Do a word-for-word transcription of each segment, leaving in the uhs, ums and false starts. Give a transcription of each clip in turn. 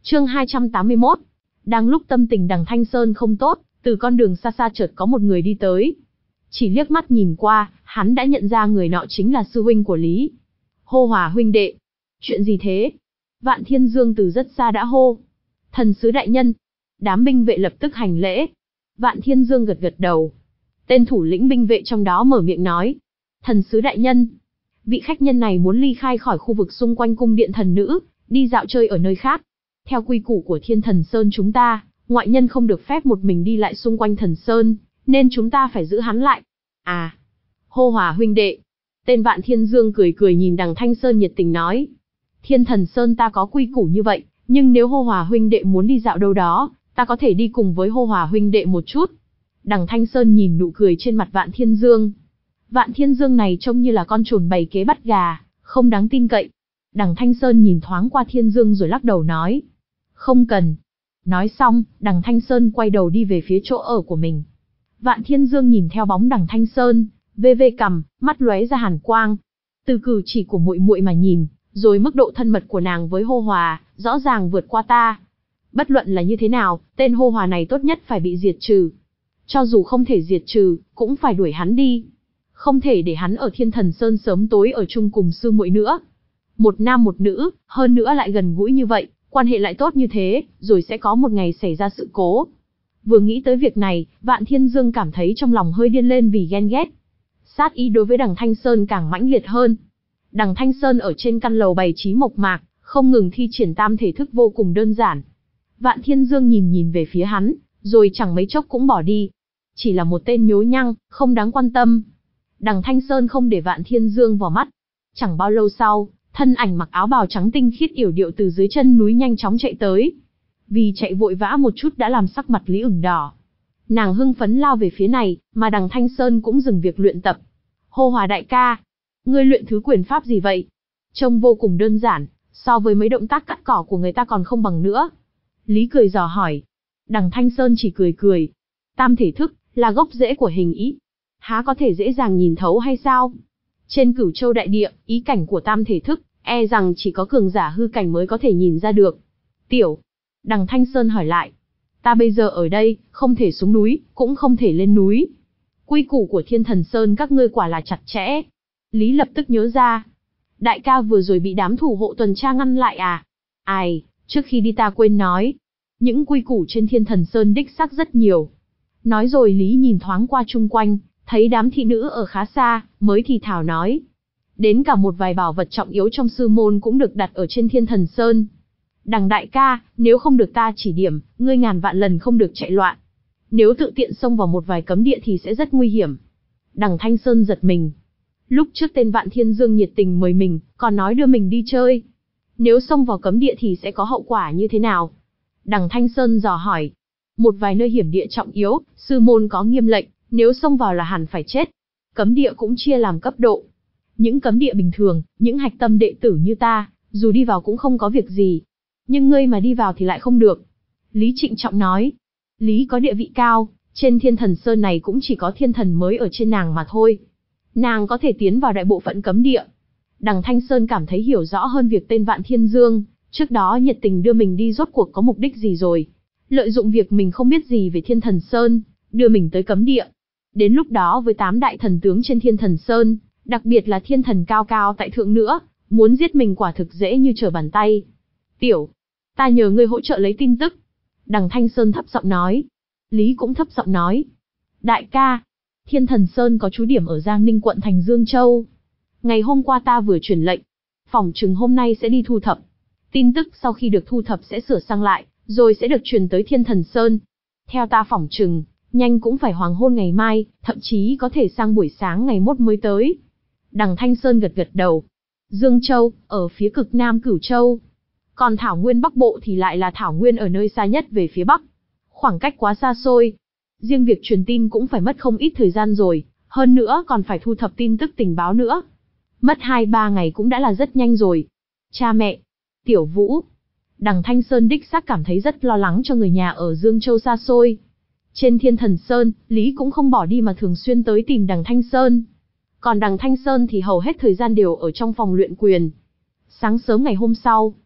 Chương hai trăm tám mươi mốt. Đang lúc tâm tình Đằng Thanh Sơn không tốt, từ con đường xa xa chợt có một người đi tới. Chỉ liếc mắt nhìn qua, hắn đã nhận ra người nọ chính là sư huynh của Lý. Hô Hòa huynh đệ. Chuyện gì thế? Vạn Thiên Dương từ rất xa đã hô. Thần sứ đại nhân. Đám binh vệ lập tức hành lễ. Vạn Thiên Dương gật gật đầu. Tên thủ lĩnh binh vệ trong đó mở miệng nói. Thần sứ đại nhân. Vị khách nhân này muốn ly khai khỏi khu vực xung quanh cung điện thần nữ, đi dạo chơi ở nơi khác. Theo quy củ của Thiên Thần Sơn chúng ta, ngoại nhân không được phép một mình đi lại xung quanh Thần Sơn, nên chúng ta phải giữ hắn lại. À, Hô Hòa huynh đệ. Tên Vạn Thiên Dương cười cười nhìn Đằng Thanh Sơn nhiệt tình nói. Thiên Thần Sơn ta có quy củ như vậy, nhưng nếu Hô Hòa huynh đệ muốn đi dạo đâu đó, ta có thể đi cùng với Hô Hòa huynh đệ một chút. Đằng Thanh Sơn nhìn nụ cười trên mặt Vạn Thiên Dương. Vạn Thiên Dương này trông như là con trồn bày kế bắt gà, không đáng tin cậy. Đằng Thanh Sơn nhìn thoáng qua Thiên Dương rồi lắc đầu nói. Không cần. Nói xong, Đằng Thanh Sơn quay đầu đi về phía chỗ ở của mình. Vạn Thiên Dương nhìn theo bóng Đằng Thanh Sơn, vê vê cằm, mắt lóe ra hàn quang. Từ cử chỉ của muội muội mà nhìn, rồi mức độ thân mật của nàng với Hô Hòa, rõ ràng vượt qua ta. Bất luận là như thế nào, tên Hô Hòa này tốt nhất phải bị diệt trừ. Cho dù không thể diệt trừ, cũng phải đuổi hắn đi. Không thể để hắn ở Thiên Thần Sơn sớm tối ở chung cùng sư muội nữa. Một nam một nữ, hơn nữa lại gần gũi như vậy, quan hệ lại tốt như thế, rồi sẽ có một ngày xảy ra sự cố. Vừa nghĩ tới việc này, Vạn Thiên Dương cảm thấy trong lòng hơi điên lên vì ghen ghét. Sát ý đối với Đằng Thanh Sơn càng mãnh liệt hơn. Đằng Thanh Sơn ở trên căn lầu bày trí mộc mạc, không ngừng thi triển tam thể thức vô cùng đơn giản. Vạn Thiên Dương nhìn nhìn về phía hắn, rồi chẳng mấy chốc cũng bỏ đi. Chỉ là một tên nhố nhăng, không đáng quan tâm. Đằng Thanh Sơn không để Vạn Thiên Dương vào mắt. Chẳng bao lâu sau, thân ảnh mặc áo bào trắng tinh khiết yểu điệu từ dưới chân núi nhanh chóng chạy tới. Vì chạy vội vã một chút đã làm sắc mặt Lý ửng đỏ. Nàng hưng phấn lao về phía này, mà Đằng Thanh Sơn cũng dừng việc luyện tập. Hô Hòa đại ca, ngươi luyện thứ quyền pháp gì vậy? Trông vô cùng đơn giản, so với mấy động tác cắt cỏ của người ta còn không bằng nữa. Lý cười dò hỏi. Đằng Thanh Sơn chỉ cười cười. Tam thể thức, là gốc rễ của hình ý. Há có thể dễ dàng nhìn thấu hay sao? Trên Cửu Châu đại địa, ý cảnh của tam thể thức, e rằng chỉ có cường giả hư cảnh mới có thể nhìn ra được. Tiểu. Đằng Thanh Sơn hỏi lại. Ta bây giờ ở đây, không thể xuống núi, cũng không thể lên núi. Quy củ của Thiên Thần Sơn các ngươi quả là chặt chẽ. Lý lập tức nhớ ra. Đại ca vừa rồi bị đám thủ hộ tuần tra ngăn lại à? Ai, trước khi đi ta quên nói. Những quy củ trên Thiên Thần Sơn đích xác rất nhiều. Nói rồi Lý nhìn thoáng qua chung quanh, thấy đám thị nữ ở khá xa, mới thì thào nói. Đến cả một vài bảo vật trọng yếu trong sư môn cũng được đặt ở trên Thiên Thần Sơn. Đằng đại ca, nếu không được ta chỉ điểm, ngươi ngàn vạn lần không được chạy loạn. Nếu tự tiện xông vào một vài cấm địa thì sẽ rất nguy hiểm. Đằng Thanh Sơn giật mình. Lúc trước tên Vạn Thiên Dương nhiệt tình mời mình, còn nói đưa mình đi chơi. Nếu xông vào cấm địa thì sẽ có hậu quả như thế nào? Đằng Thanh Sơn dò hỏi. Một vài nơi hiểm địa trọng yếu, sư môn có nghiêm lệnh, nếu xông vào là hẳn phải chết. Cấm địa cũng chia làm cấp độ. Những cấm địa bình thường, những hạch tâm đệ tử như ta, dù đi vào cũng không có việc gì. Nhưng ngươi mà đi vào thì lại không được. Lý trịnh trọng nói. Lý có địa vị cao, trên Thiên Thần Sơn này cũng chỉ có thiên thần mới ở trên nàng mà thôi. Nàng có thể tiến vào đại bộ phận cấm địa. Đằng Thanh Sơn cảm thấy hiểu rõ hơn việc tên Vạn Thiên Dương, trước đó nhiệt tình đưa mình đi rốt cuộc có mục đích gì rồi. Lợi dụng việc mình không biết gì về Thiên Thần Sơn, đưa mình tới cấm địa. Đến lúc đó với tám đại thần tướng trên Thiên Thần Sơn, đặc biệt là thiên thần cao cao tại thượng nữa, muốn giết mình quả thực dễ như trở bàn tay. Tiểu, ta nhờ ngươi hỗ trợ lấy tin tức. Đằng Thanh Sơn thấp giọng nói. Lý cũng thấp giọng nói. Đại ca, Thiên Thần Sơn có trú điểm ở Giang Ninh quận thành Dương Châu. Ngày hôm qua ta vừa truyền lệnh, phỏng chừng hôm nay sẽ đi thu thập. Tin tức sau khi được thu thập sẽ sửa sang lại, rồi sẽ được truyền tới Thiên Thần Sơn. Theo ta phỏng chừng, nhanh cũng phải hoàng hôn ngày mai, thậm chí có thể sang buổi sáng ngày mốt mới tới. Đằng Thanh Sơn gật gật đầu. Dương Châu, ở phía cực nam Cửu Châu. Còn Thảo Nguyên Bắc Bộ thì lại là Thảo Nguyên ở nơi xa nhất về phía Bắc. Khoảng cách quá xa xôi. Riêng việc truyền tin cũng phải mất không ít thời gian rồi, hơn nữa còn phải thu thập tin tức tình báo nữa. Mất hai ba ngày cũng đã là rất nhanh rồi. Cha mẹ, Tiểu Vũ. Đằng Thanh Sơn đích xác cảm thấy rất lo lắng cho người nhà ở Dương Châu xa xôi. Trên Thiên Thần Sơn, Lý cũng không bỏ đi mà thường xuyên tới tìm đằng Thanh Sơn. Còn đằng Thanh Sơn thì hầu hết thời gian đều ở trong phòng luyện quyền. Sáng sớm ngày hôm sau,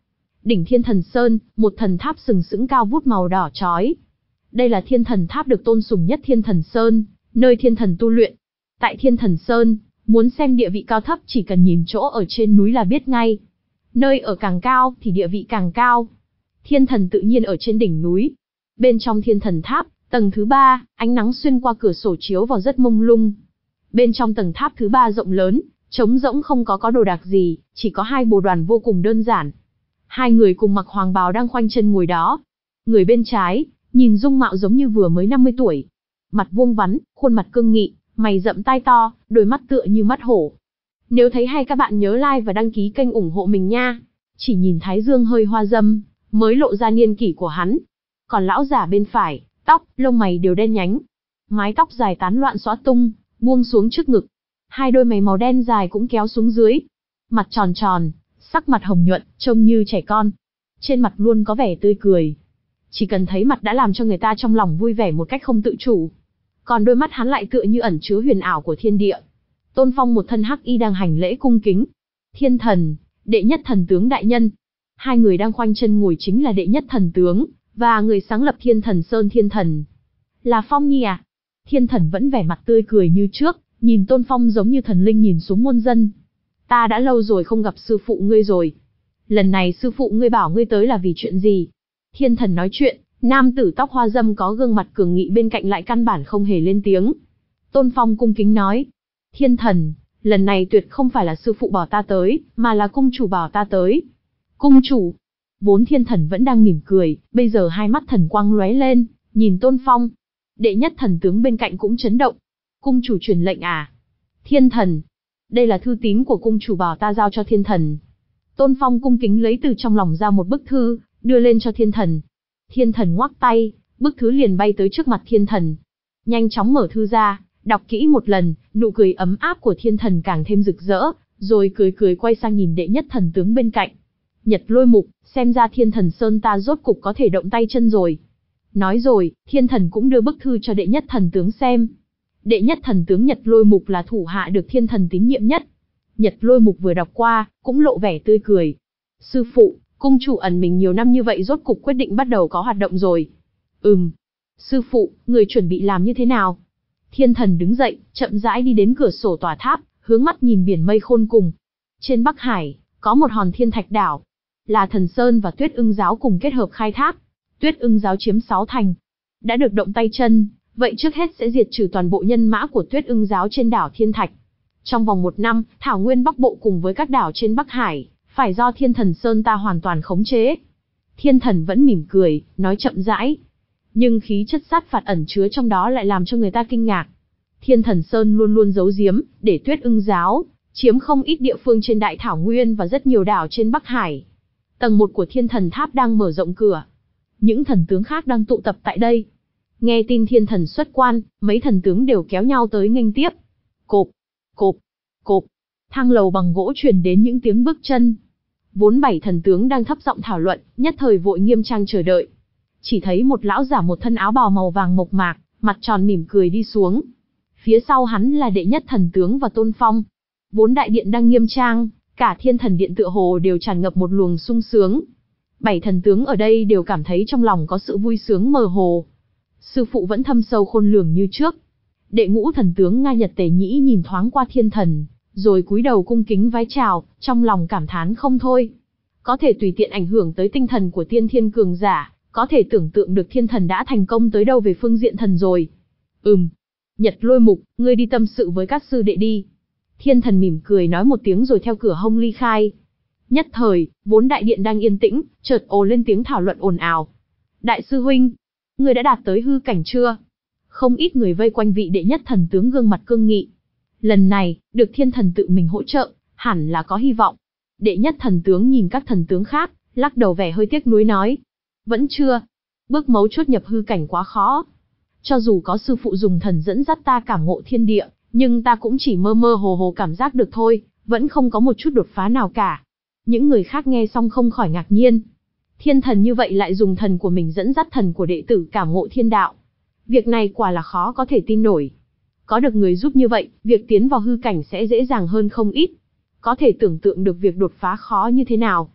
Đỉnh Thiên Thần Sơn, một thần tháp sừng sững cao vút màu đỏ chói. Đây là Thiên Thần Tháp được tôn sùng nhất Thiên Thần Sơn, nơi thiên thần tu luyện. Tại Thiên Thần Sơn, muốn xem địa vị cao thấp chỉ cần nhìn chỗ ở trên núi là biết ngay. Nơi ở càng cao thì địa vị càng cao. Thiên thần tự nhiên ở trên đỉnh núi. Bên trong Thiên Thần Tháp, tầng thứ ba, ánh nắng xuyên qua cửa sổ chiếu vào rất mông lung. Bên trong tầng tháp thứ ba rộng lớn, trống rỗng không có có đồ đạc gì, chỉ có hai bồ đoàn vô cùng đơn giản. Hai người cùng mặc hoàng bào đang khoanh chân ngồi đó. Người bên trái, nhìn dung mạo giống như vừa mới năm mươi tuổi. Mặt vuông vắn, khuôn mặt cương nghị, mày rậm tai to, đôi mắt tựa như mắt hổ. Nếu thấy hay các bạn nhớ like và đăng ký kênh ủng hộ mình nha. Chỉ nhìn thái dương hơi hoa râm, mới lộ ra niên kỷ của hắn. Còn lão giả bên phải, tóc, lông mày đều đen nhánh. Mái tóc dài tán loạn xõa tung, buông xuống trước ngực. Hai đôi mày màu đen dài cũng kéo xuống dưới. Mặt tròn tròn, sắc mặt hồng nhuận, trông như trẻ con. Trên mặt luôn có vẻ tươi cười. Chỉ cần thấy mặt đã làm cho người ta trong lòng vui vẻ một cách không tự chủ. Còn đôi mắt hắn lại tựa như ẩn chứa huyền ảo của thiên địa. Tôn Phong một thân hắc y đang hành lễ cung kính. Thiên thần, đệ nhất thần tướng đại nhân. Hai người đang khoanh chân ngồi chính là đệ nhất thần tướng, và người sáng lập Thiên Thần Sơn Thiên Thần. Là Phong Nhi à? Thiên thần vẫn vẻ mặt tươi cười như trước, nhìn Tôn Phong giống như thần linh nhìn xuống muôn dân. Ta đã lâu rồi không gặp sư phụ ngươi rồi. Lần này sư phụ ngươi bảo ngươi tới là vì chuyện gì? Thiên thần nói chuyện, nam tử tóc hoa râm có gương mặt cường nghị bên cạnh lại căn bản không hề lên tiếng. Tôn Phong cung kính nói. Thiên thần, lần này tuyệt không phải là sư phụ bảo ta tới, mà là cung chủ bảo ta tới. Cung chủ. Vốn thiên thần vẫn đang mỉm cười, bây giờ hai mắt thần quang lóe lên, nhìn Tôn Phong. Đệ nhất thần tướng bên cạnh cũng chấn động. Cung chủ truyền lệnh à? Thiên thần. Đây là thư tín của cung chủ bảo ta giao cho thiên thần. Tôn Phong cung kính lấy từ trong lòng ra một bức thư, đưa lên cho thiên thần. Thiên thần ngoắc tay, bức thư liền bay tới trước mặt thiên thần. Nhanh chóng mở thư ra, đọc kỹ một lần, nụ cười ấm áp của thiên thần càng thêm rực rỡ, rồi cười cười quay sang nhìn đệ nhất thần tướng bên cạnh. Nhật Lôi Mục, xem ra Thiên Thần Sơn ta rốt cục có thể động tay chân rồi. Nói rồi, thiên thần cũng đưa bức thư cho đệ nhất thần tướng xem. Đệ nhất thần tướng Nhật Lôi Mục là thủ hạ được thiên thần tín nhiệm nhất. Nhật Lôi Mục vừa đọc qua, cũng lộ vẻ tươi cười. Sư phụ, cung chủ ẩn mình nhiều năm như vậy rốt cục quyết định bắt đầu có hoạt động rồi. Ừm. Sư phụ, người chuẩn bị làm như thế nào? Thiên thần đứng dậy, chậm rãi đi đến cửa sổ tòa tháp, hướng mắt nhìn biển mây khôn cùng. Trên Bắc Hải, có một hòn thiên thạch đảo. Là Thần Sơn và Tuyết Ưng Giáo cùng kết hợp khai thác. Tuyết Ưng Giáo chiếm sáu thành. Đã được động tay chân, vậy trước hết sẽ diệt trừ toàn bộ nhân mã của Tuyết Ưng Giáo trên đảo Thiên Thạch. Trong vòng một năm, Thảo Nguyên Bắc Bộ cùng với các đảo trên Bắc Hải, phải do Thiên Thần Sơn ta hoàn toàn khống chế. Thiên thần vẫn mỉm cười, nói chậm rãi. Nhưng khí chất sát phạt ẩn chứa trong đó lại làm cho người ta kinh ngạc. Thiên Thần Sơn luôn luôn giấu giếm, để Tuyết Ưng Giáo chiếm không ít địa phương trên Đại Thảo Nguyên và rất nhiều đảo trên Bắc Hải. Tầng một của Thiên Thần Tháp đang mở rộng cửa. Những thần tướng khác đang tụ tập tại đây. Nghe tin thiên thần xuất quan, mấy thần tướng đều kéo nhau tới nghênh tiếp. Cộp, cộp, cộp. Thang lầu bằng gỗ truyền đến những tiếng bước chân. Vốn bảy thần tướng đang thấp giọng thảo luận, nhất thời vội nghiêm trang chờ đợi. Chỉ thấy một lão giả một thân áo bào màu vàng mộc mạc, mặt tròn mỉm cười đi xuống. Phía sau hắn là đệ nhất thần tướng và Tôn Phong. Vốn đại điện đang nghiêm trang, cả thiên thần điện tựa hồ đều tràn ngập một luồng sung sướng. Bảy thần tướng ở đây đều cảm thấy trong lòng có sự vui sướng mơ hồ. Sư phụ vẫn thâm sâu khôn lường như trước. Đệ ngũ thần tướng Nga Nhật Tề Nhĩ nhìn thoáng qua thiên thần, rồi cúi đầu cung kính vái chào, trong lòng cảm thán không thôi. Có thể tùy tiện ảnh hưởng tới tinh thần của tiên thiên cường giả, có thể tưởng tượng được thiên thần đã thành công tới đâu về phương diện thần rồi. Ừm. Nhật Lôi Mục, ngươi đi tâm sự với các sư đệ đi. Thiên thần mỉm cười nói một tiếng rồi theo cửa hông ly khai. Nhất thời, vốn đại điện đang yên tĩnh, chợt ồ lên tiếng thảo luận ồn ào. Đại sư huynh, ngươi đã đạt tới hư cảnh chưa? Không ít người vây quanh vị đệ nhất thần tướng gương mặt cương nghị. Lần này, được thiên thần tự mình hỗ trợ, hẳn là có hy vọng. Đệ nhất thần tướng nhìn các thần tướng khác, lắc đầu vẻ hơi tiếc nuối nói. Vẫn chưa. Bước mấu chốt nhập hư cảnh quá khó. Cho dù có sư phụ dùng thần dẫn dắt ta cảm ngộ thiên địa, nhưng ta cũng chỉ mơ mơ hồ hồ cảm giác được thôi, vẫn không có một chút đột phá nào cả. Những người khác nghe xong không khỏi ngạc nhiên. Thiên thần như vậy lại dùng thần của mình dẫn dắt thần của đệ tử cảm ngộ thiên đạo. Việc này quả là khó có thể tin nổi. Có được người giúp như vậy, việc tiến vào hư cảnh sẽ dễ dàng hơn không ít. Có thể tưởng tượng được việc đột phá khó như thế nào.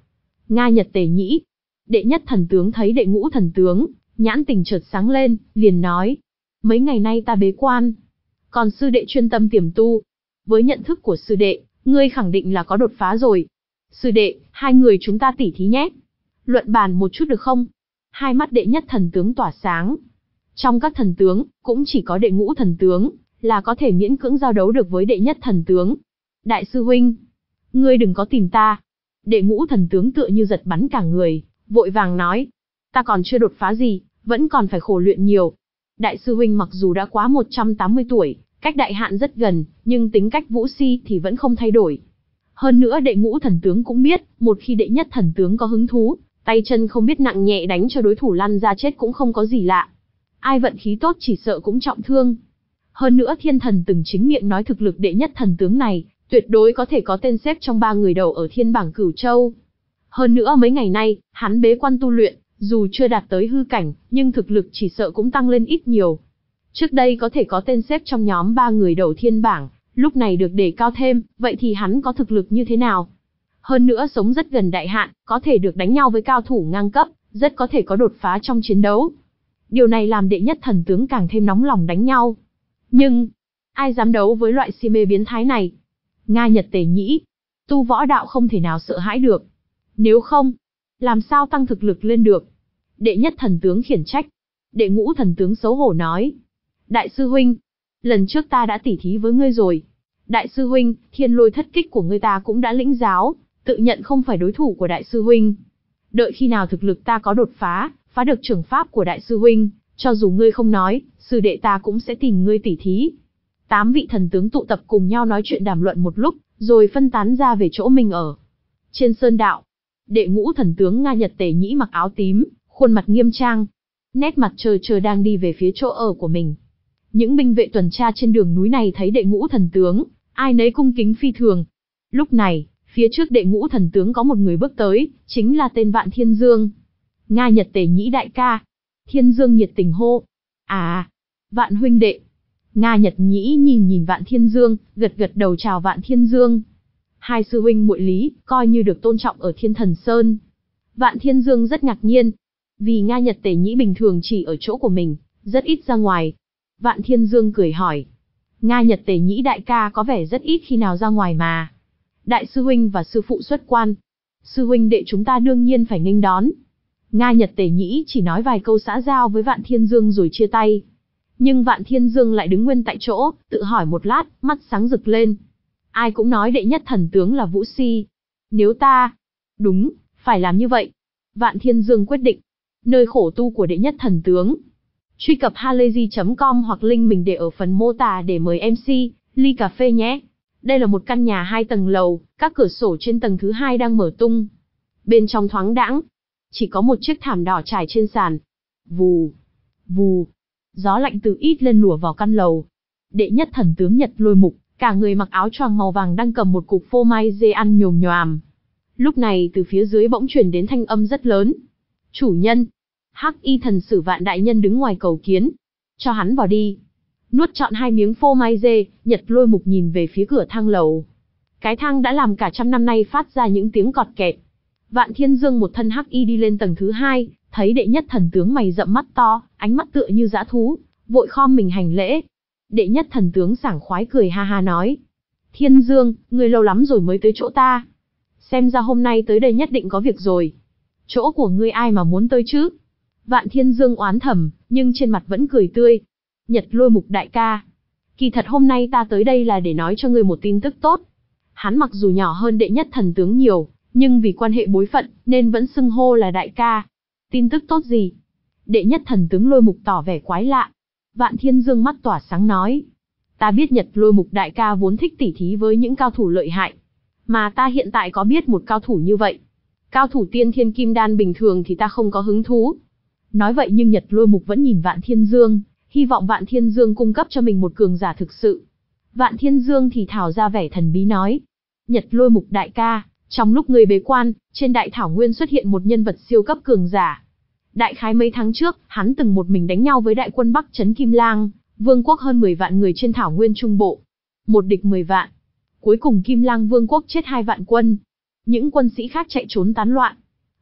Nga Nhật Tề Nhĩ. Đệ nhất thần tướng thấy đệ ngũ thần tướng, nhãn tình chợt sáng lên, liền nói. Mấy ngày nay ta bế quan. Còn sư đệ chuyên tâm tiềm tu. Với nhận thức của sư đệ, ngươi khẳng định là có đột phá rồi. Sư đệ, hai người chúng ta tỉ thí nhé. Luận bàn một chút được không? Hai mắt đệ nhất thần tướng tỏa sáng. Trong các thần tướng, cũng chỉ có đệ ngũ thần tướng, là có thể miễn cưỡng giao đấu được với đệ nhất thần tướng. Đại sư huynh, ngươi đừng có tìm ta. Đệ ngũ thần tướng tựa như giật bắn cả người, vội vàng nói. Ta còn chưa đột phá gì, vẫn còn phải khổ luyện nhiều. Đại sư huynh mặc dù đã quá một trăm tám mươi tuổi, cách đại hạn rất gần, nhưng tính cách vũ si thì vẫn không thay đổi. Hơn nữa đệ ngũ thần tướng cũng biết, một khi đệ nhất thần tướng có hứng thú, tay chân không biết nặng nhẹ đánh cho đối thủ lăn ra chết cũng không có gì lạ. Ai vận khí tốt chỉ sợ cũng trọng thương. Hơn nữa thiên thần từng chính miệng nói thực lực đệ nhất thần tướng này, tuyệt đối có thể có tên xếp trong ba người đầu ở thiên bảng Cửu Châu. Hơn nữa mấy ngày nay, hắn bế quan tu luyện, dù chưa đạt tới hư cảnh, nhưng thực lực chỉ sợ cũng tăng lên ít nhiều. Trước đây có thể có tên xếp trong nhóm ba người đầu thiên bảng, lúc này được đề cao thêm, vậy thì hắn có thực lực như thế nào? Hơn nữa sống rất gần đại hạn, có thể được đánh nhau với cao thủ ngang cấp, rất có thể có đột phá trong chiến đấu. Điều này làm đệ nhất thần tướng càng thêm nóng lòng đánh nhau. Nhưng, ai dám đấu với loại si mê biến thái này? Nga Nhật Tề Nhĩ, tu võ đạo không thể nào sợ hãi được. Nếu không, làm sao tăng thực lực lên được? Đệ nhất thần tướng khiển trách. Đệ ngũ thần tướng xấu hổ nói. Đại sư huynh, lần trước ta đã tỉ thí với ngươi rồi. Đại sư huynh, thiên lôi thất kích của ngươi ta cũng đã lĩnh giáo, tự nhận không phải đối thủ của đại sư huynh. Đợi khi nào thực lực ta có đột phá, phá được trưởng pháp của đại sư huynh, cho dù ngươi không nói, sư đệ ta cũng sẽ tìm ngươi tỉ thí. Tám vị thần tướng tụ tập cùng nhau nói chuyện đàm luận một lúc, rồi phân tán ra về chỗ mình ở. Trên sơn đạo, đệ ngũ thần tướng Nga Nhật Tề Nhĩ mặc áo tím, khuôn mặt nghiêm trang, nét mặt trơ trơ đang đi về phía chỗ ở của mình. Những binh vệ tuần tra trên đường núi này thấy đệ ngũ thần tướng, ai nấy cung kính phi thường. Lúc này, phía trước đệ ngũ thần tướng có một người bước tới, chính là tên Vạn Thiên Dương. Nga Nhật Tề Nhĩ đại ca. Thiên Dương nhiệt tình hô. À, Vạn huynh đệ. Nga Nhật Nhĩ nhìn nhìn Vạn Thiên Dương, gật gật đầu chào Vạn Thiên Dương. Hai sư huynh muội Lý, coi như được tôn trọng ở Thiên Thần Sơn. Vạn Thiên Dương rất ngạc nhiên. Vì Nga Nhật Tề Nhĩ bình thường chỉ ở chỗ của mình, rất ít ra ngoài. Vạn Thiên Dương cười hỏi. Nga Nhật Tề Nhĩ đại ca có vẻ rất ít khi nào ra ngoài mà. Đại sư huynh và sư phụ xuất quan. Sư huynh đệ chúng ta đương nhiên phải nghênh đón. Nga Nhật Tề Nhĩ chỉ nói vài câu xã giao với Vạn Thiên Dương rồi chia tay. Nhưng Vạn Thiên Dương lại đứng nguyên tại chỗ, tự hỏi một lát, mắt sáng rực lên. Ai cũng nói đệ nhất thần tướng là Vũ Si. Nếu ta... Đúng, phải làm như vậy. Vạn Thiên Dương quyết định. Nơi khổ tu của đệ nhất thần tướng. Truy cập halayzi chấm com hoặc link mình để ở phần mô tả để mời em xê, ly cà phê nhé. Đây là một căn nhà hai tầng lầu, các cửa sổ trên tầng thứ hai đang mở tung. Bên trong thoáng đãng, chỉ có một chiếc thảm đỏ trải trên sàn. Vù, vù, gió lạnh từ ít lên lùa vào căn lầu. Đệ nhất thần tướng Nhật Lôi Mục, cả người mặc áo choàng màu vàng đang cầm một cục phô mai dê ăn nhồm nhoàm. Lúc này từ phía dưới bỗng truyền đến thanh âm rất lớn. Chủ nhân, Hắc Y thần sử Vạn đại nhân đứng ngoài cầu kiến. Cho hắn vào đi. Nuốt trọn hai miếng phô mai dê, Nhật Lôi Mục nhìn về phía cửa thang lầu. Cái thang đã làm cả trăm năm nay phát ra những tiếng cọt kẹt. Vạn Thiên Dương một thân hắc y đi lên tầng thứ hai, thấy đệ nhất thần tướng mày rậm mắt to, ánh mắt tựa như dã thú, vội khom mình hành lễ. Đệ nhất thần tướng sảng khoái cười ha ha nói. Thiên Dương, ngươi lâu lắm rồi mới tới chỗ ta. Xem ra hôm nay tới đây nhất định có việc rồi. Chỗ của ngươi ai mà muốn tới chứ? Vạn Thiên Dương oán thầm, nhưng trên mặt vẫn cười tươi. Nhật Lôi Mục đại ca. Kỳ thật hôm nay ta tới đây là để nói cho ngươi một tin tức tốt. Hắn mặc dù nhỏ hơn đệ nhất thần tướng nhiều, nhưng vì quan hệ bối phận, nên vẫn xưng hô là đại ca. Tin tức tốt gì? Đệ nhất thần tướng Lôi Mục tỏ vẻ quái lạ. Vạn Thiên Dương mắt tỏa sáng nói. Ta biết Nhật Lôi Mục đại ca vốn thích tỉ thí với những cao thủ lợi hại. Mà ta hiện tại có biết một cao thủ như vậy. Cao thủ tiên thiên kim đan bình thường thì ta không có hứng thú. Nói vậy nhưng Nhật Lôi Mục vẫn nhìn Vạn Thiên Dương, hy vọng Vạn Thiên Dương cung cấp cho mình một cường giả thực sự. Vạn Thiên Dương thì thảo ra vẻ thần bí nói. Nhật Lôi Mục đại ca, trong lúc người bế quan, trên đại thảo nguyên xuất hiện một nhân vật siêu cấp cường giả. Đại khái mấy tháng trước, hắn từng một mình đánh nhau với đại quân Bắc trấn Kim Lang, vương quốc hơn mười vạn người trên thảo nguyên trung bộ. Một địch mười vạn. Cuối cùng Kim Lang vương quốc chết hai vạn quân. Những quân sĩ khác chạy trốn tán loạn.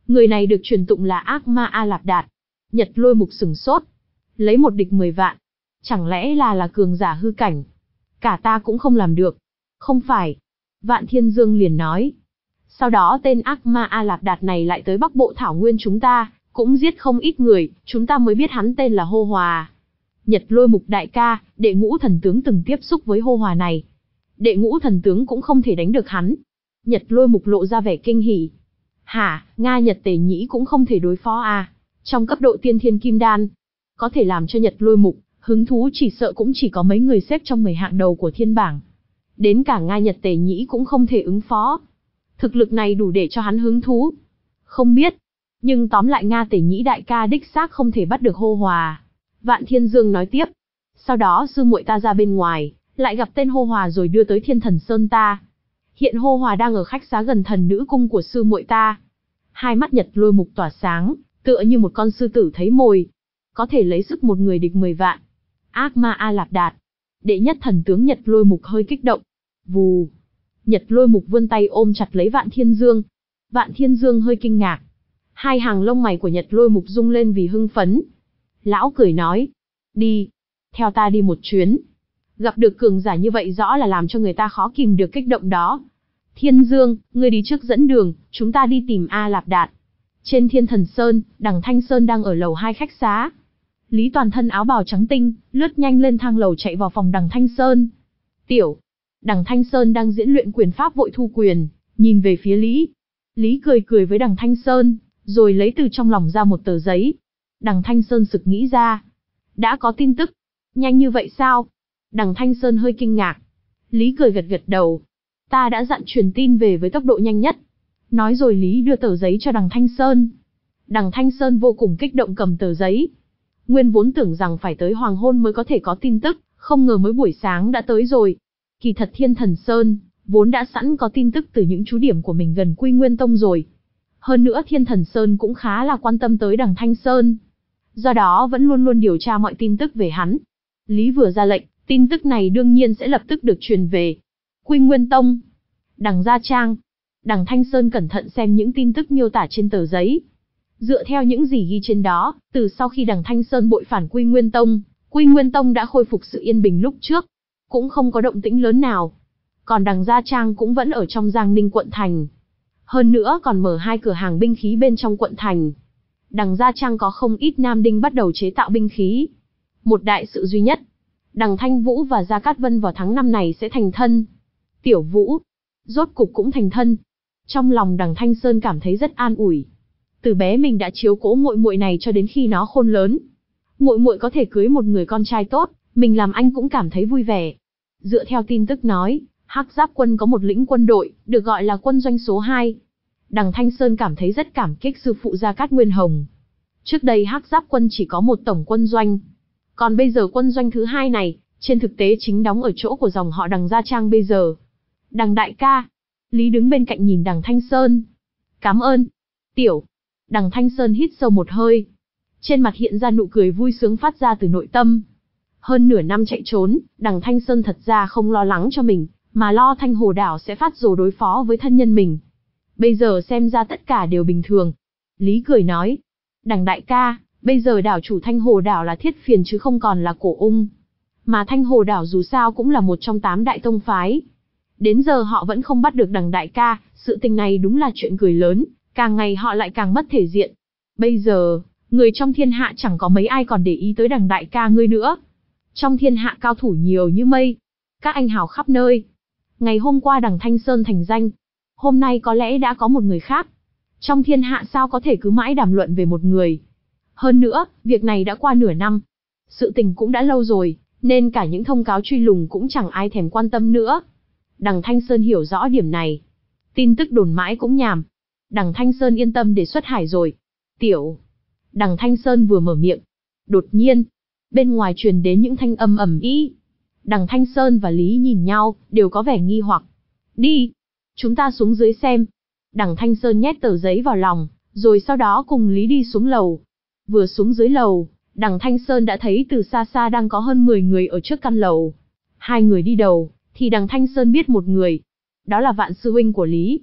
Người này được truyền tụng là ác ma A Lạp Đạt. Nhật Lôi Mục sửng sốt. Lấy một địch mười vạn. Chẳng lẽ là là cường giả hư cảnh? Cả ta cũng không làm được. Không phải. Vạn Thiên Dương liền nói. Sau đó tên ác ma A Lạp Đạt này lại tới Bắc Bộ Thảo Nguyên chúng ta, cũng giết không ít người, chúng ta mới biết hắn tên là Hô Hòa. Nhật Lôi Mục đại ca, đệ ngũ thần tướng từng tiếp xúc với Hô Hòa này. Đệ ngũ thần tướng cũng không thể đánh được hắn. Nhật Lôi Mục lộ ra vẻ kinh hỉ. Hả, Nga Nhật Tề Nhĩ cũng không thể đối phó à? Trong cấp độ tiên thiên kim đan, có thể làm cho Nhật Lôi Mục hứng thú chỉ sợ cũng chỉ có mấy người xếp trong mười hạng đầu của thiên bảng. Đến cả Nga Nhật Tề Nhĩ cũng không thể ứng phó. Thực lực này đủ để cho hắn hứng thú. Không biết. Nhưng tóm lại Nga Tề Nhĩ đại ca đích xác không thể bắt được Hô Hòa. Vạn Thiên Dương nói tiếp. Sau đó sư muội ta ra bên ngoài, lại gặp tên Hô Hòa rồi đưa tới Thiên Thần Sơn ta. Hiện Hô Hòa đang ở khách xá gần thần nữ cung của sư muội ta. Hai mắt Nhật Lôi Mục tỏa sáng, tựa như một con sư tử thấy mồi. Có thể lấy sức một người địch mười vạn. Ác ma A Lạp Đạt. Đệ nhất thần tướng Nhật Lôi Mục hơi kích động. Vù. Nhật Lôi Mục vươn tay ôm chặt lấy Vạn Thiên Dương. Vạn Thiên Dương hơi kinh ngạc. Hai hàng lông mày của Nhật Lôi Mục rung lên vì hưng phấn. Lão cười nói. Đi. Theo ta đi một chuyến. Gặp được cường giả như vậy rõ là làm cho người ta khó kìm được kích động đó. Thiên Dương, ngươi đi trước dẫn đường, chúng ta đi tìm A Lạp Đạt. Trên Thiên Thần Sơn, Đằng Thanh Sơn đang ở lầu hai khách xá. Lý toàn thân áo bào trắng tinh, lướt nhanh lên thang lầu chạy vào phòng Đằng Thanh Sơn. Tiểu. Đằng Thanh Sơn đang diễn luyện quyền pháp vội thu quyền, nhìn về phía Lý. Lý cười cười với Đằng Thanh Sơn, rồi lấy từ trong lòng ra một tờ giấy. Đằng Thanh Sơn sực nghĩ ra. Đã có tin tức. Nhanh như vậy sao? Đằng Thanh Sơn hơi kinh ngạc. Lý cười gật gật đầu. Ta đã dặn truyền tin về với tốc độ nhanh nhất. Nói rồi Lý đưa tờ giấy cho Đằng Thanh Sơn. Đằng Thanh Sơn vô cùng kích động cầm tờ giấy. Nguyên vốn tưởng rằng phải tới hoàng hôn mới có thể có tin tức, không ngờ mới buổi sáng đã tới rồi. Kỳ thật Thiên Thần Sơn vốn đã sẵn có tin tức từ những chú điểm của mình gần Quy Nguyên Tông rồi. Hơn nữa Thiên Thần Sơn cũng khá là quan tâm tới Đằng Thanh Sơn. Do đó vẫn luôn luôn điều tra mọi tin tức về hắn. Lý vừa ra lệnh, tin tức này đương nhiên sẽ lập tức được truyền về. Quy Nguyên Tông, Đằng Gia Trang. Đằng Thanh Sơn cẩn thận xem những tin tức miêu tả trên tờ giấy. Dựa theo những gì ghi trên đó, từ sau khi Đằng Thanh Sơn bội phản Quy Nguyên Tông, Quy Nguyên Tông đã khôi phục sự yên bình lúc trước. Cũng không có động tĩnh lớn nào. Còn Đằng Gia Trang cũng vẫn ở trong Giang Ninh quận thành. Hơn nữa còn mở hai cửa hàng binh khí bên trong quận thành. Đằng Gia Trang có không ít nam đinh bắt đầu chế tạo binh khí. Một đại sự duy nhất. Đằng Thanh Vũ và Gia Cát Vân vào tháng năm này sẽ thành thân. Tiểu Vũ, rốt cục cũng thành thân. Trong lòng Đằng Thanh Sơn cảm thấy rất an ủi. Từ bé mình đã chiếu cố muội muội này cho đến khi nó khôn lớn. Muội muội có thể cưới một người con trai tốt, mình làm anh cũng cảm thấy vui vẻ. Dựa theo tin tức nói, Hắc Giáp Quân có một lĩnh quân đội, được gọi là quân doanh số hai. Đằng Thanh Sơn cảm thấy rất cảm kích sư phụ Gia Cát Nguyên Hồng. Trước đây Hắc Giáp Quân chỉ có một tổng quân doanh. Còn bây giờ quân doanh thứ hai này, trên thực tế chính đóng ở chỗ của dòng họ Đằng Gia Trang bây giờ. Đằng đại ca. Lý đứng bên cạnh nhìn Đằng Thanh Sơn. Cảm ơn. Tiểu. Đằng Thanh Sơn hít sâu một hơi. Trên mặt hiện ra nụ cười vui sướng phát ra từ nội tâm. Hơn nửa năm chạy trốn, Đằng Thanh Sơn thật ra không lo lắng cho mình, mà lo Thanh Hồ Đảo sẽ phát rồ đối phó với thân nhân mình. Bây giờ xem ra tất cả đều bình thường. Lý cười nói. Đằng đại ca, bây giờ đảo chủ Thanh Hồ Đảo là Thiết Phiền chứ không còn là Cổ Ung. Mà Thanh Hồ Đảo dù sao cũng là một trong tám đại tông phái. Đến giờ họ vẫn không bắt được Đằng đại ca, sự tình này đúng là chuyện cười lớn, càng ngày họ lại càng mất thể diện. Bây giờ, người trong thiên hạ chẳng có mấy ai còn để ý tới Đằng đại ca ngươi nữa. Trong thiên hạ cao thủ nhiều như mây. Các anh hào khắp nơi. Ngày hôm qua Đằng Thanh Sơn thành danh. Hôm nay có lẽ đã có một người khác. Trong thiên hạ sao có thể cứ mãi đàm luận về một người. Hơn nữa, việc này đã qua nửa năm. Sự tình cũng đã lâu rồi, nên cả những thông cáo truy lùng cũng chẳng ai thèm quan tâm nữa. Đằng Thanh Sơn hiểu rõ điểm này. Tin tức đồn mãi cũng nhàm. Đằng Thanh Sơn yên tâm để xuất hải rồi. Tiểu. Đằng Thanh Sơn vừa mở miệng. Đột nhiên, bên ngoài truyền đến những thanh âm ầm ĩ. Đằng Thanh Sơn và Lý nhìn nhau, đều có vẻ nghi hoặc. Đi. Chúng ta xuống dưới xem. Đằng Thanh Sơn nhét tờ giấy vào lòng, rồi sau đó cùng Lý đi xuống lầu. Vừa xuống dưới lầu, Đằng Thanh Sơn đã thấy từ xa xa đang có hơn mười người ở trước căn lầu. Hai người đi đầu, thì Đằng Thanh Sơn biết một người. Đó là Vạn sư huynh của Lý.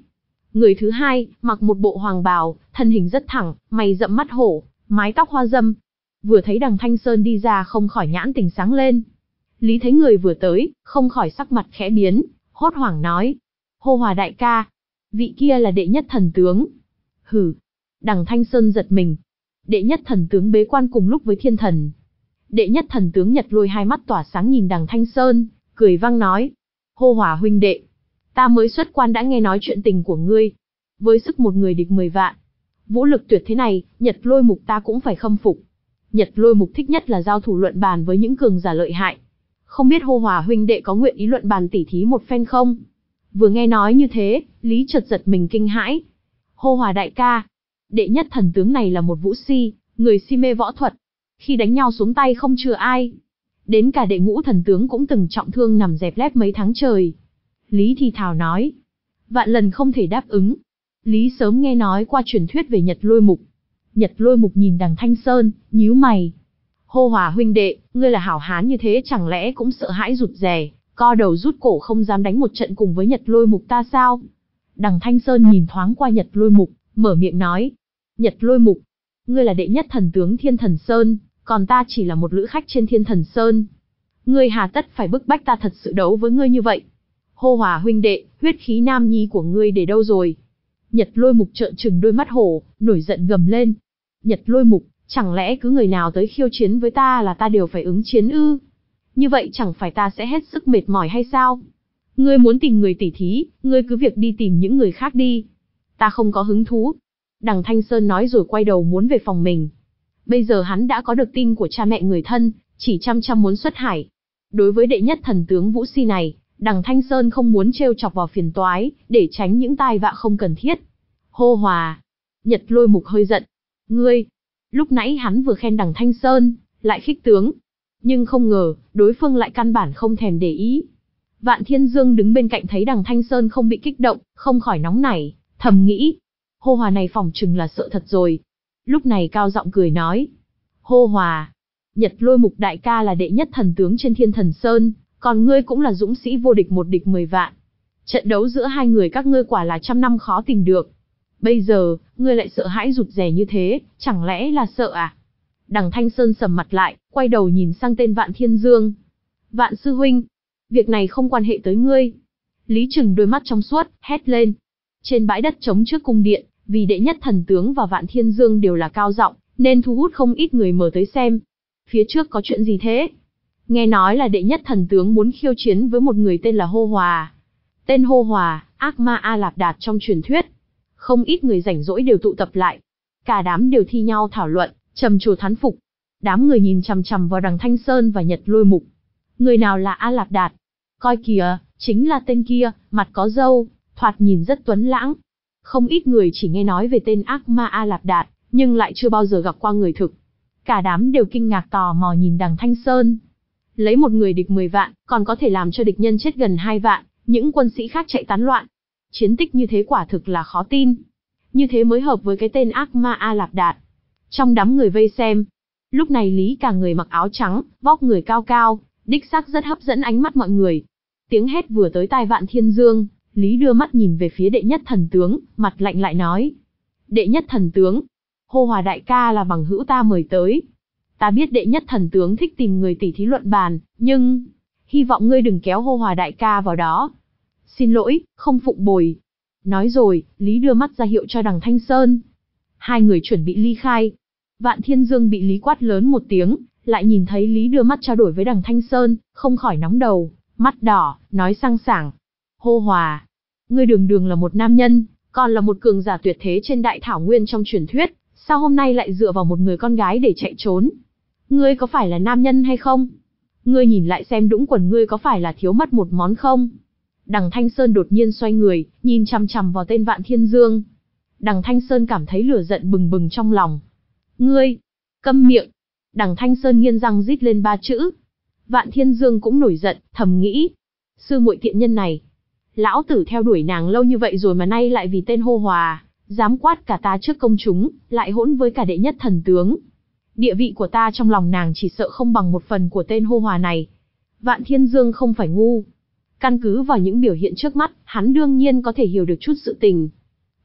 Người thứ hai, mặc một bộ hoàng bào, thân hình rất thẳng, mày rậm mắt hổ, mái tóc hoa dâm. Vừa thấy đằng Thanh Sơn đi ra không khỏi nhãn tình sáng lên. Lý thấy người vừa tới, không khỏi sắc mặt khẽ biến, hốt hoảng nói. Hô Hòa đại ca, vị kia là đệ nhất thần tướng. Hừ, đằng Thanh Sơn giật mình. Đệ nhất thần tướng bế quan cùng lúc với thiên thần. Đệ nhất thần tướng Nhật Lôi hai mắt tỏa sáng nhìn đằng Thanh Sơn, cười vang nói. Hô Hòa huynh đệ, ta mới xuất quan đã nghe nói chuyện tình của ngươi. Với sức một người địch mười vạn, vũ lực tuyệt thế này, Nhật Lôi mục ta cũng phải khâm phục. Nhật Lôi mục thích nhất là giao thủ luận bàn với những cường giả lợi hại. Không biết Hô Hòa huynh đệ có nguyện ý luận bàn tỉ thí một phen không? Vừa nghe nói như thế, Lý chợt giật mình kinh hãi. Hô Hòa đại ca, đệ nhất thần tướng này là một vũ si, người si mê võ thuật. Khi đánh nhau xuống tay không chừa ai. Đến cả đệ ngũ thần tướng cũng từng trọng thương nằm dẹp lép mấy tháng trời. Lý thì thào nói. Vạn lần không thể đáp ứng. Lý sớm nghe nói qua truyền thuyết về Nhật Lôi mục. Nhật Lôi mục nhìn đằng Thanh Sơn, nhíu mày. Hô Hòa huynh đệ, ngươi là hảo hán như thế chẳng lẽ cũng sợ hãi rụt rè, co đầu rút cổ không dám đánh một trận cùng với Nhật Lôi mục ta sao? Đằng Thanh Sơn nhìn thoáng qua Nhật Lôi mục, mở miệng nói. Nhật Lôi mục, ngươi là đệ nhất thần tướng Thiên Thần Sơn, còn ta chỉ là một lữ khách trên Thiên Thần Sơn. Ngươi hà tất phải bức bách ta thật sự đấu với ngươi như vậy? Hô Hòa huynh đệ, huyết khí nam nhi của ngươi để đâu rồi? Nhật Lôi mục trợn trừng đôi mắt hổ, nổi giận gầm lên. Nhật Lôi mục, chẳng lẽ cứ người nào tới khiêu chiến với ta là ta đều phải ứng chiến ư? Như vậy chẳng phải ta sẽ hết sức mệt mỏi hay sao? Ngươi muốn tìm người tỉ thí, ngươi cứ việc đi tìm những người khác đi. Ta không có hứng thú. Đằng Thanh Sơn nói rồi quay đầu muốn về phòng mình. Bây giờ hắn đã có được tin của cha mẹ người thân, chỉ chăm chăm muốn xuất hải. Đối với đệ nhất thần tướng Vũ Si này, đằng Thanh Sơn không muốn trêu chọc vào phiền toái, để tránh những tai vạ không cần thiết. Hô Hòa. Nhật Lôi mục hơi giận. Ngươi. Lúc nãy hắn vừa khen đằng Thanh Sơn, lại khích tướng. Nhưng không ngờ, đối phương lại căn bản không thèm để ý. Vạn Thiên Dương đứng bên cạnh thấy đằng Thanh Sơn không bị kích động, không khỏi nóng nảy, thầm nghĩ. Hô Hòa này phỏng chừng là sợ thật rồi. Lúc này cao giọng cười nói. Hô Hòa. Nhật Lôi mục đại ca là đệ nhất thần tướng trên Thiên Thần Sơn, còn ngươi cũng là dũng sĩ vô địch một địch mười vạn. Trận đấu giữa hai người các ngươi quả là trăm năm khó tìm được. Bây giờ, ngươi lại sợ hãi rụt rè như thế, chẳng lẽ là sợ à? Đằng Thanh Sơn sầm mặt lại, quay đầu nhìn sang tên Vạn Thiên Dương. Vạn sư huynh, việc này không quan hệ tới ngươi. Lý trừng đôi mắt trong suốt, hét lên. Trên bãi đất trống trước cung điện, vì đệ nhất thần tướng và Vạn Thiên Dương đều là cao giọng, nên thu hút không ít người mở tới xem. Phía trước có chuyện gì thế? Nghe nói là đệ nhất thần tướng muốn khiêu chiến với một người tên là Hô Hòa. Tên Hô Hòa, ác ma A Lạp Đạt trong truyền thuyết. Không ít người rảnh rỗi đều tụ tập lại. Cả đám đều thi nhau thảo luận, trầm trồ thán phục. Đám người nhìn chằm chằm vào đằng Thanh Sơn và Nhật Lôi mục. Người nào là A Lạp Đạt? Coi kìa, chính là tên kia, mặt có râu, thoạt nhìn rất tuấn lãng. Không ít người chỉ nghe nói về tên ác ma A Lạp Đạt, nhưng lại chưa bao giờ gặp qua người thực. Cả đám đều kinh ngạc tò mò nhìn đằng Thanh Sơn. Lấy một người địch mười vạn, còn có thể làm cho địch nhân chết gần hai vạn, những quân sĩ khác chạy tán loạn. Chiến tích như thế quả thực là khó tin. Như thế mới hợp với cái tên ác ma A Lạp Đạt. Trong đám người vây xem, lúc này Lý cả người mặc áo trắng, vóc người cao cao, đích xác rất hấp dẫn ánh mắt mọi người. Tiếng hét vừa tới tai Vạn Thiên Dương, Lý đưa mắt nhìn về phía đệ nhất thần tướng, mặt lạnh lại nói. Đệ nhất thần tướng, Hô Hòa đại ca là bằng hữu ta mời tới. Ta biết đệ nhất thần tướng thích tìm người tỉ thí luận bàn, nhưng hy vọng ngươi đừng kéo Hô Hòa đại ca vào đó. Xin lỗi, không phụng bồi. Nói rồi, Lý đưa mắt ra hiệu cho đằng Thanh Sơn. Hai người chuẩn bị ly khai. Vạn Thiên Dương bị Lý quát lớn một tiếng, lại nhìn thấy Lý đưa mắt trao đổi với đằng Thanh Sơn, không khỏi nóng đầu, mắt đỏ, nói sang sảng. Hô Hòa, ngươi đường đường là một nam nhân, còn là một cường giả tuyệt thế trên đại thảo nguyên trong truyền thuyết, sao hôm nay lại dựa vào một người con gái để chạy trốn? Ngươi có phải là nam nhân hay không? Ngươi nhìn lại xem đũng quần ngươi có phải là thiếu mất một món không? Đằng Thanh Sơn đột nhiên xoay người, nhìn chằm chằm vào tên Vạn Thiên Dương. Đằng Thanh Sơn cảm thấy lửa giận bừng bừng trong lòng. Ngươi, câm miệng. Đằng Thanh Sơn nghiến răng rít lên ba chữ. Vạn Thiên Dương cũng nổi giận, thầm nghĩ. Sư muội tiện nhân này. Lão tử theo đuổi nàng lâu như vậy rồi mà nay lại vì tên Hô Hòa, dám quát cả ta trước công chúng, lại hỗn với cả đệ nhất thần tướng. Địa vị của ta trong lòng nàng chỉ sợ không bằng một phần của tên Hô Hòa này. Vạn Thiên Dương không phải ngu. Căn cứ vào những biểu hiện trước mắt, hắn đương nhiên có thể hiểu được chút sự tình.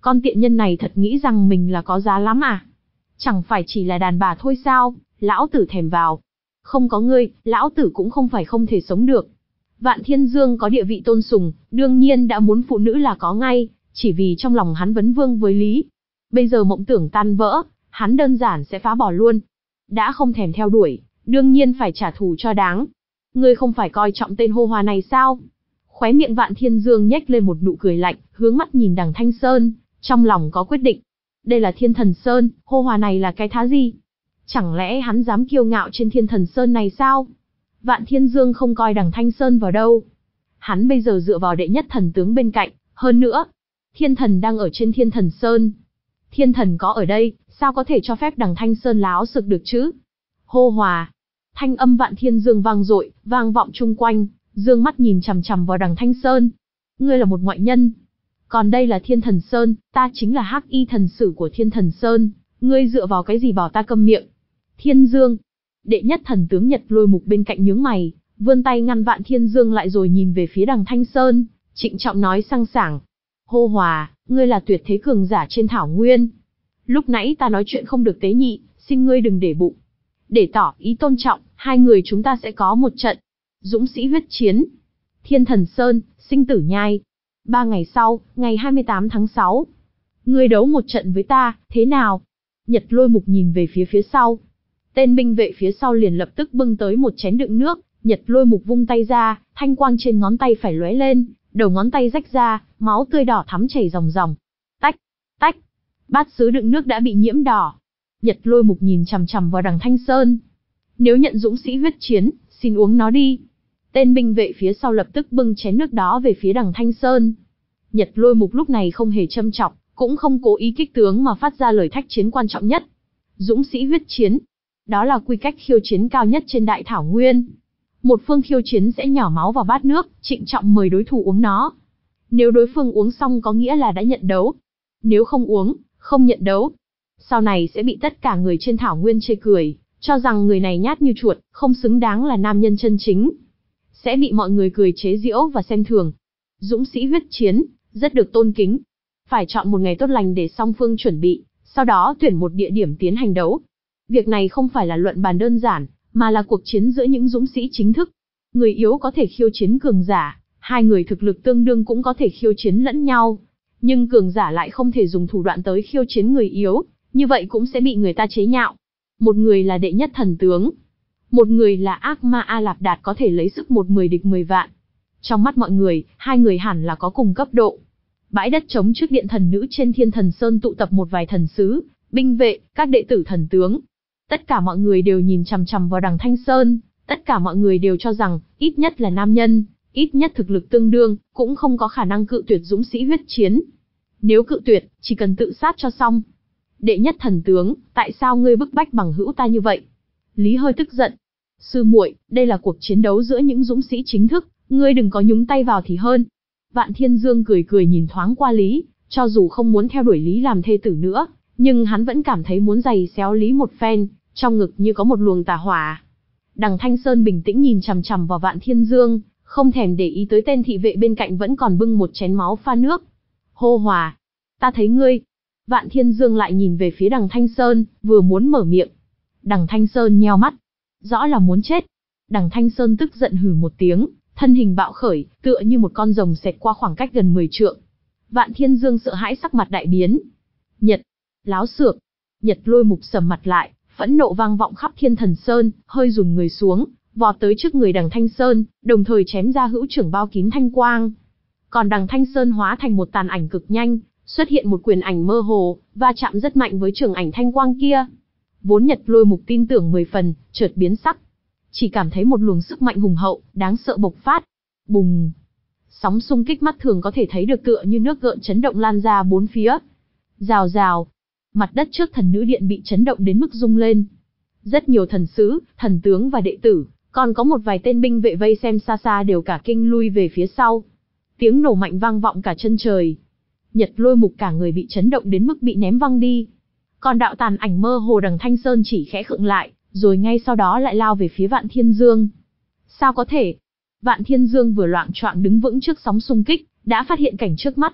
Con tiện nhân này thật nghĩ rằng mình là có giá lắm à? Chẳng phải chỉ là đàn bà thôi sao, lão tử thèm vào. Không có ngươi, lão tử cũng không phải không thể sống được. Vạn Thiên Dương có địa vị tôn sùng, đương nhiên đã muốn phụ nữ là có ngay, chỉ vì trong lòng hắn vấn vương với Lý. Bây giờ mộng tưởng tan vỡ, hắn đơn giản sẽ phá bỏ luôn. Đã không thèm theo đuổi, đương nhiên phải trả thù cho đáng. Ngươi không phải coi trọng tên hô hòa này sao? Khóe miệng Vạn Thiên Dương nhếch lên một nụ cười lạnh, hướng mắt nhìn Đằng Thanh Sơn, trong lòng có quyết định. Đây là Thiên Thần Sơn, hô hòa này là cái thá gì? Chẳng lẽ hắn dám kiêu ngạo trên Thiên Thần Sơn này sao? Vạn Thiên Dương không coi Đằng Thanh Sơn vào đâu. Hắn bây giờ dựa vào đệ nhất thần tướng bên cạnh, hơn nữa, Thiên Thần đang ở trên Thiên Thần Sơn. Thiên Thần có ở đây, sao có thể cho phép Đằng Thanh Sơn láo sực được chứ? Hô hòa. Thanh âm Vạn Thiên Dương vang dội, vang vọng chung quanh, dương mắt nhìn chằm chằm vào Đằng Thanh Sơn. Ngươi là một ngoại nhân. Còn đây là Thiên Thần Sơn, ta chính là Hắc Y thần sử của Thiên Thần Sơn, ngươi dựa vào cái gì bảo ta câm miệng? Thiên Dương. Đệ nhất thần tướng Nhật Lôi Mục bên cạnh nhướng mày, vươn tay ngăn Vạn Thiên Dương lại rồi nhìn về phía Đằng Thanh Sơn, trịnh trọng nói sang sảng. Hô hòa, ngươi là tuyệt thế cường giả trên thảo nguyên. Lúc nãy ta nói chuyện không được tế nhị, xin ngươi đừng để bụng. Để tỏ ý tôn trọng, hai người chúng ta sẽ có một trận dũng sĩ huyết chiến. Thiên Thần Sơn, sinh tử nhai. Ba ngày sau, ngày hai mươi tám tháng sáu. Ngươi đấu một trận với ta, thế nào? Nhật Lôi Mục nhìn về phía phía sau. Tên binh vệ phía sau liền lập tức bưng tới một chén đựng nước, Nhật Lôi Mục vung tay ra, thanh quang trên ngón tay phải lóe lên, đầu ngón tay rách ra, máu tươi đỏ thắm chảy ròng ròng. Tách, tách, bát sứ đựng nước đã bị nhiễm đỏ. Nhật Lôi Mục nhìn chằm chằm vào Đằng Thanh Sơn. Nếu nhận dũng sĩ huyết chiến, xin uống nó đi. Tên binh vệ phía sau lập tức bưng chén nước đó về phía Đằng Thanh Sơn. Nhật Lôi Mục lúc này không hề châm chọc, cũng không cố ý kích tướng mà phát ra lời thách chiến quan trọng nhất. Dũng sĩ huyết chiến. Đó là quy cách khiêu chiến cao nhất trên đại thảo nguyên. Một phương khiêu chiến sẽ nhỏ máu vào bát nước, trịnh trọng mời đối thủ uống nó. Nếu đối phương uống xong có nghĩa là đã nhận đấu. Nếu không uống, không nhận đấu. Sau này sẽ bị tất cả người trên thảo nguyên chê cười, cho rằng người này nhát như chuột, không xứng đáng là nam nhân chân chính. Sẽ bị mọi người cười chế giễu và xem thường. Dũng sĩ huyết chiến, rất được tôn kính. Phải chọn một ngày tốt lành để song phương chuẩn bị, sau đó tuyển một địa điểm tiến hành đấu. Việc này không phải là luận bàn đơn giản, mà là cuộc chiến giữa những dũng sĩ chính thức. Người yếu có thể khiêu chiến cường giả, hai người thực lực tương đương cũng có thể khiêu chiến lẫn nhau. Nhưng cường giả lại không thể dùng thủ đoạn tới khiêu chiến người yếu, như vậy cũng sẽ bị người ta chế nhạo. Một người là đệ nhất thần tướng, một người là ác ma A Lạp Đạt có thể lấy sức một mười địch mười vạn. Trong mắt mọi người, hai người hẳn là có cùng cấp độ. Bãi đất trống trước điện thần nữ trên Thiên Thần Sơn tụ tập một vài thần sứ, binh vệ, các đệ tử thần tướng. Tất cả mọi người đều nhìn chằm chằm vào Đằng Thanh Sơn, tất cả mọi người đều cho rằng, ít nhất là nam nhân, ít nhất thực lực tương đương, cũng không có khả năng cự tuyệt dũng sĩ huyết chiến. Nếu cự tuyệt, chỉ cần tự sát cho xong. Đệ nhất thần tướng, tại sao ngươi bức bách bằng hữu ta như vậy? Lý hơi tức giận. Sư muội, đây là cuộc chiến đấu giữa những dũng sĩ chính thức, ngươi đừng có nhúng tay vào thì hơn. Vạn Thiên Dương cười cười nhìn thoáng qua Lý, cho dù không muốn theo đuổi Lý làm thê tử nữa, nhưng hắn vẫn cảm thấy muốn giày xéo Lý một phen, trong ngực như có một luồng tà hỏa. Đằng Thanh Sơn bình tĩnh nhìn chằm chằm vào Vạn Thiên Dương, không thèm để ý tới tên thị vệ bên cạnh vẫn còn bưng một chén máu pha nước. Hô hòa, ta thấy ngươi. Vạn Thiên Dương lại nhìn về phía Đằng Thanh Sơn, vừa muốn mở miệng. Đằng Thanh Sơn nheo mắt, rõ là muốn chết. Đằng Thanh Sơn tức giận hừ một tiếng, thân hình bạo khởi, tựa như một con rồng xẹt qua khoảng cách gần mười trượng. Vạn Thiên Dương sợ hãi sắc mặt đại biến. Nhật, láo xược. Nhật Lôi Mục sầm mặt lại, phẫn nộ vang vọng khắp Thiên Thần Sơn, hơi rùn người xuống, vọt tới trước người Đằng Thanh Sơn, đồng thời chém ra hữu trưởng bao kín thanh quang. Còn Đằng Thanh Sơn hóa thành một tàn ảnh cực nhanh, xuất hiện một quyền ảnh mơ hồ, va chạm rất mạnh với trường ảnh thanh quang kia. Vốn Nhật Lôi Mục tin tưởng mười phần, chợt biến sắc. Chỉ cảm thấy một luồng sức mạnh hùng hậu, đáng sợ bộc phát. Bùng! Sóng xung kích mắt thường có thể thấy được tựa như nước gợn chấn động lan ra bốn phía. Rào rào! Mặt đất trước thần nữ điện bị chấn động đến mức rung lên. Rất nhiều thần sứ, thần tướng và đệ tử, còn có một vài tên binh vệ vây xem xa xa đều cả kinh lui về phía sau. Tiếng nổ mạnh vang vọng cả chân trời. Nhật Lôi Mục cả người bị chấn động đến mức bị ném văng đi. Còn đạo tàn ảnh mơ hồ Đằng Thanh Sơn chỉ khẽ khựng lại, rồi ngay sau đó lại lao về phía Vạn Thiên Dương. Sao có thể? Vạn Thiên Dương vừa loạng choạng đứng vững trước sóng xung kích, đã phát hiện cảnh trước mắt.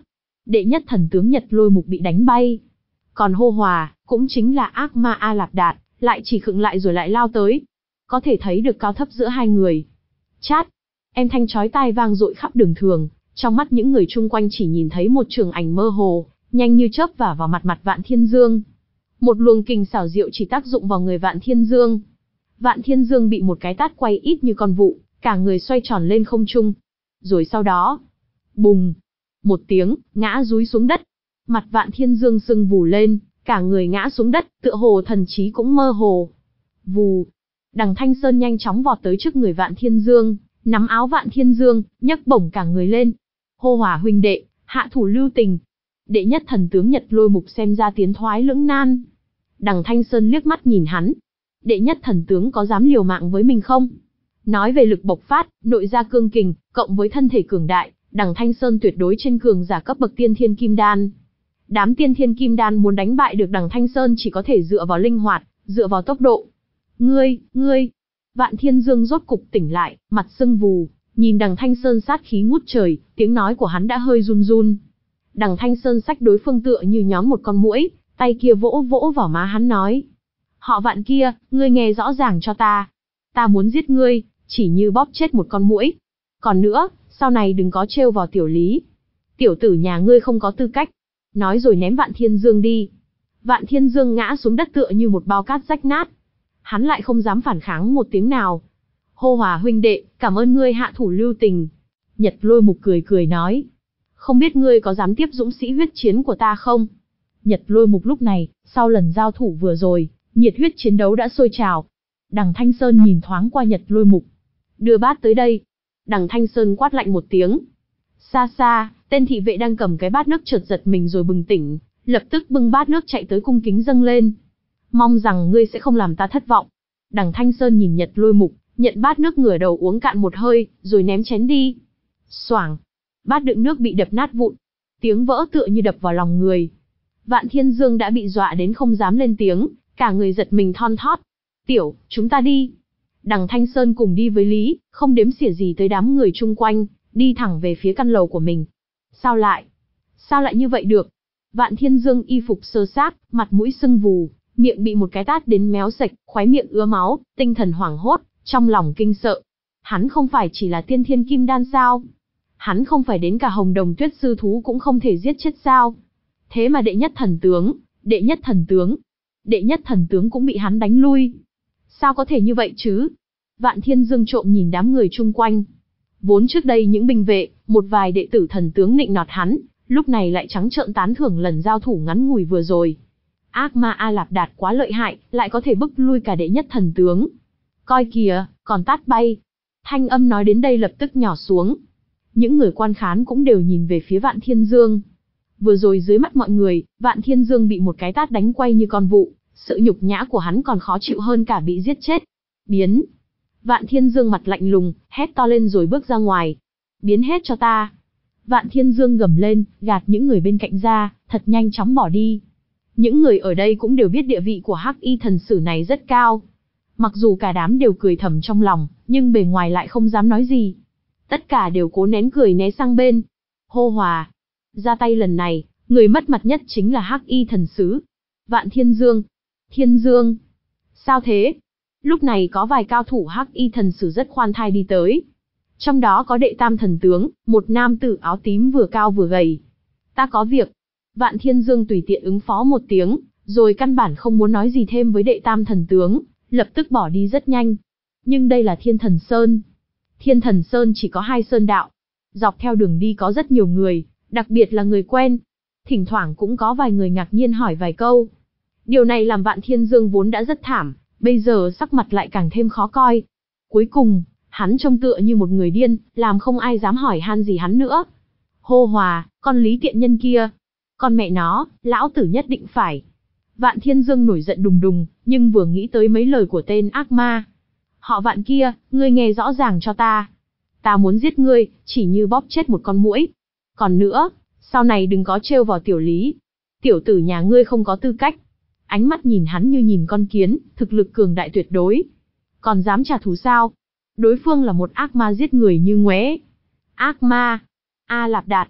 đệ nhất thần tướng Nhật Lôi Mục bị đánh bay. Còn Hô Hòa, cũng chính là ác ma A Lạp Đạt, lại chỉ khựng lại rồi lại lao tới. Có thể thấy được cao thấp giữa hai người. Chát! Em thanh chói tai vang dội khắp đường thường, trong mắt những người chung quanh chỉ nhìn thấy một trường ảnh mơ hồ, nhanh như chớp vả vào mặt mặt Vạn Thiên Dương. Một luồng kình xảo diệu chỉ tác dụng vào người Vạn Thiên Dương. Vạn Thiên Dương bị một cái tát quay ít như con vụ, cả người xoay tròn lên không trung. Rồi sau đó, bùng! Một tiếng, ngã dúi xuống đất. Mặt Vạn Thiên Dương sưng vù lên, cả người ngã xuống đất, tựa hồ thần trí cũng mơ hồ. Vù! Đằng Thanh Sơn nhanh chóng vọt tới trước người Vạn Thiên Dương, nắm áo Vạn Thiên Dương, nhấc bổng cả người lên. Hô Hòa huynh đệ, hạ thủ lưu tình. Đệ nhất thần tướng Nhật Lôi Mục xem ra tiến thoái lưỡng nan. Đằng Thanh Sơn liếc mắt nhìn hắn. Đệ nhất thần tướng có dám liều mạng với mình không? Nói về lực bộc phát, nội gia cương kình, cộng với thân thể cường đại, đằng Thanh Sơn tuyệt đối trên cường giả cấp bậc tiên thiên kim đan. Đám tiên thiên kim đan muốn đánh bại được đằng Thanh Sơn chỉ có thể dựa vào linh hoạt, dựa vào tốc độ. Ngươi, ngươi! Vạn Thiên Dương rốt cục tỉnh lại, mặt sưng vù, nhìn đằng Thanh Sơn sát khí ngút trời, tiếng nói của hắn đã hơi run run. Đằng Thanh Sơn xách đối phương tựa như nhóm một con muỗi, tay kia vỗ vỗ vào má hắn nói. Họ Vạn kia, ngươi nghe rõ ràng cho ta. Ta muốn giết ngươi, chỉ như bóp chết một con muỗi. Còn nữa, sau này đừng có trêu vào tiểu Lý. Tiểu tử nhà ngươi không có tư cách. Nói rồi ném Vạn Thiên Dương đi. Vạn Thiên Dương ngã xuống đất tựa như một bao cát rách nát. Hắn lại không dám phản kháng một tiếng nào. Hô Hòa huynh đệ, cảm ơn ngươi hạ thủ lưu tình. Nhật Lôi Mục cười cười nói. Không biết ngươi có dám tiếp dũng sĩ huyết chiến của ta không? Nhật Lôi Mục lúc này, sau lần giao thủ vừa rồi, nhiệt huyết chiến đấu đã sôi trào. Đằng Thanh Sơn nhìn thoáng qua Nhật Lôi Mục. Đưa bát tới đây. Đằng Thanh Sơn quát lạnh một tiếng. Xa xa, tên thị vệ đang cầm cái bát nước chợt giật mình rồi bừng tỉnh, lập tức bưng bát nước chạy tới cung kính dâng lên. Mong rằng ngươi sẽ không làm ta thất vọng. Đằng Thanh Sơn nhìn Nhật Lôi Mục, nhận bát nước ngửa đầu uống cạn một hơi, rồi ném chén đi. Xoảng! Bát đựng nước bị đập nát vụn. Tiếng vỡ tựa như đập vào lòng người. Vạn Thiên Dương đã bị dọa đến không dám lên tiếng, cả người giật mình thon thót. Tiểu, chúng ta đi. Đằng Thanh Sơn cùng đi với Lý, không đếm xỉa gì tới đám người chung quanh, đi thẳng về phía căn lầu của mình. Sao lại? Sao lại như vậy được? Vạn Thiên Dương y phục sơ xác, mặt mũi sưng vù, miệng bị một cái tát đến méo sạch, khóe miệng ứa máu, tinh thần hoảng hốt, trong lòng kinh sợ. Hắn không phải chỉ là tiên thiên kim đan sao? Hắn không phải đến cả Hồng Đồng Tuyết sư thú cũng không thể giết chết sao? Thế mà đệ nhất thần tướng, đệ nhất thần tướng, đệ nhất thần tướng cũng bị hắn đánh lui. Sao có thể như vậy chứ? Vạn Thiên Dương trộm nhìn đám người chung quanh. Vốn trước đây những binh vệ, một vài đệ tử thần tướng nịnh nọt hắn, lúc này lại trắng trợn tán thưởng lần giao thủ ngắn ngủi vừa rồi. Ác ma A Lạp Đạt quá lợi hại, lại có thể bức lui cả đệ nhất thần tướng. Coi kìa, còn tát bay. Thanh âm nói đến đây lập tức nhỏ xuống. Những người quan khán cũng đều nhìn về phía Vạn Thiên Dương. Vừa rồi dưới mắt mọi người, Vạn Thiên Dương bị một cái tát đánh quay như con vụ, sự nhục nhã của hắn còn khó chịu hơn cả bị giết chết. Biến! Vạn Thiên Dương mặt lạnh lùng, hét to lên rồi bước ra ngoài. Biến hết cho ta! Vạn Thiên Dương gầm lên, gạt những người bên cạnh ra, thật nhanh chóng bỏ đi. Những người ở đây cũng đều biết địa vị của Hắc Y thần sử này rất cao. Mặc dù cả đám đều cười thầm trong lòng, nhưng bề ngoài lại không dám nói gì. Tất cả đều cố nén cười né sang bên. Hô Hòa! Ra tay lần này, người mất mặt nhất chính là Hắc Y thần sứ. Vạn Thiên Dương! Thiên Dương! Sao thế? Lúc này có vài cao thủ Hắc Y thần sử rất khoan thai đi tới. Trong đó có đệ tam thần tướng, một nam tử áo tím vừa cao vừa gầy. Ta có việc. Vạn Thiên Dương tùy tiện ứng phó một tiếng, rồi căn bản không muốn nói gì thêm với đệ tam thần tướng, lập tức bỏ đi rất nhanh. Nhưng đây là Thiên Thần Sơn. Thiên Thần Sơn chỉ có hai sơn đạo. Dọc theo đường đi có rất nhiều người, đặc biệt là người quen. Thỉnh thoảng cũng có vài người ngạc nhiên hỏi vài câu. Điều này làm Vạn Thiên Dương vốn đã rất thảm, bây giờ sắc mặt lại càng thêm khó coi. Cuối cùng, hắn trông tựa như một người điên, làm không ai dám hỏi han gì hắn nữa. Hô Hòa, con Lý tiện nhân kia. Con mẹ nó, lão tử nhất định phải. Vạn Thiên Dương nổi giận đùng đùng, nhưng vừa nghĩ tới mấy lời của tên ác ma. Họ Vạn kia, ngươi nghe rõ ràng cho ta. Ta muốn giết ngươi, chỉ như bóp chết một con muỗi. Còn nữa, sau này đừng có trêu vào tiểu Lý. Tiểu tử nhà ngươi không có tư cách. Ánh mắt nhìn hắn như nhìn con kiến, thực lực cường đại tuyệt đối. Còn dám trả thù sao? Đối phương là một ác ma giết người như ngoé. Ác ma! A Lạp Đạt!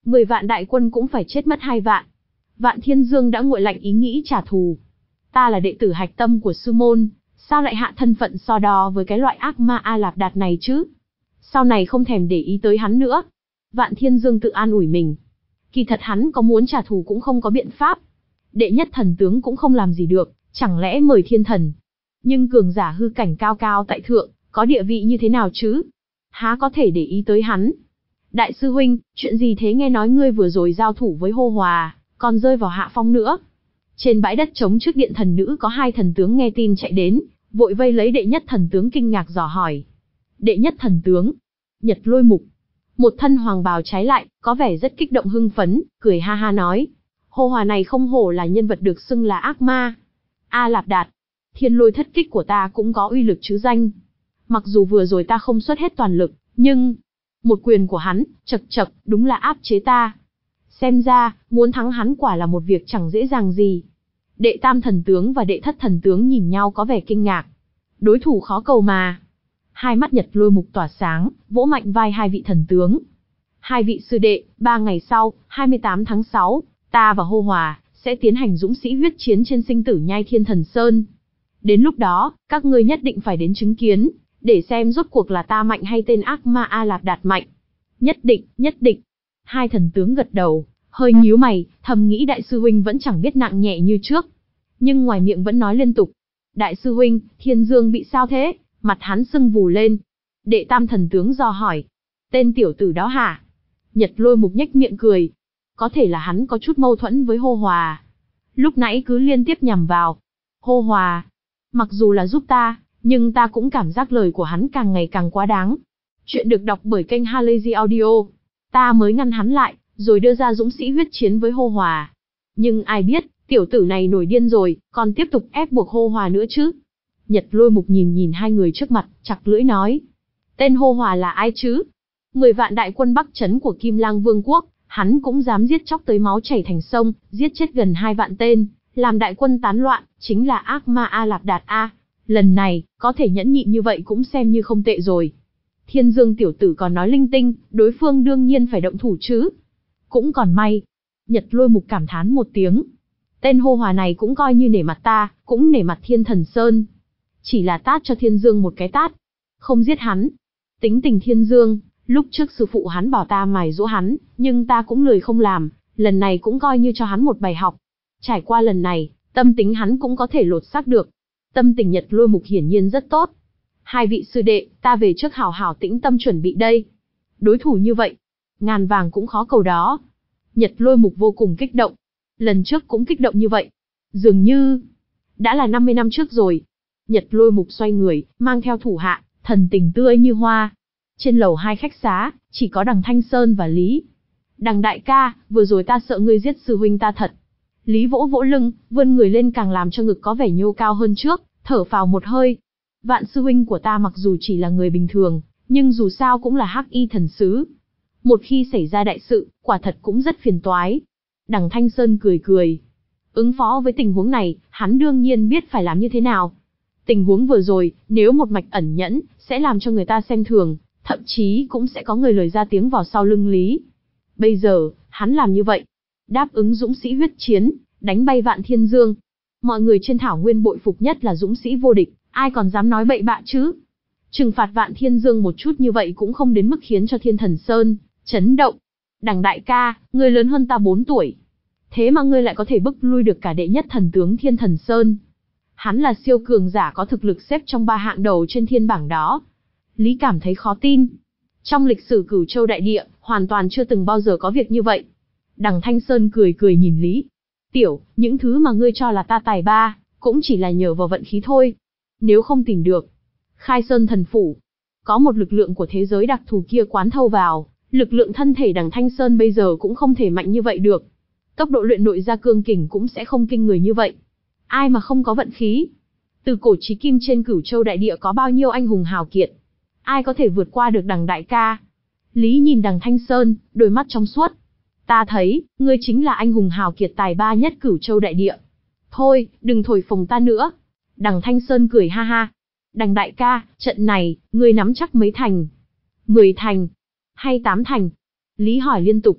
mười vạn đại quân cũng phải chết mất hai vạn. Vạn Thiên Dương đã nguội lạnh ý nghĩ trả thù. Ta là đệ tử hạch tâm của sư môn, sao lại hạ thân phận so đo với cái loại ác ma A Lạp Đạt này chứ? Sau này không thèm để ý tới hắn nữa. Vạn Thiên Dương tự an ủi mình. Kỳ thật hắn có muốn trả thù cũng không có biện pháp. Đệ nhất thần tướng cũng không làm gì được, chẳng lẽ mời thiên thần. Nhưng cường giả hư cảnh cao cao tại thượng, có địa vị như thế nào chứ? Há có thể để ý tới hắn. Đại sư huynh, chuyện gì thế, nghe nói ngươi vừa rồi giao thủ với Hô Hòa, còn rơi vào hạ phong nữa. Trên bãi đất trống trước điện thần nữ có hai thần tướng nghe tin chạy đến, vội vây lấy đệ nhất thần tướng kinh ngạc dò hỏi. Đệ nhất thần tướng, Nhật Lôi Mục. Một thân hoàng bào trái lại, có vẻ rất kích động hưng phấn, cười ha ha nói. Hô Hòa này không hổ là nhân vật được xưng là ác ma. A Lạp Đạt, thiên lôi thất kích của ta cũng có uy lực chứ danh. Mặc dù vừa rồi ta không xuất hết toàn lực, nhưng một quyền của hắn, chậc chậc, đúng là áp chế ta. Xem ra, muốn thắng hắn quả là một việc chẳng dễ dàng gì. Đệ tam thần tướng và đệ thất thần tướng nhìn nhau có vẻ kinh ngạc. Đối thủ khó cầu mà. Hai mắt Nhật Lôi Mục tỏa sáng, vỗ mạnh vai hai vị thần tướng. Hai vị sư đệ, ba ngày sau, hai mươi tám tháng sáu, ta và Hô Hòa sẽ tiến hành dũng sĩ huyết chiến trên sinh tử nhai Thiên Thần Sơn. Đến lúc đó, các ngươi nhất định phải đến chứng kiến, để xem rốt cuộc là ta mạnh hay tên ác ma A Lạp Đạt mạnh. Nhất định, nhất định. Hai thần tướng gật đầu, hơi nhíu mày, thầm nghĩ đại sư huynh vẫn chẳng biết nặng nhẹ như trước. Nhưng ngoài miệng vẫn nói liên tục. Đại sư huynh, Thiên Dương bị sao thế? Mặt hắn sưng vù lên. Đệ tam thần tướng dò hỏi. Tên tiểu tử đó hả? Nhật Lôi Mục nhếch miệng cười. Có thể là hắn có chút mâu thuẫn với Hô Hòa. Lúc nãy cứ liên tiếp nhằm vào. Hô Hòa, mặc dù là giúp ta, nhưng ta cũng cảm giác lời của hắn càng ngày càng quá đáng. Chuyện được đọc bởi kênh Halazy Audio. Ta mới ngăn hắn lại, rồi đưa ra dũng sĩ huyết chiến với Hô Hòa. Nhưng ai biết, tiểu tử này nổi điên rồi, còn tiếp tục ép buộc Hô Hòa nữa chứ. Nhật Lôi Mục nhìn nhìn hai người trước mặt, chặt lưỡi nói. Tên Hô Hòa là ai chứ? Mười vạn đại quân Bắc Trấn của Kim Lang Vương quốc, hắn cũng dám giết chóc tới máu chảy thành sông, giết chết gần hai vạn tên, làm đại quân tán loạn, chính là ác ma A Lạp Đạt A. Lần này, có thể nhẫn nhịn như vậy cũng xem như không tệ rồi. Thiên Dương tiểu tử còn nói linh tinh, đối phương đương nhiên phải động thủ chứ. Cũng còn may. Nhật Lôi Mục cảm thán một tiếng. Tên Hô Hòa này cũng coi như nể mặt ta, cũng nể mặt Thiên Thần Sơn. Chỉ là tát cho Thiên Dương một cái tát. Không giết hắn. Tính tình Thiên Dương, lúc trước sư phụ hắn bảo ta mài giũa hắn, nhưng ta cũng lười không làm, lần này cũng coi như cho hắn một bài học. Trải qua lần này, tâm tính hắn cũng có thể lột xác được. Tâm tình Nhật Lôi Mục hiển nhiên rất tốt. Hai vị sư đệ, ta về trước hảo hảo tĩnh tâm chuẩn bị đây. Đối thủ như vậy, ngàn vàng cũng khó cầu đó. Nhật Lôi Mục vô cùng kích động. Lần trước cũng kích động như vậy. Dường như, đã là năm mươi năm trước rồi. Nhật Lôi Mục xoay người, mang theo thủ hạ, thần tình tươi như hoa. Trên lầu hai khách xá, chỉ có Đằng Thanh Sơn và Lý. Đằng đại ca, vừa rồi ta sợ ngươi giết sư huynh ta thật. Lý vỗ vỗ lưng, vươn người lên càng làm cho ngực có vẻ nhô cao hơn trước, thở phào một hơi. Vạn sư huynh của ta mặc dù chỉ là người bình thường, nhưng dù sao cũng là hắc y thần sứ. Một khi xảy ra đại sự, quả thật cũng rất phiền toái. Đằng Thanh Sơn cười cười. Ứng phó với tình huống này, hắn đương nhiên biết phải làm như thế nào. Tình huống vừa rồi, nếu một mạch ẩn nhẫn, sẽ làm cho người ta xem thường, thậm chí cũng sẽ có người lời ra tiếng vào sau lưng Lý. Bây giờ, hắn làm như vậy. Đáp ứng dũng sĩ huyết chiến, đánh bay Vạn Thiên Dương. Mọi người trên thảo nguyên bội phục nhất là dũng sĩ vô địch, ai còn dám nói bậy bạ chứ? Trừng phạt Vạn Thiên Dương một chút như vậy cũng không đến mức khiến cho Thiên Thần Sơn chấn động. Đằng đại ca, ngươi lớn hơn ta bốn tuổi. Thế mà ngươi lại có thể bức lui được cả đệ nhất thần tướng Thiên Thần Sơn. Hắn là siêu cường giả có thực lực xếp trong ba hạng đầu trên thiên bảng đó. Lý cảm thấy khó tin. Trong lịch sử Cửu Châu đại địa, hoàn toàn chưa từng bao giờ có việc như vậy. Đằng Thanh Sơn cười cười nhìn Lý. Tiểu, những thứ mà ngươi cho là ta tài ba, cũng chỉ là nhờ vào vận khí thôi. Nếu không tìm được Khai Sơn thần phủ, có một lực lượng của thế giới đặc thù kia quán thâu vào, lực lượng thân thể Đằng Thanh Sơn bây giờ cũng không thể mạnh như vậy được. Tốc độ luyện nội gia cương kình cũng sẽ không kinh người như vậy. Ai mà không có vận khí? Từ cổ chí kim trên Cửu Châu đại địa có bao nhiêu anh hùng hào kiệt? Ai có thể vượt qua được Đằng đại ca? Lý nhìn Đằng Thanh Sơn, đôi mắt trong suốt. Ta thấy, ngươi chính là anh hùng hào kiệt tài ba nhất Cửu Châu đại địa. Thôi, đừng thổi phồng ta nữa. Đằng Thanh Sơn cười ha ha. Đằng đại ca, trận này, ngươi nắm chắc mấy thành? Mười thành? Hay tám thành? Lý hỏi liên tục.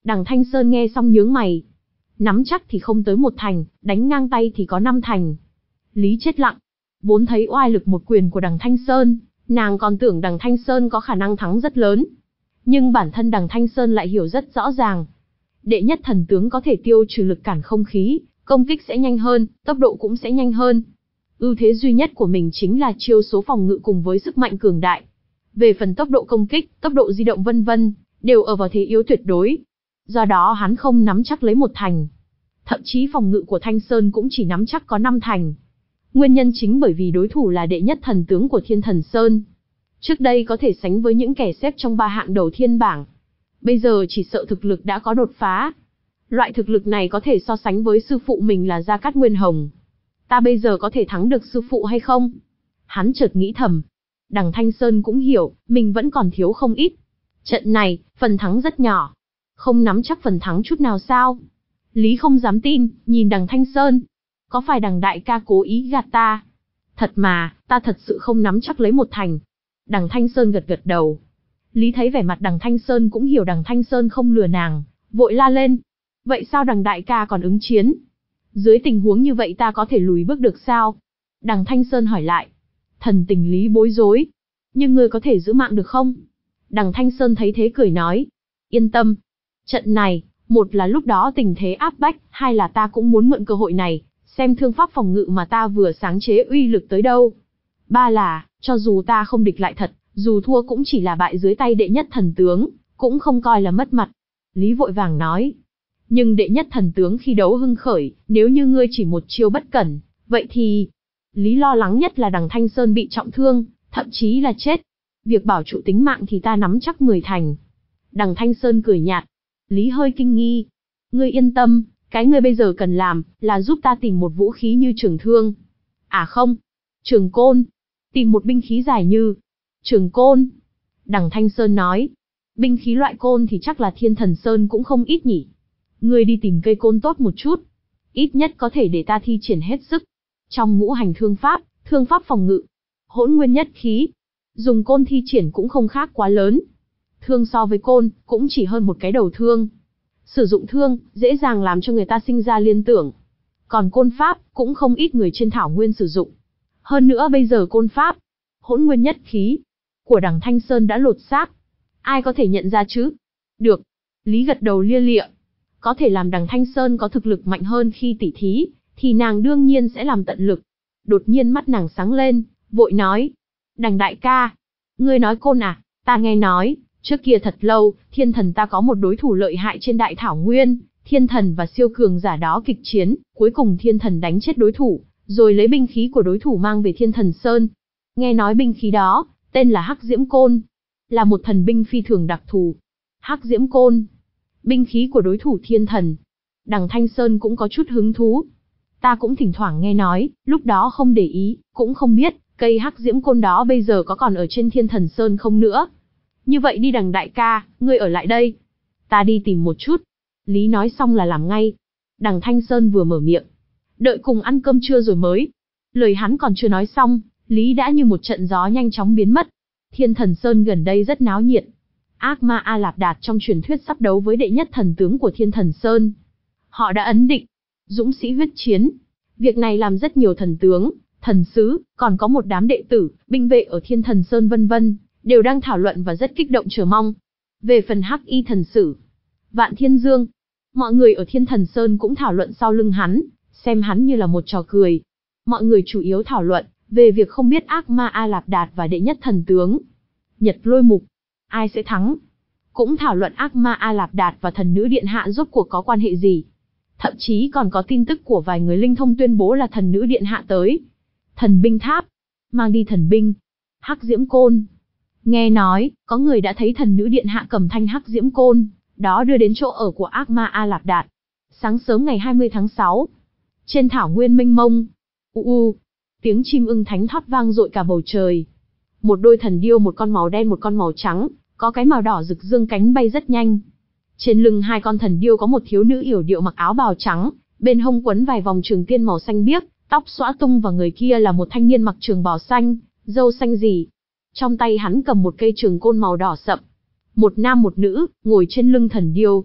Đằng Thanh Sơn nghe xong nhướng mày. Nắm chắc thì không tới một thành, đánh ngang tay thì có năm thành. Lý chết lặng. Vốn thấy oai lực một quyền của đằng Thanh Sơn, nàng còn tưởng đằng Thanh Sơn có khả năng thắng rất lớn. Nhưng bản thân đằng Thanh Sơn lại hiểu rất rõ ràng. Đệ nhất thần tướng có thể tiêu trừ lực cản không khí, công kích sẽ nhanh hơn, tốc độ cũng sẽ nhanh hơn. Ưu thế duy nhất của mình chính là chiêu số phòng ngự cùng với sức mạnh cường đại. Về phần tốc độ công kích, tốc độ di động vân vân, đều ở vào thế yếu tuyệt đối. Do đó hắn không nắm chắc lấy một thành. Thậm chí phòng ngự của Thanh Sơn cũng chỉ nắm chắc có năm thành. Nguyên nhân chính bởi vì đối thủ là đệ nhất thần tướng của Thiên Thần Sơn. Trước đây có thể sánh với những kẻ xếp trong ba hạng đầu thiên bảng. Bây giờ chỉ sợ thực lực đã có đột phá. Loại thực lực này có thể so sánh với sư phụ mình là Gia Cát Nguyên Hồng. Ta bây giờ có thể thắng được sư phụ hay không? Hắn chợt nghĩ thầm. Đằng Thanh Sơn cũng hiểu, mình vẫn còn thiếu không ít. Trận này, phần thắng rất nhỏ. Không nắm chắc phần thắng chút nào sao? Lý không dám tin, nhìn đằng Thanh Sơn. Có phải đằng đại ca cố ý gạt ta? Thật mà, ta thật sự không nắm chắc lấy một thành. Đằng Thanh Sơn gật gật đầu. Lý thấy vẻ mặt đằng Thanh Sơn cũng hiểu đằng Thanh Sơn không lừa nàng, vội la lên. Vậy sao đằng đại ca còn ứng chiến? Dưới tình huống như vậy ta có thể lùi bước được sao? Đằng Thanh Sơn hỏi lại. Thần tình Lý bối rối. Nhưng ngươi có thể giữ mạng được không? Đằng Thanh Sơn thấy thế cười nói. Yên tâm. Trận này, một là lúc đó tình thế áp bách, hai là ta cũng muốn mượn cơ hội này, xem thương pháp phòng ngự mà ta vừa sáng chế uy lực tới đâu. Ba là, cho dù ta không địch lại thật, dù thua cũng chỉ là bại dưới tay đệ nhất thần tướng, cũng không coi là mất mặt. Lý vội vàng nói. Nhưng đệ nhất thần tướng khi đấu hưng khởi, nếu như ngươi chỉ một chiêu bất cẩn, vậy thì... Lý lo lắng nhất là đằng Thanh Sơn bị trọng thương, thậm chí là chết. Việc bảo trụ tính mạng thì ta nắm chắc mười thành. Đằng Thanh Sơn cười nhạt. Lý hơi kinh nghi. Ngươi yên tâm, cái ngươi bây giờ cần làm, là giúp ta tìm một vũ khí như trường thương. À không, trường côn. Tìm một binh khí dài như trường côn. Đằng Thanh Sơn nói. Binh khí loại côn thì chắc là Thiên Thần Sơn cũng không ít nhỉ. Ngươi đi tìm cây côn tốt một chút. Ít nhất có thể để ta thi triển hết sức. Trong ngũ hành thương pháp, thương pháp phòng ngự, hỗn nguyên nhất khí, dùng côn thi triển cũng không khác quá lớn. Thương so với côn, cũng chỉ hơn một cái đầu thương. Sử dụng thương, dễ dàng làm cho người ta sinh ra liên tưởng. Còn côn pháp, cũng không ít người trên thảo nguyên sử dụng. Hơn nữa bây giờ côn pháp, hỗn nguyên nhất khí, của đằng Thanh Sơn đã lột xác. Ai có thể nhận ra chứ? Được. Lý gật đầu lia lịa. Có thể làm đằng Thanh Sơn có thực lực mạnh hơn khi tỉ thí, thì nàng đương nhiên sẽ làm tận lực. Đột nhiên mắt nàng sáng lên, vội nói. Đằng đại ca, ngươi nói côn à, ta nghe nói, trước kia thật lâu, thiên thần ta có một đối thủ lợi hại trên đại thảo nguyên, thiên thần và siêu cường giả đó kịch chiến, cuối cùng thiên thần đánh chết đối thủ, rồi lấy binh khí của đối thủ mang về Thiên Thần Sơn. Nghe nói binh khí đó, tên là Hắc Diễm Côn, là một thần binh phi thường đặc thù. Hắc Diễm Côn, binh khí của đối thủ thiên thần. Đằng Thanh Sơn cũng có chút hứng thú. Ta cũng thỉnh thoảng nghe nói, lúc đó không để ý, cũng không biết, cây Hắc Diễm Côn đó bây giờ có còn ở trên Thiên Thần Sơn không nữa. Như vậy đi đằng đại ca, ngươi ở lại đây. Ta đi tìm một chút. Lý nói xong là làm ngay. Đằng Thanh Sơn vừa mở miệng. Đợi cùng ăn cơm trưa rồi mới. Lời hắn còn chưa nói xong, Lý đã như một trận gió nhanh chóng biến mất. Thiên Thần Sơn gần đây rất náo nhiệt. Ác Ma A Lạp Đạt trong truyền thuyết sắp đấu với đệ nhất thần tướng của Thiên Thần Sơn. Họ đã ấn định, dũng sĩ huyết chiến. Việc này làm rất nhiều thần tướng, thần sứ, còn có một đám đệ tử, binh vệ ở Thiên Thần Sơn vân vân, đều đang thảo luận và rất kích động chờ mong. Về phần Hắc Y thần sử, Vạn Thiên Dương, mọi người ở Thiên Thần Sơn cũng thảo luận sau lưng hắn, xem hắn như là một trò cười. Mọi người chủ yếu thảo luận về việc không biết Ác Ma A Lạp Đạt và đệ nhất thần tướng Nhật Lôi Mục, ai sẽ thắng. Cũng thảo luận Ác Ma A Lạp Đạt và thần nữ điện hạ rốt cuộc có quan hệ gì. Thậm chí còn có tin tức của vài người linh thông tuyên bố là thần nữ điện hạ tới. Thần binh tháp, mang đi thần binh, Hắc Diễm Côn. Nghe nói, có người đã thấy thần nữ điện hạ cầm thanh Hắc Diễm Côn, đó đưa đến chỗ ở của Ác Ma A Lạp Đạt. Sáng sớm ngày hai mươi tháng sáu, trên thảo nguyên mênh mông, u u, tiếng chim ưng thánh thót vang dội cả bầu trời. Một đôi thần điêu, một con màu đen một con màu trắng, có cái màu đỏ rực dương cánh bay rất nhanh. Trên lưng hai con thần điêu có một thiếu nữ yểu điệu mặc áo bào trắng, bên hông quấn vài vòng trường tiên màu xanh biếc, tóc xõa tung, và người kia là một thanh niên mặc trường bào xanh, râu xanh rì. Trong tay hắn cầm một cây trường côn màu đỏ sậm. Một nam một nữ, ngồi trên lưng thần điêu.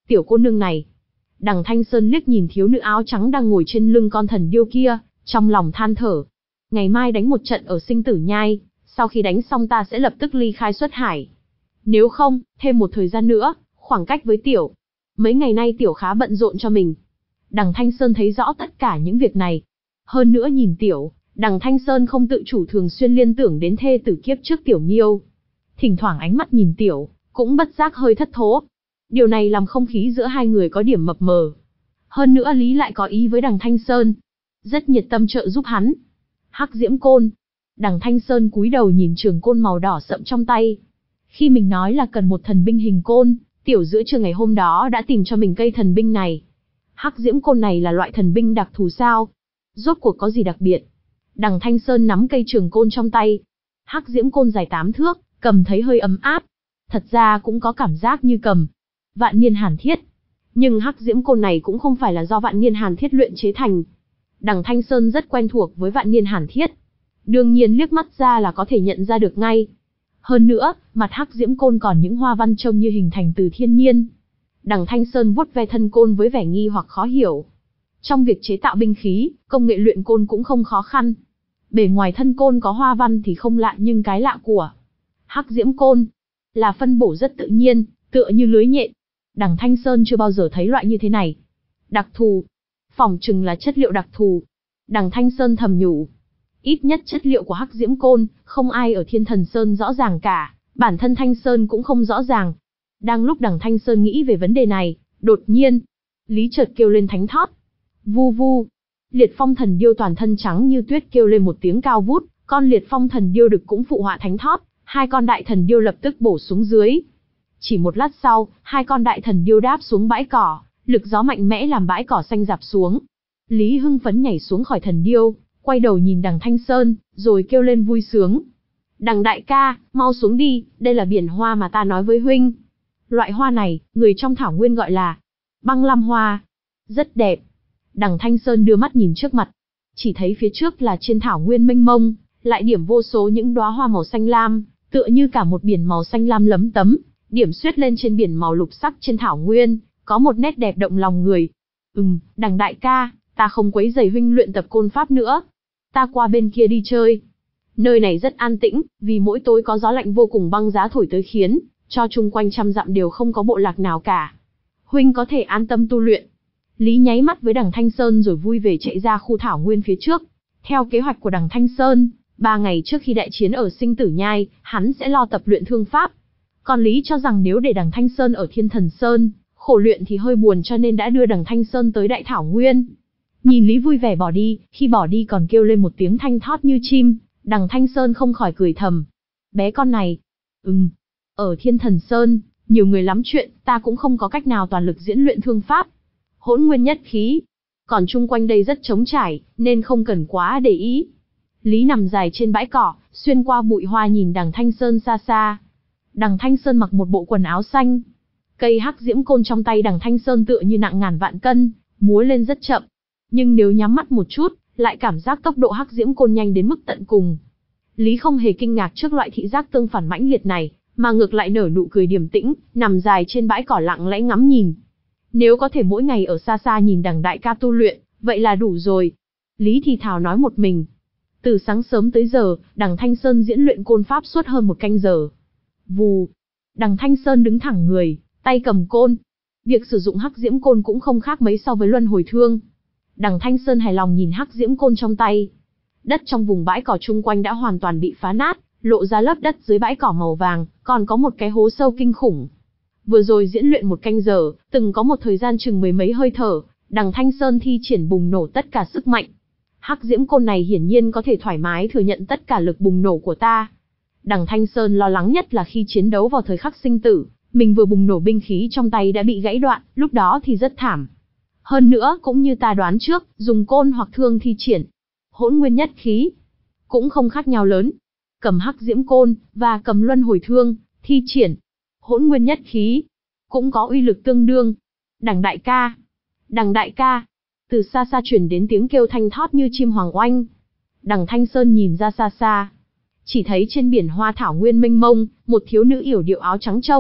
Tiểu cô nương này. Đằng Thanh Sơn liếc nhìn thiếu nữ áo trắng đang ngồi trên lưng con thần điêu kia, trong lòng than thở. Ngày mai đánh một trận ở sinh tử nhai, sau khi đánh xong ta sẽ lập tức ly khai xuất hải. Nếu không, thêm một thời gian nữa, khoảng cách với tiểu. Mấy ngày nay tiểu khá bận rộn cho mình. Đằng Thanh Sơn thấy rõ tất cả những việc này. Hơn nữa nhìn tiểu, đằng Thanh Sơn không tự chủ thường xuyên liên tưởng đến thê tử kiếp trước tiểu Nghiêu. Thỉnh thoảng ánh mắt nhìn tiểu, cũng bất giác hơi thất thố. Điều này làm không khí giữa hai người có điểm mập mờ. Hơn nữa Lý lại có ý với đằng Thanh Sơn. Rất nhiệt tâm trợ giúp hắn. Hắc diễm côn. Đằng Thanh Sơn cúi đầu nhìn trường côn màu đỏ sậm trong tay. Khi mình nói là cần một thần binh hình côn, tiểu giữa trưa ngày hôm đó đã tìm cho mình cây thần binh này. Hắc diễm côn này là loại thần binh đặc thù sao? Rốt cuộc có gì đặc biệt? Đằng Thanh Sơn nắm cây trường côn trong tay. Hắc diễm côn dài tám thước, cầm thấy hơi ấm áp. Thật ra cũng có cảm giác như cầm Vạn Niên Hàn Thiết. Nhưng hắc diễm côn này cũng không phải là do Vạn Niên Hàn Thiết luyện chế thành. Đằng Thanh Sơn rất quen thuộc với Vạn Niên Hàn Thiết. Đương nhiên liếc mắt ra là có thể nhận ra được ngay. Hơn nữa, mặt hắc diễm côn còn những hoa văn trông như hình thành từ thiên nhiên. Đằng Thanh Sơn vuốt ve thân côn với vẻ nghi hoặc khó hiểu. Trong việc chế tạo binh khí, công nghệ luyện côn cũng không khó khăn. Bề ngoài thân côn có hoa văn thì không lạ, nhưng cái lạ của hắc diễm côn là phân bổ rất tự nhiên, tựa như lưới nhện. Đằng Thanh Sơn chưa bao giờ thấy loại như thế này. Đặc thù. Phỏng chừng là chất liệu đặc thù. Đằng Thanh Sơn thầm nhủ. Ít nhất chất liệu của hắc diễm côn, không ai ở Thiên Thần Sơn rõ ràng cả, bản thân Thanh Sơn cũng không rõ ràng. Đang lúc đằng Thanh Sơn nghĩ về vấn đề này, đột nhiên, Lý chợt kêu lên thánh thót. Vu vu. Liệt phong thần điêu toàn thân trắng như tuyết kêu lên một tiếng cao vút, con liệt phong thần điêu đực cũng phụ họa thánh thót, hai con đại thần điêu lập tức bổ xuống dưới. Chỉ một lát sau, hai con đại thần điêu đáp xuống bãi cỏ, lực gió mạnh mẽ làm bãi cỏ xanh rạp xuống. Lý hưng phấn nhảy xuống khỏi thần điêu, quay đầu nhìn đằng Thanh Sơn, rồi kêu lên vui sướng. Đằng đại ca, mau xuống đi, đây là biển hoa mà ta nói với huynh. Loại hoa này, người trong thảo nguyên gọi là băng lam hoa. Rất đẹp. Đằng Thanh Sơn đưa mắt nhìn trước mặt. Chỉ thấy phía trước là trên thảo nguyên mênh mông, lại điểm vô số những đóa hoa màu xanh lam, tựa như cả một biển màu xanh lam lấm tấm, điểm xuyết lên trên biển màu lục sắc trên thảo nguyên, có một nét đẹp động lòng người. Ừm, đằng đại ca, ta không quấy rầy huynh luyện tập côn pháp nữa. Ta qua bên kia đi chơi. Nơi này rất an tĩnh, vì mỗi tối có gió lạnh vô cùng băng giá thổi tới khiến cho chung quanh trăm dặm đều không có bộ lạc nào cả. Huynh có thể an tâm tu luyện. Lý nháy mắt với đằng Thanh Sơn rồi vui vẻ chạy ra khu thảo nguyên phía trước. Theo kế hoạch của đằng Thanh Sơn, ba ngày trước khi đại chiến ở sinh tử nhai, hắn sẽ lo tập luyện thương pháp. Còn Lý cho rằng nếu để đằng Thanh Sơn ở Thiên Thần Sơn, khổ luyện thì hơi buồn, cho nên đã đưa đằng Thanh Sơn tới đại thảo nguyên. Nhìn Lý vui vẻ bỏ đi, khi bỏ đi còn kêu lên một tiếng thanh thót như chim, đằng Thanh Sơn không khỏi cười thầm. Bé con này. Ừm, ở Thiên Thần Sơn, nhiều người lắm chuyện, ta cũng không có cách nào toàn lực diễn luyện thương pháp. Hỗn nguyên nhất khí. Còn chung quanh đây rất trống trải, nên không cần quá để ý. Lý nằm dài trên bãi cỏ, xuyên qua bụi hoa nhìn đằng Thanh Sơn xa xa. Đằng Thanh Sơn mặc một bộ quần áo xanh. Cây hắc diễm côn trong tay đằng Thanh Sơn tựa như nặng ngàn vạn cân, múa lên rất chậm. Nhưng nếu nhắm mắt một chút, lại cảm giác tốc độ hắc diễm côn nhanh đến mức tận cùng. Lý không hề kinh ngạc trước loại thị giác tương phản mãnh liệt này, mà ngược lại nở nụ cười điềm tĩnh, nằm dài trên bãi cỏ lặng lẽ ngắm nhìn. Nếu có thể mỗi ngày ở xa xa nhìn đằng đại ca tu luyện, vậy là đủ rồi. Lý thì thào nói một mình. Từ sáng sớm tới giờ, đằng Thanh Sơn diễn luyện côn pháp suốt hơn một canh giờ. Vù. Đằng Thanh Sơn đứng thẳng người, tay cầm côn. Việc sử dụng hắc diễm côn cũng không khác mấy so với luân hồi thương. Đằng Thanh Sơn hài lòng nhìn hắc diễm côn trong tay. Đất trong vùng bãi cỏ chung quanh đã hoàn toàn bị phá nát, lộ ra lớp đất dưới bãi cỏ màu vàng, còn có một cái hố sâu kinh khủng. Vừa rồi diễn luyện một canh giờ, từng có một thời gian chừng mười mấy hơi thở, đằng Thanh Sơn thi triển bùng nổ tất cả sức mạnh. Hắc diễm côn này hiển nhiên có thể thoải mái thừa nhận tất cả lực bùng nổ của ta. Đằng Thanh Sơn lo lắng nhất là khi chiến đấu vào thời khắc sinh tử, mình vừa bùng nổ binh khí trong tay đã bị gãy đoạn, lúc đó thì rất thảm. Hơn nữa, cũng như ta đoán trước, dùng côn hoặc thương thi triển hỗn nguyên nhất khí, cũng không khác nhau lớn. Cầm hắc diễm côn, và cầm luân hồi thương, thi triển hỗn nguyên nhất khí, cũng có uy lực tương đương. Đằng đại ca, đằng đại ca, từ xa xa truyền đến tiếng kêu thanh thót như chim hoàng oanh. Đằng Thanh Sơn nhìn ra xa xa, chỉ thấy trên biển hoa thảo nguyên mênh mông, một thiếu nữ yểu điệu áo trắng trông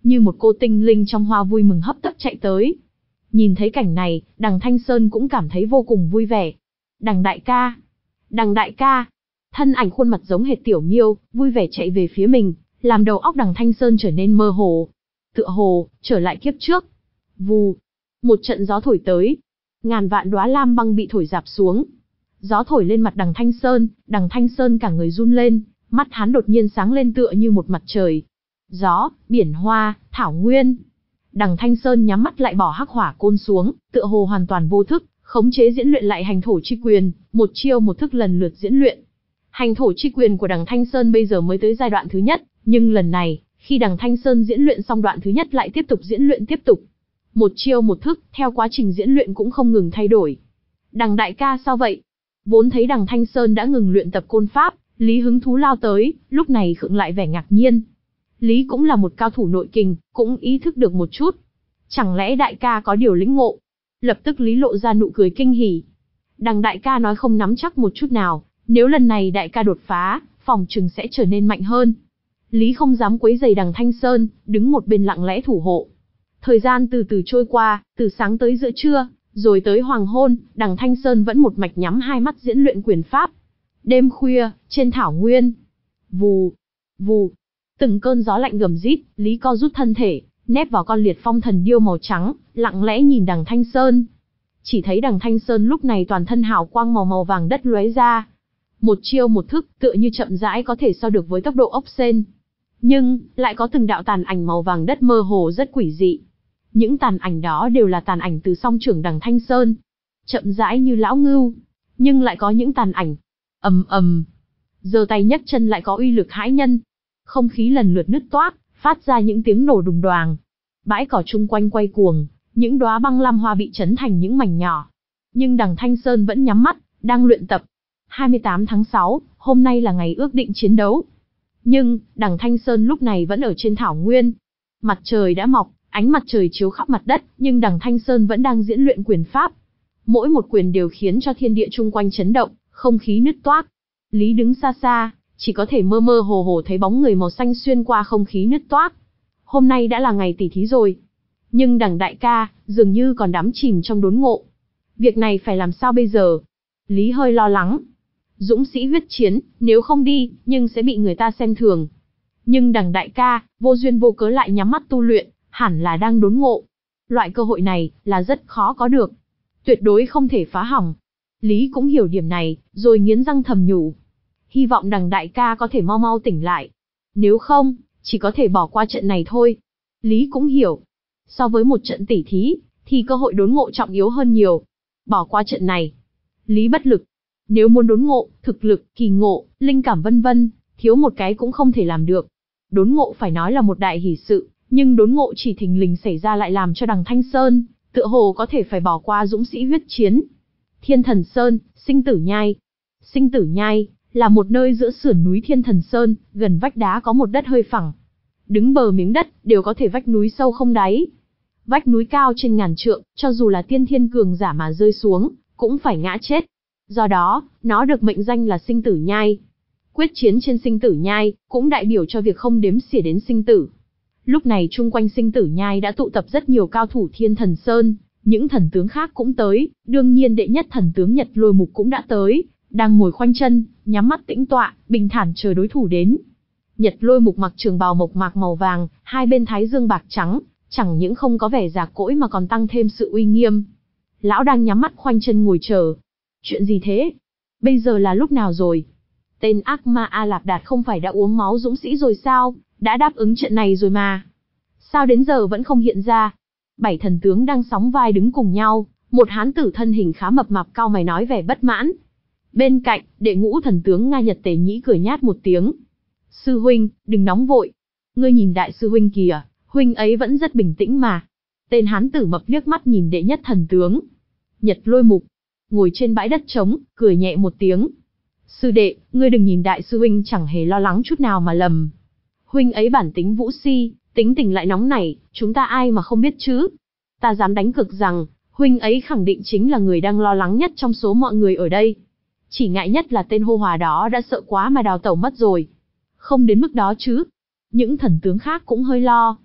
như một cô tinh linh trong hoa vui mừng hấp tấp chạy tới. Nhìn thấy cảnh này, Đằng Thanh Sơn cũng cảm thấy vô cùng vui vẻ. Đằng đại ca! Đằng đại ca! Thân ảnh khuôn mặt giống hệt Tiểu Miêu, vui vẻ chạy về phía mình, làm đầu óc Đằng Thanh Sơn trở nên mơ hồ. Tựa hồ, trở lại kiếp trước. Vù! Một trận gió thổi tới. Ngàn vạn đóa lam băng bị thổi rạp xuống. Gió thổi lên mặt Đằng Thanh Sơn, Đằng Thanh Sơn cả người run lên, mắt hắn đột nhiên sáng lên tựa như một mặt trời. Gió, biển hoa, thảo nguyên. Đằng Thanh Sơn nhắm mắt lại bỏ hắc hỏa côn xuống, tựa hồ hoàn toàn vô thức, khống chế diễn luyện lại hành thổ chi quyền, một chiêu một thức lần lượt diễn luyện. Hành thổ chi quyền của Đằng Thanh Sơn bây giờ mới tới giai đoạn thứ nhất, nhưng lần này, khi Đằng Thanh Sơn diễn luyện xong đoạn thứ nhất lại tiếp tục diễn luyện tiếp tục. Một chiêu một thức, theo quá trình diễn luyện cũng không ngừng thay đổi. Đằng đại ca sao vậy? Vốn thấy Đằng Thanh Sơn đã ngừng luyện tập côn pháp, Lý hứng thú lao tới, lúc này khựng lại vẻ ngạc nhiên. Lý cũng là một cao thủ nội kình, cũng ý thức được một chút. Chẳng lẽ đại ca có điều lĩnh ngộ? Lập tức Lý lộ ra nụ cười kinh hỉ. Đằng đại ca nói không nắm chắc một chút nào, nếu lần này đại ca đột phá, phòng chừng sẽ trở nên mạnh hơn. Lý không dám quấy rầy Đằng Thanh Sơn, đứng một bên lặng lẽ thủ hộ. Thời gian từ từ trôi qua, từ sáng tới giữa trưa, rồi tới hoàng hôn, Đằng Thanh Sơn vẫn một mạch nhắm hai mắt diễn luyện quyền pháp. Đêm khuya, trên thảo nguyên. Vù, vù. Từng cơn gió lạnh gầm rít, Lý co rút thân thể, nép vào con liệt phong thần điêu màu trắng, lặng lẽ nhìn Đằng Thanh Sơn. Chỉ thấy Đằng Thanh Sơn lúc này toàn thân hào quang màu màu vàng đất lóe ra. Một chiêu một thức, tựa như chậm rãi có thể so được với tốc độ ốc sên. Nhưng, lại có từng đạo tàn ảnh màu vàng đất mơ hồ rất quỷ dị. Những tàn ảnh đó đều là tàn ảnh từ song trưởng Đằng Thanh Sơn. Chậm rãi như lão ngưu, nhưng lại có những tàn ảnh. Ầm ầm. Giơ tay nhấc chân lại có uy lực hãi nhân. Không khí lần lượt nứt toác, phát ra những tiếng nổ đùng đoàng. Bãi cỏ chung quanh quay cuồng, những đóa băng lam hoa bị chấn thành những mảnh nhỏ. Nhưng Đằng Thanh Sơn vẫn nhắm mắt, đang luyện tập. hai mươi tám tháng sáu, hôm nay là ngày ước định chiến đấu. Nhưng, Đằng Thanh Sơn lúc này vẫn ở trên thảo nguyên. Mặt trời đã mọc, ánh mặt trời chiếu khắp mặt đất, nhưng Đằng Thanh Sơn vẫn đang diễn luyện quyền pháp. Mỗi một quyền đều khiến cho thiên địa chung quanh chấn động, không khí nứt toác. Lý đứng xa xa, chỉ có thể mơ mơ hồ hồ thấy bóng người màu xanh xuyên qua không khí nứt toác. Hôm nay đã là ngày tỉ thí rồi. Nhưng Đằng đại ca, dường như còn đắm chìm trong đốn ngộ. Việc này phải làm sao bây giờ? Lý hơi lo lắng. Dũng sĩ huyết chiến, nếu không đi, nhưng sẽ bị người ta xem thường. Nhưng Đằng đại ca, vô duyên vô cớ lại nhắm mắt tu luyện, hẳn là đang đốn ngộ. Loại cơ hội này, là rất khó có được. Tuyệt đối không thể phá hỏng. Lý cũng hiểu điểm này, rồi nghiến răng thầm nhủ. Hy vọng Đằng đại ca có thể mau mau tỉnh lại. Nếu không, chỉ có thể bỏ qua trận này thôi. Lý cũng hiểu. So với một trận tỉ thí, thì cơ hội đốn ngộ trọng yếu hơn nhiều. Bỏ qua trận này. Lý bất lực. Nếu muốn đốn ngộ, thực lực, kỳ ngộ, linh cảm vân vân, thiếu một cái cũng không thể làm được. Đốn ngộ phải nói là một đại hỷ sự, nhưng đốn ngộ chỉ thình lình xảy ra lại làm cho Đằng Thanh Sơn, tựa hồ có thể phải bỏ qua dũng sĩ huyết chiến. Thiên Thần Sơn, Sinh Tử Nhai. Sinh Tử Nhai là một nơi giữa sườn núi Thiên Thần Sơn, gần vách đá có một đất hơi phẳng. Đứng bờ miếng đất, đều có thể vách núi sâu không đáy. Vách núi cao trên ngàn trượng, cho dù là tiên thiên cường giả mà rơi xuống, cũng phải ngã chết. Do đó, nó được mệnh danh là Sinh Tử Nhai. Quyết chiến trên Sinh Tử Nhai, cũng đại biểu cho việc không đếm xỉa đến sinh tử. Lúc này chung quanh Sinh Tử Nhai đã tụ tập rất nhiều cao thủ Thiên Thần Sơn, những thần tướng khác cũng tới, đương nhiên đệ nhất thần tướng Nhật Lôi Mục cũng đã tới, đang ngồi khoanh chân, nhắm mắt tĩnh tọa, bình thản chờ đối thủ đến. Nhật Lôi Mục mặc trường bào mộc mạc màu vàng, hai bên thái dương bạc trắng, chẳng những không có vẻ già cỗi mà còn tăng thêm sự uy nghiêm. Lão đang nhắm mắt khoanh chân ngồi chờ. Chuyện gì thế? Bây giờ là lúc nào rồi? Tên ác ma A Lạp Đạt không phải đã uống máu dũng sĩ rồi sao? Đã đáp ứng trận này rồi mà. Sao đến giờ vẫn không hiện ra? Bảy thần tướng đang sóng vai đứng cùng nhau, một hán tử thân hình khá mập mạp cau mày nói vẻ bất mãn. Bên cạnh, đệ ngũ thần tướng Nga Nhật Tề Nhĩ cười nhát một tiếng. Sư huynh, đừng nóng vội. Ngươi nhìn đại sư huynh kìa, huynh ấy vẫn rất bình tĩnh mà. Tên hán tử mập liếc mắt nhìn đệ nhất thần tướng Nhật Lôi Mục, ngồi trên bãi đất trống, cười nhẹ một tiếng. Sư đệ, ngươi đừng nhìn đại sư huynh chẳng hề lo lắng chút nào mà lầm. Huynh ấy bản tính vũ si, tính tình lại nóng nảy, chúng ta ai mà không biết chứ. Ta dám đánh cược rằng, huynh ấy khẳng định chính là người đang lo lắng nhất trong số mọi người ở đây. Chỉ ngại nhất là tên hô hòa đó đã sợ quá mà đào tẩu mất rồi. Không đến mức đó chứ. Những thần tướng khác cũng hơi lo.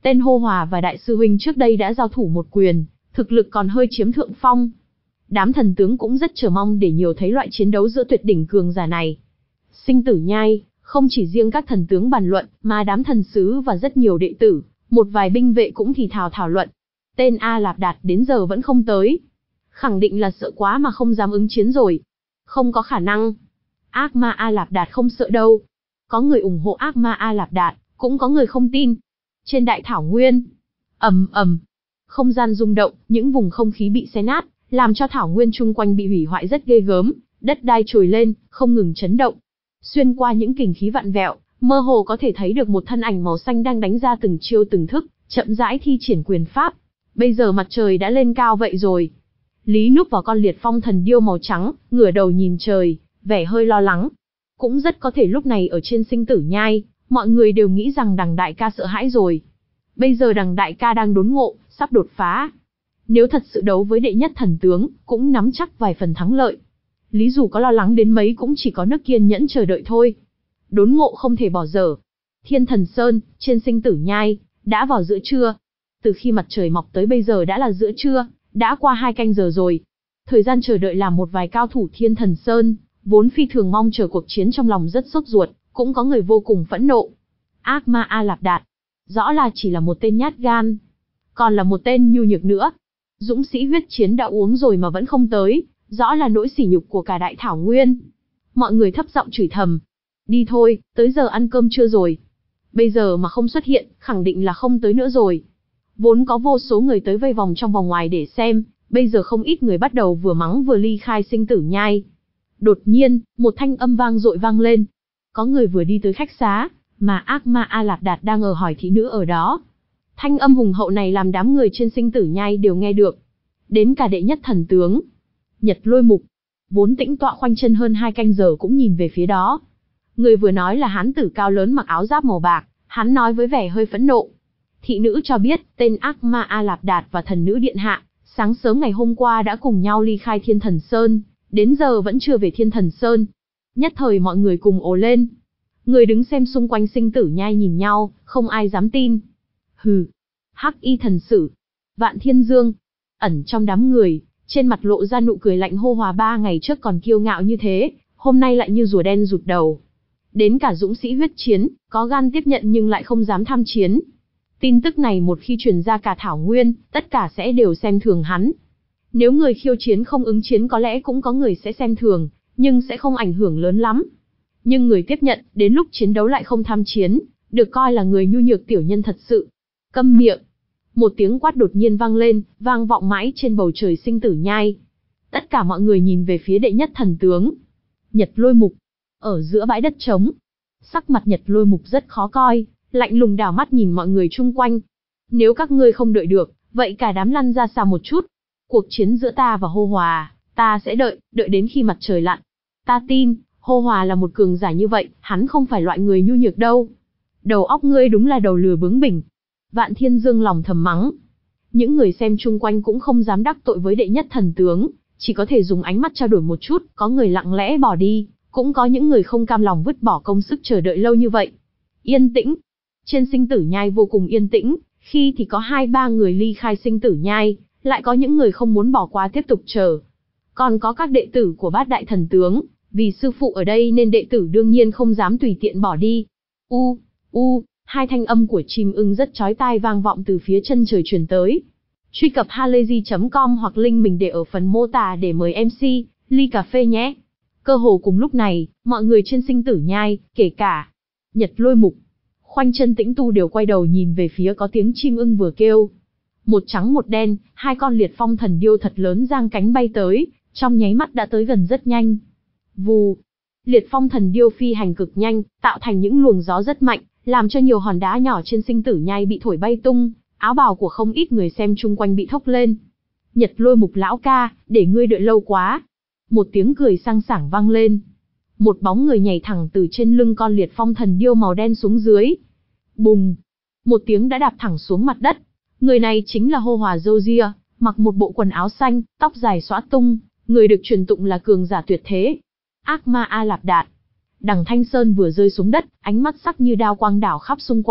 Tên Hô Hòa và đại sư huynh trước đây đã giao thủ một quyền, thực lực còn hơi chiếm thượng phong. Đám thần tướng cũng rất chờ mong để nhiều thấy loại chiến đấu giữa tuyệt đỉnh cường giả này. Sinh tử nhai, không chỉ riêng các thần tướng bàn luận, mà đám thần sứ và rất nhiều đệ tử, một vài binh vệ cũng thì thào thảo luận. Tên A Lạp Đạt đến giờ vẫn không tới. Khẳng định là sợ quá mà không dám ứng chiến rồi. Không có khả năng. Ác ma A Lạp Đạt không sợ đâu. Có người ủng hộ ác ma A Lạp Đạt, cũng có người không tin. Trên đại thảo nguyên, ầm ầm, không gian rung động, những vùng không khí bị xé nát, làm cho thảo nguyên chung quanh bị hủy hoại rất ghê gớm, đất đai trồi lên, không ngừng chấn động. Xuyên qua những kình khí vặn vẹo, mơ hồ có thể thấy được một thân ảnh màu xanh đang đánh ra từng chiêu từng thức, chậm rãi thi triển quyền pháp. Bây giờ mặt trời đã lên cao vậy rồi. Lý núp vào con liệt phong thần điêu màu trắng, ngửa đầu nhìn trời, vẻ hơi lo lắng. Cũng rất có thể lúc này ở trên sinh tử nhai, mọi người đều nghĩ rằng đằng đại ca sợ hãi rồi. Bây giờ đằng đại ca đang đốn ngộ, sắp đột phá. Nếu thật sự đấu với đệ nhất thần tướng, cũng nắm chắc vài phần thắng lợi. Lý dù có lo lắng đến mấy cũng chỉ có nước kiên nhẫn chờ đợi thôi. Đốn ngộ không thể bỏ dở. Thiên Thần Sơn, trên sinh tử nhai, đã vào giữa trưa. Từ khi mặt trời mọc tới bây giờ đã là giữa trưa, đã qua hai canh giờ rồi. Thời gian chờ đợi làm một vài cao thủ Thiên Thần Sơn, vốn phi thường mong chờ cuộc chiến trong lòng rất sốt ruột, cũng có người vô cùng phẫn nộ. Ác ma A Lạp Đạt, rõ là chỉ là một tên nhát gan, còn là một tên nhu nhược nữa. Dũng sĩ huyết chiến đã uống rồi mà vẫn không tới, rõ là nỗi sỉ nhục của cả đại thảo nguyên. Mọi người thấp giọng chửi thầm. Đi thôi, tới giờ ăn cơm trưa rồi. Bây giờ mà không xuất hiện, khẳng định là không tới nữa rồi. Vốn có vô số người tới vây vòng trong vòng ngoài để xem, bây giờ không ít người bắt đầu vừa mắng vừa ly khai sinh tử nhai. Đột nhiên, một thanh âm vang dội vang lên. Có người vừa đi tới khách xá, mà ác ma A Lạp Đạt đang ở hỏi thị nữ ở đó. Thanh âm hùng hậu này làm đám người trên sinh tử nhai đều nghe được. Đến cả đệ nhất thần tướng Nhật Lôi Mục, vốn tĩnh tọa khoanh chân hơn hai canh giờ cũng nhìn về phía đó. Người vừa nói là hán tử cao lớn mặc áo giáp màu bạc, hắn nói với vẻ hơi phẫn nộ. Thị nữ cho biết, tên ác ma A Lạp Đạt và thần nữ điện hạ, sáng sớm ngày hôm qua đã cùng nhau ly khai Thiên Thần Sơn, đến giờ vẫn chưa về Thiên Thần Sơn. Nhất thời mọi người cùng ồ lên. Người đứng xem xung quanh sinh tử nhai nhìn nhau, không ai dám tin. Hừ, Hắc Y thần sử, Vạn Thiên Dương, ẩn trong đám người, trên mặt lộ ra nụ cười lạnh. Hô Hòa ba ngày trước còn kiêu ngạo như thế, hôm nay lại như rùa đen rụt đầu. Đến cả dũng sĩ huyết chiến, có gan tiếp nhận nhưng lại không dám tham chiến. Tin tức này một khi truyền ra cả thảo nguyên, tất cả sẽ đều xem thường hắn. Nếu người khiêu chiến không ứng chiến có lẽ cũng có người sẽ xem thường, nhưng sẽ không ảnh hưởng lớn lắm. Nhưng người tiếp nhận, đến lúc chiến đấu lại không tham chiến, được coi là người nhu nhược tiểu nhân thật sự. Câm miệng! Một tiếng quát đột nhiên vang lên, vang vọng mãi trên bầu trời sinh tử nhai. Tất cả mọi người nhìn về phía đệ nhất thần tướng Nhật Lôi Mục. Ở giữa bãi đất trống, sắc mặt Nhật Lôi Mục rất khó coi, lạnh lùng đảo mắt nhìn mọi người chung quanh. Nếu các ngươi không đợi được, vậy cả đám lăn ra xa một chút. Cuộc chiến giữa ta và Hô Hòa, ta sẽ đợi, đợi đến khi mặt trời lặn. Ta tin, Hô Hòa là một cường giả như vậy, hắn không phải loại người nhu nhược đâu. Đầu óc ngươi đúng là đầu lừa bướng bỉnh. Vạn Thiên Dương lòng thầm mắng. Những người xem chung quanh cũng không dám đắc tội với đệ nhất thần tướng, chỉ có thể dùng ánh mắt trao đổi một chút, có người lặng lẽ bỏ đi, cũng có những người không cam lòng vứt bỏ công sức chờ đợi lâu như vậy. Yên tĩnh. Trên sinh tử nhai vô cùng yên tĩnh, khi thì có hai ba người ly khai sinh tử nhai, lại có những người không muốn bỏ qua tiếp tục chờ. Còn có các đệ tử của bát đại thần tướng, vì sư phụ ở đây nên đệ tử đương nhiên không dám tùy tiện bỏ đi. U, u, hai thanh âm của chim ưng rất chói tai vang vọng từ phía chân trời truyền tới. Truy cập halayzi chấm com hoặc link mình để ở phần mô tả để mời em xê, ly cà phê nhé. Cơ hồ cùng lúc này, mọi người trên sinh tử nhai, kể cả Nhật Lôi Mục, khoanh chân tĩnh tu đều quay đầu nhìn về phía có tiếng chim ưng vừa kêu. Một trắng một đen, hai con liệt phong thần điêu thật lớn giang cánh bay tới, trong nháy mắt đã tới gần rất nhanh. Vù, liệt phong thần điêu phi hành cực nhanh, tạo thành những luồng gió rất mạnh, làm cho nhiều hòn đá nhỏ trên sinh tử nhai bị thổi bay tung, áo bào của không ít người xem chung quanh bị thốc lên. Nhật Lôi Mục lão ca, để ngươi đợi lâu quá. Một tiếng cười sang sảng vang lên. Một bóng người nhảy thẳng từ trên lưng con liệt phong thần điêu màu đen xuống dưới. Bùng! Một tiếng đã đạp thẳng xuống mặt đất. Người này chính là Hô Hòa Dâu Ria, mặc một bộ quần áo xanh, tóc dài xõa tung, người được truyền tụng là cường giả tuyệt thế. Ác ma A Lạp Đạt. Đằng Thanh Sơn vừa rơi xuống đất, ánh mắt sắc như đao quang đảo khắp xung quanh,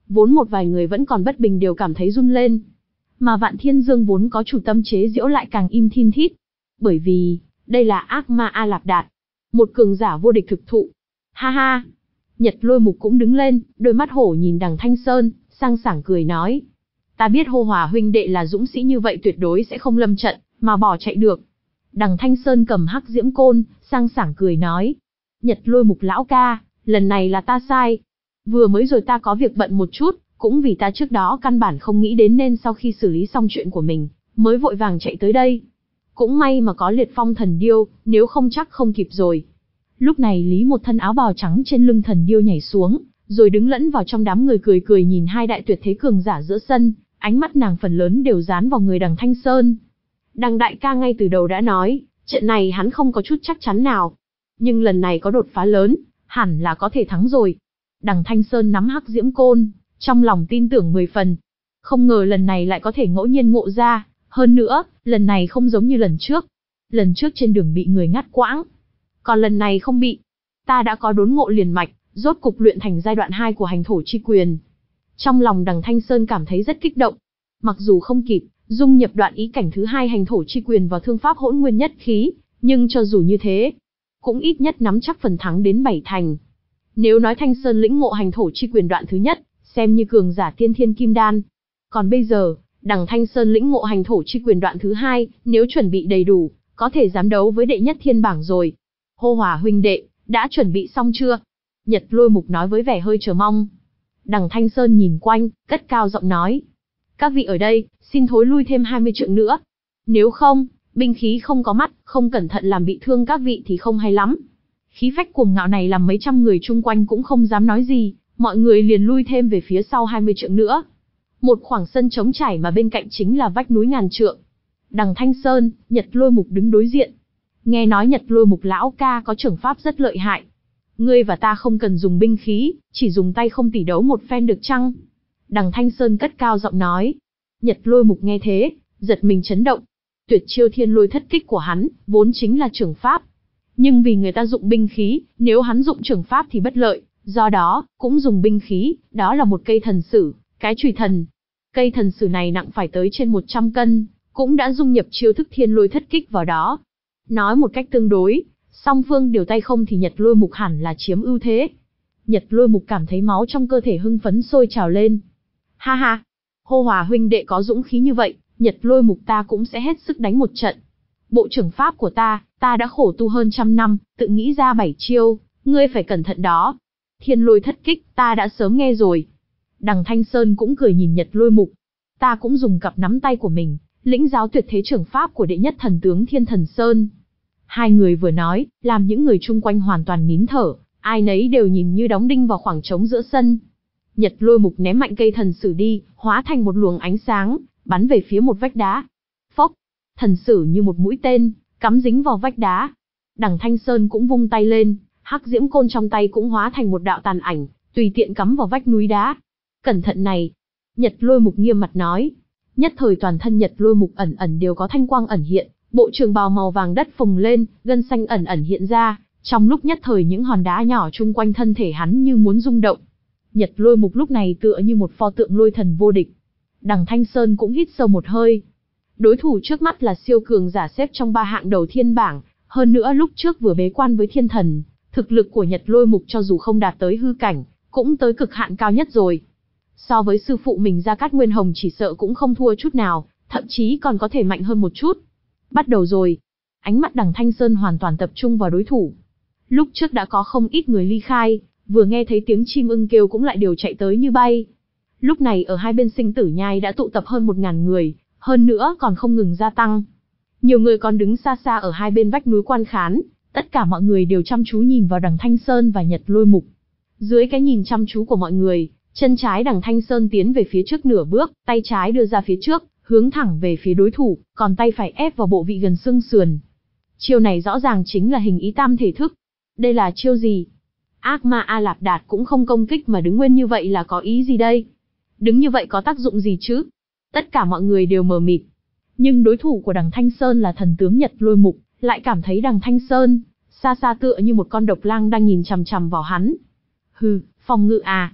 vốn một vài người vẫn còn bất bình đều cảm thấy run lên. Mà Vạn Thiên Dương vốn có chủ tâm chế giễu lại càng im thin thít. Bởi vì, đây là ác ma A Lạp Đạt, một cường giả vô địch thực thụ. Ha ha! Nhật Lôi Mục cũng đứng lên, đôi mắt hổ nhìn Đằng Thanh Sơn, sang sảng cười nói. Ta biết Hô Hòa huynh đệ là dũng sĩ như vậy tuyệt đối sẽ không lâm trận, mà bỏ chạy được. Đằng Thanh Sơn cầm hắc diễm côn, sang sảng cười nói. Nhật Lôi Mục lão ca, lần này là ta sai. Vừa mới rồi ta có việc bận một chút, cũng vì ta trước đó căn bản không nghĩ đến nên sau khi xử lý xong chuyện của mình, mới vội vàng chạy tới đây. Cũng may mà có Liệt Phong thần điêu, nếu không chắc không kịp rồi. Lúc này Lý một thân áo bào trắng trên lưng thần điêu nhảy xuống, rồi đứng lẫn vào trong đám người cười cười nhìn hai đại tuyệt thế cường giả giữa sân, ánh mắt nàng phần lớn đều dán vào người Đằng Thanh Sơn. Đằng đại ca ngay từ đầu đã nói, trận này hắn không có chút chắc chắn nào. Nhưng lần này có đột phá lớn, hẳn là có thể thắng rồi. Đằng Thanh Sơn nắm hắc diễm côn, trong lòng tin tưởng mười phần. Không ngờ lần này lại có thể ngẫu nhiên ngộ ra, hơn nữa, lần này không giống như lần trước. Lần trước trên đường bị người ngắt quãng, còn lần này không bị. Ta đã có đốn ngộ liền mạch, rốt cục luyện thành giai đoạn hai của hành thổ chi quyền. Trong lòng Đằng Thanh Sơn cảm thấy rất kích động. Mặc dù không kịp dung nhập đoạn ý cảnh thứ hai hành thổ chi quyền vào thương pháp hỗn nguyên nhất khí, nhưng cho dù như thế, cũng ít nhất nắm chắc phần thắng đến bảy thành. Nếu nói Thanh Sơn lĩnh ngộ hành thổ chi quyền đoạn thứ nhất, xem như cường giả tiên thiên kim đan. Còn bây giờ, Đằng Thanh Sơn lĩnh ngộ hành thổ chi quyền đoạn thứ hai, nếu chuẩn bị đầy đủ, có thể dám đấu với đệ nhất thiên bảng rồi. Hô Hòa huynh đệ, đã chuẩn bị xong chưa? Nhật Lôi Mục nói với vẻ hơi chờ mong. Đằng Thanh Sơn nhìn quanh, cất cao giọng nói. Các vị ở đây, xin thối lui thêm hai mươi trượng nữa. Nếu không, binh khí không có mắt, không cẩn thận làm bị thương các vị thì không hay lắm. Khí phách cuồng ngạo này làm mấy trăm người chung quanh cũng không dám nói gì, mọi người liền lui thêm về phía sau hai mươi trượng nữa. Một khoảng sân trống trải mà bên cạnh chính là vách núi ngàn trượng. Đằng Thanh Sơn, Nhật Lôi Mục đứng đối diện. Nghe nói Nhật Lôi Mục lão ca có trưởng pháp rất lợi hại. Ngươi và ta không cần dùng binh khí, chỉ dùng tay không tỉ đấu một phen được chăng? Đằng Thanh Sơn cất cao giọng nói. Nhật Lôi Mục nghe thế, giật mình chấn động. Tuyệt chiêu thiên lôi thất kích của hắn, vốn chính là trưởng pháp. Nhưng vì người ta dụng binh khí, nếu hắn dụng trưởng pháp thì bất lợi, do đó, cũng dùng binh khí, đó là một cây thần sử, cái chùy thần. Cây thần sử này nặng phải tới trên một trăm cân, cũng đã dung nhập chiêu thức thiên lôi thất kích vào đó. Nói một cách tương đối, song phương điều tay không thì Nhật Lôi Mục hẳn là chiếm ưu thế. Nhật Lôi Mục cảm thấy máu trong cơ thể hưng phấn sôi trào lên. Ha ha, Hô Hòa huynh đệ có dũng khí như vậy, Nhật Lôi Mục ta cũng sẽ hết sức đánh một trận. Bộ trưởng pháp của ta, ta đã khổ tu hơn trăm năm, tự nghĩ ra bảy chiêu, ngươi phải cẩn thận đó. Thiên lôi thất kích, ta đã sớm nghe rồi. Đằng Thanh Sơn cũng cười nhìn Nhật Lôi Mục. Ta cũng dùng cặp nắm tay của mình, lĩnh giáo tuyệt thế trưởng pháp của đệ nhất thần tướng Thiên Thần Sơn. Hai người vừa nói, làm những người chung quanh hoàn toàn nín thở, ai nấy đều nhìn như đóng đinh vào khoảng trống giữa sân. Nhật Lôi Mục ném mạnh cây thần sử đi, hóa thành một luồng ánh sáng, bắn về phía một vách đá. Phốc, thần sử như một mũi tên, cắm dính vào vách đá. Đằng Thanh Sơn cũng vung tay lên, hắc diễm côn trong tay cũng hóa thành một đạo tàn ảnh, tùy tiện cắm vào vách núi đá. Cẩn thận này, Nhật Lôi Mục nghiêm mặt nói. Nhất thời toàn thân Nhật Lôi Mục ẩn ẩn đều có thanh quang ẩn hiện, bộ trường bào màu vàng đất phồng lên, gân xanh ẩn ẩn hiện ra, trong lúc nhất thời những hòn đá nhỏ chung quanh thân thể hắn như muốn rung động. Nhật Lôi Mục lúc này tựa như một pho tượng lôi thần vô địch. Đằng Thanh Sơn cũng hít sâu một hơi. Đối thủ trước mắt là siêu cường giả xếp trong ba hạng đầu thiên bảng, hơn nữa lúc trước vừa bế quan với thiên thần, thực lực của Nhật Lôi Mục cho dù không đạt tới hư cảnh, cũng tới cực hạn cao nhất rồi. So với sư phụ mình Gia Cát Nguyên Hồng chỉ sợ cũng không thua chút nào, thậm chí còn có thể mạnh hơn một chút. Bắt đầu rồi. Ánh mắt Đằng Thanh Sơn hoàn toàn tập trung vào đối thủ. Lúc trước đã có không ít người ly khai, vừa nghe thấy tiếng chim ưng kêu cũng lại đều chạy tới như bay. Lúc này ở hai bên sinh tử nhai đã tụ tập hơn một ngàn người, hơn nữa còn không ngừng gia tăng. Nhiều người còn đứng xa xa ở hai bên vách núi quan khán, tất cả mọi người đều chăm chú nhìn vào Đằng Thanh Sơn và Nhật Lôi Mục. Dưới cái nhìn chăm chú của mọi người, chân trái Đằng Thanh Sơn tiến về phía trước nửa bước, tay trái đưa ra phía trước, hướng thẳng về phía đối thủ, còn tay phải ép vào bộ vị gần xương sườn. Chiêu này rõ ràng chính là hình ý tam thể thức. Đây là chiêu gì? Ác ma A Lạp Đạt cũng không công kích mà đứng nguyên như vậy là có ý gì đây? Đứng như vậy có tác dụng gì chứ? Tất cả mọi người đều mờ mịt. Nhưng đối thủ của Đằng Thanh Sơn là thần tướng Nhật Lôi Mục, lại cảm thấy Đằng Thanh Sơn, xa xa tựa như một con độc lang đang nhìn chằm chằm vào hắn. Hừ, phòng ngự à?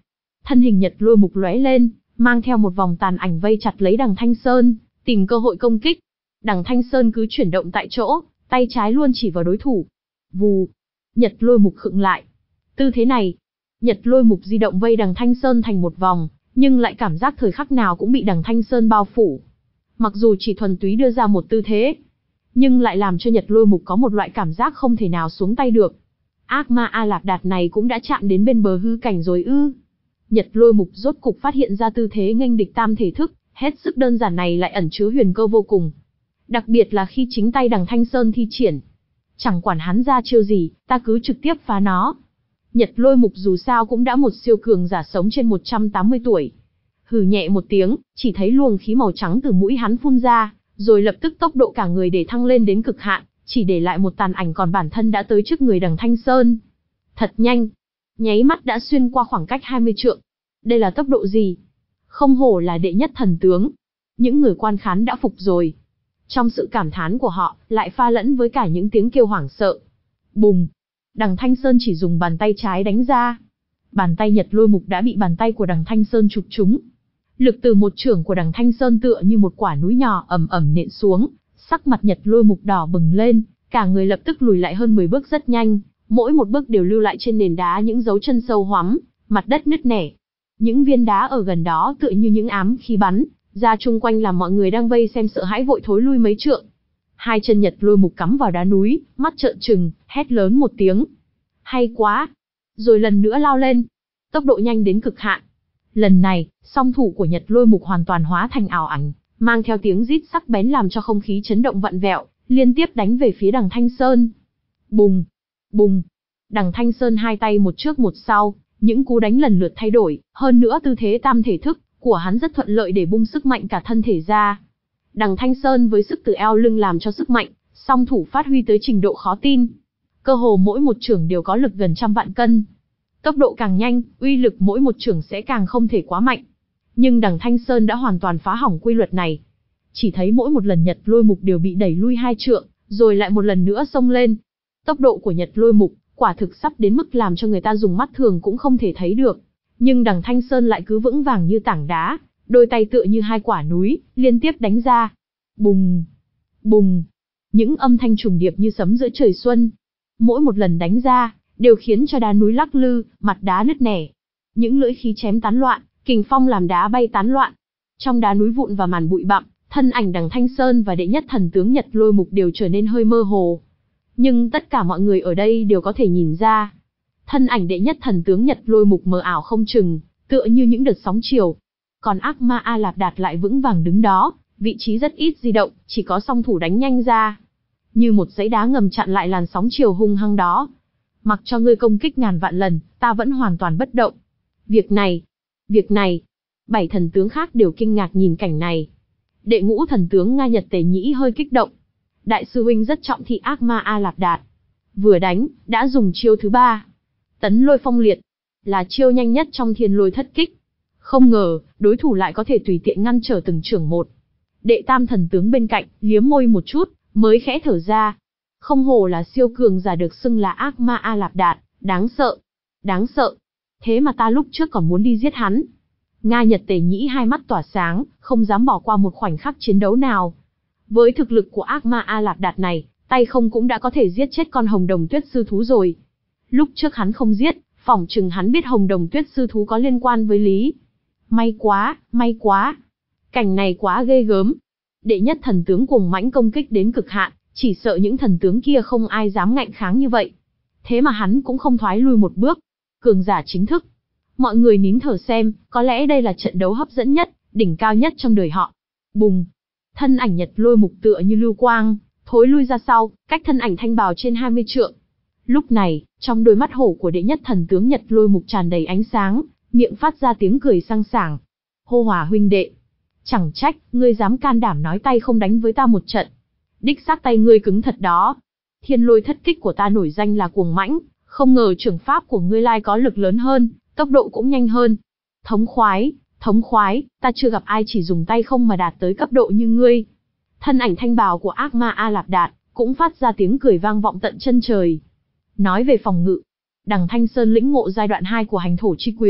Thân hình Nhật Lôi Mục lóe lên, mang theo một vòng tàn ảnh vây chặt lấy Đằng Thanh Sơn, tìm cơ hội công kích. Đằng Thanh Sơn cứ chuyển động tại chỗ, tay trái luôn chỉ vào đối thủ. Vù, Nhật Lôi Mục khựng lại. Tư thế này, Nhật Lôi Mục di động vây Đằng Thanh Sơn thành một vòng, nhưng lại cảm giác thời khắc nào cũng bị Đằng Thanh Sơn bao phủ. Mặc dù chỉ thuần túy đưa ra một tư thế, nhưng lại làm cho Nhật Lôi Mục có một loại cảm giác không thể nào xuống tay được. Ác ma A Lạp Đạt này cũng đã chạm đến bên bờ hư cảnh rồi ư? Nhật Lôi Mục rốt cục phát hiện ra tư thế nghênh địch tam thể thức, hết sức đơn giản này lại ẩn chứa huyền cơ vô cùng. Đặc biệt là khi chính tay Đằng Thanh Sơn thi triển. Chẳng quản hắn ra chiêu gì, ta cứ trực tiếp phá nó. Nhật Lôi Mục dù sao cũng đã một siêu cường giả sống trên một trăm tám mươi tuổi. Hừ nhẹ một tiếng, chỉ thấy luồng khí màu trắng từ mũi hắn phun ra, rồi lập tức tốc độ cả người để thăng lên đến cực hạn, chỉ để lại một tàn ảnh còn bản thân đã tới trước người Đằng Thanh Sơn. Thật nhanh, nháy mắt đã xuyên qua khoảng cách hai mươi trượng. Đây là tốc độ gì? Không hổ là đệ nhất thần tướng. Những người quan khán đã phục rồi. Trong sự cảm thán của họ, lại pha lẫn với cả những tiếng kêu hoảng sợ. Bùng! Đằng Thanh Sơn chỉ dùng bàn tay trái đánh ra. Bàn tay Nhật Lôi Mục đã bị bàn tay của Đằng Thanh Sơn chụp trúng. Lực từ một chưởng của Đằng Thanh Sơn tựa như một quả núi nhỏ ầm ầm nện xuống, sắc mặt Nhật Lôi Mục đỏ bừng lên, cả người lập tức lùi lại hơn mười bước rất nhanh, mỗi một bước đều lưu lại trên nền đá những dấu chân sâu hoắm, mặt đất nứt nẻ. Những viên đá ở gần đó tựa như những ám khí bắn ra chung quanh làm mọi người đang vây xem sợ hãi vội thối lui mấy trượng. Hai chân Nhật Lôi Mục cắm vào đá núi, mắt trợn trừng, hét lớn một tiếng. Hay quá! Rồi lần nữa lao lên. Tốc độ nhanh đến cực hạn. Lần này, song thủ của Nhật Lôi Mục hoàn toàn hóa thành ảo ảnh, mang theo tiếng rít sắc bén làm cho không khí chấn động vặn vẹo, liên tiếp đánh về phía Đằng Thanh Sơn. Bùng! Bùng! Đằng Thanh Sơn hai tay một trước một sau, những cú đánh lần lượt thay đổi, hơn nữa tư thế tam thể thức của hắn rất thuận lợi để bung sức mạnh cả thân thể ra. Đằng Thanh Sơn với sức từ eo lưng làm cho sức mạnh, song thủ phát huy tới trình độ khó tin. Cơ hồ mỗi một chưởng đều có lực gần trăm vạn cân. Tốc độ càng nhanh, uy lực mỗi một chưởng sẽ càng không thể quá mạnh. Nhưng Đằng Thanh Sơn đã hoàn toàn phá hỏng quy luật này. Chỉ thấy mỗi một lần Nhật Lôi Mục đều bị đẩy lui hai trượng, rồi lại một lần nữa xông lên. Tốc độ của Nhật Lôi Mục quả thực sắp đến mức làm cho người ta dùng mắt thường cũng không thể thấy được. Nhưng Đằng Thanh Sơn lại cứ vững vàng như tảng đá, đôi tay tựa như hai quả núi, liên tiếp đánh ra. Bùng! Bùng! Những âm thanh trùng điệp như sấm giữa trời xuân. Mỗi một lần đánh ra, đều khiến cho đá núi lắc lư, mặt đá nứt nẻ. Những lưỡi khí chém tán loạn, kình phong làm đá bay tán loạn. Trong đá núi vụn và màn bụi bặm, thân ảnh Đằng Thanh Sơn và đệ nhất thần tướng Nhật Lôi Mục đều trở nên hơi mơ hồ. Nhưng tất cả mọi người ở đây đều có thể nhìn ra. Thân ảnh đệ nhất thần tướng Nhật Lôi Mục mờ ảo không chừng, tựa như những đợt sóng chiều. Còn ác ma A Lạp Đạt lại vững vàng đứng đó, vị trí rất ít di động, chỉ có song thủ đánh nhanh ra. Như một dãy đá ngầm chặn lại làn sóng chiều hung hăng đó. Mặc cho ngươi công kích ngàn vạn lần, ta vẫn hoàn toàn bất động. Việc này, việc này, bảy thần tướng khác đều kinh ngạc nhìn cảnh này. Đệ ngũ thần tướng Nga Nhật Tề Nhĩ hơi kích động. Đại sư huynh rất trọng thị ác ma A Lạp Đạt. Vừa đánh, đã dùng chiêu thứ ba. Tấn Lôi Phong Liệt, là chiêu nhanh nhất trong Thiên Lôi Thất Kích. Không ngờ, đối thủ lại có thể tùy tiện ngăn trở từng chưởng một. Đệ tam thần tướng bên cạnh, liếm môi một chút, mới khẽ thở ra. Không hổ là siêu cường giả được xưng là ác ma A Lạp Đạt, đáng sợ, đáng sợ. Thế mà ta lúc trước còn muốn đi giết hắn. Nga Nhật Tề Nhĩ hai mắt tỏa sáng, không dám bỏ qua một khoảnh khắc chiến đấu nào. Với thực lực của ác ma A Lạp Đạt này, tay không cũng đã có thể giết chết con hồng đồng tuyết sư thú rồi. Lúc trước hắn không giết, phỏng chừng hắn biết hồng đồng tuyết sư thú có liên quan với Lý. May quá, may quá. Cảnh này quá ghê gớm. Đệ nhất thần tướng cuồng mãnh công kích đến cực hạn, chỉ sợ những thần tướng kia không ai dám ngạnh kháng như vậy. Thế mà hắn cũng không thoái lui một bước. Cường giả chính thức. Mọi người nín thở xem, có lẽ đây là trận đấu hấp dẫn nhất, đỉnh cao nhất trong đời họ. Bùng! Thân ảnh Nhật Lôi Mục tựa như lưu quang, thối lui ra sau, cách thân ảnh thanh bào trên hai mươi trượng. Lúc này, trong đôi mắt hổ của đệ nhất thần tướng Nhật Lôi Mục tràn đầy ánh sáng, miệng phát ra tiếng cười sang sảng. Hô Hòa huynh đệ, chẳng trách ngươi dám can đảm nói tay không đánh với ta một trận. Đích xác tay ngươi cứng thật đó. Thiên Lôi Thất Kích của ta nổi danh là cuồng mãnh, không ngờ trưởng pháp của ngươi lai có lực lớn hơn, tốc độ cũng nhanh hơn. Thống khoái, thống khoái, ta chưa gặp ai chỉ dùng tay không mà đạt tới cấp độ như ngươi. Thân ảnh thanh bào của ác ma A Lạp Đạt cũng phát ra tiếng cười vang vọng tận chân trời. Nói về phòng ngự, Đằng Thanh Sơn lĩnh ngộ giai đoạn hai của hành thổ chi quyền,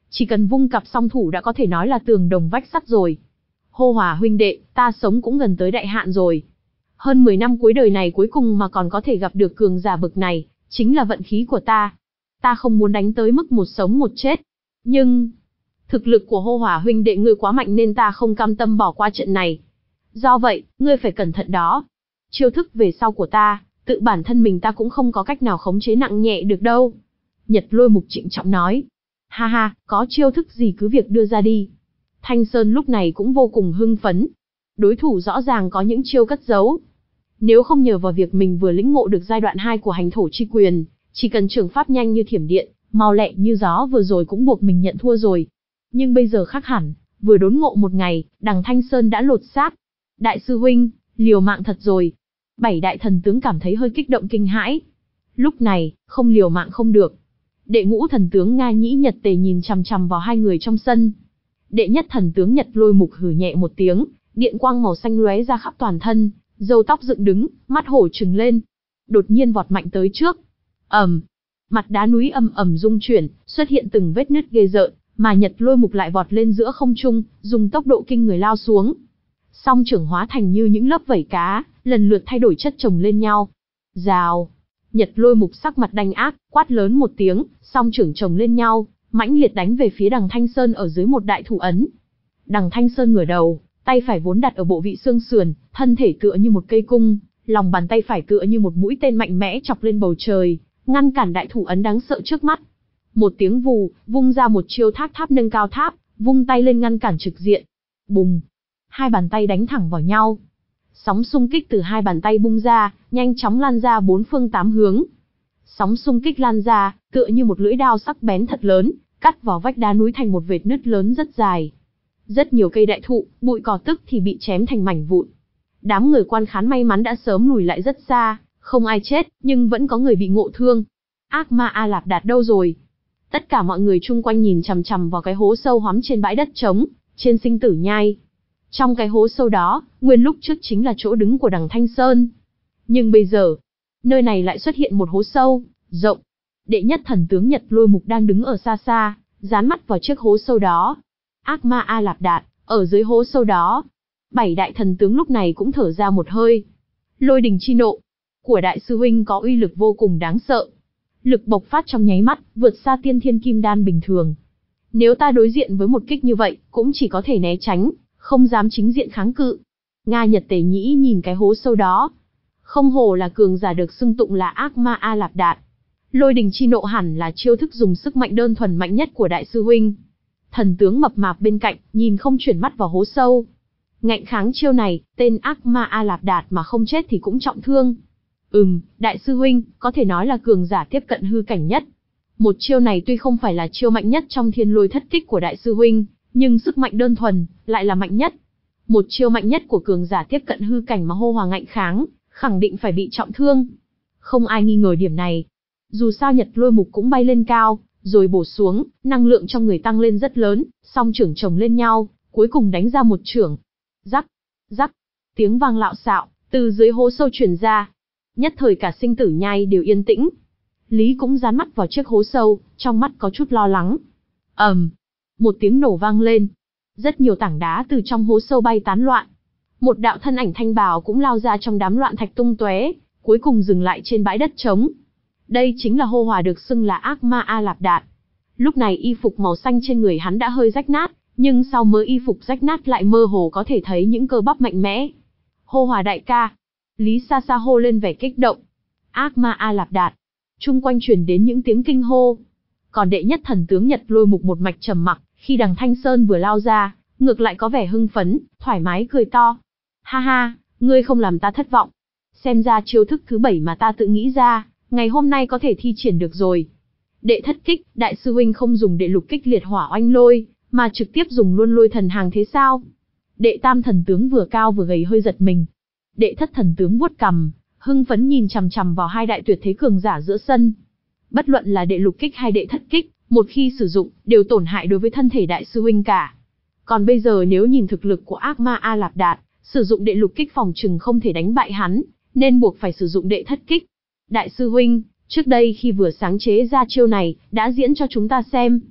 Chỉ cần vung cặp song thủ đã có thể nói là tường đồng vách sắt rồi. Hô Hòa huynh đệ, ta sống cũng gần tới đại hạn rồi. Hơn mười năm cuối đời này cuối cùng mà còn có thể gặp được cường giả bực này, chính là vận khí của ta. Ta không muốn đánh tới mức một sống một chết. Nhưng, thực lực của Hô Hòa huynh đệ ngươi quá mạnh nên ta không cam tâm bỏ qua trận này. Do vậy, ngươi phải cẩn thận đó. Chiêu thức về sau của ta, tự bản thân mình ta cũng không có cách nào khống chế nặng nhẹ được đâu. Nhật Lôi Mục trịnh trọng nói. Ha ha, có chiêu thức gì cứ việc đưa ra đi. Thanh Sơn lúc này cũng vô cùng hưng phấn. Đối thủ rõ ràng có những chiêu cất giấu. Nếu không nhờ vào việc mình vừa lĩnh ngộ được giai đoạn hai của hành thổ chi quyền, chỉ cần trường pháp nhanh như thiểm điện, mau lẹ như gió vừa rồi cũng buộc mình nhận thua rồi. Nhưng bây giờ khác hẳn, vừa đốn ngộ một ngày, đằng Thanh Sơn đã lột xác. Đại sư huynh, liều mạng thật rồi. Bảy đại thần tướng cảm thấy hơi kích động kinh hãi. Lúc này, không liều mạng không được. Đệ ngũ thần tướng Nga Nhĩ Nhật Tề nhìn chằm chằm vào hai người trong sân. Đệ nhất thần tướng Nhật Lôi Mục hừ nhẹ một tiếng, điện quang màu xanh lóe ra khắp toàn thân, râu tóc dựng đứng, mắt hổ trừng lên. Đột nhiên vọt mạnh tới trước. Ầm, mặt đá núi ầm ầm rung chuyển, xuất hiện từng vết nứt ghê rợn, mà Nhật Lôi Mục lại vọt lên giữa không trung, dùng tốc độ kinh người lao xuống. Song trưởng hóa thành như những lớp vảy cá, lần lượt thay đổi chất chồng lên nhau. Rào, Nhật Lôi Mục sắc mặt đanh ác, quát lớn một tiếng, song trưởng chồng lên nhau, mãnh liệt đánh về phía đằng Thanh Sơn ở dưới một đại thủ ấn. Đằng Thanh Sơn ngửa đầu, tay phải vốn đặt ở bộ vị xương sườn, thân thể tựa như một cây cung, lòng bàn tay phải tựa như một mũi tên mạnh mẽ chọc lên bầu trời, ngăn cản đại thủ ấn đáng sợ trước mắt. Một tiếng vù, vung ra một chiêu thác tháp nâng cao tháp, vung tay lên ngăn cản trực diện. Bùng! Hai bàn tay đánh thẳng vào nhau. Sóng xung kích từ hai bàn tay bung ra, nhanh chóng lan ra bốn phương tám hướng. Sóng xung kích lan ra, tựa như một lưỡi đao sắc bén thật lớn, cắt vào vách đá núi thành một vệt nứt lớn rất dài. Rất nhiều cây đại thụ, bụi cỏ tức thì bị chém thành mảnh vụn. Đám người quan khán may mắn đã sớm lùi lại rất xa, không ai chết, nhưng vẫn có người bị ngộ thương. Ác ma A Lạp Đạt đâu rồi? Tất cả mọi người chung quanh nhìn chằm chằm vào cái hố sâu hoắm trên bãi đất trống, trên sinh tử nhai. Trong cái hố sâu đó, nguyên lúc trước chính là chỗ đứng của đằng Thanh Sơn. Nhưng bây giờ, nơi này lại xuất hiện một hố sâu, rộng. Đệ nhất thần tướng Nhật Lôi Mục đang đứng ở xa xa, dán mắt vào chiếc hố sâu đó. Ác ma A Lạp Đạt, ở dưới hố sâu đó. Bảy đại thần tướng lúc này cũng thở ra một hơi. Lôi đình chi nộ của đại sư huynh có uy lực vô cùng đáng sợ. Lực bộc phát trong nháy mắt, vượt xa tiên thiên kim đan bình thường. Nếu ta đối diện với một kích như vậy, cũng chỉ có thể né tránh, không dám chính diện kháng cự. Nga Nhật Tề Nhĩ nhìn cái hố sâu đó. Không hổ là cường giả được xưng tụng là ác ma A Lạp Đạt. Lôi đình chi nộ hẳn là chiêu thức dùng sức mạnh đơn thuần mạnh nhất của đại sư huynh. Thần tướng mập mạp bên cạnh, nhìn không chuyển mắt vào hố sâu. Ngạnh kháng chiêu này, tên ác ma A Lạp Đạt mà không chết thì cũng trọng thương. Ừm, đại sư huynh, có thể nói là cường giả tiếp cận hư cảnh nhất. Một chiêu này tuy không phải là chiêu mạnh nhất trong thiên lôi thất kích của đại sư huynh, nhưng sức mạnh đơn thuần, lại là mạnh nhất. Một chiêu mạnh nhất của cường giả tiếp cận hư cảnh mà hô hòa ngạnh kháng, khẳng định phải bị trọng thương. Không ai nghi ngờ điểm này. Dù sao Nhật Lôi Mục cũng bay lên cao, rồi bổ xuống, năng lượng trong người tăng lên rất lớn, song trưởng chồng lên nhau, cuối cùng đánh ra một chưởng. Rắc, rắc, tiếng vang lạo xạo, từ dưới hố sâu truyền ra. Nhất thời cả sinh tử nhai đều yên tĩnh. Lý cũng dán mắt vào chiếc hố sâu, trong mắt có chút lo lắng. ầm, um, một tiếng nổ vang lên. Rất nhiều tảng đá từ trong hố sâu bay tán loạn. Một đạo thân ảnh thanh bào cũng lao ra trong đám loạn thạch tung tóe, cuối cùng dừng lại trên bãi đất trống. Đây chính là hô hòa được xưng là ác ma A Lạp Đạt. Lúc này y phục màu xanh trên người hắn đã hơi rách nát, nhưng sau mớ y phục rách nát lại mơ hồ có thể thấy những cơ bắp mạnh mẽ. Hô hòa đại ca. Lý xa xa hô lên vẻ kích động. Ác ma A Lạp Đạt. Chung quanh truyền đến những tiếng kinh hô. Còn đệ nhất thần tướng Nhật Lôi Mục một mạch trầm mặc, khi đằng Thanh Sơn vừa lao ra, ngược lại có vẻ hưng phấn, thoải mái cười to. Ha ha, ngươi không làm ta thất vọng. Xem ra chiêu thức thứ bảy mà ta tự nghĩ ra, ngày hôm nay có thể thi triển được rồi. Đệ thất kích, đại sư huynh không dùng đệ lục kích liệt hỏa oanh lôi, mà trực tiếp dùng luân lôi thần hàng thế sao? Đệ tam thần tướng vừa cao vừa gầy hơi giật mình. Đệ thất thần tướng vuốt cằm, hưng phấn nhìn chằm chằm vào hai đại tuyệt thế cường giả giữa sân. Bất luận là đệ lục kích hay đệ thất kích, một khi sử dụng, đều tổn hại đối với thân thể đại sư huynh cả. Còn bây giờ nếu nhìn thực lực của ác ma A Lạp Đạt, sử dụng đệ lục kích phòng trừng không thể đánh bại hắn, nên buộc phải sử dụng đệ thất kích. Đại sư huynh, trước đây khi vừa sáng chế ra chiêu này, đã diễn cho chúng ta xem.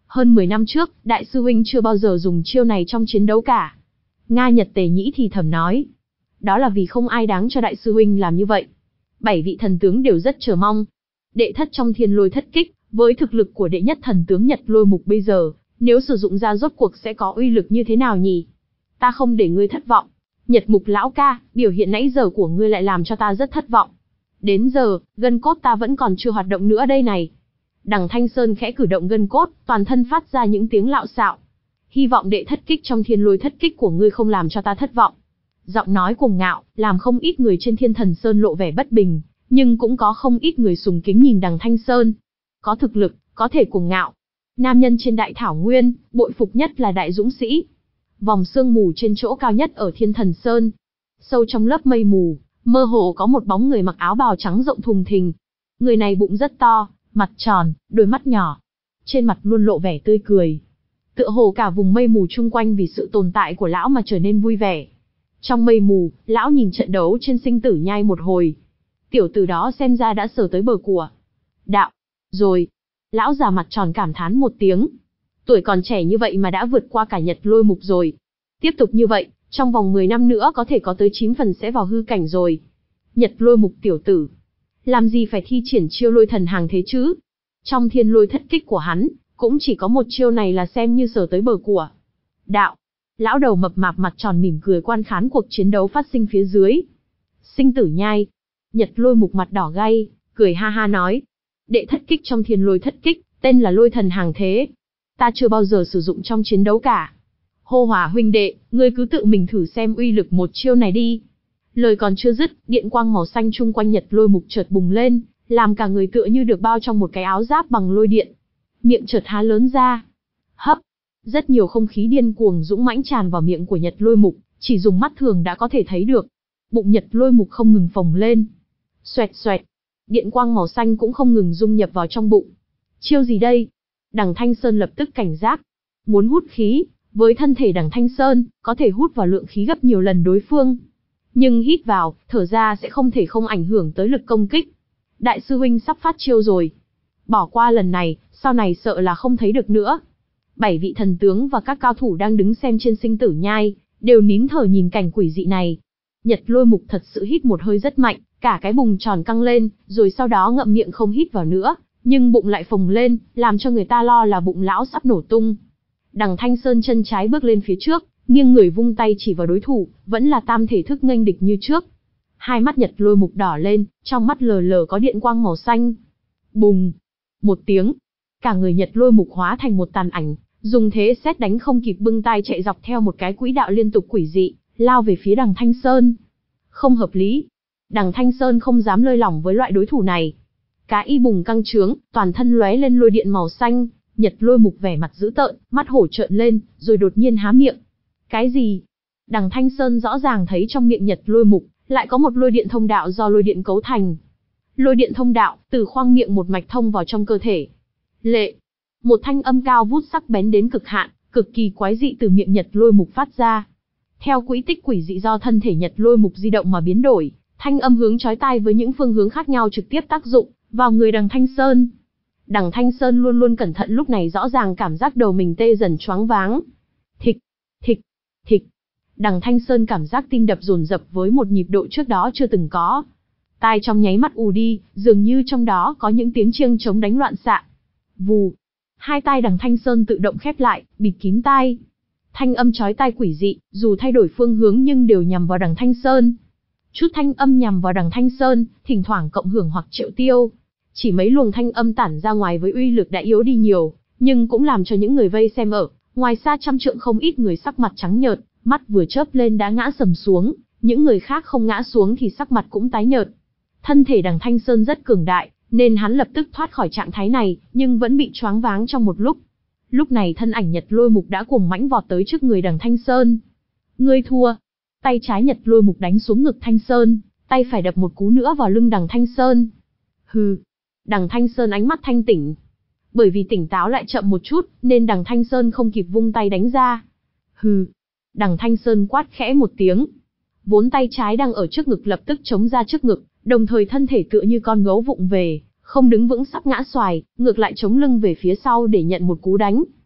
Hơn mười năm trước, đại sư huynh chưa bao giờ dùng chiêu này trong chiến đấu cả. Nga Nhật Tề Nhĩ thì thầm nói. Đó là vì không ai đáng cho đại sư huynh làm như vậy. Bảy vị thần tướng đều rất chờ mong. Đệ thất trong thiên lôi thất kích, với thực lực của đệ nhất thần tướng Nhật Lôi Mục bây giờ, nếu sử dụng ra rốt cuộc sẽ có uy lực như thế nào nhỉ? Ta không để ngươi thất vọng. Nhật Mục lão ca, biểu hiện nãy giờ của ngươi lại làm cho ta rất thất vọng. Đến giờ, gân cốt ta vẫn còn chưa hoạt động nữa đây này. Đằng Thanh Sơn khẽ cử động gân cốt, toàn thân phát ra những tiếng lạo xạo. Hy vọng đệ thất kích trong thiên lôi thất kích của ngươi không làm cho ta thất vọng. Giọng nói cuồng ngạo, làm không ít người trên Thiên Thần Sơn lộ vẻ bất bình, nhưng cũng có không ít người sùng kính nhìn đằng Thanh Sơn. Có thực lực, có thể cuồng ngạo. Nam nhân trên đại thảo nguyên, bội phục nhất là đại dũng sĩ. Vòng sương mù trên chỗ cao nhất ở Thiên Thần Sơn. Sâu trong lớp mây mù, mơ hồ có một bóng người mặc áo bào trắng rộng thùng thình. Người này bụng rất to, mặt tròn, đôi mắt nhỏ. Trên mặt luôn lộ vẻ tươi cười. Tựa hồ cả vùng mây mù chung quanh vì sự tồn tại của lão mà trở nên vui vẻ. Trong mây mù, lão nhìn trận đấu trên sinh tử nhai một hồi. Tiểu tử đó xem ra đã sờ tới bờ của đạo. Rồi, lão già mặt tròn cảm thán một tiếng. Tuổi còn trẻ như vậy mà đã vượt qua cả Nhật Lôi Mục rồi. Tiếp tục như vậy, trong vòng mười năm nữa có thể có tới chín phần sẽ vào hư cảnh rồi. Nhật Lôi Mục tiểu tử, làm gì phải thi triển chiêu lôi thần hàng thế chứ? Trong thiên lôi thất kích của hắn, cũng chỉ có một chiêu này là xem như sờ tới bờ của đạo. Lão đầu mập mạp mặt tròn mỉm cười quan khán cuộc chiến đấu phát sinh phía dưới. Sinh tử nhai. Nhật Lôi Mục mặt đỏ gay, cười ha ha nói. Đệ thất kích trong thiên lôi thất kích, tên là lôi thần hàng thế. Ta chưa bao giờ sử dụng trong chiến đấu cả. Hô Hòa huynh đệ, ngươi cứ tự mình thử xem uy lực một chiêu này đi. Lời còn chưa dứt, điện quang màu xanh chung quanh Nhật Lôi Mục chợt bùng lên, làm cả người tựa như được bao trong một cái áo giáp bằng lôi điện. Miệng chợt há lớn ra. Hấp. Rất nhiều không khí điên cuồng dũng mãnh tràn vào miệng của Nhật Lôi Mục, chỉ dùng mắt thường đã có thể thấy được. Bụng Nhật Lôi Mục không ngừng phồng lên. Xoẹt xoẹt. Điện quang màu xanh cũng không ngừng dung nhập vào trong bụng. Chiêu gì đây? Đằng Thanh Sơn lập tức cảnh giác. Muốn hút khí, với thân thể đằng Thanh Sơn, có thể hút vào lượng khí gấp nhiều lần đối phương. Nhưng hít vào, thở ra sẽ không thể không ảnh hưởng tới lực công kích. Đại sư huynh sắp phát chiêu rồi. Bỏ qua lần này, sau này sợ là không thấy được nữa. Bảy vị thần tướng và các cao thủ đang đứng xem trên sinh tử nhai, đều nín thở nhìn cảnh quỷ dị này. Nhật Lôi Mục thật sự hít một hơi rất mạnh, cả cái bùng tròn căng lên, rồi sau đó ngậm miệng không hít vào nữa, nhưng bụng lại phồng lên, làm cho người ta lo là bụng lão sắp nổ tung. Đằng Thanh Sơn chân trái bước lên phía trước, nghiêng người vung tay chỉ vào đối thủ, vẫn là tam thể thức nghênh địch như trước. Hai mắt Nhật Lôi Mục đỏ lên, trong mắt lờ lờ có điện quang màu xanh. Bùng! Một tiếng, cả người Nhật Lôi Mục hóa thành một tàn ảnh, dùng thế sét đánh không kịp bưng tay chạy dọc theo một cái quỹ đạo liên tục quỷ dị, lao về phía đằng Thanh Sơn. Không hợp lý. Đằng Thanh Sơn không dám lơi lỏng với loại đối thủ này. Cá y bùng căng trướng, toàn thân lóe lên lôi điện màu xanh, Nhật Lôi Mục vẻ mặt dữ tợn, mắt hổ trợn lên, rồi đột nhiên há miệng. Cái gì? Đằng Thanh Sơn rõ ràng thấy trong miệng Nhật Lôi Mục lại có một lôi điện thông đạo do lôi điện cấu thành. Lôi điện thông đạo từ khoang miệng một mạch thông vào trong cơ thể. Lệ, một thanh âm cao vút sắc bén đến cực hạn, cực kỳ quái dị từ miệng Nhật Lôi Mục phát ra. Theo quỹ tích quỷ dị do thân thể Nhật Lôi Mục di động mà biến đổi, thanh âm hướng chói tai với những phương hướng khác nhau trực tiếp tác dụng vào người đằng Thanh Sơn. Đằng Thanh Sơn luôn luôn cẩn thận, lúc này rõ ràng cảm giác đầu mình tê dần choáng váng. Thịch, thịch, thịch. Đằng Thanh Sơn cảm giác tim đập dồn dập với một nhịp độ trước đó chưa từng có. Tai trong nháy mắt ù đi, dường như trong đó có những tiếng chiêng trống đánh loạn xạ. Vù. Hai tai đằng Thanh Sơn tự động khép lại, bịt kín tai. Thanh âm chói tai quỷ dị, dù thay đổi phương hướng nhưng đều nhằm vào đằng Thanh Sơn. Chút thanh âm nhằm vào đằng Thanh Sơn, thỉnh thoảng cộng hưởng hoặc triệu tiêu. Chỉ mấy luồng thanh âm tản ra ngoài với uy lực đã yếu đi nhiều, nhưng cũng làm cho những người vây xem ở ngoài xa trăm trượng không ít người sắc mặt trắng nhợt, mắt vừa chớp lên đã ngã sầm xuống, những người khác không ngã xuống thì sắc mặt cũng tái nhợt. Thân thể đằng Thanh Sơn rất cường đại, nên hắn lập tức thoát khỏi trạng thái này, nhưng vẫn bị choáng váng trong một lúc. Lúc này thân ảnh Nhật Lôi Mục đã cuồng mãnh vọt tới trước người đằng Thanh Sơn. Ngươi thua. Tay trái Nhật Lôi Mục đánh xuống ngực Thanh Sơn, tay phải đập một cú nữa vào lưng đằng Thanh Sơn. Hừ. Đằng Thanh Sơn ánh mắt thanh tỉnh. Bởi vì tỉnh táo lại chậm một chút, nên đằng Thanh Sơn không kịp vung tay đánh ra. Hừ. Đằng Thanh Sơn quát khẽ một tiếng. Vốn tay trái đang ở trước ngực lập tức chống ra trước ngực, đồng thời thân thể tựa như con gấu vụng về, không đứng vững sắp ngã xoài, ngược lại chống lưng về phía sau để nhận một cú đánh.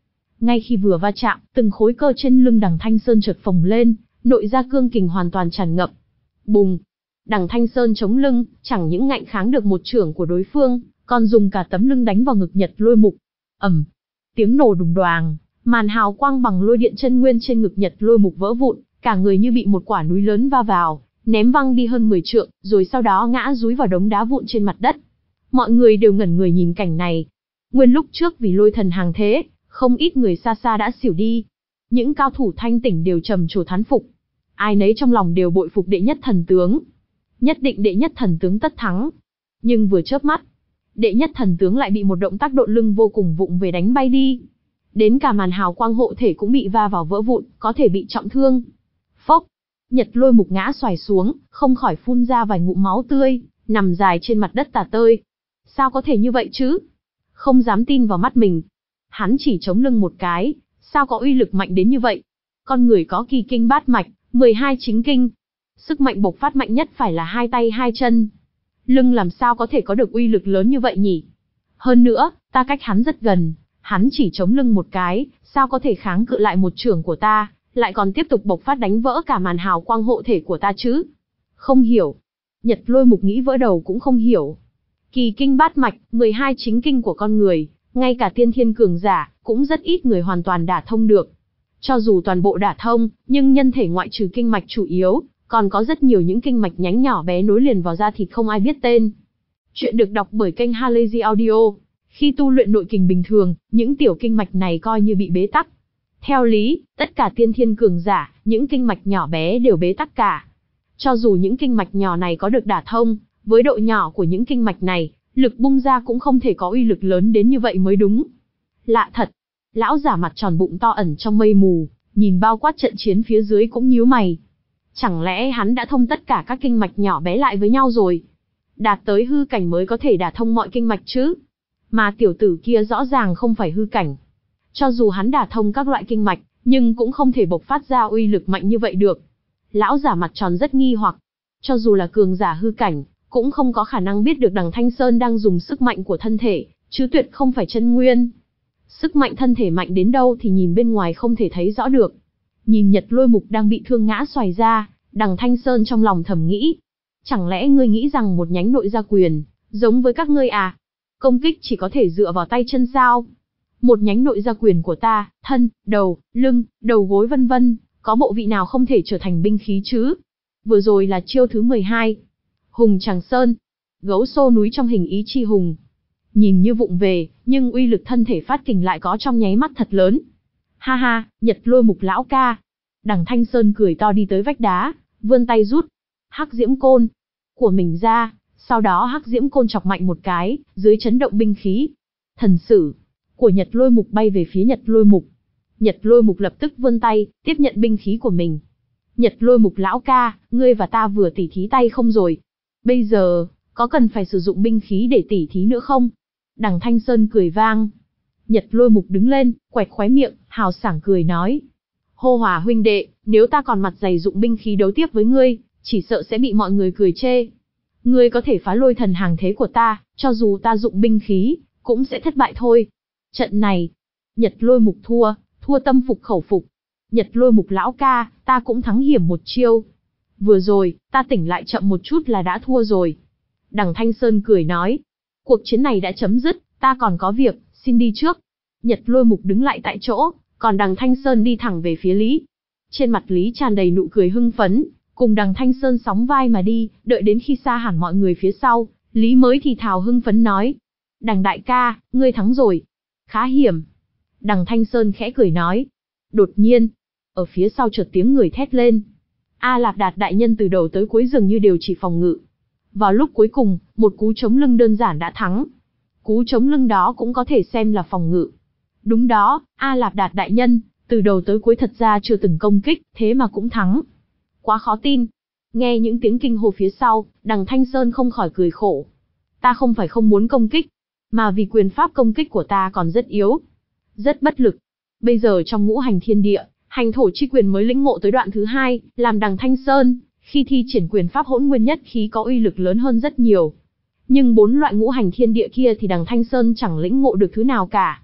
Ngay khi vừa va chạm, từng khối cơ trên lưng Đằng Thanh Sơn chợt phồng lên, nội ra cương kình hoàn toàn tràn ngập. Bùng! Đằng Thanh Sơn chống lưng, chẳng những ngạnh kháng được một chưởng của đối phương, còn dùng cả tấm lưng đánh vào ngực Nhật Lôi Mục. ầm, tiếng nổ đùng đoàng, màn hào quang bằng lôi điện chân nguyên trên ngực Nhật Lôi Mục vỡ vụn, cả người như bị một quả núi lớn va vào, ném văng đi hơn mười trượng, rồi sau đó ngã dúi vào đống đá vụn trên mặt đất. Mọi người đều ngẩn người nhìn cảnh này. Nguyên lúc trước vì lôi thần hàng thế, không ít người xa xa đã xỉu đi. Những cao thủ thanh tỉnh đều trầm trồ thán phục. Ai nấy trong lòng đều bội phục đệ nhất thần tướng. Nhất định đệ nhất thần tướng tất thắng. Nhưng vừa chớp mắt, đệ nhất thần tướng lại bị một động tác độn lưng vô cùng vụng về đánh bay đi. Đến cả màn hào quang hộ thể cũng bị va vào vỡ vụn, có thể bị trọng thương. Phốc! Nhật Lôi Mục ngã xoài xuống, không khỏi phun ra vài ngụm máu tươi, nằm dài trên mặt đất tả tơi. Sao có thể như vậy chứ? Không dám tin vào mắt mình. Hắn chỉ chống lưng một cái, sao có uy lực mạnh đến như vậy? Con người có kỳ kinh bát mạch, mười hai chính kinh. Sức mạnh bộc phát mạnh nhất phải là hai tay hai chân. Lưng làm sao có thể có được uy lực lớn như vậy nhỉ? Hơn nữa, ta cách hắn rất gần, hắn chỉ chống lưng một cái, sao có thể kháng cự lại một chưởng của ta, lại còn tiếp tục bộc phát đánh vỡ cả màn hào quang hộ thể của ta chứ? Không hiểu. Nhật Lôi Mục nghĩ vỡ đầu cũng không hiểu. Kỳ kinh bát mạch, mười hai chính kinh của con người, ngay cả tiên thiên cường giả, cũng rất ít người hoàn toàn đả thông được. Cho dù toàn bộ đả thông, nhưng nhân thể ngoại trừ kinh mạch chủ yếu, còn có rất nhiều những kinh mạch nhánh nhỏ bé nối liền vào da thịt không ai biết tên. Chuyện được đọc bởi kênh Halazy Audio. Khi tu luyện nội kình bình thường, những tiểu kinh mạch này coi như bị bế tắc. Theo lý, tất cả tiên thiên cường giả, những kinh mạch nhỏ bé đều bế tắc cả. Cho dù những kinh mạch nhỏ này có được đả thông, với độ nhỏ của những kinh mạch này, lực bung ra cũng không thể có uy lực lớn đến như vậy mới đúng. Lạ thật. Lão giả mặt tròn bụng to ẩn trong mây mù, nhìn bao quát trận chiến phía dưới cũng nhíu mày. Chẳng lẽ hắn đã thông tất cả các kinh mạch nhỏ bé lại với nhau rồi? Đạt tới hư cảnh mới có thể đả thông mọi kinh mạch chứ? Mà tiểu tử kia rõ ràng không phải hư cảnh. Cho dù hắn đả thông các loại kinh mạch, nhưng cũng không thể bộc phát ra uy lực mạnh như vậy được. Lão giả mặt tròn rất nghi hoặc. Cho dù là cường giả hư cảnh, cũng không có khả năng biết được Đằng Thanh Sơn đang dùng sức mạnh của thân thể, chứ tuyệt không phải chân nguyên. Sức mạnh thân thể mạnh đến đâu thì nhìn bên ngoài không thể thấy rõ được. Nhìn Nhật Lôi Mục đang bị thương ngã xoài ra, Đằng Thanh Sơn trong lòng thầm nghĩ. Chẳng lẽ ngươi nghĩ rằng một nhánh nội gia quyền, giống với các ngươi à? Công kích chỉ có thể dựa vào tay chân sao? Một nhánh nội gia quyền của ta, thân, đầu, lưng, đầu gối vân vân, có bộ vị nào không thể trở thành binh khí chứ? Vừa rồi là chiêu thứ mười hai. Hùng Tràng Sơn. Gấu xô núi trong hình ý chi hùng. Nhìn như vụng về, nhưng uy lực thân thể phát kình lại có trong nháy mắt thật lớn. Ha ha, Nhật Lôi Mục lão ca. Đằng Thanh Sơn cười to đi tới vách đá, vươn tay rút Hắc Diễm Côn của mình ra, sau đó Hắc Diễm Côn chọc mạnh một cái, dưới chấn động binh khí. Thần sử của Nhật Lôi Mục bay về phía Nhật Lôi Mục. Nhật Lôi Mục lập tức vươn tay, tiếp nhận binh khí của mình. Nhật Lôi Mục lão ca, ngươi và ta vừa tỉ thí tay không rồi. Bây giờ, có cần phải sử dụng binh khí để tỉ thí nữa không? Đằng Thanh Sơn cười vang. Nhật Lôi Mục đứng lên, quẹt khóe miệng, hào sảng cười nói. Hô Hòa huynh đệ, nếu ta còn mặt dày dụng binh khí đấu tiếp với ngươi, chỉ sợ sẽ bị mọi người cười chê. Ngươi có thể phá lôi thần hàng thế của ta, cho dù ta dụng binh khí, cũng sẽ thất bại thôi. Trận này, Nhật Lôi Mục thua, thua tâm phục khẩu phục. Nhật Lôi Mục lão ca, ta cũng thắng hiểm một chiêu. Vừa rồi, ta tỉnh lại chậm một chút là đã thua rồi. Đằng Thanh Sơn cười nói. Cuộc chiến này đã chấm dứt, ta còn có việc, xin đi trước. Nhật Lôi Mục đứng lại tại chỗ, còn Đằng Thanh Sơn đi thẳng về phía Lý. Trên mặt Lý tràn đầy nụ cười hưng phấn, cùng Đằng Thanh Sơn sóng vai mà đi, đợi đến khi xa hẳn mọi người phía sau, Lý mới thì thào hưng phấn nói. Đằng đại ca, ngươi thắng rồi. Khá hiểm. Đằng Thanh Sơn khẽ cười nói. Đột nhiên, ở phía sau chợt tiếng người thét lên. A Lạp Đạt đại nhân từ đầu tới cuối dường như đều chỉ phòng ngự. Vào lúc cuối cùng, một cú chống lưng đơn giản đã thắng. Cú chống lưng đó cũng có thể xem là phòng ngự. Đúng đó, A Lạp Đạt đại nhân, từ đầu tới cuối thật ra chưa từng công kích, thế mà cũng thắng. Quá khó tin. Nghe những tiếng kinh hô phía sau, Đằng Thanh Sơn không khỏi cười khổ. Ta không phải không muốn công kích, mà vì quyền pháp công kích của ta còn rất yếu. Rất bất lực. Bây giờ trong ngũ hành thiên địa, hành thổ chi quyền mới lĩnh ngộ tới đoạn thứ hai, làm Đằng Thanh Sơn, khi thi triển quyền pháp hỗn nguyên nhất khí có uy lực lớn hơn rất nhiều. Nhưng bốn loại ngũ hành thiên địa kia thì Đằng Thanh Sơn chẳng lĩnh ngộ được thứ nào cả.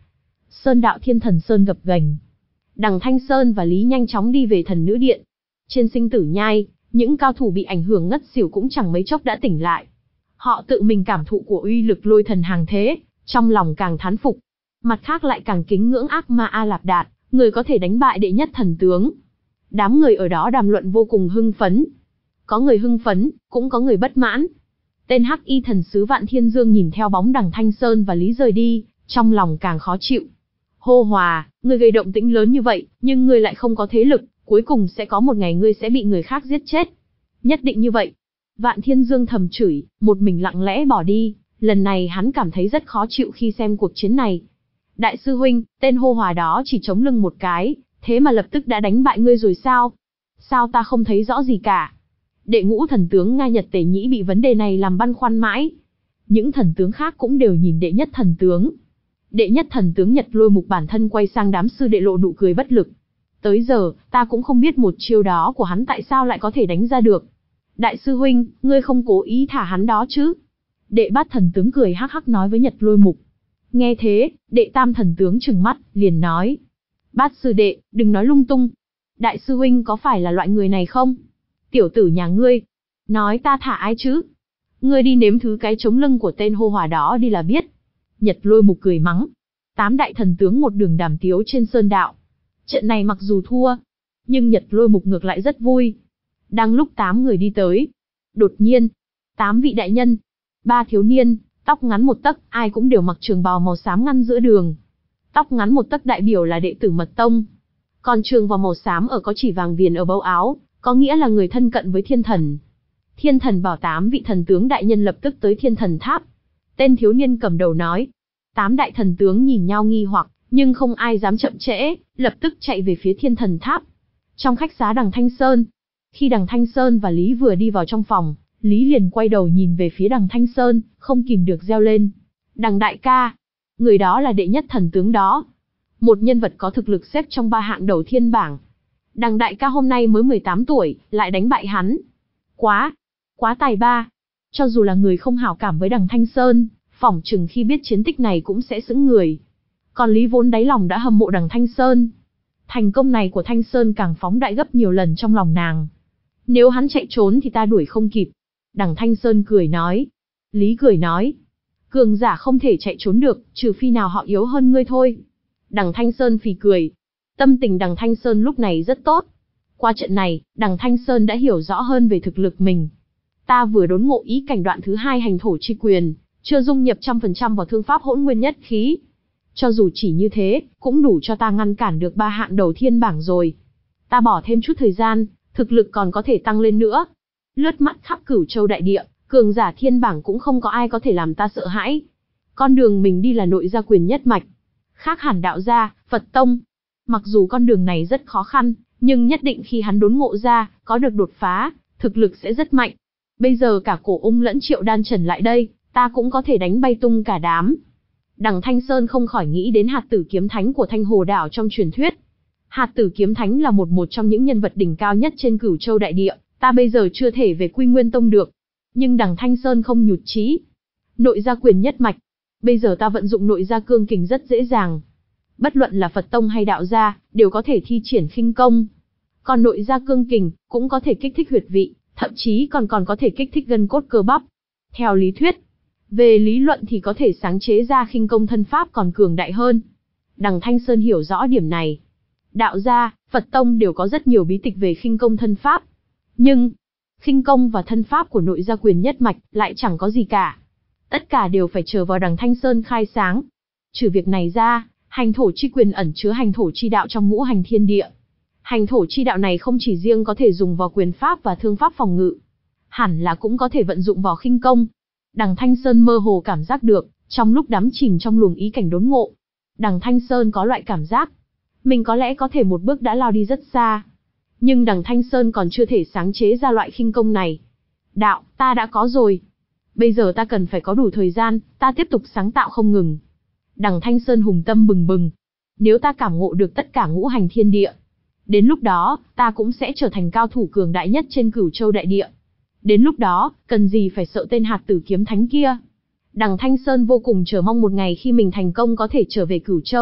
Sơn đạo Thiên Thần Sơn gập ghềnh. Đằng Thanh Sơn và Lý nhanh chóng đi về Thần Nữ Điện. Trên Sinh Tử Nhai, những cao thủ bị ảnh hưởng ngất xỉu cũng chẳng mấy chốc đã tỉnh lại. Họ tự mình cảm thụ của uy lực lôi thần hàng thế, trong lòng càng thán phục. Mặt khác lại càng kính ngưỡng ác ma A Lạp Đạt, người có thể đánh bại đệ nhất thần tướng. Đám người ở đó đàm luận vô cùng hưng phấn. Có người hưng phấn, cũng có người bất mãn. Tên Hắc Y thần sứ Vạn Thiên Dương nhìn theo bóng đằng Thanh Sơn và Lý rời đi, trong lòng càng khó chịu. Hô Hòa, ngươi gây động tĩnh lớn như vậy, nhưng ngươi lại không có thế lực, cuối cùng sẽ có một ngày ngươi sẽ bị người khác giết chết. Nhất định như vậy. Vạn Thiên Dương thầm chửi, một mình lặng lẽ bỏ đi, lần này hắn cảm thấy rất khó chịu khi xem cuộc chiến này. Đại sư huynh, tên Hô Hòa đó chỉ chống lưng một cái, thế mà lập tức đã đánh bại ngươi rồi sao? Sao ta không thấy rõ gì cả? Đệ ngũ thần tướng Nga Nhật Tề Nhĩ bị vấn đề này làm băn khoăn mãi. Những thần tướng khác cũng đều nhìn đệ nhất thần tướng. Đệ nhất thần tướng Nhật Lôi Mục bản thân quay sang đám sư đệ lộ nụ cười bất lực. Tới giờ, ta cũng không biết một chiêu đó của hắn tại sao lại có thể đánh ra được. Đại sư huynh, ngươi không cố ý thả hắn đó chứ? Đệ bát thần tướng cười hắc hắc nói với Nhật Lôi Mục. Nghe thế, đệ tam thần tướng trừng mắt, liền nói. Bát sư đệ, đừng nói lung tung. Đại sư huynh có phải là loại người này không? Tiểu tử nhà ngươi. Nói ta thả ai chứ? Ngươi đi nếm thứ cái chống lưng của tên Hô Hòa đó đi là biết. Nhật Lôi Mục cười mắng. Tám đại thần tướng một đường đàm tiếu trên sơn đạo. Trận này mặc dù thua, nhưng Nhật Lôi Mục ngược lại rất vui. Đang lúc tám người đi tới, đột nhiên, tám vị đại nhân, ba thiếu niên, tóc ngắn một tấc, ai cũng đều mặc trường bào màu xám ngăn giữa đường. Tóc ngắn một tấc đại biểu là đệ tử Mật Tông, còn trường bào màu xám ở có chỉ vàng viền ở bâu áo, có nghĩa là người thân cận với thiên thần. Thiên thần bảo tám vị thần tướng đại nhân lập tức tới Thiên Thần Tháp. Tên thiếu niên cầm đầu nói. Tám đại thần tướng nhìn nhau nghi hoặc, nhưng không ai dám chậm trễ, lập tức chạy về phía Thiên Thần Tháp. Trong khách xá đằng Thanh Sơn, khi đằng Thanh Sơn và Lý vừa đi vào trong phòng, Lý liền quay đầu nhìn về phía đằng Thanh Sơn, không kìm được reo lên. Đằng đại ca, người đó là đệ nhất thần tướng đó. Một nhân vật có thực lực xếp trong ba hạng đầu thiên bảng. Đằng đại ca hôm nay mới mười tám tuổi, lại đánh bại hắn. Quá, quá tài ba. Cho dù là người không hảo cảm với đằng Thanh Sơn, phỏng chừng khi biết chiến tích này cũng sẽ sững người. Còn Lý vốn đáy lòng đã hâm mộ đằng Thanh Sơn. Thành công này của Thanh Sơn càng phóng đại gấp nhiều lần trong lòng nàng. Nếu hắn chạy trốn thì ta đuổi không kịp. Đằng Thanh Sơn cười nói. Lý cười nói. Cường giả không thể chạy trốn được, trừ phi nào họ yếu hơn ngươi thôi. Đằng Thanh Sơn phì cười. Tâm tình đằng Thanh Sơn lúc này rất tốt. Qua trận này, đằng Thanh Sơn đã hiểu rõ hơn về thực lực mình. Ta vừa đốn ngộ ý cảnh đoạn thứ hai hành thổ chi quyền, chưa dung nhập trăm phần trăm vào thương pháp hỗn nguyên nhất khí. Cho dù chỉ như thế, cũng đủ cho ta ngăn cản được ba hạng đầu thiên bảng rồi. Ta bỏ thêm chút thời gian, thực lực còn có thể tăng lên nữa. Lướt mắt khắp Cửu Châu đại địa, cường giả thiên bảng cũng không có ai có thể làm ta sợ hãi. Con đường mình đi là nội gia quyền nhất mạch, khác hẳn đạo gia, Phật tông. Mặc dù con đường này rất khó khăn, nhưng nhất định khi hắn đốn ngộ ra, có được đột phá, thực lực sẽ rất mạnh. Bây giờ cả Cổ Ung lẫn Triệu Đan Trần lại đây, ta cũng có thể đánh bay tung cả đám. Đằng Thanh Sơn không khỏi nghĩ đến hạt tử kiếm thánh của Thanh Hồ Đảo trong truyền thuyết. Hạt tử kiếm thánh là một một trong những nhân vật đỉnh cao nhất trên Cửu Châu đại địa, ta bây giờ chưa thể về Quy Nguyên Tông được. Nhưng đằng Thanh Sơn không nhụt chí. Nội gia quyền nhất mạch. Bây giờ ta vận dụng nội gia cương kình rất dễ dàng. Bất luận là Phật tông hay đạo gia, đều có thể thi triển khinh công. Còn nội gia cương kình, cũng có thể kích thích huyệt vị, thậm chí còn còn có thể kích thích gân cốt cơ bắp. Theo lý thuyết, về lý luận thì có thể sáng chế ra khinh công thân pháp còn cường đại hơn. Đằng Thanh Sơn hiểu rõ điểm này. Đạo gia, Phật tông đều có rất nhiều bí tịch về khinh công thân pháp. Nhưng, khinh công và thân pháp của nội gia quyền nhất mạch lại chẳng có gì cả. Tất cả đều phải chờ vào đằng Thanh Sơn khai sáng. Trừ việc này ra, hành thổ chi quyền ẩn chứa hành thổ chi đạo trong ngũ hành thiên địa. Hành thổ chi đạo này không chỉ riêng có thể dùng vào quyền pháp và thương pháp phòng ngự, hẳn là cũng có thể vận dụng vào khinh công. Đằng Thanh Sơn mơ hồ cảm giác được, trong lúc đắm chìm trong luồng ý cảnh đốn ngộ, đằng Thanh Sơn có loại cảm giác, mình có lẽ có thể một bước đã lao đi rất xa. Nhưng đằng Thanh Sơn còn chưa thể sáng chế ra loại khinh công này. Đạo, ta đã có rồi. Bây giờ ta cần phải có đủ thời gian, ta tiếp tục sáng tạo không ngừng. Đằng Thanh Sơn hùng tâm bừng bừng. Nếu ta cảm ngộ được tất cả ngũ hành thiên địa, đến lúc đó, ta cũng sẽ trở thành cao thủ cường đại nhất trên Cửu Châu đại địa. Đến lúc đó, cần gì phải sợ tên hạt tử kiếm thánh kia. Đằng Thanh Sơn vô cùng chờ mong một ngày khi mình thành công có thể trở về Cửu Châu,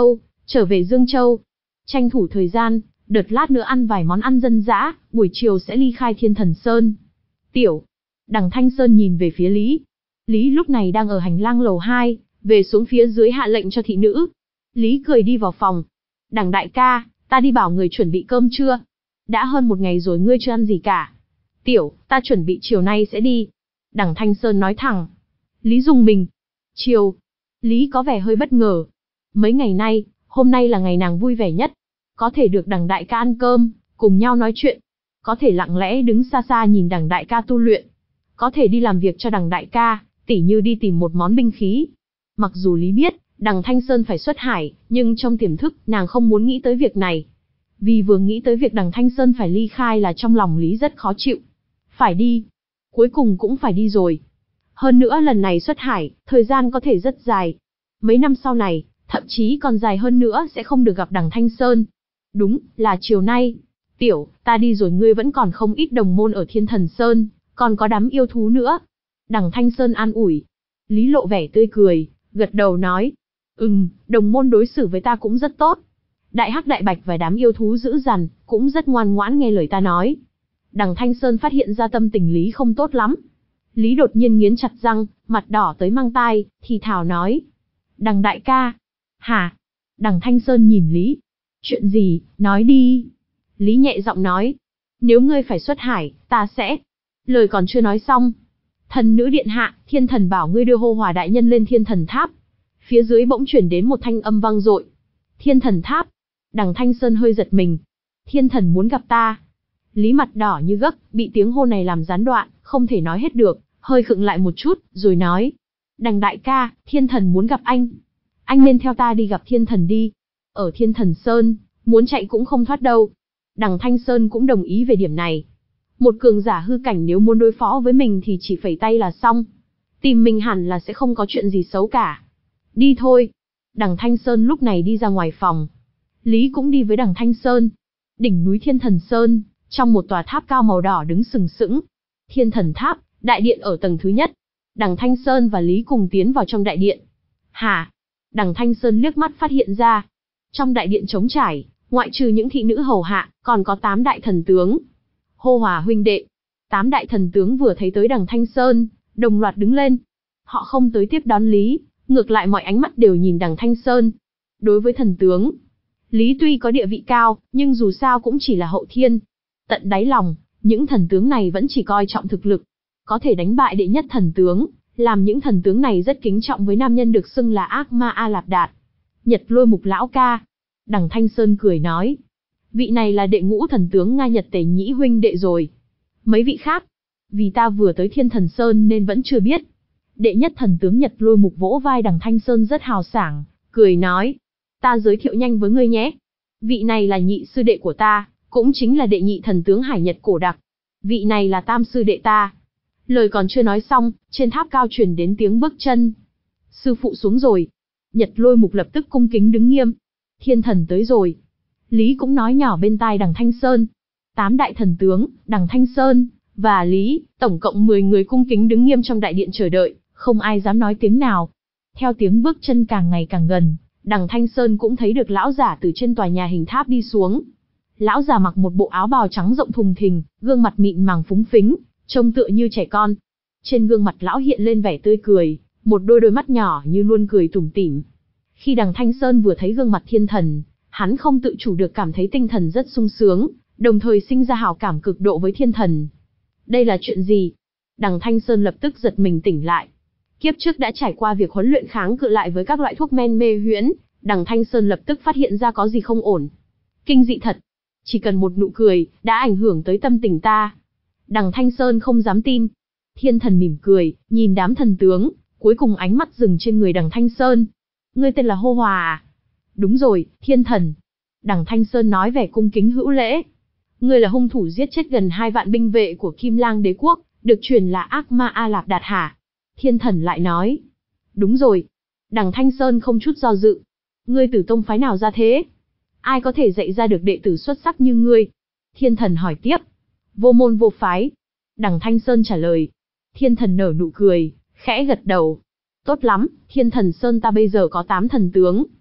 Trở về Dương Châu, tranh thủ thời gian, đợt lát nữa ăn vài món ăn dân dã, buổi chiều sẽ ly khai Thiên Thần Sơn. Tiểu. Đằng Thanh Sơn nhìn về phía Lý. Lý lúc này đang ở hành lang lầu hai, về xuống phía dưới hạ lệnh cho thị nữ. Lý cười đi vào phòng. Đằng đại ca, ta đi bảo người chuẩn bị cơm trưa. Đã hơn một ngày rồi ngươi chưa ăn gì cả. Tiểu, ta chuẩn bị chiều nay sẽ đi. Đằng Thanh Sơn nói thẳng. Lý dùng mình. Chiều. Lý có vẻ hơi bất ngờ. Mấy ngày nay, hôm nay là ngày nàng vui vẻ nhất. Có thể được đằng đại ca ăn cơm, cùng nhau nói chuyện. Có thể lặng lẽ đứng xa xa nhìn đằng đại ca tu luyện. Có thể đi làm việc cho đằng đại ca, tỉ như đi tìm một món binh khí. Mặc dù Lý biết, đằng Thanh Sơn phải xuất hải, nhưng trong tiềm thức, nàng không muốn nghĩ tới việc này. Vì vừa nghĩ tới việc đằng Thanh Sơn phải ly khai là trong lòng Lý rất khó chịu. Phải đi. Cuối cùng cũng phải đi rồi. Hơn nữa lần này xuất hải, thời gian có thể rất dài. Mấy năm sau này, thậm chí còn dài hơn nữa sẽ không được gặp đằng Thanh Sơn. Đúng, là chiều nay. Tiểu, ta đi rồi ngươi vẫn còn không ít đồng môn ở Thiên Thần Sơn, còn có đám yêu thú nữa. Đằng Thanh Sơn an ủi. Lý lộ vẻ tươi cười, gật đầu nói. Ừm, đồng môn đối xử với ta cũng rất tốt. Đại Hắc Đại Bạch và đám yêu thú dữ dằn, cũng rất ngoan ngoãn nghe lời ta nói. Đằng Thanh Sơn phát hiện ra tâm tình Lý không tốt lắm. Lý đột nhiên nghiến chặt răng, mặt đỏ tới mang tai, thì thào nói. Đằng đại ca. Hả? Đằng Thanh Sơn nhìn Lý. Chuyện gì, nói đi. Lý nhẹ giọng nói. Nếu ngươi phải xuất hải, ta sẽ. Lời còn chưa nói xong. Thần nữ điện hạ, thiên thần bảo ngươi đưa Hô Hòa đại nhân lên Thiên Thần Tháp. Phía dưới bỗng chuyển đến một thanh âm vang dội. Thiên Thần Tháp. Đằng Thanh Sơn hơi giật mình. Thiên thần muốn gặp ta. Lý mặt đỏ như gấc, bị tiếng hô này làm gián đoạn, không thể nói hết được, hơi khựng lại một chút, rồi nói. Đằng đại ca, thiên thần muốn gặp anh. Anh nên theo ta đi gặp thiên thần đi. Ở Thiên Thần Sơn, muốn chạy cũng không thoát đâu. Đằng Thanh Sơn cũng đồng ý về điểm này. Một cường giả hư cảnh nếu muốn đối phó với mình thì chỉ phẩy tay là xong. Tìm mình hẳn là sẽ không có chuyện gì xấu cả. Đi thôi. Đằng Thanh Sơn lúc này đi ra ngoài phòng. Lý cũng đi với đằng Thanh Sơn. Đỉnh núi Thiên Thần Sơn, trong một tòa tháp cao màu đỏ đứng sừng sững. Thiên Thần Tháp, đại điện ở tầng thứ nhất. Đằng Thanh Sơn và Lý cùng tiến vào trong đại điện. Hả? Đằng Thanh Sơn liếc mắt phát hiện ra. Trong đại điện trống trải, ngoại trừ những thị nữ hầu hạ, còn có tám đại thần tướng. Hô Hòa huynh đệ. Tám đại thần tướng vừa thấy tới đằng Thanh Sơn, đồng loạt đứng lên. Họ không tới tiếp đón Lý, ngược lại mọi ánh mắt đều nhìn đằng Thanh Sơn. Đối với thần tướng, Lý tuy có địa vị cao, nhưng dù sao cũng chỉ là hậu thiên. Tận đáy lòng, những thần tướng này vẫn chỉ coi trọng thực lực. Có thể đánh bại đệ nhất thần tướng, làm những thần tướng này rất kính trọng với nam nhân được xưng là Ác Ma A Lạp Đạt. Nhật Lôi Mục lão ca. Đằng Thanh Sơn cười nói. Vị này là đệ ngũ thần tướng Nga Nhật Tề Nhĩ huynh đệ rồi. Mấy vị khác, vì ta vừa tới Thiên Thần Sơn nên vẫn chưa biết. Đệ nhất thần tướng Nhật Lôi Mục vỗ vai đằng Thanh Sơn rất hào sảng, cười nói. Ta giới thiệu nhanh với ngươi nhé. Vị này là nhị sư đệ của ta, cũng chính là đệ nhị thần tướng Hải Nhật Cổ Đặc. Vị này là tam sư đệ ta. Lời còn chưa nói xong, trên tháp cao truyền đến tiếng bước chân. Sư phụ xuống rồi. Nhật Lôi Mục lập tức cung kính đứng nghiêm. Thiên thần tới rồi. Lý cũng nói nhỏ bên tai đằng Thanh Sơn. Tám đại thần tướng, đằng Thanh Sơn, và Lý, tổng cộng mười người cung kính đứng nghiêm trong đại điện chờ đợi, không ai dám nói tiếng nào. Theo tiếng bước chân càng ngày càng gần, đằng Thanh Sơn cũng thấy được lão giả từ trên tòa nhà hình tháp đi xuống. Lão già mặc một bộ áo bào trắng rộng thùng thình, gương mặt mịn màng phúng phính, trông tựa như trẻ con. Trên gương mặt lão hiện lên vẻ tươi cười, một đôi đôi mắt nhỏ như luôn cười tủm tỉm. Khi đằng Thanh Sơn vừa thấy gương mặt thiên thần, hắn không tự chủ được cảm thấy tinh thần rất sung sướng, đồng thời sinh ra hảo cảm cực độ với thiên thần. Đây là chuyện gì? Đằng Thanh Sơn lập tức giật mình tỉnh lại. Kiếp trước đã trải qua việc huấn luyện kháng cự lại với các loại thuốc men mê huyễn, đằng Thanh Sơn lập tức phát hiện ra có gì không ổn. Kinh dị thật. Chỉ cần một nụ cười, đã ảnh hưởng tới tâm tình ta. Đằng Thanh Sơn không dám tin. Thiên thần mỉm cười, nhìn đám thần tướng, cuối cùng ánh mắt dừng trên người đằng Thanh Sơn. Ngươi tên là Hô Hòa à? Đúng rồi, thiên thần. Đằng Thanh Sơn nói vẻ cung kính hữu lễ. Ngươi là hung thủ giết chết gần hai vạn binh vệ của Kim Lang đế quốc, được truyền là Ác Ma A Lạp Đạt hả? Thiên thần lại nói. Đúng rồi. Đằng Thanh Sơn không chút do dự. Ngươi từ tông phái nào ra thế? Ai có thể dạy ra được đệ tử xuất sắc như ngươi? Thiên thần hỏi tiếp. Vô môn vô phái. Đằng Thanh Sơn trả lời. Thiên thần nở nụ cười, khẽ gật đầu. Tốt lắm, Thiên Thần Sơn ta bây giờ có tám thần tướng.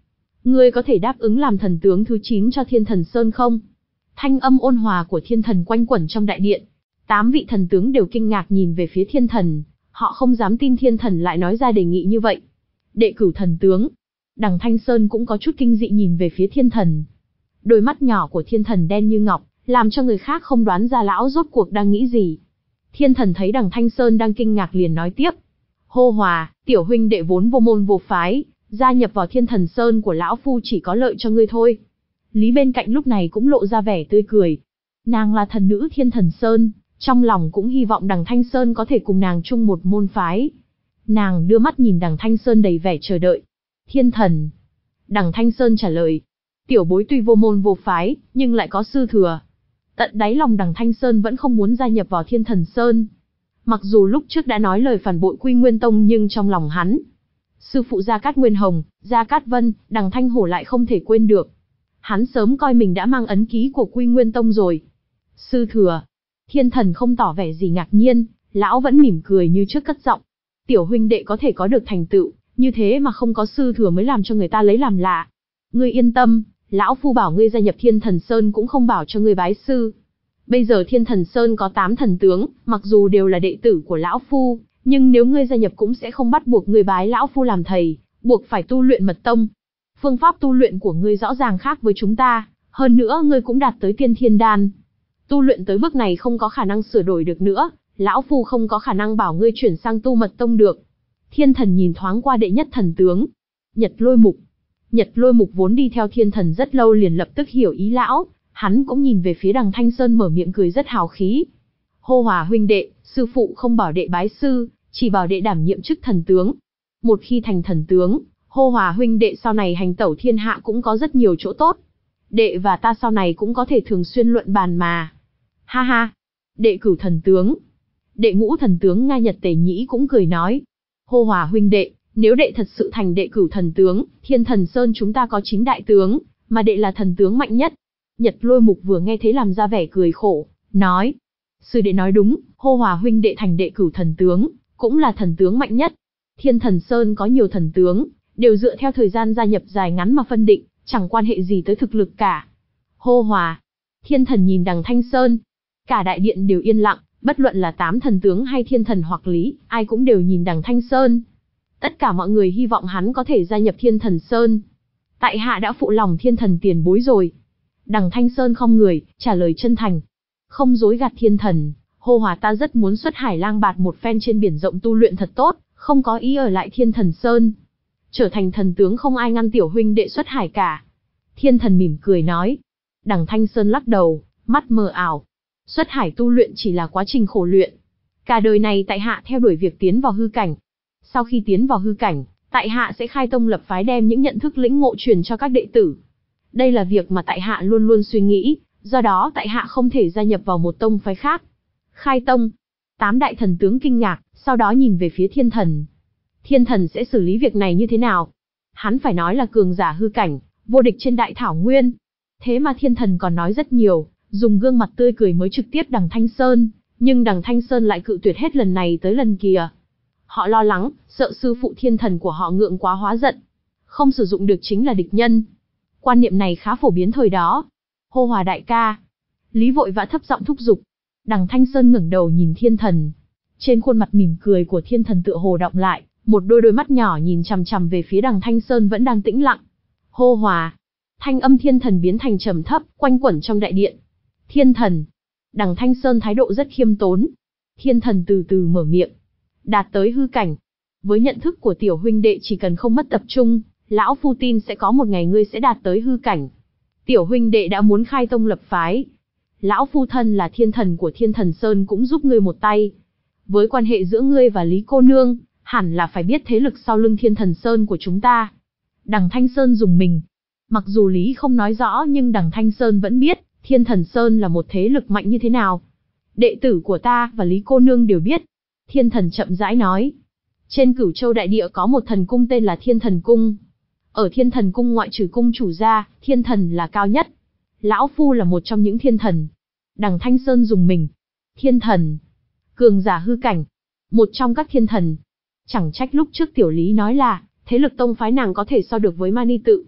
ngươi có thể đáp ứng làm thần tướng thứ chín cho Thiên Thần Sơn không? Thanh âm ôn hòa của thiên thần quanh quẩn trong đại điện. Tám vị thần tướng đều kinh ngạc nhìn về phía thiên thần, họ không dám tin thiên thần lại nói ra đề nghị như vậy. Đệ cửu thần tướng. Đằng Thanh Sơn cũng có chút kinh dị nhìn về phía thiên thần. Đôi mắt nhỏ của thiên thần đen như ngọc, làm cho người khác không đoán ra lão rốt cuộc đang nghĩ gì. Thiên thần thấy đằng Thanh Sơn đang kinh ngạc liền nói tiếp. Hô Hòa, tiểu huynh đệ vốn vô môn vô phái, gia nhập vào Thiên Thần Sơn của lão phu chỉ có lợi cho ngươi thôi. Lý bên cạnh lúc này cũng lộ ra vẻ tươi cười. Nàng là thần nữ Thiên Thần Sơn, trong lòng cũng hy vọng đằng Thanh Sơn có thể cùng nàng chung một môn phái. Nàng đưa mắt nhìn đằng Thanh Sơn đầy vẻ chờ đợi. Thiên thần. Đằng Thanh Sơn trả lời. Tiểu bối tuy vô môn vô phái, nhưng lại có sư thừa. Tận đáy lòng đằng Thanh Sơn vẫn không muốn gia nhập vào Thiên Thần Sơn. Mặc dù lúc trước đã nói lời phản bội Quy Nguyên Tông nhưng trong lòng hắn, sư phụ Gia Cát Nguyên Hồng, Gia Cát Vân, đằng Thanh Hổ lại không thể quên được. Hắn sớm coi mình đã mang ấn ký của Quy Nguyên Tông rồi. Sư thừa. Thiên thần không tỏ vẻ gì ngạc nhiên, lão vẫn mỉm cười như trước cất giọng. Tiểu huynh đệ có thể có được thành tựu, như thế mà không có sư thừa mới làm cho người ta lấy làm lạ. Ngươi yên tâm, lão phu bảo ngươi gia nhập Thiên Thần Sơn cũng không bảo cho ngươi bái sư. Bây giờ Thiên Thần Sơn có tám thần tướng, mặc dù đều là đệ tử của lão phu, nhưng nếu ngươi gia nhập cũng sẽ không bắt buộc ngươi bái lão phu làm thầy, buộc phải tu luyện mật tông. Phương pháp tu luyện của ngươi rõ ràng khác với chúng ta, hơn nữa ngươi cũng đạt tới tiên thiên đan. Tu luyện tới bước này không có khả năng sửa đổi được nữa, lão phu không có khả năng bảo ngươi chuyển sang tu mật tông được. Thiên thần nhìn thoáng qua đệ nhất thần tướng, Nhật Lôi Mục. Nhật Lôi Mục vốn đi theo thiên thần rất lâu liền lập tức hiểu ý lão, hắn cũng nhìn về phía đằng Thanh Sơn mở miệng cười rất hào khí. Hô Hòa huynh đệ, sư phụ không bảo đệ bái sư, chỉ bảo đệ đảm nhiệm chức thần tướng. Một khi thành thần tướng, Hô Hòa huynh đệ sau này hành tẩu thiên hạ cũng có rất nhiều chỗ tốt. Đệ và ta sau này cũng có thể thường xuyên luận bàn mà. Ha ha. Đệ cửu thần tướng. Đệ ngũ thần tướng Nga Nhật Tề Nhĩ cũng cười nói. Hô Hòa huynh đệ, nếu đệ thật sự thành đệ cửu thần tướng, Thiên Thần Sơn chúng ta có chín đại tướng, mà đệ là thần tướng mạnh nhất. Nhật Lôi Mục vừa nghe thấy làm ra vẻ cười khổ, nói. Sư đệ nói đúng, Hô Hòa huynh đệ thành đệ cửu thần tướng, cũng là thần tướng mạnh nhất. Thiên Thần Sơn có nhiều thần tướng, đều dựa theo thời gian gia nhập dài ngắn mà phân định, chẳng quan hệ gì tới thực lực cả. Hô Hòa. Thiên thần nhìn đằng Thanh Sơn. Cả đại điện đều yên lặng, bất luận là tám thần tướng hay thiên thần hoặc lý, ai cũng đều nhìn đằng Thanh Sơn. Tất cả mọi người hy vọng hắn có thể gia nhập Thiên Thần Sơn. Tại hạ đã phụ lòng thiên thần tiền bối rồi. Đằng Thanh Sơn không người, trả lời chân thành. Không dối gạt thiên thần, Hô Hòa ta rất muốn xuất hải lang bạt một phen trên biển rộng tu luyện thật tốt, không có ý ở lại Thiên Thần Sơn. Trở thành thần tướng không ai ngăn tiểu huynh đệ xuất hải cả. Thiên thần mỉm cười nói. Đằng Thanh Sơn lắc đầu, mắt mờ ảo. Xuất hải tu luyện chỉ là quá trình khổ luyện. Cả đời này tại hạ theo đuổi việc tiến vào hư cảnh. Sau khi tiến vào hư cảnh, tại hạ sẽ khai tông lập phái đem những nhận thức lĩnh ngộ truyền cho các đệ tử. Đây là việc mà tại hạ luôn luôn suy nghĩ, do đó tại hạ không thể gia nhập vào một tông phái khác. Khai tông. Tám đại thần tướng kinh ngạc, sau đó nhìn về phía thiên thần. Thiên thần sẽ xử lý việc này như thế nào? Hắn phải nói là cường giả hư cảnh, vô địch trên đại thảo nguyên. Thế mà thiên thần còn nói rất nhiều, dùng gương mặt tươi cười mới trực tiếp đằng Thanh Sơn, nhưng đằng Thanh Sơn lại cự tuyệt hết lần này tới lần kia. Họ lo lắng, sợ sư phụ thiên thần của họ ngượng quá hóa giận. Không sử dụng được chính là địch nhân. Quan niệm này khá phổ biến thời đó. Hô Hòa đại ca. Lý vội vã thấp giọng thúc giục. Đằng Thanh Sơn ngẩng đầu nhìn thiên thần. Trên khuôn mặt mỉm cười của thiên thần tựa hồ đọng lại, một đôi đôi mắt nhỏ nhìn chằm chằm về phía đằng Thanh Sơn vẫn đang tĩnh lặng. Hô Hòa. Thanh âm thiên thần biến thành trầm thấp, quanh quẩn trong đại điện. Thiên thần. Đằng Thanh Sơn thái độ rất khiêm tốn. Thiên thần từ từ mở miệng. Đạt tới hư cảnh. Với nhận thức của tiểu huynh đệ chỉ cần không mất tập trung, lão phu tin sẽ có một ngày ngươi sẽ đạt tới hư cảnh. Tiểu huynh đệ đã muốn khai tông lập phái. Lão phu thân là thiên thần của Thiên Thần Sơn cũng giúp ngươi một tay. Với quan hệ giữa ngươi và Lý cô nương, hẳn là phải biết thế lực sau lưng Thiên Thần Sơn của chúng ta. Đằng Thanh Sơn dùng mình. Mặc dù Lý không nói rõ nhưng đằng Thanh Sơn vẫn biết, Thiên Thần Sơn là một thế lực mạnh như thế nào. Đệ tử của ta và Lý cô nương đều biết. Thiên thần chậm rãi nói. Trên Cửu Châu đại địa có một thần cung tên là Thiên Thần Cung. Ở Thiên Thần Cung ngoại trừ cung chủ ra, thiên thần là cao nhất. Lão phu là một trong những thiên thần. Đằng Thanh Sơn dùng mình. Thiên thần. Cường giả hư cảnh. Một trong các thiên thần. Chẳng trách lúc trước tiểu Lý nói là, thế lực tông phái nàng có thể so được với Mani Tự.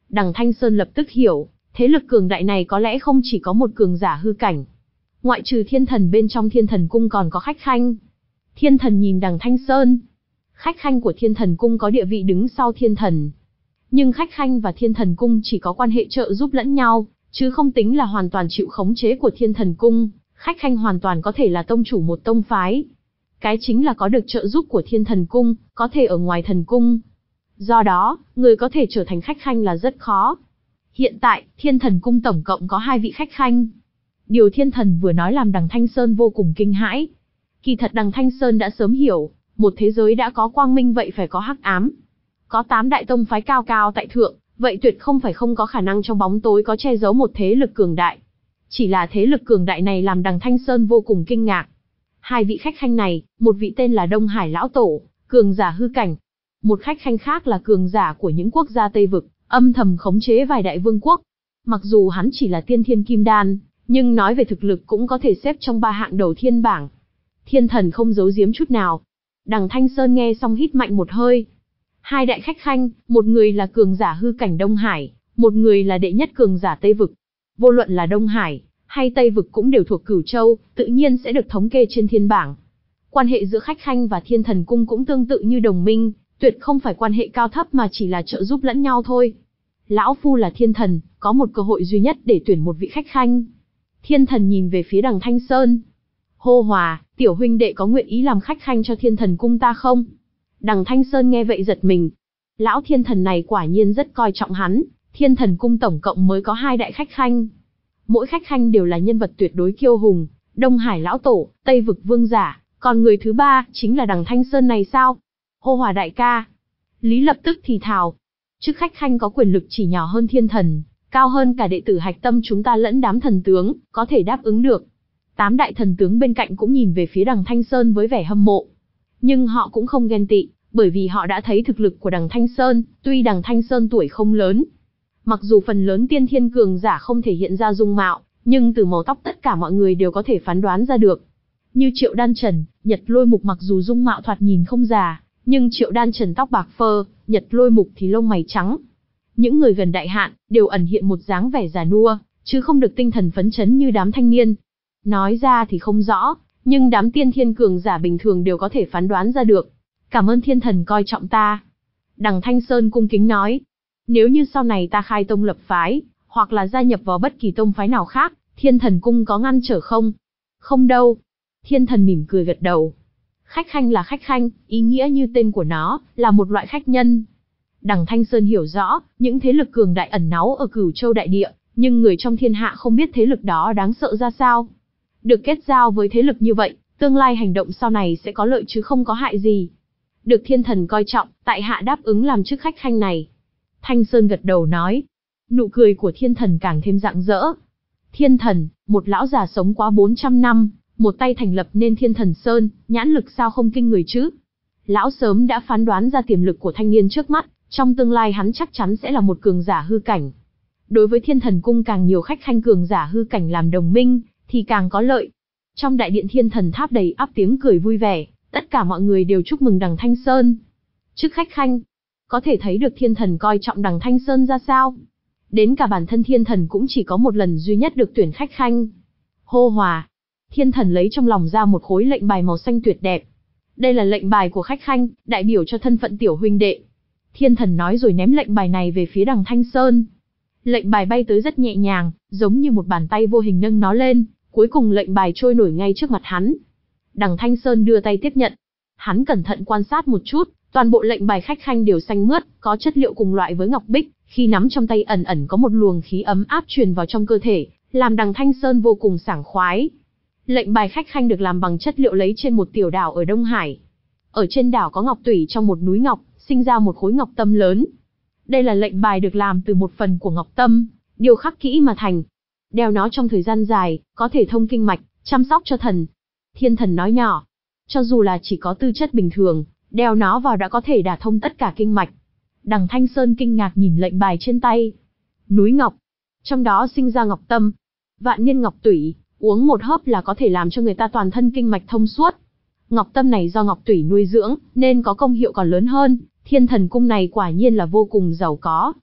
Đằng Thanh Sơn lập tức hiểu, thế lực cường đại này có lẽ không chỉ có một cường giả hư cảnh. Ngoại trừ thiên thần bên trong thiên thần cung còn có khách khanh. Thiên thần nhìn đằng Thanh Sơn. Khách khanh của thiên thần cung có địa vị đứng sau thiên thần. Nhưng khách khanh và thiên thần cung chỉ có quan hệ trợ giúp lẫn nhau, chứ không tính là hoàn toàn chịu khống chế của thiên thần cung. Khách khanh hoàn toàn có thể là tông chủ một tông phái. Cái chính là có được trợ giúp của thiên thần cung, có thể ở ngoài thần cung. Do đó, người có thể trở thành khách khanh là rất khó. Hiện tại, thiên thần cung tổng cộng có hai vị khách khanh. Điều thiên thần vừa nói làm đằng Thanh Sơn vô cùng kinh hãi. Kỳ thật đằng Thanh Sơn đã sớm hiểu, một thế giới đã có quang minh vậy phải có hắc ám. Có tám đại tông phái cao cao tại thượng, vậy tuyệt không phải không có khả năng trong bóng tối có che giấu một thế lực cường đại. Chỉ là thế lực cường đại này làm đằng Thanh Sơn vô cùng kinh ngạc. Hai vị khách khanh này, một vị tên là Đông Hải Lão Tổ, cường giả hư cảnh. Một khách khanh khác là cường giả của những quốc gia Tây Vực, âm thầm khống chế vài đại vương quốc. Mặc dù hắn chỉ là tiên thiên kim đan, nhưng nói về thực lực cũng có thể xếp trong ba hạng đầu thiên bảng. Thiên thần không giấu giếm chút nào. Đằng Thanh Sơn nghe xong hít mạnh một hơi. Hai đại khách khanh, một người là cường giả hư cảnh Đông Hải, một người là đệ nhất cường giả Tây Vực. Vô luận là Đông Hải hay Tây Vực cũng đều thuộc Cửu Châu, tự nhiên sẽ được thống kê trên thiên bảng. Quan hệ giữa khách khanh và thiên thần cung cũng tương tự như đồng minh, tuyệt không phải quan hệ cao thấp mà chỉ là trợ giúp lẫn nhau thôi. Lão Phu là thiên thần, có một cơ hội duy nhất để tuyển một vị khách khanh. Thiên thần nhìn về phía đằng Thanh Sơn. Hô Hòa, tiểu huynh đệ có nguyện ý làm khách khanh cho thiên thần cung ta không? Đằng Thanh Sơn nghe vậy giật mình. Lão thiên thần này quả nhiên rất coi trọng hắn, thiên thần cung tổng cộng mới có hai đại khách khanh. Mỗi khách khanh đều là nhân vật tuyệt đối kiêu hùng, Đông Hải Lão Tổ, Tây Vực Vương Giả, còn người thứ ba chính là đằng Thanh Sơn này sao? Hô Hòa đại ca. Lý lập tức thì thào. Chức khách khanh có quyền lực chỉ nhỏ hơn thiên thần, cao hơn cả đệ tử hạch tâm chúng ta lẫn đám thần tướng, có thể đáp ứng được. Tám đại thần tướng bên cạnh cũng nhìn về phía đằng Thanh Sơn với vẻ hâm mộ. Nhưng họ cũng không ghen tị, bởi vì họ đã thấy thực lực của đằng Thanh Sơn, tuy đằng Thanh Sơn tuổi không lớn. Mặc dù phần lớn tiên thiên cường giả không thể hiện ra dung mạo, nhưng từ màu tóc tất cả mọi người đều có thể phán đoán ra được. Như Triệu Đan Trần, Nhật Lôi Mục mặc dù dung mạo thoạt nhìn không già, nhưng Triệu Đan Trần tóc bạc phơ, Nhật Lôi Mục thì lông mày trắng. Những người gần đại hạn đều ẩn hiện một dáng vẻ già nua, chứ không được tinh thần phấn chấn như đám thanh niên. Nói ra thì không rõ, nhưng đám tiên thiên cường giả bình thường đều có thể phán đoán ra được. Cảm ơn thiên thần coi trọng ta. Đằng Thanh Sơn cung kính nói. Nếu như sau này ta khai tông lập phái, hoặc là gia nhập vào bất kỳ tông phái nào khác, thiên thần cung có ngăn trở không? Không đâu. Thiên thần mỉm cười gật đầu. Khách khanh là khách khanh, ý nghĩa như tên của nó, là một loại khách nhân. Đằng Thanh Sơn hiểu rõ, những thế lực cường đại ẩn náu ở Cửu Châu đại địa, nhưng người trong thiên hạ không biết thế lực đó đáng sợ ra sao. Được kết giao với thế lực như vậy, tương lai hành động sau này sẽ có lợi chứ không có hại gì. Được thiên thần coi trọng, tại hạ đáp ứng làm chức khách khanh này. Thanh Sơn gật đầu nói. Nụ cười của thiên thần càng thêm rạng rỡ. Thiên thần, một lão già sống quá bốn trăm năm, một tay thành lập nên Thiên Thần Sơn, nhãn lực sao không kinh người chứ? Lão sớm đã phán đoán ra tiềm lực của thanh niên trước mắt, trong tương lai hắn chắc chắn sẽ là một cường giả hư cảnh. Đối với Thiên Thần Cung càng nhiều khách khanh cường giả hư cảnh làm đồng minh, thì càng có lợi. Trong đại điện Thiên Thần Tháp đầy ắp tiếng cười vui vẻ, tất cả mọi người đều chúc mừng đằng Thanh Sơn. Chức khách khanh, có thể thấy được Thiên Thần coi trọng đằng Thanh Sơn ra sao. Đến cả bản thân Thiên Thần cũng chỉ có một lần duy nhất được tuyển khách khanh. Hô Hòa. Thiên Thần lấy trong lòng ra một khối lệnh bài màu xanh tuyệt đẹp. Đây là lệnh bài của khách khanh, đại biểu cho thân phận tiểu huynh đệ. Thiên Thần nói rồi ném lệnh bài này về phía đằng Thanh Sơn. Lệnh bài bay tới rất nhẹ nhàng, giống như một bàn tay vô hình nâng nó lên, cuối cùng lệnh bài trôi nổi ngay trước mặt hắn. Đằng Thanh Sơn đưa tay tiếp nhận. Hắn cẩn thận quan sát một chút, toàn bộ lệnh bài khách khanh đều xanh mướt, có chất liệu cùng loại với ngọc bích, khi nắm trong tay ẩn ẩn có một luồng khí ấm áp truyền vào trong cơ thể, làm đằng Thanh Sơn vô cùng sảng khoái. Lệnh bài khách khanh được làm bằng chất liệu lấy trên một tiểu đảo ở Đông Hải. Ở trên đảo có ngọc tủy trong một núi ngọc, sinh ra một khối ngọc tâm lớn. Đây là lệnh bài được làm từ một phần của ngọc tâm, điêu khắc kỹ mà thành. Đeo nó trong thời gian dài, có thể thông kinh mạch, chăm sóc cho thần. Thiên Thần nói nhỏ, cho dù là chỉ có tư chất bình thường, đeo nó vào đã có thể đả thông tất cả kinh mạch. Đằng Thanh Sơn kinh ngạc nhìn lệnh bài trên tay. Núi ngọc, trong đó sinh ra ngọc tâm, vạn niên ngọc tủy, uống một hớp là có thể làm cho người ta toàn thân kinh mạch thông suốt. Ngọc tâm này do ngọc tủy nuôi dưỡng, nên có công hiệu còn lớn hơn. Thiên Thần Cung này quả nhiên là vô cùng giàu có.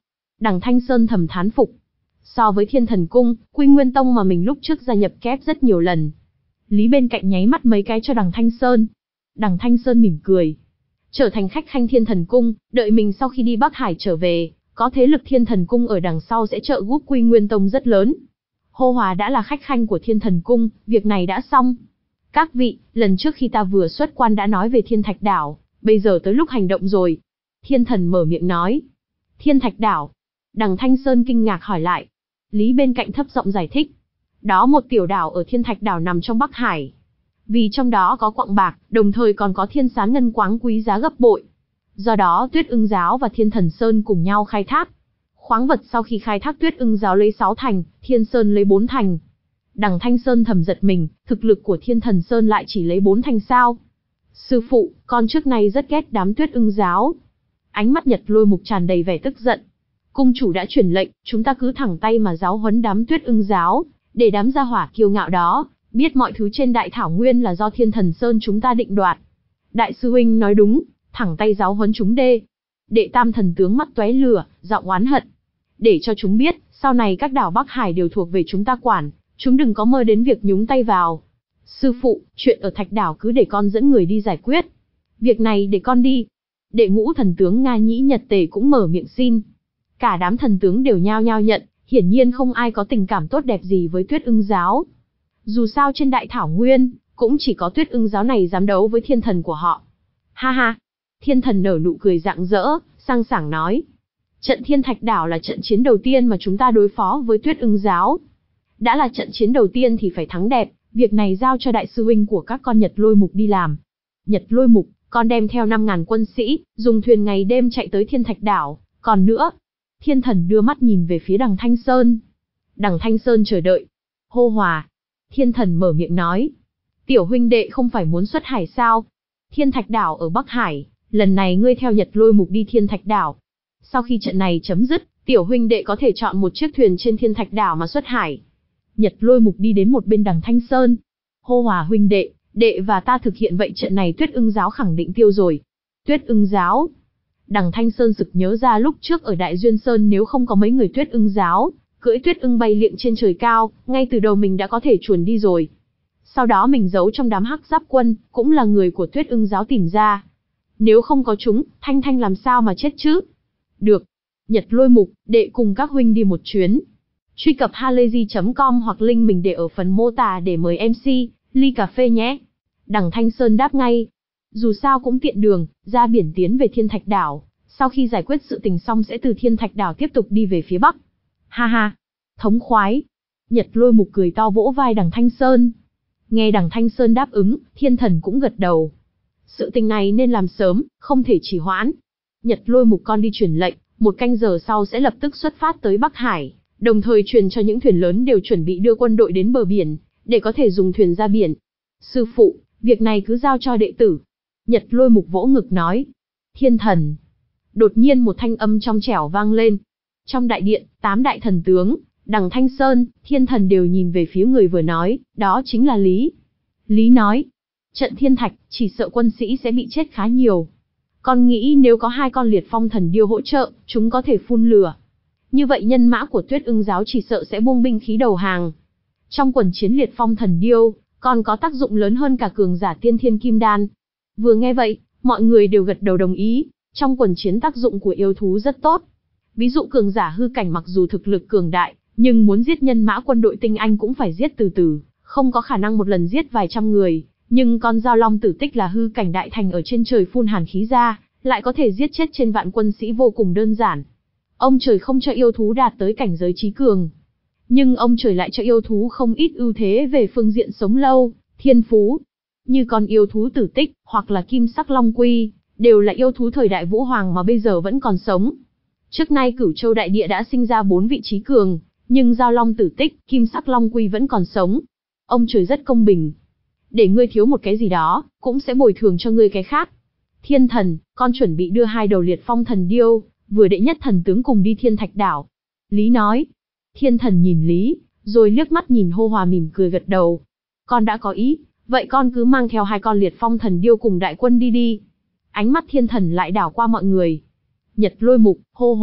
Đằng Thanh Sơn thầm thán phục. So với Thiên Thần Cung, Quy Nguyên Tông mà mình lúc trước gia nhập kép rất nhiều lần. Lý bên cạnh nháy mắt mấy cái cho đằng Thanh Sơn. Đằng Thanh Sơn mỉm cười. Trở thành khách khanh Thiên Thần Cung, đợi mình sau khi đi Bắc Hải trở về, có thế lực Thiên Thần Cung ở đằng sau sẽ trợ giúp Quy Nguyên Tông rất lớn. Hô Hòa đã là khách khanh của Thiên Thần Cung, việc này đã xong. Các vị, lần trước khi ta vừa xuất quan đã nói về Thiên Thạch Đảo, bây giờ tới lúc hành động rồi. Thiên Thần mở miệng nói. Thiên Thạch Đảo. Đằng Thanh Sơn kinh ngạc hỏi lại. Lý bên cạnh thấp giọng giải thích. Đó một tiểu đảo ở Thiên Thạch Đảo nằm trong Bắc Hải. Vì trong đó có quặng bạc, đồng thời còn có thiên sán ngân quáng quý giá gấp bội. Do đó Tuyết Ưng Giáo và Thiên Thần Sơn cùng nhau khai thác. Khoáng vật sau khi khai thác Tuyết Ưng Giáo lấy sáu thành, Thiên Sơn lấy bốn thành. Đằng Thanh Sơn thầm giật mình, thực lực của Thiên Thần Sơn lại chỉ lấy bốn thành sao? Sư phụ, con trước nay rất ghét đám Tuyết Ưng Giáo. Ánh mắt Nhật Lôi Mục tràn đầy vẻ tức giận. Cung chủ đã truyền lệnh, chúng ta cứ thẳng tay mà giáo huấn đám Tuyết Ưng Giáo, để đám gia hỏa kiêu ngạo đó biết mọi thứ trên Đại Thảo Nguyên là do Thiên Thần Sơn chúng ta định đoạt. Đại sư huynh nói đúng, thẳng tay giáo huấn chúng đê. Đệ Tam Thần tướng mắt tóe lửa, giọng oán hận. Để cho chúng biết, sau này các đảo Bắc Hải đều thuộc về chúng ta quản, chúng đừng có mơ đến việc nhúng tay vào. Sư phụ, chuyện ở Thạch Đảo cứ để con dẫn người đi giải quyết. Việc này để con đi. Đệ Ngũ Thần tướng Nga Nhĩ Nhật Tề cũng mở miệng xin. Cả đám thần tướng đều nhao nhao nhận, hiển nhiên không ai có tình cảm tốt đẹp gì với Tuyết Ưng Giáo. Dù sao trên Đại Thảo Nguyên, cũng chỉ có Tuyết Ưng Giáo này dám đấu với thiên thần của họ. Ha ha! Thiên thần nở nụ cười rạng rỡ, sang sảng nói. Trận Thiên Thạch Đảo là trận chiến đầu tiên mà chúng ta đối phó với Tuyết Ưng Giáo. Đã là trận chiến đầu tiên thì phải thắng đẹp, việc này giao cho đại sư huynh của các con Nhật Lôi Mục đi làm. Nhật Lôi Mục, con đem theo năm ngàn quân sĩ, dùng thuyền ngày đêm chạy tới Thiên Thạch Đảo, còn nữa. Thiên thần đưa mắt nhìn về phía đằng Thanh Sơn. Đằng Thanh Sơn chờ đợi. Hô Hòa. Thiên thần mở miệng nói. Tiểu huynh đệ không phải muốn xuất hải sao? Thiên Thạch Đảo ở Bắc Hải, lần này ngươi theo Nhật Lôi Mục đi Thiên Thạch Đảo. Sau khi trận này chấm dứt, tiểu huynh đệ có thể chọn một chiếc thuyền trên Thiên Thạch Đảo mà xuất hải. Nhật Lôi Mục đi đến một bên đằng Thanh Sơn. Hô Hòa huynh đệ, đệ và ta thực hiện vậy trận này Tuyết Ưng Giáo khẳng định tiêu rồi. Tuyết Ưng Giáo. Đằng Thanh Sơn sực nhớ ra lúc trước ở Đại Duyên Sơn nếu không có mấy người Tuyết Ưng Giáo, cưỡi Tuyết Ưng bay liệng trên trời cao, ngay từ đầu mình đã có thể chuồn đi rồi. Sau đó mình giấu trong đám hắc giáp quân, cũng là người của Tuyết Ưng Giáo tìm ra. Nếu không có chúng, Thanh Thanh làm sao mà chết chứ? Được. Nhật Lôi Mục, đệ cùng các huynh đi một chuyến. Truy cập halayzi chấm com hoặc link mình để ở phần mô tả để mời em xê, ly cà phê nhé. Đằng Thanh Sơn đáp ngay. Dù sao cũng tiện đường, ra biển tiến về Thiên Thạch Đảo. Sau khi giải quyết sự tình xong sẽ từ Thiên Thạch Đảo tiếp tục đi về phía Bắc. Ha ha. Thống khoái. Nhật Lôi Mục cười to vỗ vai đằng Thanh Sơn. Nghe đằng Thanh Sơn đáp ứng, thiên thần cũng gật đầu. Sự tình này nên làm sớm, không thể trì hoãn. Nhật Lôi Mục con đi truyền lệnh, một canh giờ sau sẽ lập tức xuất phát tới Bắc Hải, đồng thời truyền cho những thuyền lớn đều chuẩn bị đưa quân đội đến bờ biển, để có thể dùng thuyền ra biển. Sư phụ, việc này cứ giao cho đệ tử. Nhật Lôi Mục vỗ ngực nói. Thiên thần. Đột nhiên một thanh âm trong trẻo vang lên. Trong đại điện, tám đại thần tướng, đằng Thanh Sơn, thiên thần đều nhìn về phía người vừa nói, đó chính là Lý. Lý nói. Trận thiên thạch, chỉ sợ quân sĩ sẽ bị chết khá nhiều. Con nghĩ nếu có hai con liệt phong thần điêu hỗ trợ, chúng có thể phun lửa. Như vậy nhân mã của Tuyết Ưng Giáo chỉ sợ sẽ buông binh khí đầu hàng. Trong quần chiến liệt phong thần điêu, còn có tác dụng lớn hơn cả cường giả tiên thiên kim đan. Vừa nghe vậy, mọi người đều gật đầu đồng ý. Trong quần chiến tác dụng của yêu thú rất tốt. Ví dụ cường giả hư cảnh mặc dù thực lực cường đại, nhưng muốn giết nhân mã quân đội tinh anh cũng phải giết từ từ, không có khả năng một lần giết vài trăm người. Nhưng con Giao Long Tử Tích là hư cảnh đại thành ở trên trời phun hàn khí ra, lại có thể giết chết trên vạn quân sĩ vô cùng đơn giản. Ông trời không cho yêu thú đạt tới cảnh giới trí cường. Nhưng ông trời lại cho yêu thú không ít ưu thế về phương diện sống lâu, thiên phú. Như con yêu thú Tử Tích, hoặc là Kim Sắc Long Quy, đều là yêu thú thời đại Vũ Hoàng mà bây giờ vẫn còn sống. Trước nay Cửu Châu Đại Địa đã sinh ra bốn vị trí cường, nhưng Giao Long Tử Tích, Kim Sắc Long Quy vẫn còn sống. Ông trời rất công bình. Để ngươi thiếu một cái gì đó, cũng sẽ bồi thường cho ngươi cái khác. Thiên thần, con chuẩn bị đưa hai đầu liệt phong thần điêu, vừa đệ nhất thần tướng cùng đi Thiên Thạch Đảo. Lý nói. Thiên thần nhìn Lý, rồi liếc mắt nhìn Hô Hòa mỉm cười gật đầu. Con đã có ý, vậy con cứ mang theo hai con liệt phong thần điêu cùng đại quân đi đi. Ánh mắt thiên thần lại đảo qua mọi người. Nhật Lôi Mục, Hô Hòa,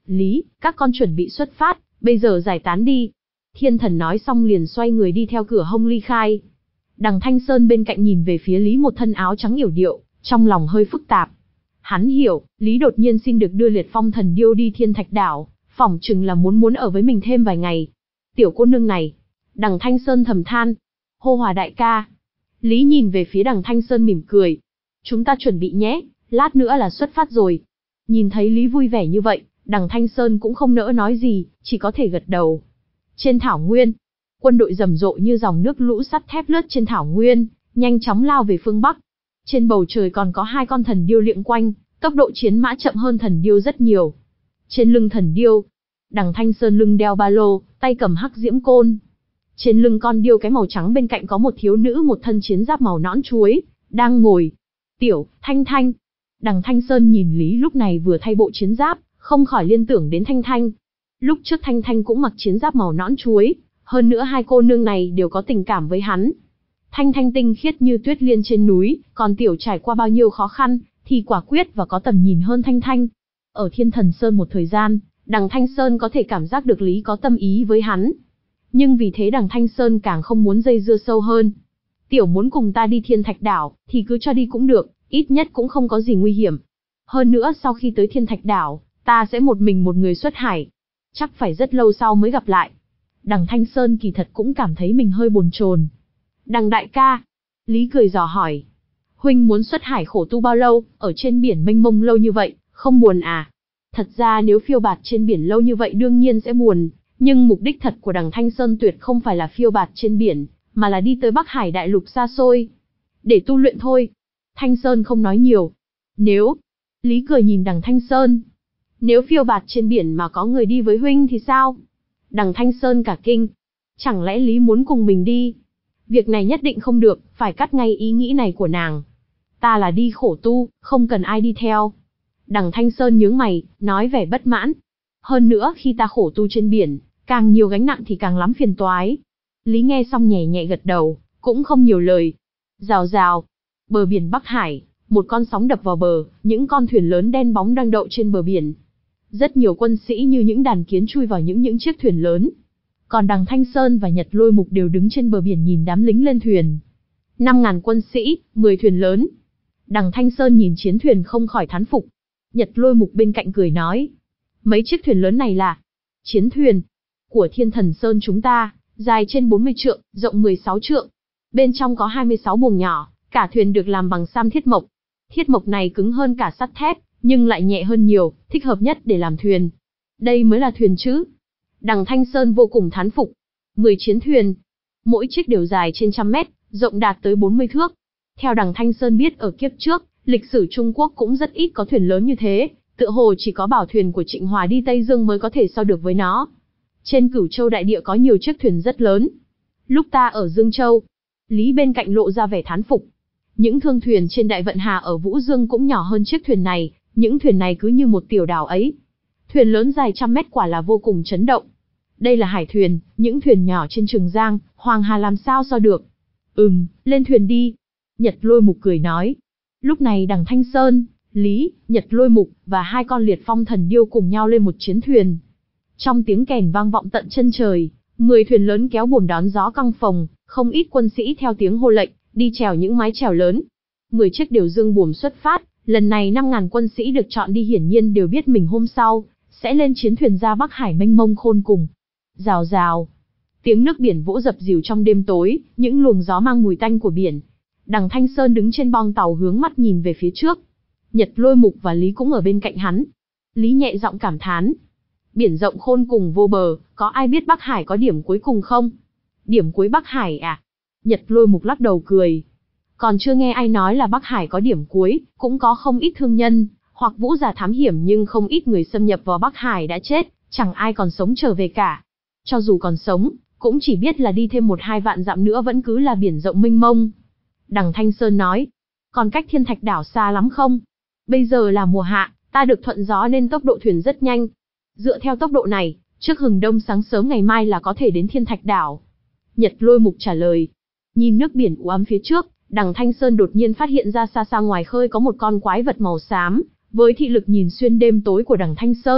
Lý, các con chuẩn bị xuất phát, bây giờ giải tán đi. Thiên thần nói xong liền xoay người đi theo cửa hông ly khai. Đằng Thanh Sơn bên cạnh nhìn về phía Lý một thân áo trắng yểu điệu, trong lòng hơi phức tạp. Hắn hiểu, Lý đột nhiên xin được đưa Liệt Phong thần điêu đi Thiên Thạch đảo, phỏng chừng là muốn muốn ở với mình thêm vài ngày. Tiểu cô nương này, đằng Thanh Sơn thầm than. Hô Hòa đại ca. Lý nhìn về phía đằng Thanh Sơn mỉm cười. Chúng ta chuẩn bị nhé, lát nữa là xuất phát rồi. Nhìn thấy Lý vui vẻ như vậy, đằng Thanh Sơn cũng không nỡ nói gì, chỉ có thể gật đầu. Trên thảo nguyên, quân đội rầm rộ như dòng nước lũ sắt thép lướt trên thảo nguyên, nhanh chóng lao về phương Bắc. Trên bầu trời còn có hai con thần điêu liệng quanh, tốc độ chiến mã chậm hơn thần điêu rất nhiều. Trên lưng thần điêu, đằng Thanh Sơn lưng đeo ba lô, tay cầm hắc diễm côn. Trên lưng con điêu cái màu trắng bên cạnh có một thiếu nữ một thân chiến giáp màu nõn chuối, đang ngồi. Tiểu, Thanh Thanh. Đằng Thanh Sơn nhìn Lý lúc này vừa thay bộ chiến giáp, không khỏi liên tưởng đến Thanh Thanh. Lúc trước Thanh Thanh cũng mặc chiến giáp màu nõn chuối, hơn nữa hai cô nương này đều có tình cảm với hắn. Thanh Thanh tinh khiết như tuyết liên trên núi, còn Tiểu trải qua bao nhiêu khó khăn, thì quả quyết và có tầm nhìn hơn Thanh Thanh. Ở Thiên Thần Sơn một thời gian, đằng Thanh Sơn có thể cảm giác được Lý có tâm ý với hắn. Nhưng vì thế đằng Thanh Sơn càng không muốn dây dưa sâu hơn. Tiểu muốn cùng ta đi Thiên Thạch đảo, thì cứ cho đi cũng được, ít nhất cũng không có gì nguy hiểm. Hơn nữa sau khi tới Thiên Thạch đảo, ta sẽ một mình một người xuất hải. Chắc phải rất lâu sau mới gặp lại. Đằng Thanh Sơn kỳ thật cũng cảm thấy mình hơi bồn chồn. Đằng đại ca. Lý cười dò hỏi. Huynh muốn xuất hải khổ tu bao lâu, ở trên biển mênh mông lâu như vậy, không buồn à? Thật ra nếu phiêu bạt trên biển lâu như vậy đương nhiên sẽ buồn, nhưng mục đích thật của đằng Thanh Sơn tuyệt không phải là phiêu bạt trên biển, mà là đi tới Bắc Hải đại lục xa xôi. Để tu luyện thôi. Thanh Sơn không nói nhiều. Nếu... Lý cười nhìn đằng Thanh Sơn. Nếu phiêu bạt trên biển mà có người đi với huynh thì sao? Đằng Thanh Sơn cả kinh. Chẳng lẽ Lý muốn cùng mình đi? Việc này nhất định không được, phải cắt ngay ý nghĩ này của nàng. Ta là đi khổ tu, không cần ai đi theo. Đằng Thanh Sơn nhướng mày, nói vẻ bất mãn. Hơn nữa khi ta khổ tu trên biển, càng nhiều gánh nặng thì càng lắm phiền toái. Lý nghe xong nhẹ nhẹ gật đầu, cũng không nhiều lời. Rào rào. Bờ biển Bắc Hải, một con sóng đập vào bờ, những con thuyền lớn đen bóng đang đậu trên bờ biển. Rất nhiều quân sĩ như những đàn kiến chui vào những những chiếc thuyền lớn. Còn đằng Thanh Sơn và Nhật Lôi Mục đều đứng trên bờ biển nhìn đám lính lên thuyền. Năm ngàn quân sĩ, mười thuyền lớn. Đằng Thanh Sơn nhìn chiến thuyền không khỏi thán phục. Nhật Lôi Mục bên cạnh cười nói. Mấy chiếc thuyền lớn này là chiến thuyền của Thiên Thần Sơn chúng ta, dài trên bốn mươi trượng, rộng mười sáu trượng. Bên trong có hai mươi sáu buồng nhỏ, cả thuyền được làm bằng sam thiết mộc. Thiết mộc này cứng hơn cả sắt thép, nhưng lại nhẹ hơn nhiều, thích hợp nhất để làm thuyền. Đây mới là thuyền chứ. Đằng Thanh Sơn vô cùng thán phục. mười chiến thuyền. Mỗi chiếc đều dài trên trăm mét, rộng đạt tới bốn mươi thước. Theo đằng Thanh Sơn biết ở kiếp trước, lịch sử Trung Quốc cũng rất ít có thuyền lớn như thế, tựa hồ chỉ có bảo thuyền của Trịnh Hòa đi Tây Dương mới có thể so được với nó. Trên Cửu Châu đại địa có nhiều chiếc thuyền rất lớn. Lúc ta ở Dương Châu, Lý bên cạnh lộ ra vẻ thán phục. Những thương thuyền trên Đại Vận Hà ở Vũ Dương cũng nhỏ hơn chiếc thuyền này, những thuyền này cứ như một tiểu đảo ấy. Thuyền lớn dài trăm mét quả là vô cùng chấn động. Đây là hải thuyền, những thuyền nhỏ trên Trường Giang, Hoàng Hà làm sao so được. Ừm, lên thuyền đi. Nhật Lôi Mục cười nói. Lúc này đằng Thanh Sơn, Lý, Nhật Lôi Mục và hai con Liệt Phong thần điêu cùng nhau lên một chiến thuyền. Trong tiếng kèn vang vọng tận chân trời, mười thuyền lớn kéo buồm đón gió căng phồng, không ít quân sĩ theo tiếng hô lệnh, đi chèo những mái chèo lớn. Mười chiếc đều dương buồm xuất phát, lần này năm ngàn quân sĩ được chọn đi hiển nhiên đều biết mình hôm sau sẽ lên chiến thuyền ra Bắc Hải mênh mông khôn cùng. Rào rào, tiếng nước biển vỗ dập dìu trong đêm tối, những luồng gió mang mùi tanh của biển. Đằng Thanh Sơn đứng trên bong tàu hướng mắt nhìn về phía trước. Nhật Lôi Mục và Lý cũng ở bên cạnh hắn. Lý nhẹ giọng cảm thán. Biển rộng khôn cùng vô bờ, có ai biết Bắc Hải có điểm cuối cùng không? Điểm cuối Bắc Hải à? Nhật Lôi Mục lắc đầu cười. Còn chưa nghe ai nói là Bắc Hải có điểm cuối, cũng có không ít thương nhân, hoặc vũ giả thám hiểm nhưng không ít người xâm nhập vào Bắc Hải đã chết, chẳng ai còn sống trở về cả. Cho dù còn sống, cũng chỉ biết là đi thêm một hai vạn dặm nữa vẫn cứ là biển rộng mênh mông. Đằng Thanh Sơn nói, còn cách Thiên Thạch đảo xa lắm không? Bây giờ là mùa hạ, ta được thuận gió nên tốc độ thuyền rất nhanh. Dựa theo tốc độ này, trước hừng đông sáng sớm ngày mai là có thể đến Thiên Thạch đảo. Nhật Lôi Mục trả lời. Nhìn nước biển u ám phía trước, đằng Thanh Sơn đột nhiên phát hiện ra xa xa ngoài khơi có một con quái vật màu xám. Với thị lực nhìn xuyên đêm tối của đằng Thanh Sơn,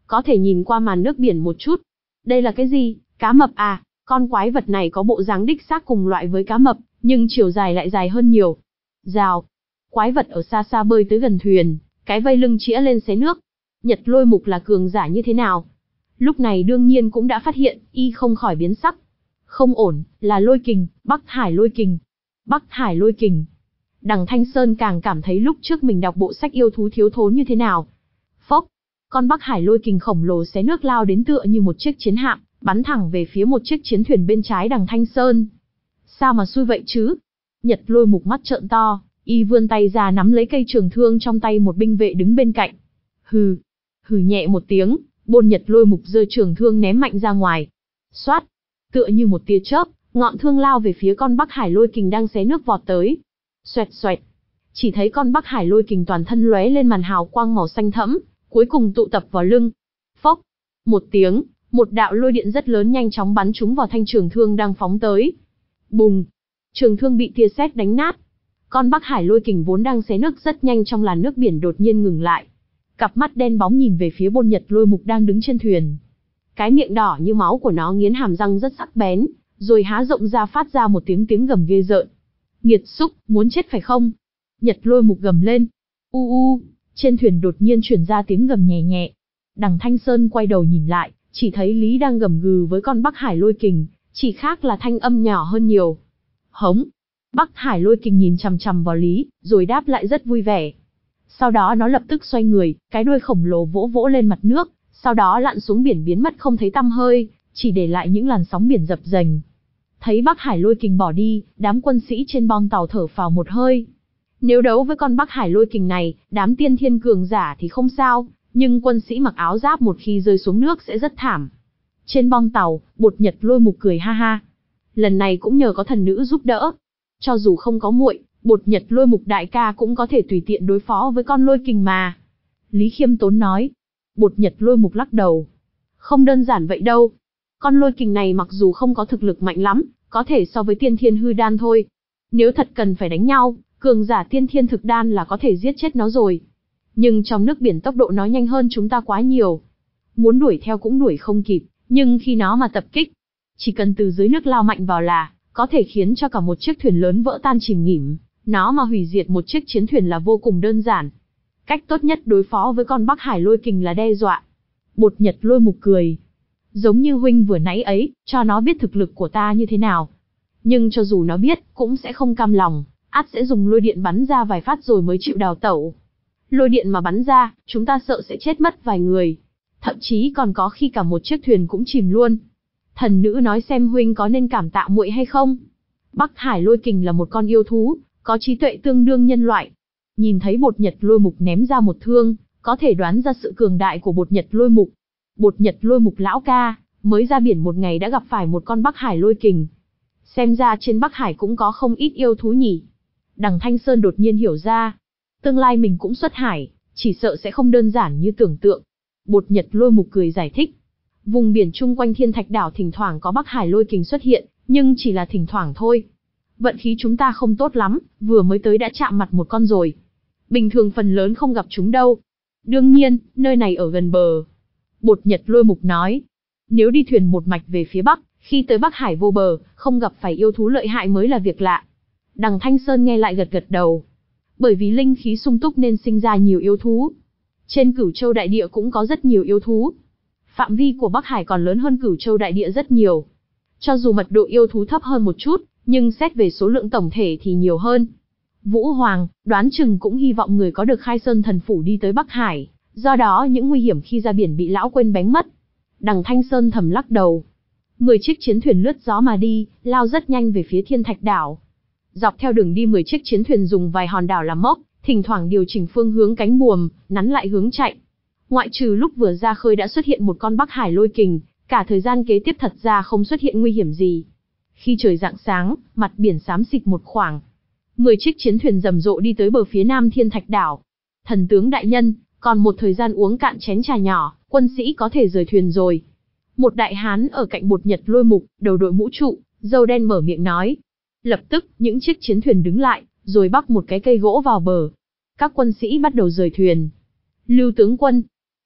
có thể nhìn qua màn nước biển một chút. Đây là cái gì? Cá mập à? Con quái vật này có bộ dáng đích xác cùng loại với cá mập, nhưng chiều dài lại dài hơn nhiều. Rào. Quái vật ở xa xa bơi tới gần thuyền, cái vây lưng chĩa lên xé nước. Nhật Lôi Mục là cường giả như thế nào? Lúc này đương nhiên cũng đã phát hiện, y không khỏi biến sắc. Không ổn, là lôi kình, Bắc Hải lôi kình. Bắc Hải lôi kình. Đằng Thanh Sơn càng cảm thấy lúc trước mình đọc bộ sách yêu thú thiếu thốn như thế nào. Phốc, con Bắc Hải lôi kình khổng lồ xé nước lao đến tựa như một chiếc chiến hạm, bắn thẳng về phía một chiếc chiến thuyền bên trái đằng Thanh Sơn. Sao mà xui vậy chứ? Nhật Lôi Mục mắt trợn to, y vươn tay ra nắm lấy cây trường thương trong tay một binh vệ đứng bên cạnh. Hừ, hừ nhẹ một tiếng, Bôn Nhật Lôi Mục giơ trường thương ném mạnh ra ngoài. Xoát, tựa như một tia chớp, ngọn thương lao về phía con Bắc Hải lôi kình đang xé nước vọt tới. Xoẹt xoẹt, chỉ thấy con Bắc Hải lôi kình toàn thân lóe lên màn hào quang màu xanh thẫm, cuối cùng tụ tập vào lưng. Phốc, một tiếng, một đạo lôi điện rất lớn nhanh chóng bắn trúng vào thanh trường thương đang phóng tới. Bùng, trường thương bị tia sét đánh nát. Con Bắc Hải lôi kình vốn đang xé nước rất nhanh trong làn nước biển đột nhiên ngừng lại. Cặp mắt đen bóng nhìn về phía Bôn Nhật Lôi Mục đang đứng trên thuyền. Cái miệng đỏ như máu của nó nghiến hàm răng rất sắc bén, rồi há rộng ra phát ra một tiếng tiếng gầm ghê rợn. Nghiệt xúc, muốn chết phải không? Nhật Lôi Mục gầm lên. U u, trên thuyền đột nhiên truyền ra tiếng gầm nhẹ nhẹ. Đằng Thanh Sơn quay đầu nhìn lại, chỉ thấy Lý đang gầm gừ với con Bắc Hải lôi kình, chỉ khác là thanh âm nhỏ hơn nhiều. Hống. Bắc Hải lôi kình nhìn chằm chằm vào Lý, rồi đáp lại rất vui vẻ. Sau đó nó lập tức xoay người, cái đuôi khổng lồ vỗ vỗ lên mặt nước, sau đó lặn xuống biển biến mất không thấy tăm hơi, chỉ để lại những làn sóng biển dập dềnh. Thấy Bắc Hải lôi kình bỏ đi, đám quân sĩ trên bong tàu thở phào một hơi. Nếu đấu với con Bắc Hải lôi kình này, đám tiên thiên cường giả thì không sao, nhưng quân sĩ mặc áo giáp một khi rơi xuống nước sẽ rất thảm. Trên bong tàu, Bột Nhật Lôi Mục cười ha ha. Lần này cũng nhờ có thần nữ giúp đỡ. Cho dù không có muội, Bột Nhật Lôi Mục đại ca cũng có thể tùy tiện đối phó với con lôi kình mà. Lý khiêm tốn nói. Bột Nhật Lôi Mục lắc đầu. Không đơn giản vậy đâu. Con lôi kình này mặc dù không có thực lực mạnh lắm, có thể so với tiên thiên hư đan thôi. Nếu thật cần phải đánh nhau, cường giả tiên thiên thực đan là có thể giết chết nó rồi. Nhưng trong nước biển tốc độ nó nhanh hơn chúng ta quá nhiều. Muốn đuổi theo cũng đuổi không kịp, nhưng khi nó mà tập kích, chỉ cần từ dưới nước lao mạnh vào là, có thể khiến cho cả một chiếc thuyền lớn vỡ tan chìm nghỉm. Nó mà hủy diệt một chiếc chiến thuyền là vô cùng đơn giản. Cách tốt nhất đối phó với con Bắc Hải lôi kình là đe dọa. Bột Nhật Lôi Mục cười. Giống như huynh vừa nãy ấy, cho nó biết thực lực của ta như thế nào. Nhưng cho dù nó biết, cũng sẽ không cam lòng, ắt sẽ dùng lôi điện bắn ra vài phát rồi mới chịu đào tẩu. Lôi điện mà bắn ra, chúng ta sợ sẽ chết mất vài người. Thậm chí còn có khi cả một chiếc thuyền cũng chìm luôn. Thần nữ nói xem huynh có nên cảm tạ muội hay không? Bắc Hải lôi kình là một con yêu thú, có trí tuệ tương đương nhân loại. Nhìn thấy Bột Nhật Lôi Mục ném ra một thương, có thể đoán ra sự cường đại của Bột Nhật Lôi Mục. Bột Nhật Lôi Mục lão ca, mới ra biển một ngày đã gặp phải một con Bắc Hải lôi kình. Xem ra trên Bắc Hải cũng có không ít yêu thú nhỉ. Đằng Thanh Sơn đột nhiên hiểu ra. Tương lai mình cũng xuất hải, chỉ sợ sẽ không đơn giản như tưởng tượng. Bột Nhật Lôi Mục cười giải thích. Vùng biển chung quanh Thiên Thạch Đảo thỉnh thoảng có Bắc Hải lôi kình xuất hiện, nhưng chỉ là thỉnh thoảng thôi. Vận khí chúng ta không tốt lắm, vừa mới tới đã chạm mặt một con rồi. Bình thường phần lớn không gặp chúng đâu. Đương nhiên, nơi này ở gần bờ. Bột Nhật Lôi Mục nói. Nếu đi thuyền một mạch về phía Bắc, khi tới Bắc Hải vô bờ, không gặp phải yêu thú lợi hại mới là việc lạ. Đằng Thanh Sơn nghe lại gật gật đầu. Bởi vì linh khí sung túc nên sinh ra nhiều yêu thú. Trên Cửu Châu đại địa cũng có rất nhiều yêu thú. Phạm vi của Bắc Hải còn lớn hơn Cửu Châu đại địa rất nhiều. Cho dù mật độ yêu thú thấp hơn một chút, nhưng xét về số lượng tổng thể thì nhiều hơn. Vũ Hoàng, đoán chừng cũng hy vọng người có được Khai Sơn thần phủ đi tới Bắc Hải, do đó những nguy hiểm khi ra biển bị lão quên bén mất. Đằng Thanh Sơn thầm lắc đầu. Mười chiếc chiến thuyền lướt gió mà đi, lao rất nhanh về phía Thiên Thạch Đảo. Dọc theo đường đi mười chiếc chiến thuyền dùng vài hòn đảo làm mốc, thỉnh thoảng điều chỉnh phương hướng cánh buồm, nắn lại hướng chạy. Ngoại trừ lúc vừa ra khơi đã xuất hiện một con Bắc Hải lôi kình, cả thời gian kế tiếp thật ra không xuất hiện nguy hiểm gì. Khi trời rạng sáng, mặt biển xám xịt một khoảng. Mười chiếc chiến thuyền rầm rộ đi tới bờ phía nam Thiên Thạch Đảo. Thần tướng đại nhân, còn một thời gian uống cạn chén trà nhỏ, quân sĩ có thể rời thuyền rồi. Một đại hán ở cạnh Bột Nhật Lôi Mục, đầu đội mũ trụ, râu đen mở miệng nói. Lập tức, những chiếc chiến thuyền đứng lại, rồi bắc một cái cây gỗ vào bờ. Các quân sĩ bắt đầu rời thuyền. Lưu tướng quân.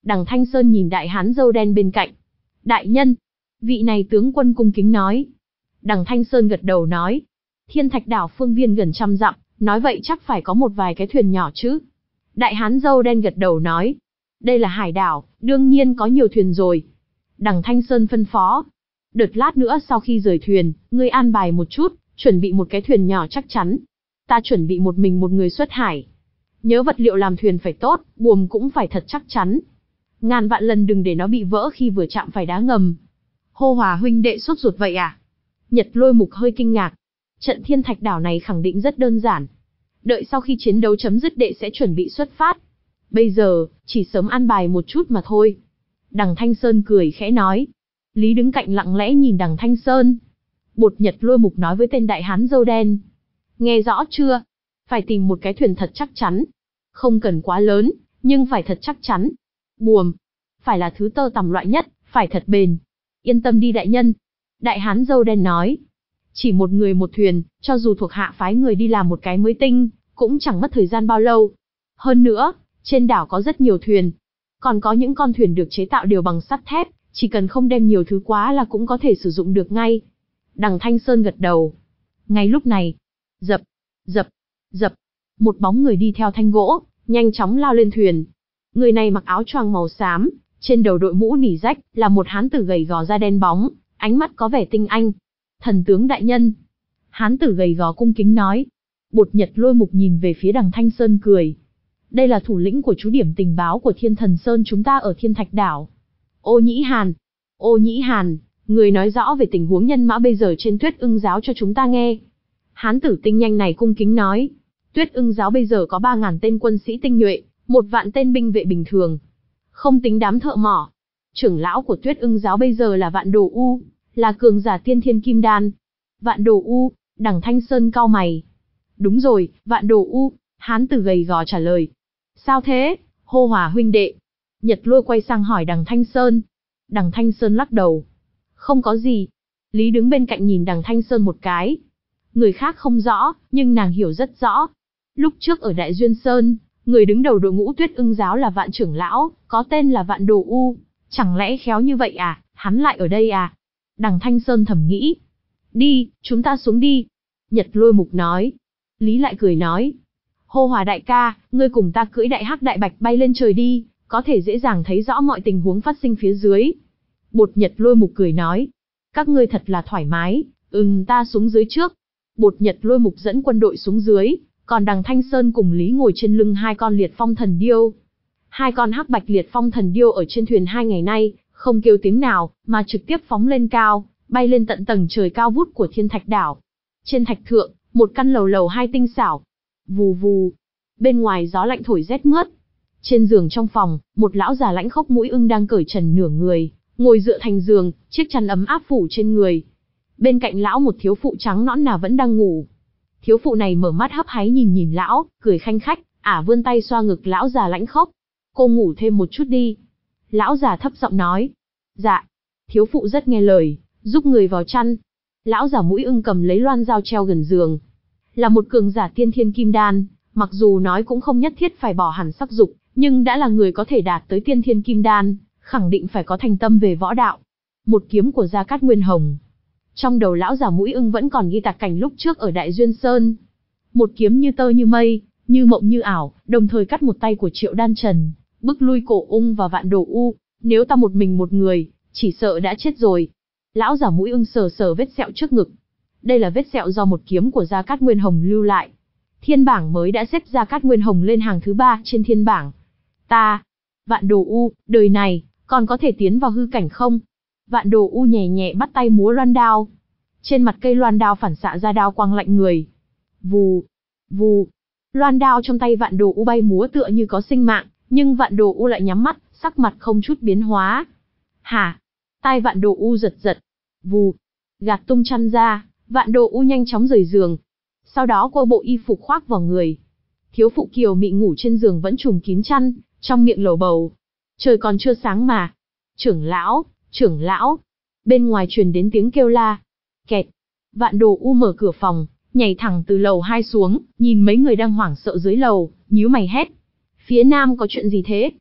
Đằng Thanh Sơn nhìn đại hán râu đen bên cạnh. Đại nhân, vị này tướng quân cung kính nói. Đằng Thanh Sơn gật đầu nói. Thiên Thạch đảo phương viên gần trăm dặm, nói vậy chắc phải có một vài cái thuyền nhỏ chứ. Đại hán râu đen gật đầu nói. Đây là hải đảo, đương nhiên có nhiều thuyền rồi. Đằng Thanh Sơn phân phó. Đợt lát nữa sau khi rời thuyền, ngươi an bài một chút, chuẩn bị một cái thuyền nhỏ chắc chắn. Ta chuẩn bị một mình một người xuất hải. Nhớ vật liệu làm thuyền phải tốt, buồm cũng phải thật chắc chắn. Ngàn vạn lần đừng để nó bị vỡ khi vừa chạm phải đá ngầm. Hô Hòa huynh đệ sốt ruột vậy à? Nhật Lôi Mục hơi kinh ngạc. Trận Thiên Thạch đảo này khẳng định rất đơn giản. Đợi sau khi chiến đấu chấm dứt đệ sẽ chuẩn bị xuất phát. Bây giờ, chỉ sớm an bài một chút mà thôi. Đằng Thanh Sơn cười khẽ nói. Lý đứng cạnh lặng lẽ nhìn đằng Thanh Sơn. Bột Nhật Lôi Mục nói với tên đại hán râu đen. Nghe rõ chưa? Phải tìm một cái thuyền thật chắc chắn. Không cần quá lớn, nhưng phải thật chắc chắn. Buồm, phải là thứ tơ tằm loại nhất, phải thật bền. Yên tâm đi đại nhân. Đại hán râu đen nói. Chỉ một người một thuyền, cho dù thuộc hạ phái người đi làm một cái mới tinh, cũng chẳng mất thời gian bao lâu. Hơn nữa, trên đảo có rất nhiều thuyền. Còn có những con thuyền được chế tạo đều bằng sắt thép, chỉ cần không đem nhiều thứ quá là cũng có thể sử dụng được ngay. Đằng Thanh Sơn gật đầu. Ngay lúc này, dập, dập, dập, một bóng người đi theo thanh gỗ, nhanh chóng lao lên thuyền. Người này mặc áo choàng màu xám, trên đầu đội mũ nỉ rách, là một hán tử gầy gò da đen bóng, ánh mắt có vẻ tinh anh. Thần tướng đại nhân. Hán tử gầy gò cung kính nói. Bột Nhật Lôi Mục nhìn về phía đằng Thanh Sơn cười. Đây là thủ lĩnh của chú điểm tình báo của Thiên Thần Sơn chúng ta ở Thiên Thạch đảo. Ô Nhĩ Hàn. Ô Nhĩ Hàn, người nói rõ về tình huống nhân mã bây giờ trên Tuyết Ưng giáo cho chúng ta nghe. Hán tử tinh nhanh này cung kính nói. Tuyết Ưng giáo bây giờ có ba ngàn tên quân sĩ tinh nhuệ, một vạn tên binh vệ bình thường. Không tính đám thợ mỏ. Trưởng lão của Tuyết Ưng giáo bây giờ là Vạn Đồ U, là cường giả tiên thiên kim đan. Vạn Đồ U, đằng Thanh Sơn cau mày. Đúng rồi, Vạn Đồ U, hán tử gầy gò trả lời. Sao thế, Hô Hòa huynh đệ? Nhật Lôi quay sang hỏi đằng Thanh Sơn. Đằng Thanh Sơn lắc đầu. Không có gì. Lý đứng bên cạnh nhìn đằng Thanh Sơn một cái. Người khác không rõ, nhưng nàng hiểu rất rõ. Lúc trước ở Đại Duyên Sơn, người đứng đầu đội ngũ Tuyết Ưng giáo là Vạn trưởng lão, có tên là Vạn Đồ U. Chẳng lẽ khéo như vậy à, hắn lại ở đây à? Đằng Thanh Sơn thầm nghĩ. Đi, chúng ta xuống đi. Nhật Lôi Mục nói. Lý lại cười nói. Hô Hòa đại ca, ngươi cùng ta cưỡi đại hắc đại bạch bay lên trời đi, có thể dễ dàng thấy rõ mọi tình huống phát sinh phía dưới. Bột Nhật Lôi Mục cười nói. Các ngươi thật là thoải mái, ừm ta xuống dưới trước. Bột Nhật Lôi Mục dẫn quân đội xuống dưới, còn đằng Thanh Sơn cùng Lý ngồi trên lưng hai con liệt phong thần điêu. Hai con hắc bạch liệt phong thần điêu ở trên thuyền hai ngày nay, không kêu tiếng nào, mà trực tiếp phóng lên cao, bay lên tận tầng trời cao vút của Thiên Thạch đảo. Trên thạch thượng, một căn lầu lầu hai tinh xảo. Vù vù. Bên ngoài gió lạnh thổi rét mướt. Trên giường trong phòng, một lão già lãnh khốc mũi ưng đang cởi trần nửa người, ngồi dựa thành giường, chiếc chăn ấm áp phủ trên người. Bên cạnh lão một thiếu phụ trắng nõn nà vẫn đang ngủ. Thiếu phụ này mở mắt hấp háy nhìn nhìn lão, cười khanh khách, ả vươn tay xoa ngực lão già lãnh khốc. Cô ngủ thêm một chút đi. Lão già thấp giọng nói. Dạ. Thiếu phụ rất nghe lời, giúp người vào chăn. Lão già mũi ưng cầm lấy loan dao treo gần giường. Là một cường giả tiên thiên kim đan, mặc dù nói cũng không nhất thiết phải bỏ hẳn sắc dục, nhưng đã là người có thể đạt tới tiên thiên kim đan, khẳng định phải có thành tâm về võ đạo. Một kiếm của Gia Cát Nguyên Hồng. Trong đầu lão già mũi ưng vẫn còn ghi tạc cảnh lúc trước ở Đại Duyên Sơn. Một kiếm như tơ như mây, như mộng như ảo, đồng thời cắt một tay của Triệu Đan Trần, bức lui Cổ Ung và Vạn Đồ U. Nếu ta một mình một người, chỉ sợ đã chết rồi. Lão già mũi ưng sờ sờ vết sẹo trước ngực. Đây là vết sẹo do một kiếm của Gia Cát Nguyên Hồng lưu lại. Thiên bảng mới đã xếp Gia Cát Nguyên Hồng lên hàng thứ ba trên thiên bảng. Ta, Vạn Đồ U, đời này, còn có thể tiến vào hư cảnh không? Vạn Đồ U nhẹ nhẹ bắt tay múa loan đao. Trên mặt cây loan đao phản xạ ra đao quang lạnh người. Vù, vù. Loan đao trong tay Vạn Đồ U bay múa tựa như có sinh mạng, nhưng Vạn Đồ U lại nhắm mắt, sắc mặt không chút biến hóa. Hả? Tai Vạn Đồ U giật giật. Vù. Gạt tung chăn ra, Vạn Đồ U nhanh chóng rời giường. Sau đó cô bộ y phục khoác vào người. Thiếu phụ kiều mị ngủ trên giường vẫn trùm kín chăn, trong miệng lầu bầu. Trời còn chưa sáng mà. Trưởng lão, trưởng lão. Bên ngoài truyền đến tiếng kêu la. Kẹt. Vạn Đồ U mở cửa phòng, nhảy thẳng từ lầu hai xuống, nhìn mấy người đang hoảng sợ dưới lầu, nhíu mày hét. Phía nam có chuyện gì thế?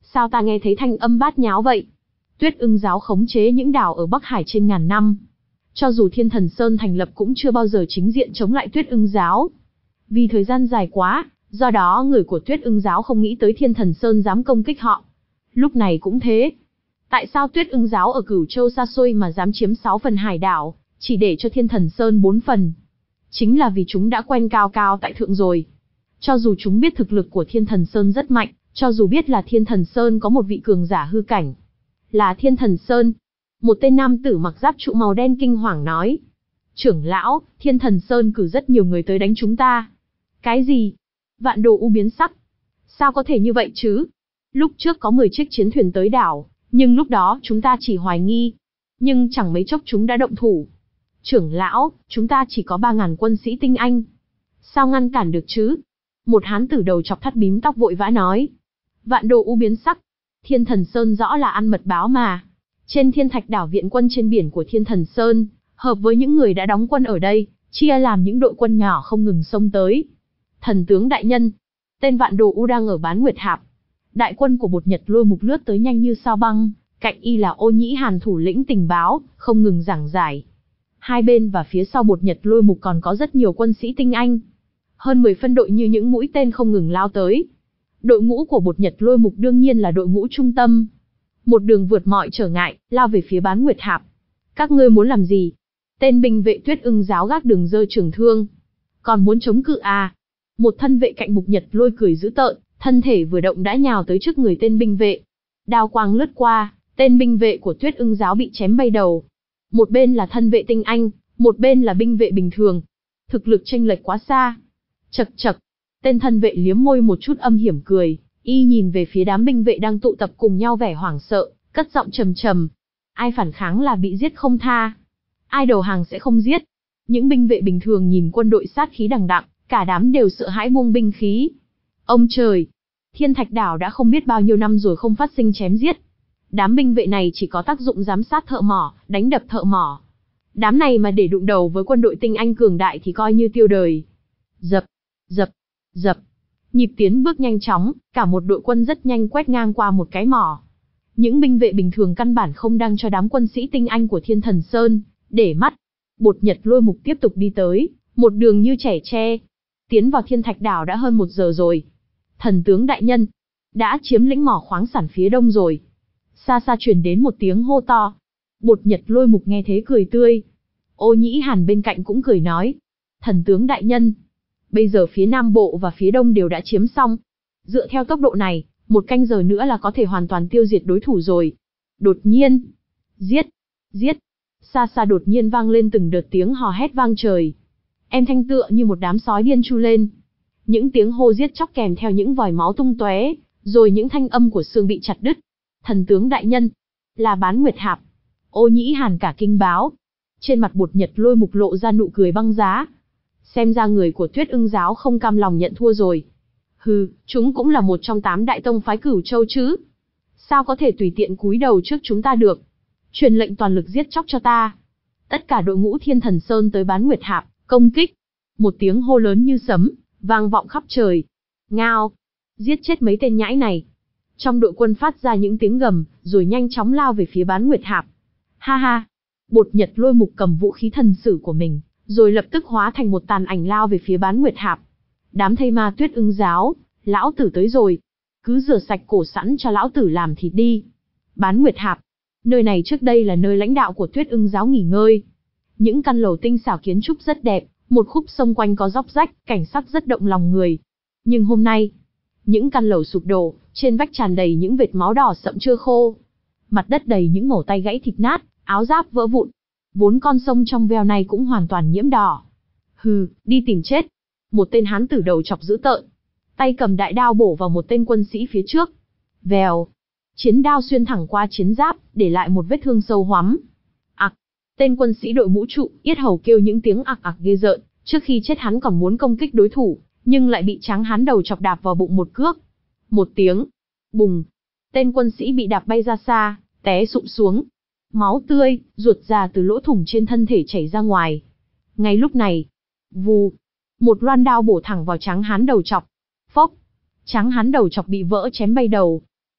Sao ta nghe thấy thanh âm bát nháo vậy? Tuyết Ưng giáo khống chế những đảo ở Bắc Hải trên ngàn năm. Cho dù Thiên Thần Sơn thành lập cũng chưa bao giờ chính diện chống lại Tuyết Ưng giáo. Vì thời gian dài quá, do đó người của Tuyết Ưng giáo không nghĩ tới Thiên Thần Sơn dám công kích họ. Lúc này cũng thế. Tại sao Tuyết Ưng giáo ở Cửu Châu xa xôi mà dám chiếm sáu phần hải đảo, chỉ để cho Thiên Thần Sơn bốn phần? Chính là vì chúng đã quen cao cao tại thượng rồi. Cho dù chúng biết thực lực của Thiên Thần Sơn rất mạnh, cho dù biết là Thiên Thần Sơn có một vị cường giả hư cảnh, là Thiên Thần Sơn. Một tên nam tử mặc giáp trụ màu đen kinh hoàng nói. Trưởng lão, Thiên Thần Sơn cử rất nhiều người tới đánh chúng ta. Cái gì? Vạn Đồ U biến sắc. Sao có thể như vậy chứ? Lúc trước có mười chiếc chiến thuyền tới đảo, nhưng lúc đó chúng ta chỉ hoài nghi. Nhưng chẳng mấy chốc chúng đã động thủ. Trưởng lão, chúng ta chỉ có ba ngàn quân sĩ tinh anh. Sao ngăn cản được chứ? Một hán tử đầu chọc thắt bím tóc vội vã nói. Vạn Đồ U biến sắc. Thiên Thần Sơn rõ là ăn mật báo mà. Trên Thiên Thạch đảo viện quân trên biển của Thiên Thần Sơn, hợp với những người đã đóng quân ở đây, chia làm những đội quân nhỏ không ngừng xông tới. Thần tướng đại nhân, tên Vạn Đồ U đang ở Bán Nguyệt Hạp. Đại quân của Bột Nhật Lôi Mục lướt tới nhanh như sao băng, cạnh y là Ô Nhĩ Hàn thủ lĩnh tình báo, không ngừng giảng giải. Hai bên và phía sau Bột Nhật Lôi Mục còn có rất nhiều quân sĩ tinh anh. Hơn mười phân đội như những mũi tên không ngừng lao tới. Đội ngũ của Bột Nhật Lôi Mục đương nhiên là đội ngũ trung tâm. Một đường vượt mọi trở ngại, lao về phía Bán Nguyệt Hạp. Các ngươi muốn làm gì? Tên binh vệ Tuyết Ưng giáo gác đường giơ trường thương. Còn muốn chống cự à? Một thân vệ cạnh Mục Nhật Lôi cười dữ tợn, thân thể vừa động đã nhào tới trước người tên binh vệ. Đao quang lướt qua, tên binh vệ của Tuyết Ưng giáo bị chém bay đầu. Một bên là thân vệ tinh anh, một bên là binh vệ bình thường. Thực lực chênh lệch quá xa. Chậc chậc, tên thân vệ liếm môi một chút âm hiểm cười, y nhìn về phía đám binh vệ đang tụ tập cùng nhau vẻ hoảng sợ, cất giọng trầm trầm. Ai phản kháng là bị giết không tha. Ai đầu hàng sẽ không giết. Những binh vệ bình thường nhìn quân đội sát khí đằng đẵng, cả đám đều sợ hãi buông binh khí. Ông trời! Thiên Thạch đảo đã không biết bao nhiêu năm rồi không phát sinh chém giết. Đám binh vệ này chỉ có tác dụng giám sát thợ mỏ, đánh đập thợ mỏ. Đám này mà để đụng đầu với quân đội tinh anh cường đại thì coi như tiêu đời. Dập, dập, dập. Nhịp tiến bước nhanh chóng, cả một đội quân rất nhanh quét ngang qua một cái mỏ. Những binh vệ bình thường căn bản không đang cho đám quân sĩ tinh anh của Thiên Thần Sơn để mắt. Bột Nhật Lôi Mục tiếp tục đi tới, một đường như trẻ tre. Tiến vào Thiên Thạch đảo đã hơn một giờ rồi. Thần tướng đại nhân, đã chiếm lĩnh mỏ khoáng sản phía đông rồi. Xa xa truyền đến một tiếng hô to. Bột Nhật Lôi Mục nghe thế cười tươi. Ô Nhĩ Hàn bên cạnh cũng cười nói. Thần tướng đại nhân, bây giờ phía Nam Bộ và phía Đông đều đã chiếm xong. Dựa theo tốc độ này, một canh giờ nữa là có thể hoàn toàn tiêu diệt đối thủ rồi. Đột nhiên, giết, giết. Xa xa đột nhiên vang lên từng đợt tiếng hò hét vang trời. Em thanh tựa như một đám sói điên chu lên. Những tiếng hô giết chóc kèm theo những vòi máu tung tóe, rồi những thanh âm của xương bị chặt đứt. Thần tướng đại nhân, là Bán Nguyệt Hạp. Ô Nhĩ Hàn cả kinh báo. Trên mặt Bột Nhật Lôi Mục lộ ra nụ cười băng giá. Xem ra người của Tuyết Ưng giáo không cam lòng nhận thua rồi. Hừ, chúng cũng là một trong tám đại tông phái Cửu Châu chứ. Sao có thể tùy tiện cúi đầu trước chúng ta được? Truyền lệnh toàn lực giết chóc cho ta. Tất cả đội ngũ Thiên Thần Sơn tới Bán Nguyệt Hạp, công kích. Một tiếng hô lớn như sấm, vang vọng khắp trời. Ngao, giết chết mấy tên nhãi này. Trong đội quân phát ra những tiếng gầm, rồi nhanh chóng lao về phía Bán Nguyệt Hạp. Ha ha, Bột Nhật Lôi Mục cầm vũ khí thần sử của mình, rồi lập tức hóa thành một tàn ảnh lao về phía Bán Nguyệt Hạp. Đám thây ma Tuyết Ưng giáo, lão tử tới rồi. Cứ rửa sạch cổ sẵn cho lão tử làm thịt đi. Bán Nguyệt Hạp, nơi này trước đây là nơi lãnh đạo của Tuyết Ưng giáo nghỉ ngơi. Những căn lầu tinh xảo kiến trúc rất đẹp, một khúc sông quanh có róc rách, cảnh sắc rất động lòng người. Nhưng hôm nay, những căn lầu sụp đổ, trên vách tràn đầy những vệt máu đỏ sậm chưa khô. Mặt đất đầy những mẩu tay gãy thịt nát, áo giáp vỡ vụn. Vốn con sông trong veo này cũng hoàn toàn nhiễm đỏ. Hừ, đi tìm chết. Một tên hán tử đầu chọc dữ tợn, tay cầm đại đao bổ vào một tên quân sĩ phía trước. Vèo, chiến đao xuyên thẳng qua chiến giáp, để lại một vết thương sâu hoắm. Ặc, tên quân sĩ đội mũ trụ, yết hầu kêu những tiếng ặc ặc ghê rợn. Trước khi chết hắn còn muốn công kích đối thủ, nhưng lại bị tráng hán đầu chọc đạp vào bụng một cước. Một tiếng, bùng, tên quân sĩ bị đạp bay ra xa, té sụp xuống. Máu tươi, ruột già từ lỗ thủng trên thân thể chảy ra ngoài. Ngay lúc này, vù, một loan đao bổ thẳng vào tráng hán đầu chọc. Phốc, tráng hán đầu chọc bị vỡ chém bay đầu.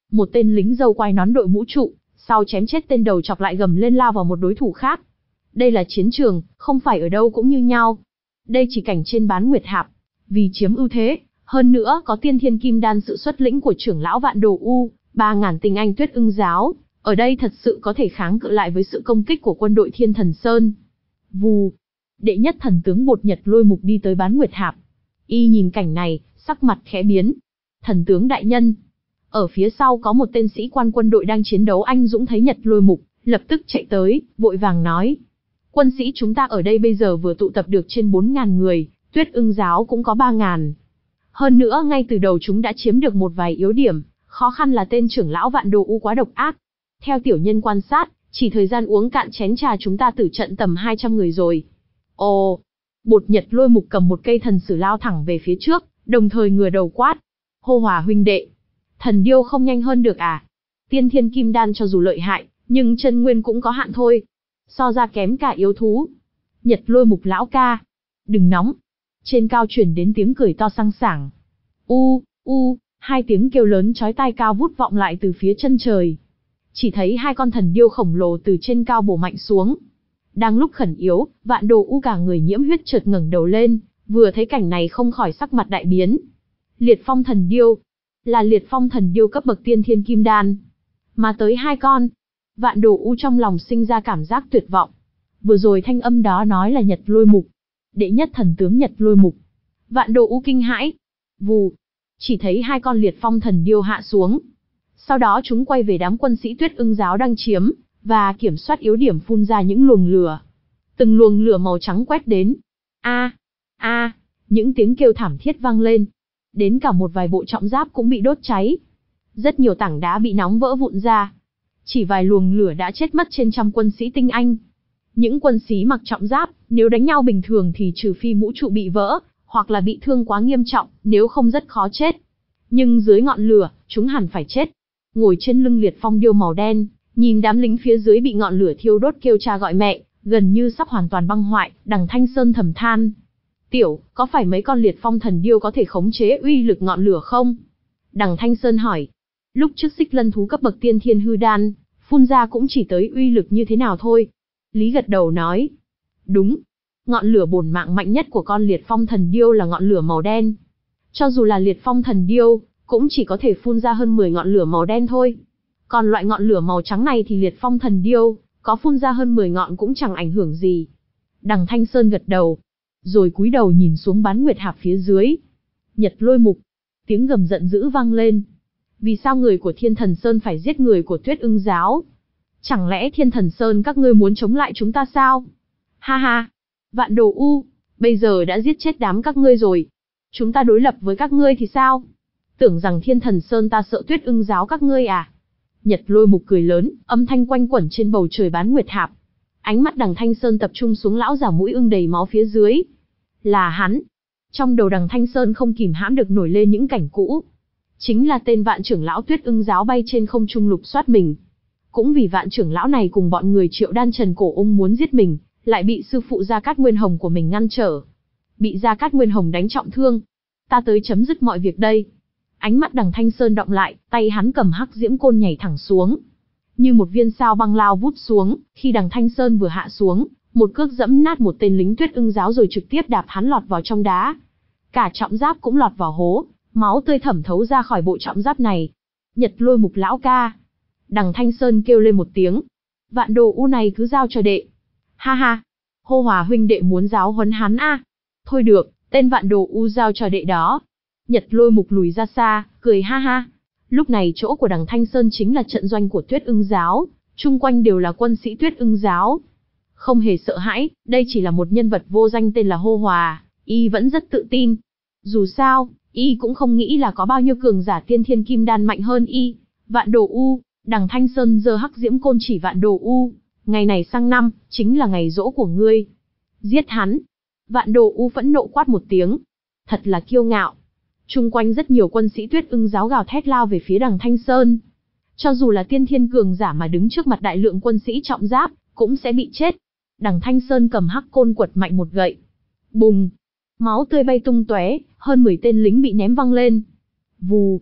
Một tên lính râu quai nón đội mũ trụ, sau chém chết tên đầu chọc lại gầm lên lao vào một đối thủ khác. Đây là chiến trường, không phải ở đâu cũng như nhau. Đây chỉ cảnh trên Bán Nguyệt Hạp. Vì chiếm ưu thế, hơn nữa có tiên thiên kim đan sự xuất lĩnh của trưởng lão Vạn Đồ U, ba ngàn tinh anh Tuyết Ưng giáo, ở đây thật sự có thể kháng cự lại với sự công kích của quân đội Thiên Thần Sơn. Vù, đệ nhất thần tướng Bột Nhật Lôi Mục đi tới Bán Nguyệt Hạp. Y nhìn cảnh này, sắc mặt khẽ biến. Thần tướng đại nhân. Ở phía sau có một tên sĩ quan quân đội đang chiến đấu anh dũng thấy Nhật Lôi Mục, lập tức chạy tới, vội vàng nói. Quân sĩ chúng ta ở đây bây giờ vừa tụ tập được trên bốn ngàn người, Tuyết Ưng giáo cũng có ba ngàn. Hơn nữa ngay từ đầu chúng đã chiếm được một vài yếu điểm, khó khăn là tên trưởng lão Vạn Đồ U quá độc ác. Theo tiểu nhân quan sát, chỉ thời gian uống cạn chén trà chúng ta tử trận tầm hai trăm người rồi. Ồ, Bột Nhật Lôi Mục cầm một cây thần sử lao thẳng về phía trước, đồng thời ngửa đầu quát. Hô Hòa huynh đệ, thần điêu không nhanh hơn được à? Tiên thiên kim đan cho dù lợi hại, nhưng chân nguyên cũng có hạn thôi. So ra kém cả yếu thú. Nhật Lôi Mục lão ca, đừng nóng. Trên cao truyền đến tiếng cười to sang sảng. U, u, hai tiếng kêu lớn chói tai cao vút vọng lại từ phía chân trời. Chỉ thấy hai con thần điêu khổng lồ từ trên cao bổ mạnh xuống. Đang lúc khẩn yếu, Vạn Đồ U cả người nhiễm huyết chợt ngẩng đầu lên, vừa thấy cảnh này không khỏi sắc mặt đại biến. Liệt phong thần điêu, là liệt phong thần điêu cấp bậc tiên thiên kim đan. Mà tới hai con, Vạn Đồ U trong lòng sinh ra cảm giác tuyệt vọng. Vừa rồi thanh âm đó nói là Nhật Lôi Mục, đệ nhất thần tướng Nhật Lôi Mục. Vạn Đồ U kinh hãi. Vù, chỉ thấy hai con liệt phong thần điêu hạ xuống. Sau đó chúng quay về đám quân sĩ Tuyết Ưng giáo đang chiếm, và kiểm soát yếu điểm phun ra những luồng lửa. Từng luồng lửa màu trắng quét đến. A, a, những tiếng kêu thảm thiết vang lên. Đến cả một vài bộ trọng giáp cũng bị đốt cháy. Rất nhiều tảng đá bị nóng vỡ vụn ra. Chỉ vài luồng lửa đã chết mất trên trăm quân sĩ tinh anh. Những quân sĩ mặc trọng giáp, nếu đánh nhau bình thường thì trừ phi mũ trụ bị vỡ, hoặc là bị thương quá nghiêm trọng, nếu không rất khó chết. Nhưng dưới ngọn lửa, chúng hẳn phải chết. Ngồi trên lưng liệt phong điêu màu đen, nhìn đám lính phía dưới bị ngọn lửa thiêu đốt kêu cha gọi mẹ, gần như sắp hoàn toàn băng hoại, Đằng Thanh Sơn thầm than. Tiểu, có phải mấy con liệt phong thần điêu có thể khống chế uy lực ngọn lửa không? Đằng Thanh Sơn hỏi. Lúc trước xích lân thú cấp bậc tiên thiên hư đan, phun ra cũng chỉ tới uy lực như thế nào thôi. Lý gật đầu nói. Đúng. Ngọn lửa bổn mạng mạnh nhất của con liệt phong thần điêu là ngọn lửa màu đen. Cho dù là liệt phong thần điêu, cũng chỉ có thể phun ra hơn mười ngọn lửa màu đen thôi. Còn loại ngọn lửa màu trắng này thì liệt phong thần điêu, có phun ra hơn mười ngọn cũng chẳng ảnh hưởng gì. Đằng Thanh Sơn gật đầu, rồi cúi đầu nhìn xuống Bán Nguyệt Hạp phía dưới. Nhật Lôi Mục, tiếng gầm giận dữ vang lên. Vì sao người của Thiên Thần Sơn phải giết người của Tuyết Ưng giáo? Chẳng lẽ Thiên Thần Sơn các ngươi muốn chống lại chúng ta sao? Ha ha, Vạn Đồ U, bây giờ đã giết chết đám các ngươi rồi. Chúng ta đối lập với các ngươi thì sao? Tưởng rằng Thiên Thần Sơn ta sợ Tuyết Ưng giáo các ngươi à? Nhật Lôi Mục cười lớn, âm thanh quanh quẩn trên bầu trời Bán Nguyệt Hạp. Ánh mắt Đằng Thanh Sơn tập trung xuống lão già mũi ưng đầy máu phía dưới. Là hắn. Trong đầu Đằng Thanh Sơn không kìm hãm được nổi lên những cảnh cũ. Chính là tên Vạn trưởng lão Tuyết Ưng giáo bay trên không trung lục soát mình. Cũng vì Vạn trưởng lão này cùng bọn người Triệu Đan Trần Cổ Ung muốn giết mình, lại bị sư phụ Gia Cát Nguyên Hồng của mình ngăn trở. Bị Gia Cát Nguyên Hồng đánh trọng thương. Ta tới chấm dứt mọi việc đây. Ánh mắt Đằng Thanh Sơn động lại, tay hắn cầm hắc diễm côn nhảy thẳng xuống. Như một viên sao băng lao vút xuống, khi Đằng Thanh Sơn vừa hạ xuống, một cước dẫm nát một tên lính Tuyết Ưng giáo rồi trực tiếp đạp hắn lọt vào trong đá. Cả trọng giáp cũng lọt vào hố, máu tươi thẩm thấu ra khỏi bộ trọng giáp này. Nhật Lôi Mục lão ca. Đằng Thanh Sơn kêu lên một tiếng. Vạn Đồ U này cứ giao cho đệ. Ha ha, Hô Hòa huynh đệ muốn giáo huấn hắn a? À? Thôi được, tên Vạn Đồ U giao cho đệ đó. Nhật Lôi Mục lùi ra xa, cười ha ha. Lúc này chỗ của Đằng Thanh Sơn chính là trận doanh của Tuyết Ưng giáo, chung quanh đều là quân sĩ Tuyết Ưng giáo. Không hề sợ hãi, đây chỉ là một nhân vật vô danh tên là Hô Hòa, y vẫn rất tự tin. Dù sao, y cũng không nghĩ là có bao nhiêu cường giả tiên thiên kim đan mạnh hơn y. Vạn Đồ U, Đằng Thanh Sơn giơ hắc diễm côn chỉ Vạn Đồ U, ngày này sang năm, chính là ngày giỗ của ngươi. Giết hắn. Vạn Đồ U phẫn nộ quát một tiếng. Thật là kiêu ngạo. Chung quanh rất nhiều quân sĩ Tuyết Ưng giáo gào thét lao về phía Đằng Thanh Sơn. Cho dù là tiên thiên cường giả mà đứng trước mặt đại lượng quân sĩ trọng giáp, cũng sẽ bị chết. Đằng Thanh Sơn cầm hắc côn quật mạnh một gậy. Bùng! Máu tươi bay tung tóe, hơn mười tên lính bị ném văng lên. Vù!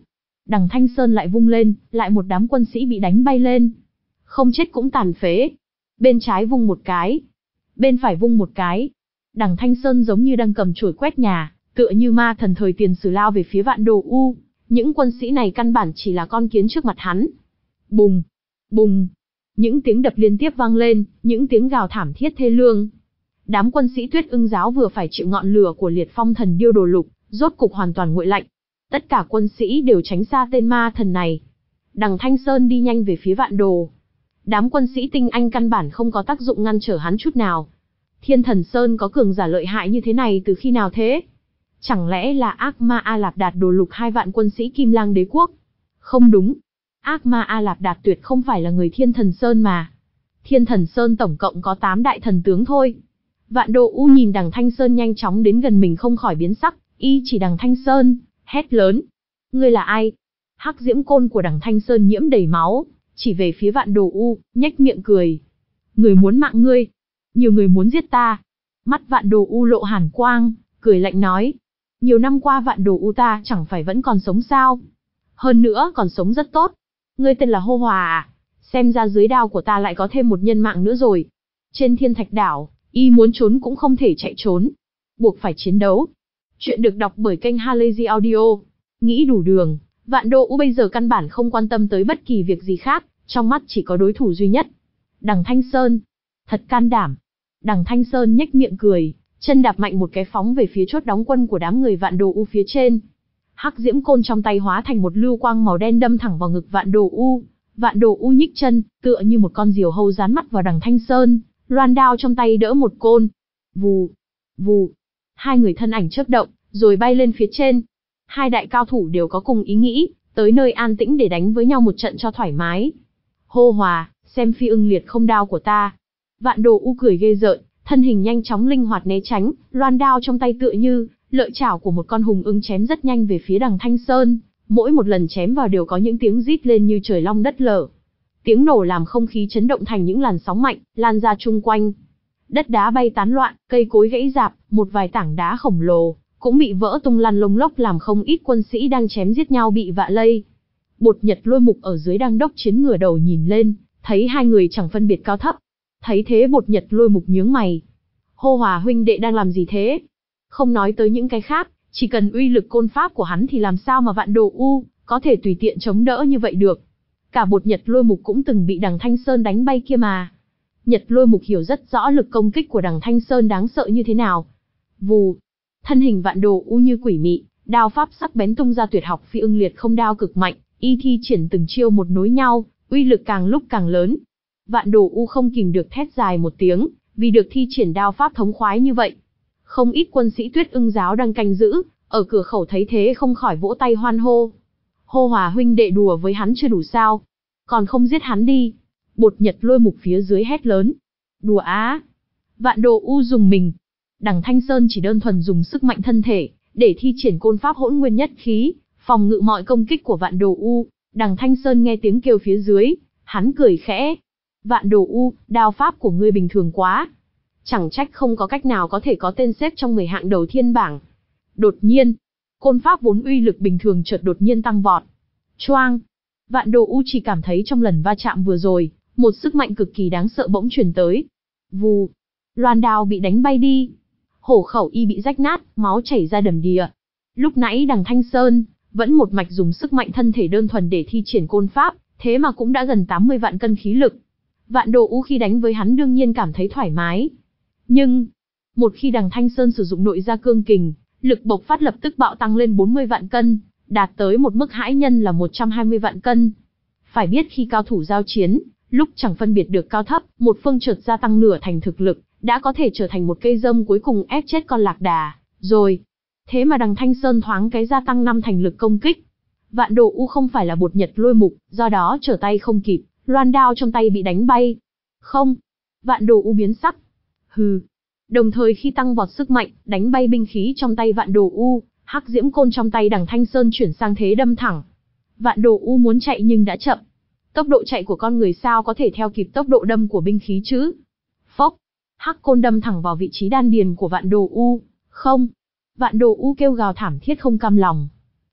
Đằng Thanh Sơn lại vung lên, lại một đám quân sĩ bị đánh bay lên. Không chết cũng tàn phế. Bên trái vung một cái, bên phải vung một cái. Đằng Thanh Sơn giống như đang cầm chổi quét nhà, tựa như ma thần thời tiền sử lao về phía Vạn Đồ U. Những quân sĩ này căn bản chỉ là con kiến trước mặt hắn. Bùng, bùng, những tiếng đập liên tiếp vang lên, những tiếng gào thảm thiết thê lương. Đám quân sĩ Tuyết Ưng giáo vừa phải chịu ngọn lửa của Liệt Phong Thần Điêu Đồ Lục, rốt cục hoàn toàn nguội lạnh. Tất cả quân sĩ đều tránh xa tên ma thần này. Đằng Thanh Sơn đi nhanh về phía Vạn Đồ. Đám quân sĩ tinh anh căn bản không có tác dụng ngăn trở hắn chút nào. Thiên Thần Sơn có cường giả lợi hại như thế này từ khi nào thế? Chẳng lẽ là ác ma A Lạp Đạt Đồ Lục hai vạn quân sĩ Kim Lang Đế Quốc? Không đúng. Ác ma A Lạp Đạt tuyệt không phải là người Thiên Thần Sơn mà. Thiên Thần Sơn tổng cộng có tám đại thần tướng thôi. Vạn Đồ U nhìn đằng Thanh Sơn nhanh chóng đến gần mình không khỏi biến sắc, y chỉ đằng Thanh Sơn, hét lớn. Ngươi là ai? Hắc diễm côn của đằng Thanh Sơn nhiễm đầy máu, chỉ về phía Vạn Đồ U, nhếch miệng cười. Người muốn mạng ngươi. Nhiều người muốn giết ta. Mắt Vạn Đồ U lộ hàn quang, cười lạnh nói. Nhiều năm qua Vạn Đồ U ta chẳng phải vẫn còn sống sao? Hơn nữa còn sống rất tốt. Ngươi tên là Hô Hòa à? Xem ra dưới đao của ta lại có thêm một nhân mạng nữa rồi. Trên Thiên Thạch Đảo, y muốn trốn cũng không thể chạy trốn. Buộc phải chiến đấu. Chuyện được đọc bởi kênh Halazy Audio. Nghĩ đủ đường, Vạn Đồ U bây giờ căn bản không quan tâm tới bất kỳ việc gì khác, trong mắt chỉ có đối thủ duy nhất. Đằng Thanh Sơn. Thật can đảm. Đằng Thanh Sơn nhếch miệng cười, chân đạp mạnh một cái phóng về phía chốt đóng quân của đám người Vạn Đồ U phía trên. Hắc diễm côn trong tay hóa thành một lưu quang màu đen đâm thẳng vào ngực Vạn Đồ U. Vạn Đồ U nhích chân, tựa như một con diều hâu dán mắt vào đằng Thanh Sơn, loan đao trong tay đỡ một côn. Vù, vù. Hai người thân ảnh chớp động, rồi bay lên phía trên. Hai đại cao thủ đều có cùng ý nghĩ, tới nơi an tĩnh để đánh với nhau một trận cho thoải mái. Hô Hòa, xem phi ưng liệt không đao của ta. Vạn Đồ U cười ghê rợn, thân hình nhanh chóng linh hoạt né tránh, loan đao trong tay tựa như lợi chảo của một con hùng ưng chém rất nhanh về phía đằng Thanh Sơn. Mỗi một lần chém vào đều có những tiếng rít lên như trời long đất lở. Tiếng nổ làm không khí chấn động thành những làn sóng mạnh, lan ra chung quanh. Đất đá bay tán loạn, cây cối gãy rạp, một vài tảng đá khổng lồ cũng bị vỡ tung lăn lông lốc làm không ít quân sĩ đang chém giết nhau bị vạ lây. Bột Nhật Lôi Mục ở dưới đang đốc chiến ngửa đầu nhìn lên, thấy hai người chẳng phân biệt cao thấp. Thấy thế Bột Nhật Lôi Mục nhướng mày. Hô Hòa huynh đệ đang làm gì thế? Không nói tới những cái khác, chỉ cần uy lực côn pháp của hắn thì làm sao mà Vạn Đồ U có thể tùy tiện chống đỡ như vậy được. Cả Bột Nhật Lôi Mục cũng từng bị đằng Thanh Sơn đánh bay kia mà. Nhật Lôi Mục hiểu rất rõ lực công kích của đằng Thanh Sơn đáng sợ như thế nào. Vù, thân hình Vạn Đồ U như quỷ mị, đao pháp sắc bén tung ra tuyệt học phi ưng liệt không đao cực mạnh, y thi triển từng chiêu một nối nhau, uy lực càng lúc càng lớn. Vạn Đồ U không kìm được thét dài một tiếng, vì được thi triển đao pháp thống khoái như vậy. Không ít quân sĩ Tuyết Ưng giáo đang canh giữ, ở cửa khẩu thấy thế không khỏi vỗ tay hoan hô. Hô Hòa huynh đệ đùa với hắn chưa đủ sao? Còn không giết hắn đi. Bột Nhật Lôi Mục phía dưới hét lớn. Đùa á. Vạn Đồ U dùng mình. Đằng Thanh Sơn chỉ đơn thuần dùng sức mạnh thân thể, để thi triển côn pháp hỗn nguyên nhất khí, phòng ngự mọi công kích của Vạn Đồ U. Đằng Thanh Sơn nghe tiếng kêu phía dưới, hắn cười khẽ. Vạn Đồ U, đao pháp của ngươi bình thường quá. Chẳng trách không có cách nào có thể có tên xếp trong mười hạng đầu thiên bảng. Đột nhiên, côn pháp vốn uy lực bình thường chợt đột nhiên tăng vọt. Choang! Vạn Đồ U chỉ cảm thấy trong lần va chạm vừa rồi, một sức mạnh cực kỳ đáng sợ bỗng truyền tới. Vù! Loan đao bị đánh bay đi. Hổ khẩu y bị rách nát, máu chảy ra đầm đìa. Lúc nãy đằng Thanh Sơn vẫn một mạch dùng sức mạnh thân thể đơn thuần để thi triển côn pháp, thế mà cũng đã gần tám mươi vạn cân khí lực. Vạn Đồ U khi đánh với hắn đương nhiên cảm thấy thoải mái. Nhưng, một khi đằng Thanh Sơn sử dụng nội gia cương kình, lực bộc phát lập tức bạo tăng lên bốn mươi vạn cân, đạt tới một mức hãi nhân là một trăm hai mươi vạn cân. Phải biết khi cao thủ giao chiến, lúc chẳng phân biệt được cao thấp, một phương chợt gia tăng nửa thành thực lực, đã có thể trở thành một cây dâm cuối cùng ép chết con lạc đà, rồi. Thế mà đằng Thanh Sơn thoáng cái gia tăng năm thành lực công kích. Vạn Đồ U không phải là Bột Nhật Lôi Mục, do đó trở tay không kịp, loan đao trong tay bị đánh bay. Không. Vạn Đồ U biến sắc. Hừ. Đồng thời khi tăng vọt sức mạnh, đánh bay binh khí trong tay Vạn Đồ U, hắc diễm côn trong tay đằng Thanh Sơn chuyển sang thế đâm thẳng. Vạn Đồ U muốn chạy nhưng đã chậm. Tốc độ chạy của con người sao có thể theo kịp tốc độ đâm của binh khí chứ? Phốc. Hắc côn đâm thẳng vào vị trí đan điền của Vạn Đồ U. Không. Vạn Đồ U kêu gào thảm thiết không cam lòng.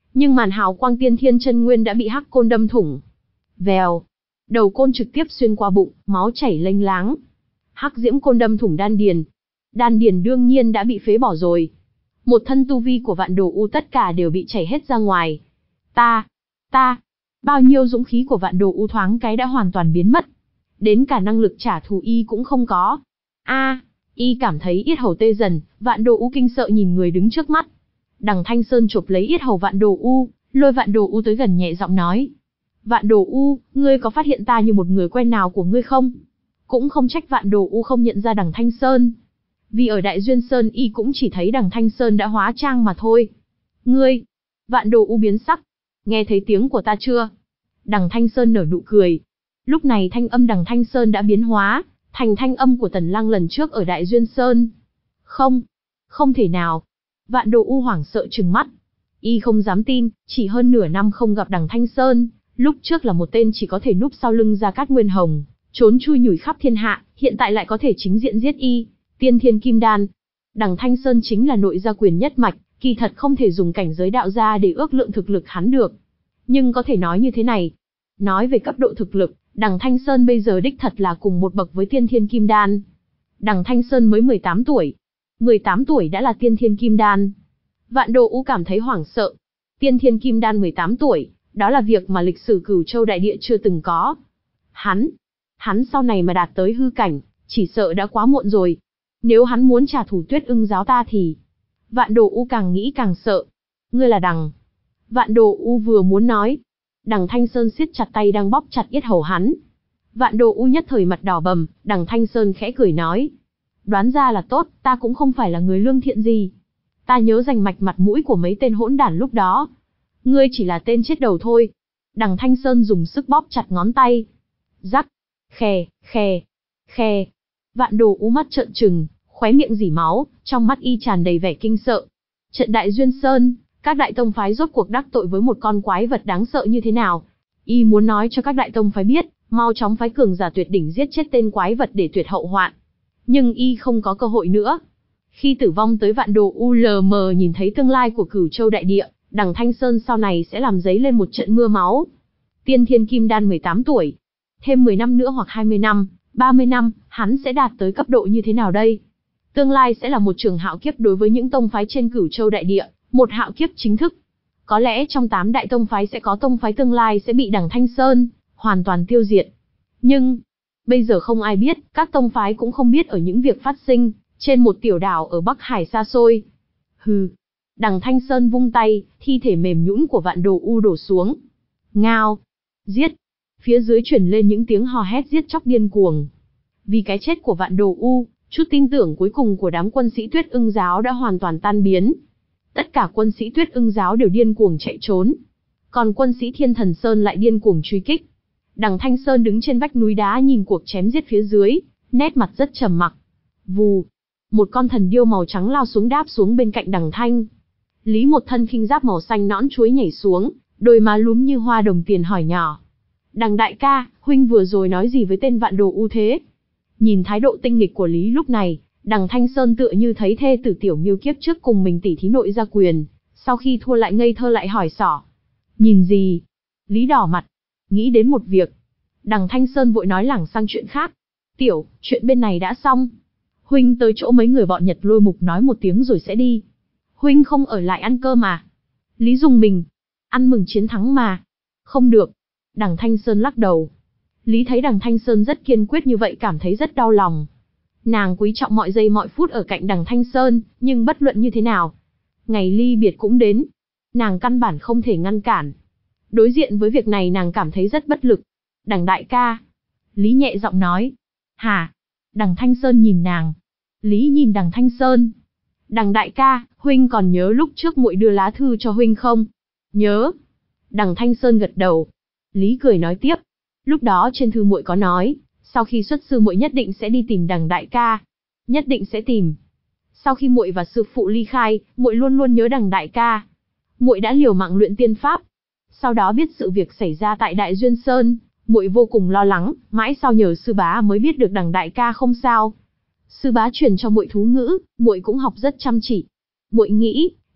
Nhưng màn hào quang tiên thiên chân nguyên đã bị hắc côn đâm thủng. Vèo, đầu côn trực tiếp xuyên qua bụng, máu chảy lênh láng. Hắc diễm côn đâm thủng đan điền. Đan điền đương nhiên đã bị phế bỏ rồi. Một thân tu vi của Vạn Đồ U tất cả đều bị chảy hết ra ngoài. Ta, ta, bao nhiêu dũng khí của Vạn Đồ U thoáng cái đã hoàn toàn biến mất. Đến cả năng lực trả thù y cũng không có. A, y cảm thấy yết hầu tê dần, Vạn Đồ U kinh sợ nhìn người đứng trước mắt. Đằng Thanh Sơn chộp lấy yết hầu Vạn Đồ U, lôi Vạn Đồ U tới gần nhẹ giọng nói: Vạn Đồ U, ngươi có phát hiện ta như một người quen nào của ngươi không? Cũng không trách Vạn Đồ U không nhận ra đằng Thanh Sơn. Vì ở Đại Duyên Sơn y cũng chỉ thấy đằng Thanh Sơn đã hóa trang mà thôi. Ngươi, Vạn Đồ U biến sắc. Nghe thấy tiếng của ta chưa? Đằng Thanh Sơn nở nụ cười. Lúc này thanh âm đằng Thanh Sơn đã biến hóa, thành thanh âm của Tần Lăng lần trước ở Đại Duyên Sơn. Không, không thể nào. Vạn Đồ U hoảng sợ trừng mắt. Y không dám tin, chỉ hơn nửa năm không gặp đằng Thanh Sơn, lúc trước là một tên chỉ có thể núp sau lưng Gia Cát Nguyên Hồng, trốn chui nhủi khắp thiên hạ, hiện tại lại có thể chính diện giết y. Tiên thiên kim đan. Đằng Thanh Sơn chính là nội gia quyền nhất mạch, kỳ thật không thể dùng cảnh giới đạo gia để ước lượng thực lực hắn được. Nhưng có thể nói như thế này. Nói về cấp độ thực lực, đằng Thanh Sơn bây giờ đích thật là cùng một bậc với tiên thiên kim đan. Đằng Thanh Sơn mới mười tám tuổi. mười tám tuổi đã là tiên thiên kim đan. Vạn Đồ U cảm thấy hoảng sợ. Tiên thiên kim đan mười tám tuổi, đó là việc mà lịch sử Cửu Châu đại địa chưa từng có. Hắn, hắn sau này mà đạt tới hư cảnh, chỉ sợ đã quá muộn rồi. Nếu hắn muốn trả thù Tuyết Ưng giáo ta thì... Vạn Đồ U càng nghĩ càng sợ. Ngươi là đằng... Vạn Đồ U vừa muốn nói. Đằng Thanh Sơn siết chặt tay đang bóp chặt yết hầu hắn. Vạn Đồ U nhất thời mặt đỏ bầm, đằng Thanh Sơn khẽ cười nói. Đoán ra là tốt, ta cũng không phải là người lương thiện gì. Ta nhớ rành mạch mặt mũi của mấy tên hỗn đản lúc đó. Ngươi chỉ là tên chết đầu thôi. Đằng Thanh Sơn dùng sức bóp chặt ngón tay. Rắc, khè, khè, khè. Vạn Đồ U mắt trợn trừng, khóe miệng rỉ máu, trong mắt y tràn đầy vẻ kinh sợ. Trận Đại Duyên Sơn, các đại tông phái rốt cuộc đắc tội với một con quái vật đáng sợ như thế nào? Y muốn nói cho các đại tông phái biết, mau chóng phái cường giả tuyệt đỉnh giết chết tên quái vật để tuyệt hậu hoạn. Nhưng y không có cơ hội nữa. Khi tử vong tới Vạn Đồ U lờ mờ nhìn thấy tương lai của Cửu Châu đại địa, đằng Thanh Sơn sau này sẽ làm dấy lên một trận mưa máu. Tiên thiên kim đan mười tám tuổi, thêm mười năm nữa hoặc hai mươi năm, ba mươi năm, hắn sẽ đạt tới cấp độ như thế nào đây? Tương lai sẽ là một trường hạo kiếp đối với những tông phái trên Cửu Châu đại địa, một hạo kiếp chính thức. Có lẽ trong tám đại tông phái sẽ có tông phái tương lai sẽ bị đằng Thanh Sơn hoàn toàn tiêu diệt. Nhưng, bây giờ không ai biết, các tông phái cũng không biết ở những việc phát sinh trên một tiểu đảo ở Bắc Hải xa xôi. Hừ. Đằng Thanh Sơn vung tay, thi thể mềm nhũn của Vạn Đồ U đổ xuống. Ngao. Giết. Phía dưới truyền lên những tiếng hò hét giết chóc điên cuồng. Vì cái chết của Vạn Đồ U, chút tin tưởng cuối cùng của đám quân sĩ Tuyết Ưng giáo đã hoàn toàn tan biến. Tất cả quân sĩ Tuyết Ưng giáo đều điên cuồng chạy trốn. Còn quân sĩ Thiên Thần Sơn lại điên cuồng truy kích. Đằng Thanh Sơn đứng trên vách núi đá nhìn cuộc chém giết phía dưới, nét mặt rất trầm mặc. Vù. Một con thần điêu màu trắng lao xuống đáp xuống bên cạnh đằng Thanh. Lý một thân khinh giáp màu xanh nõn chuối nhảy xuống, đôi má lúm như hoa đồng tiền hỏi nhỏ. Đằng đại ca, huynh vừa rồi nói gì với tên Vạn Đồ U thế? Nhìn thái độ tinh nghịch của Lý lúc này, đằng Thanh Sơn tựa như thấy thê tử Tiểu Miêu kiếp trước cùng mình tỉ thí nội gia quyền, sau khi thua lại ngây thơ lại hỏi xỏ. Nhìn gì? Lý đỏ mặt, nghĩ đến một việc. Đằng Thanh Sơn vội nói lảng sang chuyện khác. Tiểu, chuyện bên này đã xong. Huynh tới chỗ mấy người bọn Nhật Lôi Mục nói một tiếng rồi sẽ đi. Huynh không ở lại ăn cơm mà. Lý dùng mình. Ăn mừng chiến thắng mà. Không được. Đằng Thanh Sơn lắc đầu. Lý thấy đằng Thanh Sơn rất kiên quyết như vậy cảm thấy rất đau lòng. Nàng quý trọng mọi giây mọi phút ở cạnh đằng Thanh Sơn, nhưng bất luận như thế nào, ngày ly biệt cũng đến. Nàng căn bản không thể ngăn cản. Đối diện với việc này nàng cảm thấy rất bất lực. Đằng đại ca. Lý nhẹ giọng nói. Hả? Đằng Thanh Sơn nhìn nàng. Lý nhìn đằng Thanh Sơn. Đằng đại ca, huynh còn nhớ lúc trước muội đưa lá thư cho huynh không? Nhớ. Đằng Thanh Sơn gật đầu. Lý cười nói tiếp. Lúc đó trên thư muội có nói, sau khi xuất sư muội nhất định sẽ đi tìm đằng đại ca. Nhất định sẽ tìm. Sau khi muội và sư phụ ly khai, muội luôn luôn nhớ đằng đại ca. Muội đã liều mạng luyện tiên pháp. Sau đó biết sự việc xảy ra tại Đại Duyên Sơn, muội vô cùng lo lắng, mãi sau nhờ sư bá mới biết được đằng đại ca không sao. Sư bá truyền cho muội thú ngữ, muội cũng học rất chăm chỉ. Muội nghĩ,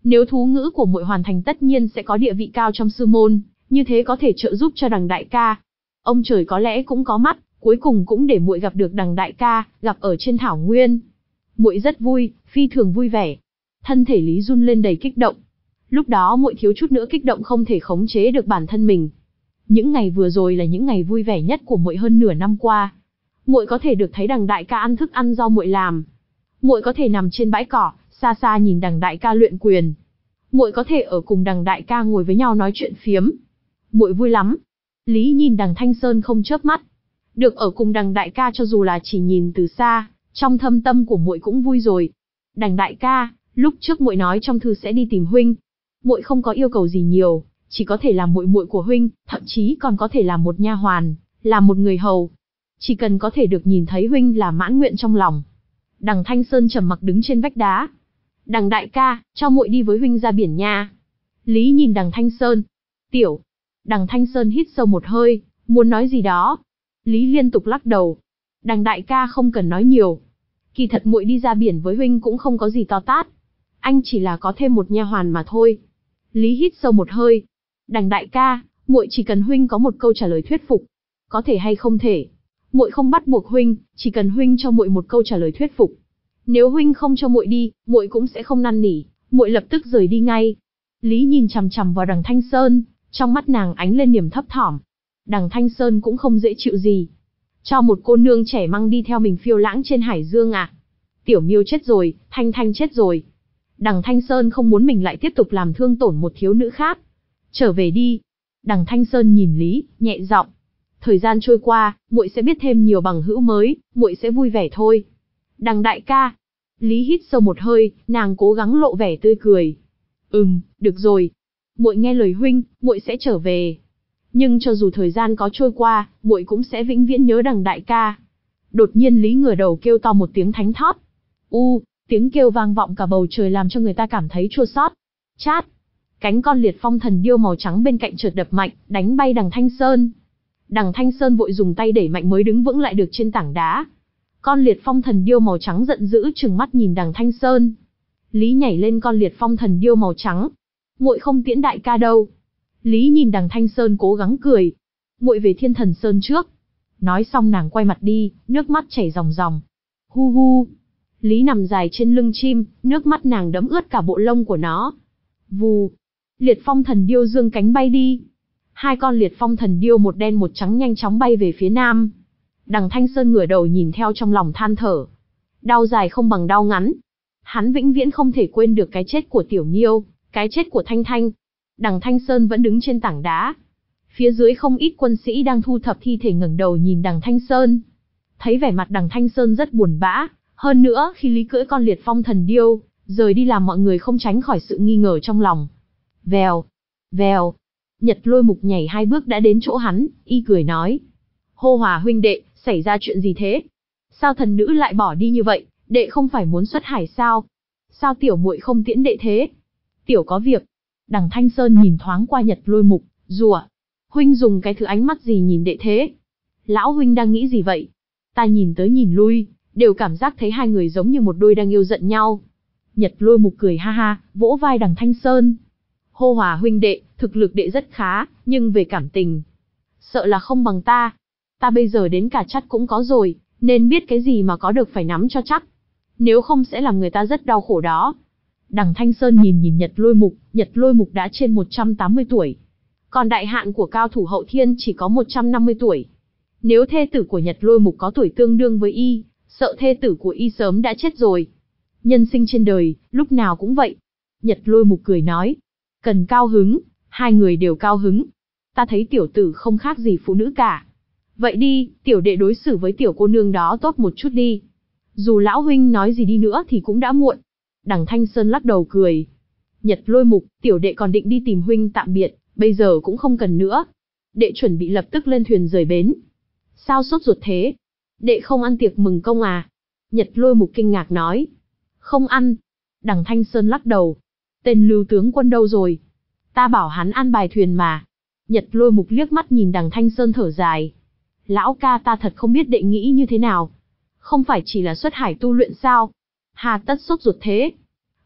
Nếu thú ngữ của muội hoàn thành tất nhiên sẽ có địa vị cao trong sư môn, như thế có thể trợ giúp cho Đằng đại ca. Ông trời có lẽ cũng có mắt, cuối cùng cũng để muội gặp được Đằng đại ca, gặp ở trên thảo nguyên. Muội rất vui, phi thường vui vẻ. Thân thể Lý run lên đầy kích động. Lúc đó muội thiếu chút nữa kích động không thể khống chế được bản thân mình. Những ngày vừa rồi là những ngày vui vẻ nhất của muội hơn nửa năm qua. Muội có thể được thấy Đằng đại ca ăn thức ăn do muội làm. Muội có thể nằm trên bãi cỏ, xa xa nhìn Đằng đại ca luyện quyền. Muội có thể ở cùng Đằng đại ca ngồi với nhau nói chuyện phiếm. Muội vui lắm. Lý nhìn Đằng Thanh Sơn không chớp mắt. Được ở cùng Đằng đại ca cho dù là chỉ nhìn từ xa, trong thâm tâm của muội cũng vui rồi. Đằng đại ca, lúc trước muội nói trong thư sẽ đi tìm huynh. Muội không có yêu cầu gì nhiều, chỉ có thể làm muội muội của huynh, thậm chí còn có thể làm một nha hoàn, làm một người hầu. Chỉ cần có thể được nhìn thấy huynh là mãn nguyện trong lòng. Đằng Thanh Sơn trầm mặc đứng trên vách đá. Đằng đại ca, cho muội đi với huynh ra biển nha. Lý nhìn Đằng Thanh Sơn. Tiểu. Đằng Thanh Sơn hít sâu một hơi, muốn nói gì đó. Lý liên tục lắc đầu. Đằng đại ca không cần nói nhiều. Kỳ thật muội đi ra biển với huynh cũng không có gì to tát. Anh chỉ là có thêm một nha hoàn mà thôi. Lý hít sâu một hơi. Đằng đại ca, muội chỉ cần huynh có một câu trả lời thuyết phục. Có thể hay không thể. Muội không bắt buộc huynh, chỉ cần huynh cho muội một câu trả lời thuyết phục. Nếu huynh không cho muội đi, muội cũng sẽ không năn nỉ, muội lập tức rời đi ngay. Lý nhìn chằm chằm vào Đằng Thanh Sơn, trong mắt nàng ánh lên niềm thấp thỏm. Đằng Thanh Sơn cũng không dễ chịu gì. Cho một cô nương trẻ măng đi theo mình phiêu lãng trên hải dương à? Tiểu Miêu chết rồi, Thanh Thanh chết rồi. Đằng Thanh Sơn không muốn mình lại tiếp tục làm thương tổn một thiếu nữ khác. Trở về đi. Đằng Thanh Sơn nhìn Lý, nhẹ giọng. Thời gian trôi qua, muội sẽ biết thêm nhiều bằng hữu mới, muội sẽ vui vẻ thôi. Đằng đại ca. Lý hít sâu một hơi, nàng cố gắng lộ vẻ tươi cười. Ừm, được rồi. Muội nghe lời huynh, muội sẽ trở về. Nhưng cho dù thời gian có trôi qua, muội cũng sẽ vĩnh viễn nhớ Đằng đại ca. Đột nhiên Lý ngửa đầu kêu to một tiếng thánh thót. U, tiếng kêu vang vọng cả bầu trời làm cho người ta cảm thấy chua xót. Chát. Cánh con liệt phong thần điêu màu trắng bên cạnh chợt đập mạnh, đánh bay Đằng Thanh Sơn. Đằng Thanh Sơn vội dùng tay đẩy mạnh mới đứng vững lại được trên tảng đá. Con liệt phong thần điêu màu trắng giận dữ trừng mắt nhìn Đằng Thanh Sơn. Lý nhảy lên con liệt phong thần điêu màu trắng. Muội không tiễn đại ca đâu. Lý nhìn Đằng Thanh Sơn cố gắng cười. Muội về Thiên Thần Sơn trước. Nói xong nàng quay mặt đi, nước mắt chảy ròng ròng. Hu hu. Lý nằm dài trên lưng chim, nước mắt nàng đẫm ướt cả bộ lông của nó. Vù. Liệt phong thần điêu dương cánh bay đi. Hai con liệt phong thần điêu một đen một trắng nhanh chóng bay về phía nam. Đằng Thanh Sơn ngửa đầu nhìn theo trong lòng than thở. Đau dài không bằng đau ngắn. Hắn vĩnh viễn không thể quên được cái chết của Tiểu Nhiêu, cái chết của Thanh Thanh. Đằng Thanh Sơn vẫn đứng trên tảng đá. Phía dưới không ít quân sĩ đang thu thập thi thể ngẩng đầu nhìn Đằng Thanh Sơn. Thấy vẻ mặt Đằng Thanh Sơn rất buồn bã, hơn nữa khi Lý cưỡi con liệt phong thần điêu, rời đi làm mọi người không tránh khỏi sự nghi ngờ trong lòng. Vèo, vèo. Nhật Lôi Mục nhảy hai bước đã đến chỗ hắn, y cười nói. Hô Hòa huynh đệ, xảy ra chuyện gì thế? Sao thần nữ lại bỏ đi như vậy, đệ không phải muốn xuất hải sao? Sao tiểu muội không tiễn đệ thế? Tiểu có việc. Đằng Thanh Sơn nhìn thoáng qua Nhật Lôi Mục, rủa. Huynh dùng cái thứ ánh mắt gì nhìn đệ thế? Lão huynh đang nghĩ gì vậy? Ta nhìn tới nhìn lui, đều cảm giác thấy hai người giống như một đôi đang yêu giận nhau. Nhật Lôi Mục cười ha ha, vỗ vai Đằng Thanh Sơn. Hô Hòa huynh đệ, thực lực đệ rất khá, nhưng về cảm tình, sợ là không bằng ta. Ta bây giờ đến cả chắc cũng có rồi, nên biết cái gì mà có được phải nắm cho chắc. Nếu không sẽ làm người ta rất đau khổ đó. Đằng Thanh Sơn nhìn nhìn Nhật Lôi Mục, Nhật Lôi Mục đã trên một trăm tám mươi tuổi. Còn đại hạn của cao thủ hậu thiên chỉ có một trăm năm mươi tuổi. Nếu thê tử của Nhật Lôi Mục có tuổi tương đương với y, sợ thê tử của y sớm đã chết rồi. Nhân sinh trên đời, lúc nào cũng vậy. Nhật Lôi Mục cười nói. Cần cao hứng, hai người đều cao hứng. Ta thấy tiểu tử không khác gì phụ nữ cả. Vậy đi, tiểu đệ đối xử với tiểu cô nương đó tốt một chút đi. Dù lão huynh nói gì đi nữa thì cũng đã muộn. Đằng Thanh Sơn lắc đầu cười. Nhật Lôi Mục, tiểu đệ còn định đi tìm huynh tạm biệt, bây giờ cũng không cần nữa. Đệ chuẩn bị lập tức lên thuyền rời bến. Sao sốt ruột thế? Đệ không ăn tiệc mừng công à? Nhật Lôi Mục kinh ngạc nói. Không ăn. Đằng Thanh Sơn lắc đầu. Tên lưu tướng quân đâu rồi? Ta bảo hắn ăn bài thuyền mà. Nhật Lôi Mục liếc mắt nhìn Đằng Thanh Sơn thở dài. Lão ca ta thật không biết đệ nghĩ như thế nào. Không phải chỉ là xuất hải tu luyện sao? Hà tất sốt ruột thế.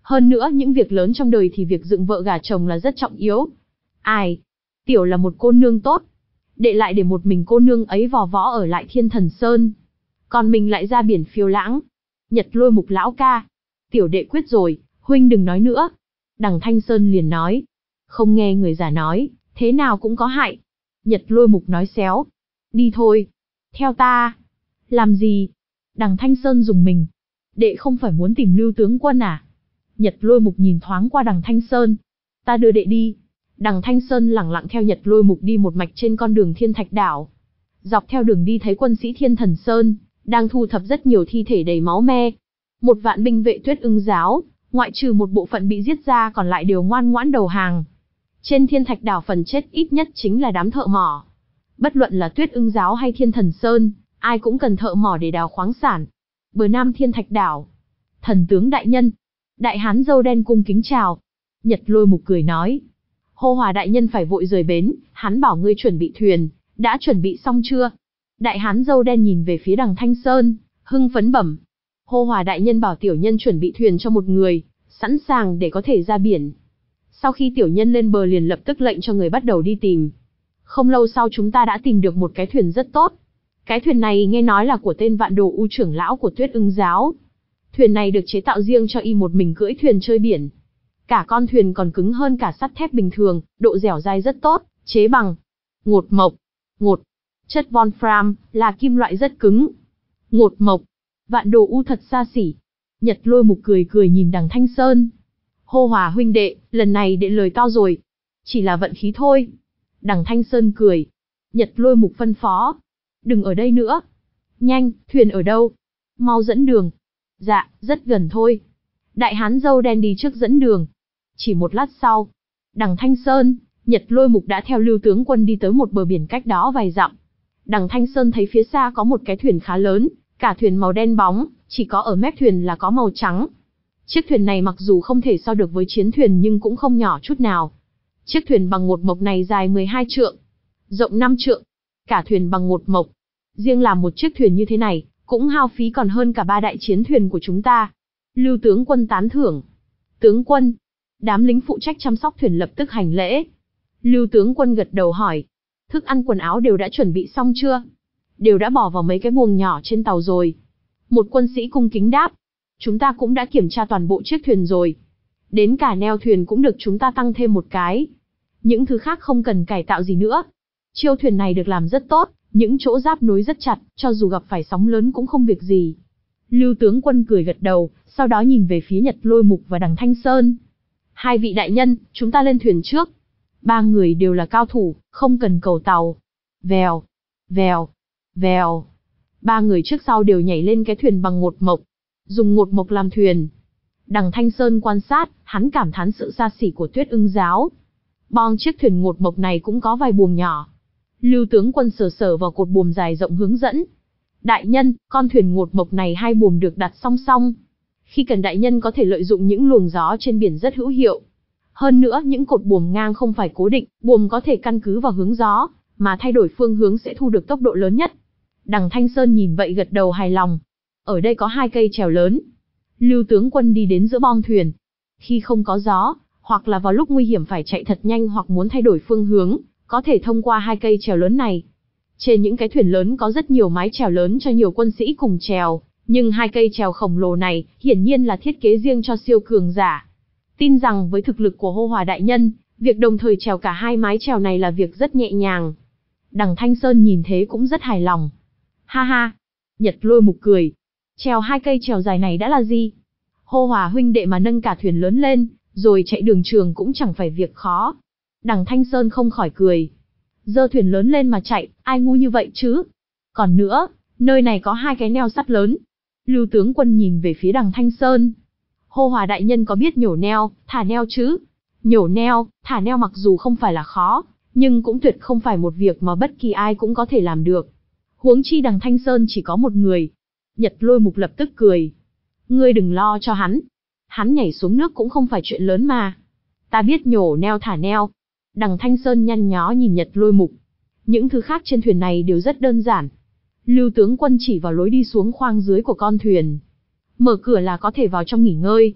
Hơn nữa những việc lớn trong đời thì việc dựng vợ gả chồng là rất trọng yếu. Ai? Tiểu là một cô nương tốt. Đệ lại để một mình cô nương ấy vò võ ở lại Thiên Thần Sơn. Còn mình lại ra biển phiêu lãng. Nhật Lôi Mục lão ca. Tiểu đệ quyết rồi, huynh đừng nói nữa. Đằng Thanh Sơn liền nói. Không nghe người già nói, thế nào cũng có hại. Nhật Lôi Mục nói xéo. Đi thôi. Theo ta. Làm gì? Đằng Thanh Sơn dùng mình. Đệ không phải muốn tìm Lưu tướng quân à? Nhật Lôi Mục nhìn thoáng qua đằng Thanh Sơn. Ta đưa đệ đi. Đằng Thanh Sơn lẳng lặng theo Nhật Lôi Mục đi một mạch trên con đường Thiên Thạch Đảo. Dọc theo đường đi thấy quân sĩ Thiên Thần Sơn, đang thu thập rất nhiều thi thể đầy máu me. Một vạn binh vệ Tuyết Ưng giáo, ngoại trừ một bộ phận bị giết ra còn lại đều ngoan ngoãn đầu hàng. Trên Thiên Thạch Đảo phần chết ít nhất chính là đám thợ mỏ. Bất luận là Tuyết Ưng giáo hay Thiên Thần Sơn, ai cũng cần thợ mỏ để đào khoáng sản. Bờ Nam Thiên Thạch Đảo. Thần tướng đại nhân. Đại hán râu đen cung kính chào. Nhật Lôi Mục cười nói. Hô Hòa đại nhân phải vội rời bến, hắn bảo ngươi chuẩn bị thuyền, đã chuẩn bị xong chưa? Đại hán râu đen nhìn về phía đằng Thanh Sơn, hưng phấn bẩm. Hô Hòa đại nhân bảo tiểu nhân chuẩn bị thuyền cho một người, sẵn sàng để có thể ra biển. Sau khi tiểu nhân lên bờ liền lập tức lệnh cho người bắt đầu đi tìm. Không lâu sau chúng ta đã tìm được một cái thuyền rất tốt. Cái thuyền này nghe nói là của tên Vạn Đồ U trưởng lão của Tuyết Ưng giáo. Thuyền này được chế tạo riêng cho y một mình cưỡi thuyền chơi biển. Cả con thuyền còn cứng hơn cả sắt thép bình thường, độ dẻo dai rất tốt, chế bằng ngột mộc. Ngột, chất Wolfram, là kim loại rất cứng. Ngột mộc, Vạn Đồ U thật xa xỉ. Nhật Lôi Mục cười cười nhìn đằng Thanh Sơn. Hô Hòa huynh đệ, lần này đệ lời to rồi. Chỉ là vận khí thôi. Đằng Thanh Sơn cười. Nhật Lôi Mục phân phó. Đừng ở đây nữa. Nhanh, thuyền ở đâu? Mau dẫn đường. Dạ, rất gần thôi. Đại hán râu đen đi trước dẫn đường. Chỉ một lát sau, đằng Thanh Sơn, Nhật Lôi Mục đã theo Lưu tướng quân đi tới một bờ biển cách đó vài dặm. Đằng Thanh Sơn thấy phía xa có một cái thuyền khá lớn, cả thuyền màu đen bóng, chỉ có ở mép thuyền là có màu trắng. Chiếc thuyền này mặc dù không thể so được với chiến thuyền nhưng cũng không nhỏ chút nào. Chiếc thuyền bằng ngột mộc này dài mười hai trượng, rộng năm trượng, cả thuyền bằng ngột mộc. Riêng làm một chiếc thuyền như thế này, cũng hao phí còn hơn cả ba đại chiến thuyền của chúng ta. Lưu tướng quân tán thưởng. Tướng quân. Đám lính phụ trách chăm sóc thuyền lập tức hành lễ. Lưu tướng quân gật đầu hỏi. Thức ăn quần áo đều đã chuẩn bị xong chưa? Đều đã bỏ vào mấy cái buồng nhỏ trên tàu rồi. Một quân sĩ cung kính đáp. Chúng ta cũng đã kiểm tra toàn bộ chiếc thuyền rồi. Đến cả neo thuyền cũng được chúng ta tăng thêm một cái. Những thứ khác không cần cải tạo gì nữa. Chiêu thuyền này được làm rất tốt, những chỗ giáp nối rất chặt, cho dù gặp phải sóng lớn cũng không việc gì. Lưu tướng quân cười gật đầu, sau đó nhìn về phía Nhật Lôi Mục và đằng Thanh Sơn. Hai vị đại nhân, chúng ta lên thuyền trước. Ba người đều là cao thủ, không cần cầu tàu. Vèo, vèo, vèo. Ba người trước sau đều nhảy lên cái thuyền bằng ngột mộc, dùng ngột mộc làm thuyền. Đằng Thanh Sơn quan sát, hắn cảm thán sự xa xỉ của Tuyết Ưng giáo. Bong chiếc thuyền ngột mộc này cũng có vài buồng nhỏ. Lưu tướng quân sờ sờ vào cột buồm dài rộng hướng dẫn. Đại nhân, con thuyền ngột mộc này hai buồm được đặt song song. Khi cần đại nhân có thể lợi dụng những luồng gió trên biển rất hữu hiệu. Hơn nữa, những cột buồm ngang không phải cố định, buồm có thể căn cứ vào hướng gió, mà thay đổi phương hướng sẽ thu được tốc độ lớn nhất. Đằng Thanh Sơn nhìn vậy gật đầu hài lòng. Ở đây có hai cây chèo lớn. Lưu tướng quân đi đến giữa bong thuyền. Khi không có gió, hoặc là vào lúc nguy hiểm phải chạy thật nhanh hoặc muốn thay đổi phương hướng, có thể thông qua hai cây chèo lớn này. Trên những cái thuyền lớn có rất nhiều mái chèo lớn cho nhiều quân sĩ cùng chèo, nhưng hai cây chèo khổng lồ này hiển nhiên là thiết kế riêng cho siêu cường giả. Tin rằng với thực lực của Hô Hòa đại nhân, việc đồng thời chèo cả hai mái chèo này là việc rất nhẹ nhàng. Đằng Thanh Sơn nhìn thế cũng rất hài lòng. Ha ha! Nhật Lôi Mục cười. Chèo hai cây chèo dài này đã là gì? Hô Hòa huynh đệ mà nâng cả thuyền lớn lên, rồi chạy đường trường cũng chẳng phải việc khó. Đằng Thanh Sơn không khỏi cười. Giơ thuyền lớn lên mà chạy, ai ngu như vậy chứ? Còn nữa, nơi này có hai cái neo sắt lớn. Lưu tướng quân nhìn về phía đằng Thanh Sơn. Hô Hòa đại nhân có biết nhổ neo, thả neo chứ? Nhổ neo, thả neo mặc dù không phải là khó, nhưng cũng tuyệt không phải một việc mà bất kỳ ai cũng có thể làm được. Huống chi đằng Thanh Sơn chỉ có một người. Nhật Lôi Mục lập tức cười. Ngươi đừng lo cho hắn. Hắn nhảy xuống nước cũng không phải chuyện lớn mà. Ta biết nhổ neo thả neo. Đằng Thanh Sơn nhăn nhó nhìn Nhật Lôi Mục. Những thứ khác trên thuyền này đều rất đơn giản. Lưu tướng quân chỉ vào lối đi xuống khoang dưới của con thuyền. Mở cửa là có thể vào trong nghỉ ngơi.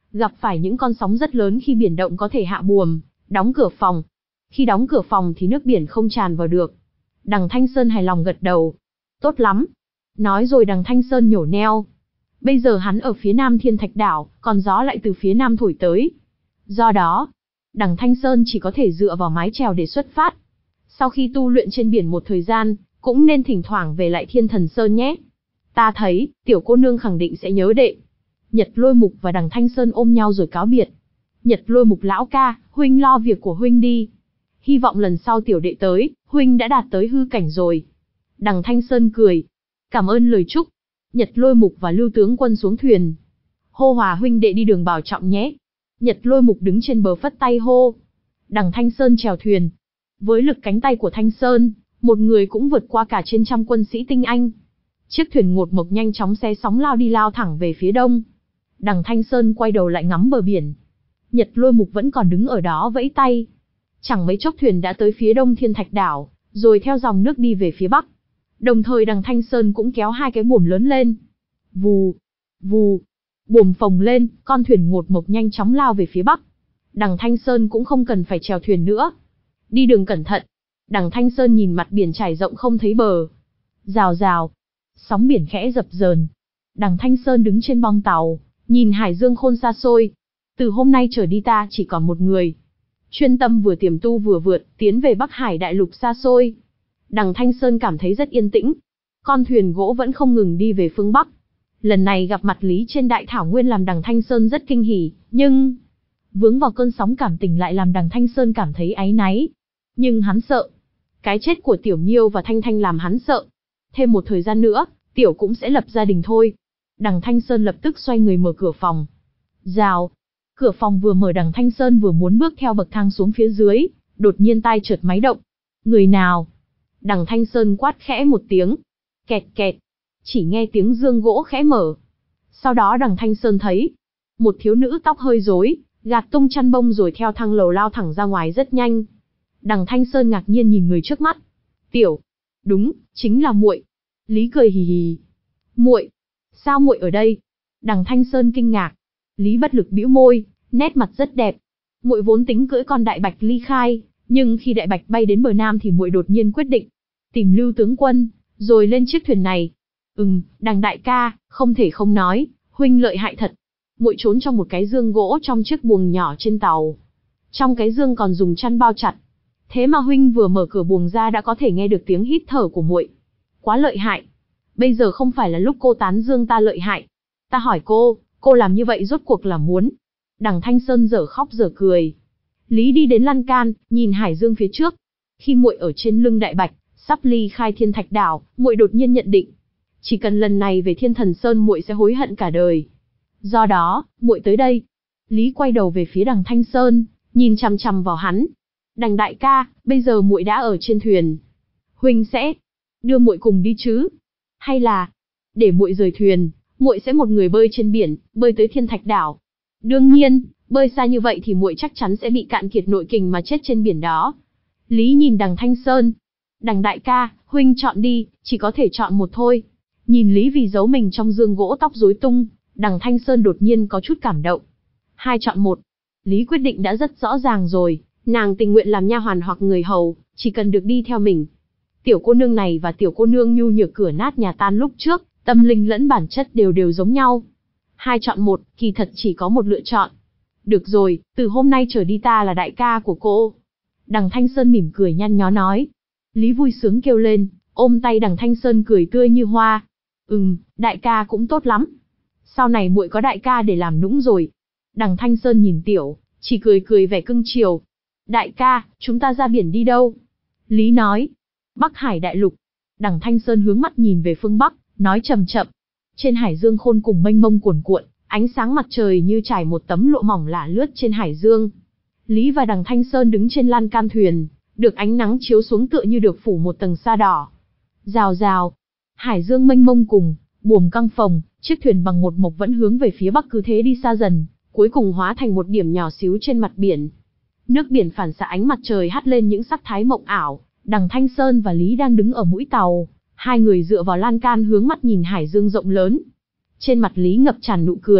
Gặp phải những con sóng rất lớn khi biển động có thể hạ buồm, đóng cửa phòng. Khi đóng cửa phòng thì nước biển không tràn vào được. Đằng Thanh Sơn hài lòng gật đầu. Tốt lắm. Nói rồi đằng Thanh Sơn nhổ neo. Bây giờ hắn ở phía nam Thiên Thạch Đảo, còn gió lại từ phía nam thổi tới. Do đó, đằng Thanh Sơn chỉ có thể dựa vào mái chèo để xuất phát. Sau khi tu luyện trên biển một thời gian, cũng nên thỉnh thoảng về lại Thiên Thần Sơn nhé. Ta thấy, tiểu cô nương khẳng định sẽ nhớ đệ. Nhật Lôi Mục và đằng Thanh Sơn ôm nhau rồi cáo biệt. Nhật Lôi Mục lão ca, huynh lo việc của huynh đi. Hy vọng lần sau tiểu đệ tới, huynh đã đạt tới hư cảnh rồi. Đằng Thanh Sơn cười. Cảm ơn lời chúc. Nhật Lôi Mục và Lưu Tướng Quân xuống thuyền. Hô Hòa huynh đệ đi đường bảo trọng nhé. Nhật Lôi Mục đứng trên bờ phất tay hô. Đằng Thanh Sơn chèo thuyền. Với lực cánh tay của Thanh Sơn, một người cũng vượt qua cả trên trăm quân sĩ tinh anh. Chiếc thuyền ngột mộc nhanh chóng xé sóng lao đi lao thẳng về phía đông. Đằng Thanh Sơn quay đầu lại ngắm bờ biển. Nhật Lôi Mục vẫn còn đứng ở đó vẫy tay. Chẳng mấy chốc thuyền đã tới phía đông Thiên Thạch Đảo, rồi theo dòng nước đi về phía bắc. Đồng thời đằng Thanh Sơn cũng kéo hai cái buồm lớn lên. Vù, vù, buồm phồng lên, con thuyền ngột mộc nhanh chóng lao về phía bắc. Đằng Thanh Sơn cũng không cần phải chèo thuyền nữa. Đi đường cẩn thận. Đằng Thanh Sơn nhìn mặt biển trải rộng không thấy bờ. Rào rào, sóng biển khẽ dập dờn. Đằng Thanh Sơn đứng trên bong tàu, nhìn hải dương khôn xa xôi. Từ hôm nay trở đi ta chỉ còn một người. Chuyên tâm vừa tiềm tu vừa vượt, tiến về Bắc Hải đại lục xa xôi. Đằng Thanh Sơn cảm thấy rất yên tĩnh. Con thuyền gỗ vẫn không ngừng đi về phương Bắc. Lần này gặp mặt Lý trên đại thảo nguyên làm đằng Thanh Sơn rất kinh hỉ, nhưng vướng vào cơn sóng cảm tình lại làm đằng Thanh Sơn cảm thấy áy náy. Nhưng hắn sợ. Cái chết của Tiểu Nhiêu và Thanh Thanh làm hắn sợ. Thêm một thời gian nữa, Tiểu cũng sẽ lập gia đình thôi. Đằng Thanh Sơn lập tức xoay người mở cửa phòng. Rào. Cửa phòng vừa mở đằng Thanh Sơn vừa muốn bước theo bậc thang xuống phía dưới, đột nhiên tai chợt máy động. Người nào? Đằng Thanh Sơn quát khẽ một tiếng. Kẹt kẹt. Chỉ nghe tiếng dương gỗ khẽ mở. Sau đó đằng Thanh Sơn thấy một thiếu nữ tóc hơi rối, gạt tung chăn bông rồi theo thang lầu lao thẳng ra ngoài rất nhanh. Đằng Thanh Sơn ngạc nhiên nhìn người trước mắt. Tiểu. Đúng, chính là muội. Lý cười hì hì. Muội? Sao muội ở đây? Đằng Thanh Sơn kinh ngạc. Lý bất lực bĩu môi, nét mặt rất đẹp. Muội vốn tính cưỡi con đại bạch ly khai, nhưng khi đại bạch bay đến bờ nam thì muội đột nhiên quyết định tìm Lưu Tướng Quân, rồi lên chiếc thuyền này. Ừm, đằng đại ca, không thể không nói, huynh lợi hại thật. Muội trốn trong một cái dương gỗ trong chiếc buồng nhỏ trên tàu. Trong cái dương còn dùng chăn bao chặt. Thế mà huynh vừa mở cửa buồng ra đã có thể nghe được tiếng hít thở của muội. Quá lợi hại. Bây giờ không phải là lúc cô tán dương ta lợi hại. Ta hỏi cô, cô làm như vậy rốt cuộc là muốn? Đằng Thanh Sơn dở khóc dở cười. Lý đi đến lan can, nhìn hải dương phía trước. Khi muội ở trên lưng đại bạch, sắp ly khai Thiên Thạch Đảo, muội đột nhiên nhận định, chỉ cần lần này về Thiên Thần Sơn muội sẽ hối hận cả đời. Do đó, muội tới đây. Lý quay đầu về phía đằng Thanh Sơn, nhìn chằm chằm vào hắn. Đằng đại ca, bây giờ muội đã ở trên thuyền. Huynh sẽ đưa muội cùng đi chứ? Hay là để muội rời thuyền, muội sẽ một người bơi trên biển, bơi tới Thiên Thạch Đảo? Đương nhiên, bơi xa như vậy thì muội chắc chắn sẽ bị cạn kiệt nội kình mà chết trên biển đó. Lý nhìn đằng Thanh Sơn. Đằng đại ca, huynh chọn đi, chỉ có thể chọn một thôi. Nhìn Lý vì giấu mình trong dương gỗ tóc rối tung, đằng Thanh Sơn đột nhiên có chút cảm động. Hai chọn một. Lý quyết định đã rất rõ ràng rồi, nàng tình nguyện làm nha hoàn hoặc người hầu, chỉ cần được đi theo mình. Tiểu cô nương này và tiểu cô nương nhu nhược cửa nát nhà tan lúc trước, tâm linh lẫn bản chất đều đều giống nhau. Hai chọn một, kỳ thật chỉ có một lựa chọn. Được rồi, từ hôm nay trở đi ta là đại ca của cô. Đằng Thanh Sơn mỉm cười nhăn nhó nói. Lý vui sướng kêu lên, ôm tay đằng Thanh Sơn cười tươi như hoa. Ừm, đại ca cũng tốt lắm. Sau này muội có đại ca để làm nũng rồi. Đằng Thanh Sơn nhìn tiểu, chỉ cười cười vẻ cưng chiều. Đại ca, chúng ta ra biển đi đâu? Lý nói. Bắc Hải đại lục. Đằng Thanh Sơn hướng mắt nhìn về phương Bắc, nói chậm chậm. Trên hải dương khôn cùng mênh mông cuồn cuộn, ánh sáng mặt trời như trải một tấm lụa mỏng lả lướt trên hải dương. Lý và đằng Thanh Sơn đứng trên lan can thuyền, được ánh nắng chiếu xuống tựa như được phủ một tầng sa đỏ. Rào rào, hải dương mênh mông cùng, buồm căng phồng, chiếc thuyền bằng một mộc vẫn hướng về phía bắc cứ thế đi xa dần, cuối cùng hóa thành một điểm nhỏ xíu trên mặt biển. Nước biển phản xạ ánh mặt trời hắt lên những sắc thái mộng ảo, đằng Thanh Sơn và Lý đang đứng ở mũi tàu, hai người dựa vào lan can hướng mắt nhìn hải dương rộng lớn. Trên mặt Lý ngập tràn nụ cười,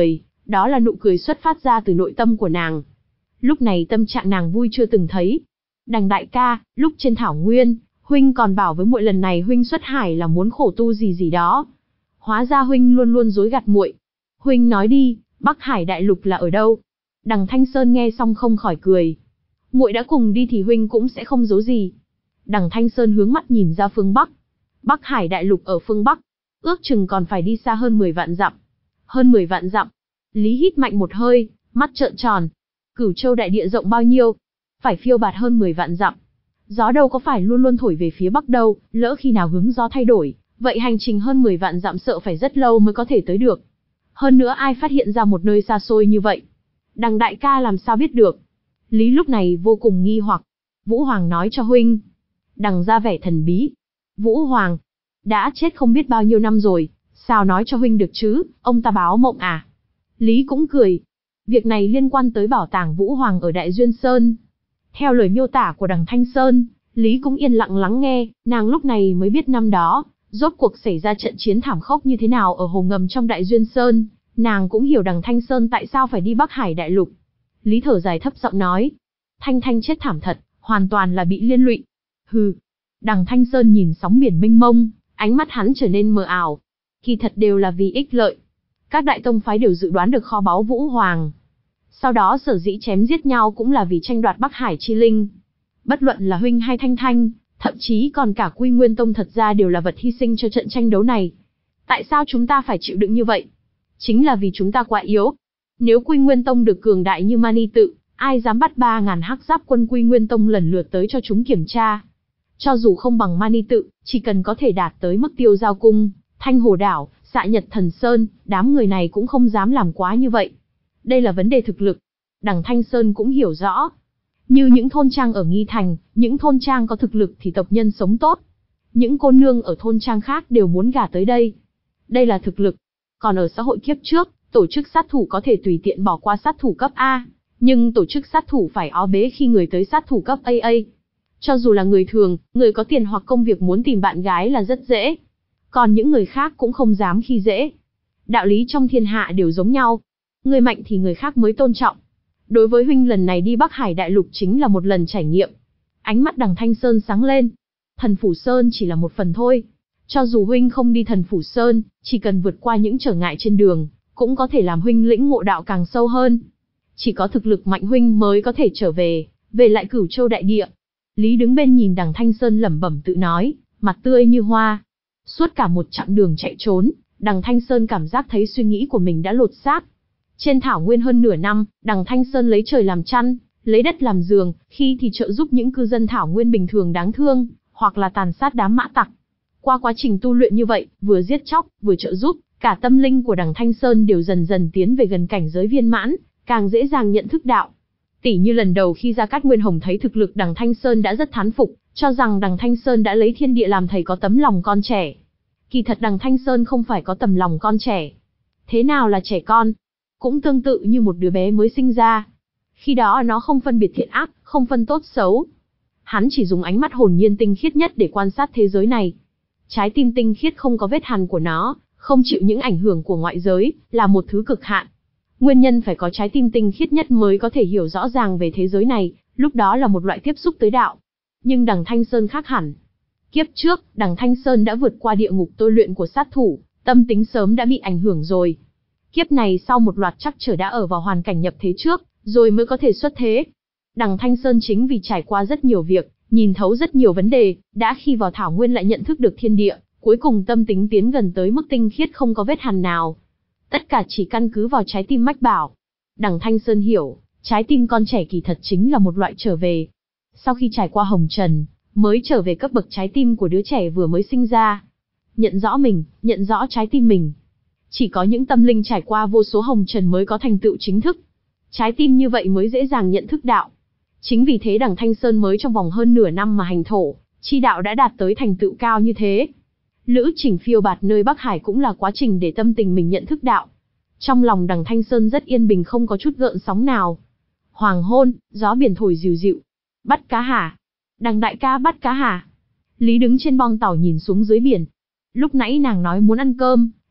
đó là nụ cười xuất phát ra từ nội tâm của nàng. Lúc này tâm trạng nàng vui chưa từng thấy. Đằng đại ca, lúc trên thảo nguyên, huynh còn bảo với muội lần này huynh xuất hải là muốn khổ tu gì gì đó. Hóa ra huynh luôn luôn dối gạt muội. Huynh nói đi, Bắc Hải đại lục là ở đâu? Đằng Thanh Sơn nghe xong không khỏi cười. Muội đã cùng đi thì huynh cũng sẽ không giấu gì. Đằng Thanh Sơn hướng mắt nhìn ra phương Bắc. Bắc Hải đại lục ở phương Bắc, ước chừng còn phải đi xa hơn mười vạn dặm. Hơn mười vạn dặm. Lý hít mạnh một hơi, mắt trợn tròn. Cửu Châu đại địa rộng bao nhiêu? Phải phiêu bạt hơn mười vạn dặm. Gió đâu có phải luôn luôn thổi về phía bắc đâu, lỡ khi nào hướng gió thay đổi, vậy hành trình hơn mười vạn dặm sợ phải rất lâu mới có thể tới được. Hơn nữa ai phát hiện ra một nơi xa xôi như vậy? Đằng đại ca làm sao biết được? Lý lúc này vô cùng nghi hoặc. Vũ Hoàng nói cho huynh. Đằng ra vẻ thần bí. Vũ Hoàng đã chết không biết bao nhiêu năm rồi, sao nói cho huynh được chứ, ông ta báo mộng à? Lý cũng cười. Việc này liên quan tới bảo tàng Vũ Hoàng ở Đại Duyên Sơn. Theo lời miêu tả của đằng Thanh Sơn, Lý cũng yên lặng lắng nghe, nàng lúc này mới biết năm đó, rốt cuộc xảy ra trận chiến thảm khốc như thế nào ở hồ ngầm trong Đại Duyên Sơn, nàng cũng hiểu đằng Thanh Sơn tại sao phải đi Bắc Hải đại lục. Lý thở dài thấp giọng nói, Thanh Thanh chết thảm thật, hoàn toàn là bị liên lụy. Hừ. Đằng Thanh Sơn nhìn sóng biển mênh mông, ánh mắt hắn trở nên mờ ảo. Kỳ thật đều là vì ích lợi. Các đại tông phái đều dự đoán được kho báu Vũ Hoàng. Sau đó sở dĩ chém giết nhau cũng là vì tranh đoạt Bắc Hải chi linh. Bất luận là huynh hay Thanh Thanh, thậm chí còn cả Quy Nguyên Tông thật ra đều là vật hy sinh cho trận tranh đấu này. Tại sao chúng ta phải chịu đựng như vậy? Chính là vì chúng ta quá yếu. Nếu Quy Nguyên Tông được cường đại như Mani Tự, ai dám bắt ba ngàn hắc giáp quân Quy Nguyên Tông lần lượt tới cho chúng kiểm tra? Cho dù không bằng Mani Tự, chỉ cần có thể đạt tới mức Tiêu Giao Cung, Thanh Hồ Đảo, Xạ Nhật Thần Sơn, đám người này cũng không dám làm quá như vậy. Đây là vấn đề thực lực. Đằng Thanh Sơn cũng hiểu rõ. Như những thôn trang ở Nghi Thành, những thôn trang có thực lực thì tộc nhân sống tốt. Những cô nương ở thôn trang khác đều muốn gả tới đây. Đây là thực lực. Còn ở xã hội kiếp trước, tổ chức sát thủ có thể tùy tiện bỏ qua sát thủ cấp A, nhưng tổ chức sát thủ phải ó bế khi người tới sát thủ cấp a a. Cho dù là người thường, người có tiền hoặc công việc muốn tìm bạn gái là rất dễ. Còn những người khác cũng không dám khi dễ. Đạo lý trong thiên hạ đều giống nhau. Người mạnh thì người khác mới tôn trọng. Đối với huynh lần này đi Bắc Hải đại lục chính là một lần trải nghiệm. Ánh mắt đằng Thanh Sơn sáng lên. Thần Phủ Sơn chỉ là một phần thôi. Cho dù huynh không đi Thần Phủ Sơn, chỉ cần vượt qua những trở ngại trên đường, cũng có thể làm huynh lĩnh ngộ đạo càng sâu hơn. Chỉ có thực lực mạnh huynh mới có thể trở về, về lại Cửu Châu đại địa. Lý đứng bên nhìn đằng Thanh Sơn lẩm bẩm tự nói, mặt tươi như hoa. Suốt cả một chặng đường chạy trốn, đằng Thanh Sơn cảm giác thấy suy nghĩ của mình đã lột xác. Trên thảo nguyên hơn nửa năm, đằng Thanh Sơn lấy trời làm chăn, lấy đất làm giường, khi thì trợ giúp những cư dân thảo nguyên bình thường đáng thương, hoặc là tàn sát đám mã tặc. Qua quá trình tu luyện như vậy, vừa giết chóc, vừa trợ giúp, cả tâm linh của đằng Thanh Sơn đều dần dần tiến về gần cảnh giới viên mãn, càng dễ dàng nhận thức đạo. Tỷ như lần đầu khi Gia Cát Nguyên Hồng thấy thực lực đằng Thanh Sơn đã rất thán phục, cho rằng đằng Thanh Sơn đã lấy thiên địa làm thầy có tấm lòng con trẻ. Kỳ thật đằng Thanh Sơn không phải có tấm lòng con trẻ. Thế nào là trẻ con? Cũng tương tự như một đứa bé mới sinh ra. Khi đó nó không phân biệt thiện ác, không phân tốt xấu. Hắn chỉ dùng ánh mắt hồn nhiên tinh khiết nhất để quan sát thế giới này. Trái tim tinh khiết không có vết hằn của nó, không chịu những ảnh hưởng của ngoại giới, là một thứ cực hạn. Nguyên nhân phải có trái tim tinh khiết nhất mới có thể hiểu rõ ràng về thế giới này, lúc đó là một loại tiếp xúc tới đạo. Nhưng đằng Thanh Sơn khác hẳn. Kiếp trước, đằng Thanh Sơn đã vượt qua địa ngục tôi luyện của sát thủ, tâm tính sớm đã bị ảnh hưởng rồi. Kiếp này sau một loạt trắc trở đã ở vào hoàn cảnh nhập thế trước, rồi mới có thể xuất thế. Đằng Thanh Sơn chính vì trải qua rất nhiều việc, nhìn thấu rất nhiều vấn đề, đã khi vào thảo nguyên lại nhận thức được thiên địa, cuối cùng tâm tính tiến gần tới mức tinh khiết không có vết hằn nào. Tất cả chỉ căn cứ vào trái tim mách bảo. Đằng Thanh Sơn hiểu, trái tim con trẻ kỳ thật chính là một loại trở về. Sau khi trải qua hồng trần, mới trở về cấp bậc trái tim của đứa trẻ vừa mới sinh ra. Nhận rõ mình, nhận rõ trái tim mình. Chỉ có những tâm linh trải qua vô số hồng trần mới có thành tựu chính thức. Trái tim như vậy mới dễ dàng nhận thức đạo. Chính vì thế đằng Thanh Sơn mới trong vòng hơn nửa năm mà hành thổ, chi đạo đã đạt tới thành tựu cao như thế. Lữ trình phiêu bạt nơi Bắc Hải cũng là quá trình để tâm tình mình nhận thức đạo. Trong lòng đằng Thanh Sơn rất yên bình không có chút gợn sóng nào. Hoàng hôn, gió biển thổi dịu dịu. Bắt cá hả? Đằng đại ca bắt cá hả? Lý đứng trên bong tàu nhìn xuống dưới biển. Lúc nãy nàng nói muốn ăn cơm,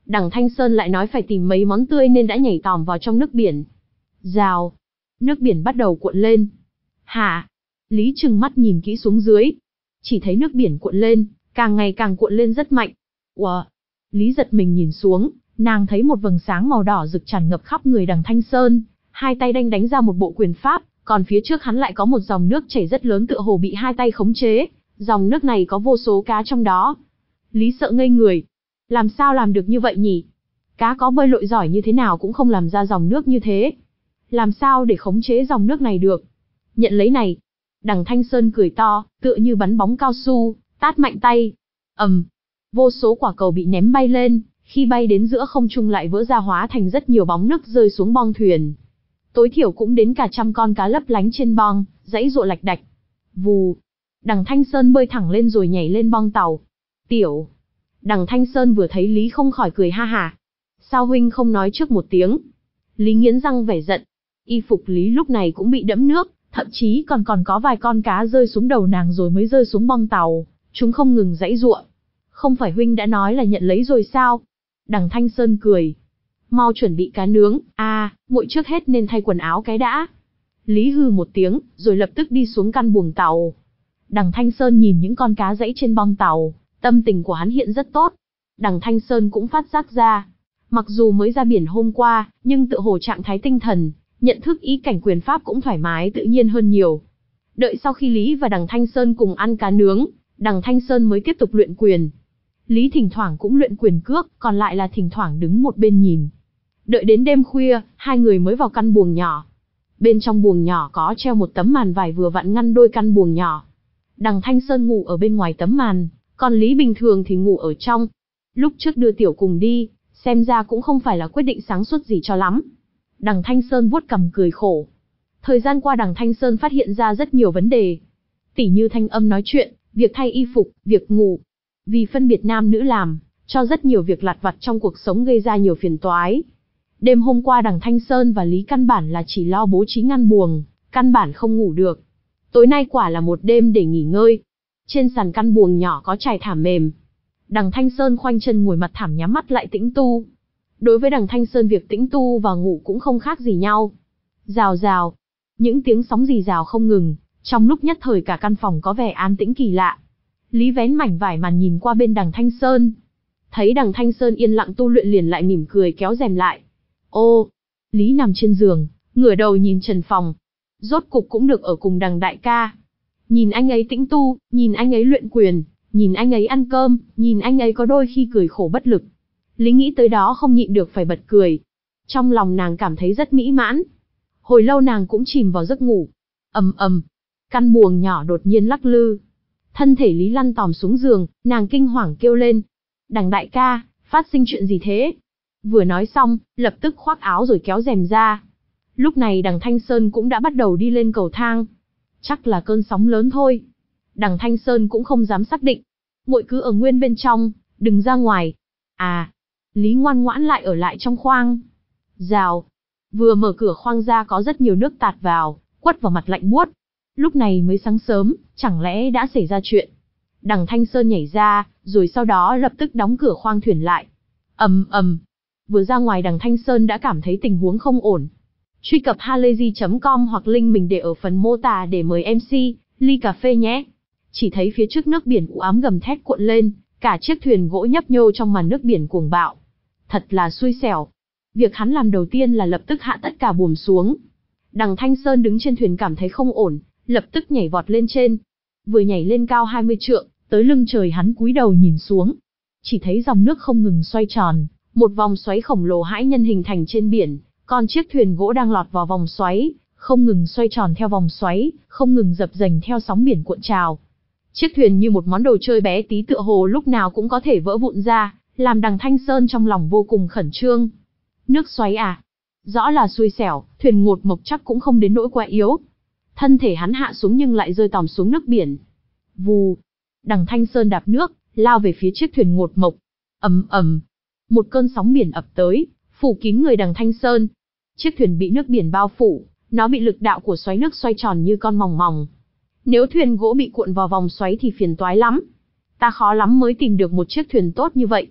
Đằng Thanh Sơn lại nói phải tìm mấy món tươi nên đã nhảy tòm vào trong nước biển. Rào, nước biển bắt đầu cuộn lên. Hả? Lý trừng mắt nhìn kỹ xuống dưới. Chỉ thấy nước biển cuộn lên, càng ngày càng cuộn lên rất mạnh. Ủa? Lý giật mình nhìn xuống, nàng thấy một vầng sáng màu đỏ rực tràn ngập khắp người đằng Thanh Sơn, hai tay đanh đánh ra một bộ quyền pháp, còn phía trước hắn lại có một dòng nước chảy rất lớn tựa hồ bị hai tay khống chế, dòng nước này có vô số cá trong đó. Lý sợ ngây người. Làm sao làm được như vậy nhỉ? Cá có bơi lội giỏi như thế nào cũng không làm ra dòng nước như thế. Làm sao để khống chế dòng nước này được? Nhận lấy này. Đằng Thanh Sơn cười to, tựa như bắn bóng cao su, tát mạnh tay. ầm, um, vô số quả cầu bị ném bay lên, khi bay đến giữa không trung lại vỡ ra hóa thành rất nhiều bóng nước rơi xuống bong thuyền. Tối thiểu cũng đến cả trăm con cá lấp lánh trên bong, giãy giụa lạch đạch. Vù. Đằng Thanh Sơn bơi thẳng lên rồi nhảy lên bong tàu. Tiểu. Đằng Thanh Sơn vừa thấy Lý không khỏi cười ha hả. Sao huynh không nói trước một tiếng? Lý nghiến răng vẻ giận. Y phục Lý lúc này cũng bị đẫm nước, thậm chí còn còn có vài con cá rơi xuống đầu nàng rồi mới rơi xuống bong tàu, chúng không ngừng giãy giụa. Không phải huynh đã nói là nhận lấy rồi sao? Đằng Thanh Sơn cười. Mau chuẩn bị cá nướng, à, nguội trước hết nên thay quần áo cái đã. Lý hừ một tiếng, rồi lập tức đi xuống căn buồng tàu. Đằng Thanh Sơn nhìn những con cá giãy trên bong tàu, tâm tình của hắn hiện rất tốt. Đằng Thanh Sơn cũng phát giác ra, mặc dù mới ra biển hôm qua, nhưng tự hồ trạng thái tinh thần, nhận thức ý cảnh quyền pháp cũng thoải mái tự nhiên hơn nhiều. Đợi sau khi Lý và đằng Thanh Sơn cùng ăn cá nướng, đằng Thanh Sơn mới tiếp tục luyện quyền. Lý thỉnh thoảng cũng luyện quyền cước, còn lại là thỉnh thoảng đứng một bên nhìn. Đợi đến đêm khuya, hai người mới vào căn buồng nhỏ. Bên trong buồng nhỏ có treo một tấm màn vải vừa vặn ngăn đôi căn buồng nhỏ. Đằng Thanh Sơn ngủ ở bên ngoài tấm màn, còn Lý bình thường thì ngủ ở trong. Lúc trước đưa Tiểu cùng đi, xem ra cũng không phải là quyết định sáng suốt gì cho lắm. Đằng Thanh Sơn vuốt cằm cười khổ. Thời gian qua đằng Thanh Sơn phát hiện ra rất nhiều vấn đề. Tỉ như thanh âm nói chuyện, việc thay y phục, việc ngủ. Vì phân biệt nam nữ làm, cho rất nhiều việc lặt vặt trong cuộc sống gây ra nhiều phiền toái. Đêm hôm qua đằng Thanh Sơn và Lý căn bản là chỉ lo bố trí ngăn buồng, căn bản không ngủ được. Tối nay quả là một đêm để nghỉ ngơi. Trên sàn căn buồng nhỏ có trải thảm mềm. Đằng Thanh Sơn khoanh chân ngồi mặt thảm nhắm mắt lại tĩnh tu. Đối với đằng Thanh Sơn việc tĩnh tu và ngủ cũng không khác gì nhau. Rào rào. Những tiếng sóng rì rào không ngừng, trong lúc nhất thời cả căn phòng có vẻ an tĩnh kỳ lạ. Lý vén mảnh vải màn nhìn qua bên đằng Thanh Sơn. Thấy đằng Thanh Sơn yên lặng tu luyện liền lại mỉm cười kéo rèm lại. Ô, Lý nằm trên giường, ngửa đầu nhìn trần phòng. Rốt cục cũng được ở cùng đằng đại ca. Nhìn anh ấy tĩnh tu, nhìn anh ấy luyện quyền, nhìn anh ấy ăn cơm, nhìn anh ấy có đôi khi cười khổ bất lực. Lý nghĩ tới đó không nhịn được phải bật cười. Trong lòng nàng cảm thấy rất mỹ mãn. Hồi lâu nàng cũng chìm vào giấc ngủ. Ầm ầm, căn buồng nhỏ đột nhiên lắc lư. Thân thể Lý lăn tòm xuống giường, nàng kinh hoàng kêu lên. Đằng đại ca, phát sinh chuyện gì thế? Vừa nói xong, lập tức khoác áo rồi kéo rèm ra. Lúc này đằng Thanh Sơn cũng đã bắt đầu đi lên cầu thang. Chắc là cơn sóng lớn thôi. Đằng Thanh Sơn cũng không dám xác định. Muội cứ ở nguyên bên trong, đừng ra ngoài. À, Lý ngoan ngoãn lại ở lại trong khoang. Rào. Vừa mở cửa khoang ra có rất nhiều nước tạt vào, quất vào mặt lạnh buốt. Lúc này mới sáng sớm, chẳng lẽ đã xảy ra chuyện. Đằng Thanh Sơn nhảy ra, rồi sau đó lập tức đóng cửa khoang thuyền lại. Ầm ầm. Vừa ra ngoài đằng Thanh Sơn đã cảm thấy tình huống không ổn. Truy cập halayzi chấm com hoặc link mình để ở phần mô tả để mời em xê, ly cà phê nhé. Chỉ thấy phía trước nước biển u ám gầm thét cuộn lên, cả chiếc thuyền gỗ nhấp nhô trong màn nước biển cuồng bạo. Thật là xui xẻo. Việc hắn làm đầu tiên là lập tức hạ tất cả buồm xuống. Đằng Thanh Sơn đứng trên thuyền cảm thấy không ổn, lập tức nhảy vọt lên trên. Vừa nhảy lên cao hai mươi trượng, tới lưng trời hắn cúi đầu nhìn xuống. Chỉ thấy dòng nước không ngừng xoay tròn, một vòng xoáy khổng lồ hãi nhân hình thành trên biển, còn chiếc thuyền gỗ đang lọt vào vòng xoáy, không ngừng xoay tròn theo vòng xoáy, không ngừng dập dềnh theo sóng biển cuộn trào. Chiếc thuyền như một món đồ chơi bé tí tựa hồ lúc nào cũng có thể vỡ vụn ra, làm đằng Thanh Sơn trong lòng vô cùng khẩn trương. Nước xoáy à? Rõ là xui xẻo, thuyền ngột mộc chắc cũng không đến nỗi quá yếu. Thân thể hắn hạ xuống nhưng lại rơi tòm xuống nước biển. Vù. Đằng Thanh Sơn đạp nước, lao về phía chiếc thuyền ngột mộc. Ầm ầm. Một cơn sóng biển ập tới, phủ kín người đằng Thanh Sơn. Chiếc thuyền bị nước biển bao phủ, nó bị lực đạo của xoáy nước xoay tròn như con mòng mòng. Nếu thuyền gỗ bị cuộn vào vòng xoáy thì phiền toái lắm. Ta khó lắm mới tìm được một chiếc thuyền tốt như vậy.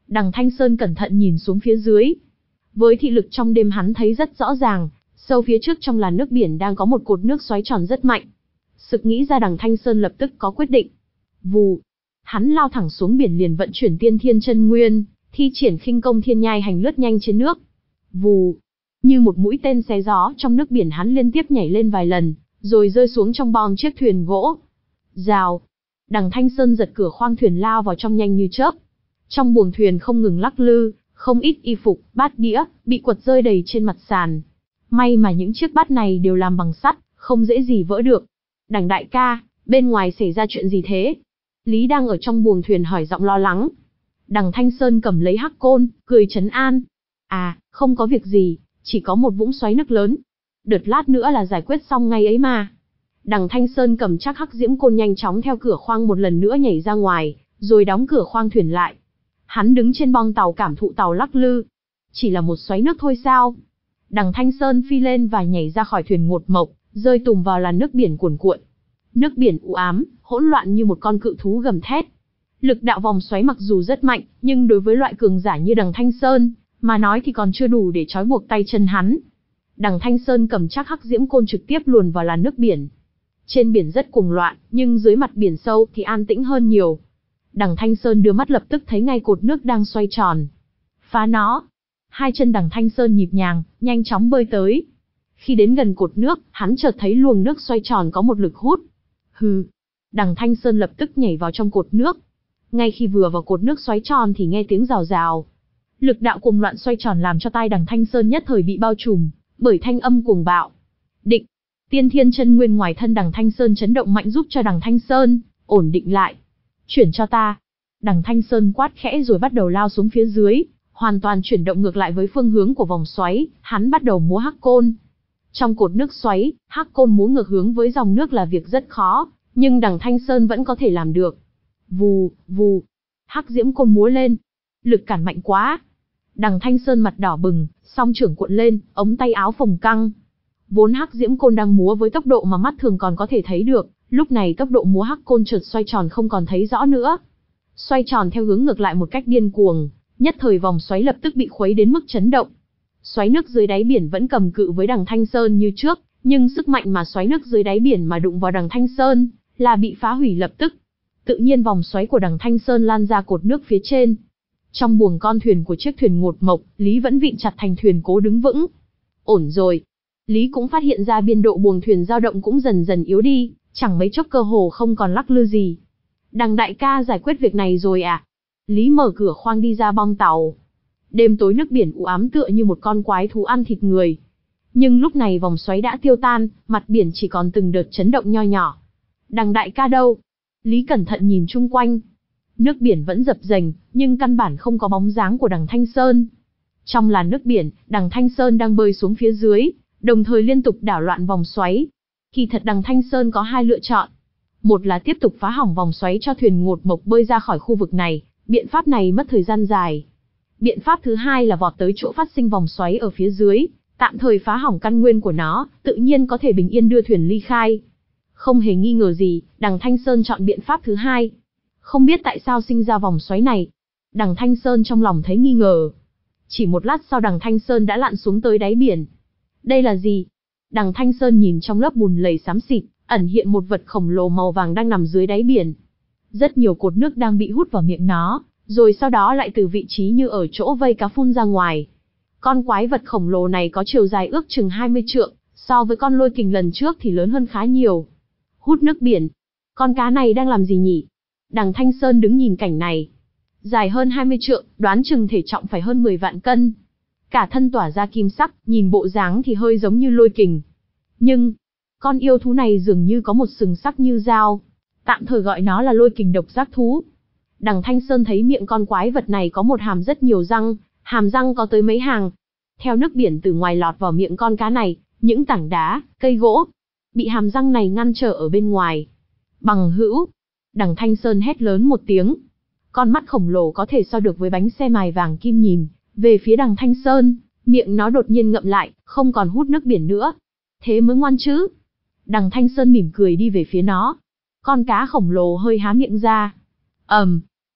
Đằng Thanh Sơn cẩn thận nhìn xuống phía dưới. Với thị lực trong đêm hắn thấy rất rõ ràng, sâu phía trước trong làn nước biển đang có một cột nước xoáy tròn rất mạnh. Sực nghĩ ra, đằng Thanh Sơn lập tức có quyết định. Vù, hắn lao thẳng xuống biển, liền vận chuyển Tiên Thiên Chân Nguyên, thi triển khinh công thiên nhai hành lướt nhanh trên nước. Vù, như một mũi tên xé gió trong nước biển, hắn liên tiếp nhảy lên vài lần, rồi rơi xuống trong bong chiếc thuyền gỗ. Rào, đằng Thanh Sơn giật cửa khoang thuyền lao vào trong nhanh như chớp. Trong buồng thuyền không ngừng lắc lư, không ít y phục, bát đĩa bị quật rơi đầy trên mặt sàn. May mà những chiếc bát này đều làm bằng sắt, không dễ gì vỡ được. Đằng đại ca, bên ngoài xảy ra chuyện gì thế? Lý đang ở trong buồng thuyền hỏi giọng lo lắng. Đằng Thanh Sơn cầm lấy hắc côn, cười trấn an. À, không có việc gì, chỉ có một vũng xoáy nước lớn. Đợt lát nữa là giải quyết xong ngay ấy mà. Đằng Thanh Sơn cầm chắc hắc diễm côn nhanh chóng theo cửa khoang một lần nữa nhảy ra ngoài, rồi đóng cửa khoang thuyền lại. Hắn đứng trên bong tàu cảm thụ tàu lắc lư. Chỉ là một xoáy nước thôi sao? Đằng Thanh Sơn phi lên và nhảy ra khỏi thuyền ngột mộc, rơi tùng vào làn nước biển cuồn cuộn. Nước biển u ám, hỗn loạn như một con cự thú gầm thét. Lực đạo vòng xoáy mặc dù rất mạnh, nhưng đối với loại cường giả như đằng Thanh Sơn, mà nói thì còn chưa đủ để trói buộc tay chân hắn. Đằng Thanh Sơn cầm chắc hắc diễm côn trực tiếp luồn vào làn nước biển. Trên biển rất cuồng loạn, nhưng dưới mặt biển sâu thì an tĩnh hơn nhiều. Đằng Thanh Sơn đưa mắt lập tức thấy ngay cột nước đang xoay tròn. Phá nó! Hai chân đằng Thanh Sơn nhịp nhàng, nhanh chóng bơi tới. Khi đến gần cột nước, hắn chợt thấy luồng nước xoay tròn có một lực hút. Hừ! Đằng Thanh Sơn lập tức nhảy vào trong cột nước. Ngay khi vừa vào cột nước xoáy tròn thì nghe tiếng rào rào. Lực đạo cuồng loạn xoay tròn làm cho tai đằng Thanh Sơn nhất thời bị bao trùm bởi thanh âm cuồng bạo. Định! Tiên Thiên Chân Nguyên ngoài thân đằng Thanh Sơn chấn động mạnh giúp cho đằng Thanh Sơn ổn định lại. Chuyển cho ta! Đằng Thanh Sơn quát khẽ rồi bắt đầu lao xuống phía dưới, hoàn toàn chuyển động ngược lại với phương hướng của vòng xoáy. Hắn bắt đầu múa hắc côn. Trong cột nước xoáy, hắc côn múa ngược hướng với dòng nước là việc rất khó, nhưng đằng Thanh Sơn vẫn có thể làm được. Vù, vù, hắc diễm côn múa lên. Lực cản mạnh quá. Đằng Thanh Sơn mặt đỏ bừng, song trưởng cuộn lên, ống tay áo phồng căng. Vốn hắc diễm côn đang múa với tốc độ mà mắt thường còn có thể thấy được, lúc này tốc độ múa hắc côn chợt xoay tròn không còn thấy rõ nữa. Xoay tròn theo hướng ngược lại một cách điên cuồng, nhất thời vòng xoáy lập tức bị khuấy đến mức chấn động. Xoáy nước dưới đáy biển vẫn cầm cự với đằng Thanh Sơn như trước, nhưng sức mạnh mà xoáy nước dưới đáy biển mà đụng vào đằng Thanh Sơn là bị phá hủy lập tức. Tự nhiên vòng xoáy của đằng Thanh Sơn lan ra cột nước phía trên. Trong buồng con thuyền của chiếc thuyền ngột mộc, Lý vẫn vịn chặt thành thuyền cố đứng vững. Ổn rồi. Lý cũng phát hiện ra biên độ buồng thuyền dao động cũng dần dần yếu đi, chẳng mấy chốc cơ hồ không còn lắc lư gì. Đằng đại ca giải quyết việc này rồi à? Lý mở cửa khoang đi ra bong tàu. Đêm tối nước biển u ám tựa như một con quái thú ăn thịt người. Nhưng lúc này vòng xoáy đã tiêu tan, mặt biển chỉ còn từng đợt chấn động nho nhỏ. Đằng đại ca đâu? Lý cẩn thận nhìn chung quanh. Nước biển vẫn dập dềnh, nhưng căn bản không có bóng dáng của đằng Thanh Sơn. Trong làn nước biển, đằng Thanh Sơn đang bơi xuống phía dưới, đồng thời liên tục đảo loạn vòng xoáy. Kỳ thật đằng Thanh Sơn có hai lựa chọn. Một là tiếp tục phá hỏng vòng xoáy cho thuyền ngột mộc bơi ra khỏi khu vực này, biện pháp này mất thời gian dài. Biện pháp thứ hai là vọt tới chỗ phát sinh vòng xoáy ở phía dưới, tạm thời phá hỏng căn nguyên của nó, tự nhiên có thể bình yên đưa thuyền ly khai. Không hề nghi ngờ gì, đằng Thanh Sơn chọn biện pháp thứ hai. Không biết tại sao sinh ra vòng xoáy này. Đằng Thanh Sơn trong lòng thấy nghi ngờ. Chỉ một lát sau đằng Thanh Sơn đã lặn xuống tới đáy biển. Đây là gì? Đằng Thanh Sơn nhìn trong lớp bùn lầy xám xịt, ẩn hiện một vật khổng lồ màu vàng đang nằm dưới đáy biển. Rất nhiều cột nước đang bị hút vào miệng nó, rồi sau đó lại từ vị trí như ở chỗ vây cá phun ra ngoài. Con quái vật khổng lồ này có chiều dài ước chừng hai mươi trượng, so với con lôi kình lần trước thì lớn hơn khá nhiều. Hút nước biển. Con cá này đang làm gì nhỉ? Đằng Thanh Sơn đứng nhìn cảnh này. Dài hơn hai mươi trượng, đoán chừng thể trọng phải hơn mười vạn cân. Cả thân tỏa ra kim sắc, nhìn bộ dáng thì hơi giống như lôi kình. Nhưng, con yêu thú này dường như có một sừng sắc như dao. Tạm thời gọi nó là lôi kình độc giác thú. Đằng Thanh Sơn thấy miệng con quái vật này có một hàm rất nhiều răng, hàm răng có tới mấy hàng. Theo nước biển từ ngoài lọt vào miệng con cá này, những tảng đá, cây gỗ, bị hàm răng này ngăn trở ở bên ngoài. Bằng hữu. Đằng Thanh Sơn hét lớn một tiếng. Con mắt khổng lồ có thể so được với bánh xe mài vàng kim nhìn về phía đằng Thanh Sơn, miệng nó đột nhiên ngậm lại, không còn hút nước biển nữa. Thế mới ngoan chứ. Đằng Thanh Sơn mỉm cười đi về phía nó. Con cá khổng lồ hơi há miệng ra. Ầm. Um,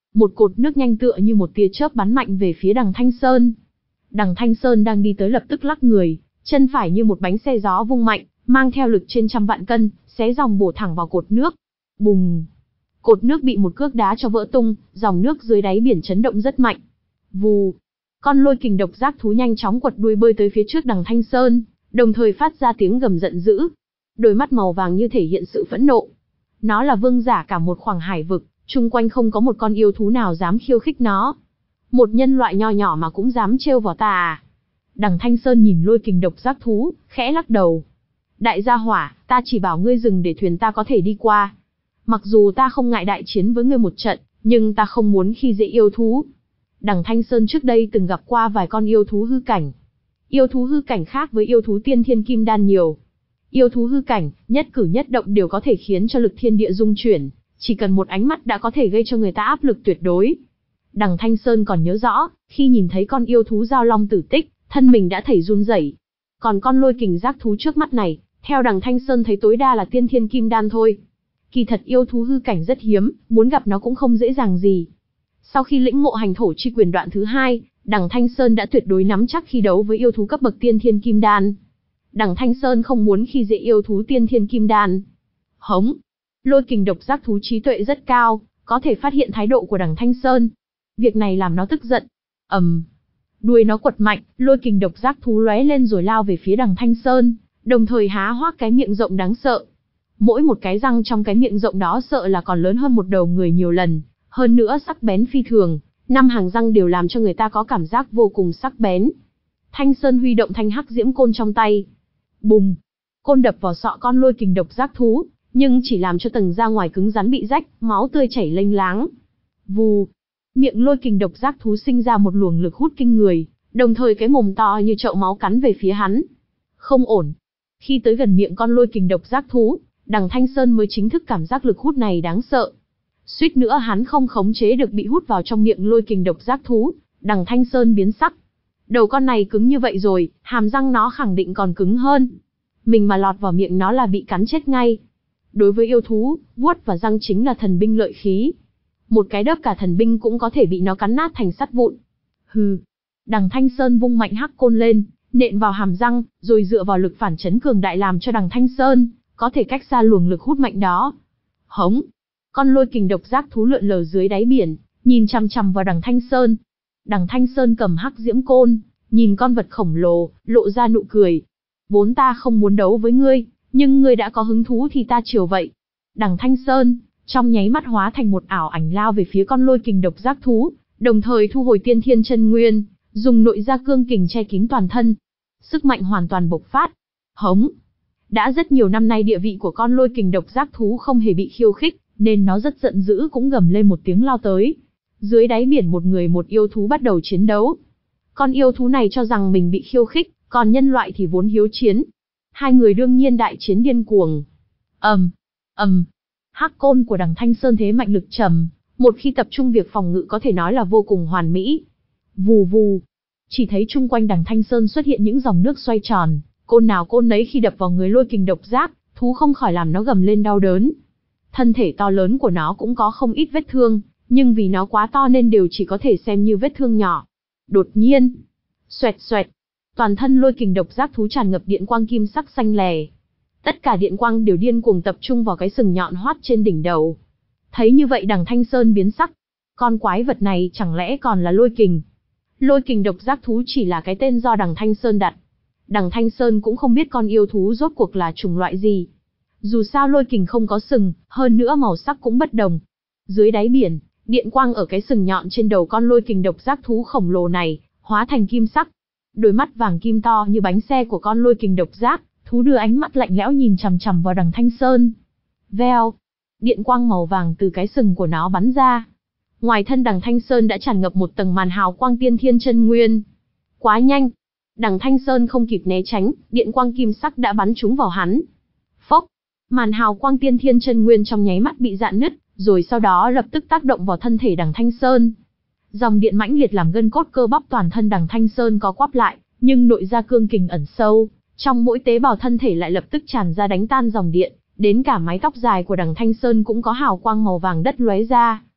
Một cột nước nhanh tựa như một tia chớp bắn mạnh về phía đằng Thanh Sơn. Đằng Thanh Sơn đang đi tới lập tức lắc người, chân phải như một bánh xe gió vung mạnh, mang theo lực trên trăm vạn cân, xé dòng bổ thẳng vào cột nước. Bùng! Cột nước bị một cước đá cho vỡ tung, dòng nước dưới đáy biển chấn động rất mạnh. Vù! Con lôi kình độc giác thú nhanh chóng quật đuôi bơi tới phía trước đằng Thanh Sơn, đồng thời phát ra tiếng gầm giận dữ. Đôi mắt màu vàng như thể hiện sự phẫn nộ. Nó là vương giả cả một khoảng hải vực, chung quanh không có một con yêu thú nào dám khiêu khích nó. Một nhân loại nho nhỏ mà cũng dám trêu vào ta à? Đằng Thanh Sơn nhìn lôi kình độc giác thú, khẽ lắc đầu. Đại gia hỏa, ta chỉ bảo ngươi dừng để thuyền ta có thể đi qua. Mặc dù ta không ngại đại chiến với ngươi một trận, nhưng ta không muốn khi dễ yêu thú. Đằng Thanh Sơn trước đây từng gặp qua vài con yêu thú hư cảnh. Yêu thú hư cảnh khác với yêu thú tiên thiên kim đan nhiều. Yêu thú hư cảnh, nhất cử nhất động đều có thể khiến cho lực thiên địa rung chuyển, chỉ cần một ánh mắt đã có thể gây cho người ta áp lực tuyệt đối. Đằng Thanh Sơn còn nhớ rõ, khi nhìn thấy con yêu thú giao long tử tích, thân mình đã thảy run rẩy. Còn con lôi kình giác thú trước mắt này, theo đằng Thanh Sơn thấy tối đa là tiên thiên kim đan thôi. Kỳ thật yêu thú hư cảnh rất hiếm, muốn gặp nó cũng không dễ dàng gì. Sau khi lĩnh ngộ hành thổ chi quyền đoạn thứ hai, đằng Thanh Sơn đã tuyệt đối nắm chắc khi đấu với yêu thú cấp bậc tiên thiên kim đan. Đằng Thanh Sơn không muốn khi dễ yêu thú tiên thiên kim đan. Hống! Lôi kình độc giác thú trí tuệ rất cao, có thể phát hiện thái độ của đằng Thanh Sơn. Việc này làm nó tức giận. ầm, um. Đuôi nó quật mạnh, lôi kình độc giác thú lóe lên rồi lao về phía đằng Thanh Sơn, đồng thời há hoác cái miệng rộng đáng sợ. Mỗi một cái răng trong cái miệng rộng đó sợ là còn lớn hơn một đầu người nhiều lần, hơn nữa sắc bén phi thường, năm hàng răng đều làm cho người ta có cảm giác vô cùng sắc bén. Thanh Sơn huy động thanh hắc diễm côn trong tay. Bùng! Côn đập vào sọ con lôi kình độc giác thú, nhưng chỉ làm cho tầng da ngoài cứng rắn bị rách, máu tươi chảy lênh láng. Vù! Miệng lôi kình độc giác thú sinh ra một luồng lực hút kinh người, đồng thời cái mồm to như chậu máu cắn về phía hắn. Không ổn. Khi tới gần miệng con lôi kình độc giác thú, đằng Thanh Sơn mới chính thức cảm giác lực hút này đáng sợ. Suýt nữa hắn không khống chế được bị hút vào trong miệng lôi kình độc giác thú, đằng Thanh Sơn biến sắc. Đầu con này cứng như vậy rồi, hàm răng nó khẳng định còn cứng hơn. Mình mà lọt vào miệng nó là bị cắn chết ngay. Đối với yêu thú, vuốt và răng chính là thần binh lợi khí. Một cái đớp cả thần binh cũng có thể bị nó cắn nát thành sắt vụn. Hừ. Đằng Thanh Sơn vung mạnh hắc côn lên, nện vào hàm răng, rồi dựa vào lực phản chấn cường đại làm cho đằng Thanh Sơn có thể cách xa luồng lực hút mạnh đó. Hống! Con lôi kình độc giác thú lượn lờ dưới đáy biển, nhìn chằm chằm vào đằng Thanh Sơn. Đằng Thanh Sơn cầm hắc diễm côn, nhìn con vật khổng lồ, lộ ra nụ cười. Vốn ta không muốn đấu với ngươi, nhưng ngươi đã có hứng thú thì ta chiều vậy. Đằng Thanh Sơn, trong nháy mắt hóa thành một ảo ảnh lao về phía con lôi kình độc giác thú, đồng thời thu hồi tiên thiên chân nguyên, dùng nội gia cương kình che kín toàn thân. Sức mạnh hoàn toàn bộc phát. Hống! Đã rất nhiều năm nay địa vị của con lôi kình độc giác thú không hề bị khiêu khích, nên nó rất giận dữ cũng gầm lên một tiếng lao tới. Dưới đáy biển một người một yêu thú bắt đầu chiến đấu. Con yêu thú này cho rằng mình bị khiêu khích, còn nhân loại thì vốn hiếu chiến. Hai người đương nhiên đại chiến điên cuồng. ầm, um, ầm. Um. Hắc côn của đằng Thanh Sơn thế mạnh lực trầm, một khi tập trung việc phòng ngự có thể nói là vô cùng hoàn mỹ. Vù vù. Chỉ thấy chung quanh đằng Thanh Sơn xuất hiện những dòng nước xoay tròn, côn nào côn nấy khi đập vào người lôi kình độc giác thú không khỏi làm nó gầm lên đau đớn. Thân thể to lớn của nó cũng có không ít vết thương, nhưng vì nó quá to nên đều chỉ có thể xem như vết thương nhỏ. Đột nhiên, xoẹt xoẹt, toàn thân lôi kình độc giác thú tràn ngập điện quang kim sắc xanh lè. Tất cả điện quang đều điên cuồng tập trung vào cái sừng nhọn hoắt trên đỉnh đầu. Thấy như vậy đằng Thanh Sơn biến sắc. Con quái vật này chẳng lẽ còn là lôi kình? Lôi kình độc giác thú chỉ là cái tên do đằng Thanh Sơn đặt. Đằng Thanh Sơn cũng không biết con yêu thú rốt cuộc là chủng loại gì. Dù sao lôi kình không có sừng, hơn nữa màu sắc cũng bất đồng. Dưới đáy biển, điện quang ở cái sừng nhọn trên đầu con lôi kình độc giác thú khổng lồ này, hóa thành kim sắc. Đôi mắt vàng kim to như bánh xe của con lôi kình độc giác thú đưa ánh mắt lạnh lẽo nhìn chằm chằm vào đằng Thanh Sơn. Veo! Điện quang màu vàng từ cái sừng của nó bắn ra. Ngoài thân đằng Thanh Sơn đã tràn ngập một tầng màn hào quang tiên thiên chân nguyên. Quá nhanh! Đằng Thanh Sơn không kịp né tránh, điện quang kim sắc đã bắn trúng vào hắn. Phốc! Màn hào quang tiên thiên chân nguyên trong nháy mắt bị rạn nứt, rồi sau đó lập tức tác động vào thân thể đằng Thanh Sơn. Dòng điện mãnh liệt làm gân cốt cơ bắp toàn thân đằng Thanh Sơn có quắp lại, nhưng nội gia cương kình ẩn sâu, trong mỗi tế bào thân thể lại lập tức tràn ra đánh tan dòng điện, đến cả mái tóc dài của đằng Thanh Sơn cũng có hào quang màu vàng đất lóe ra.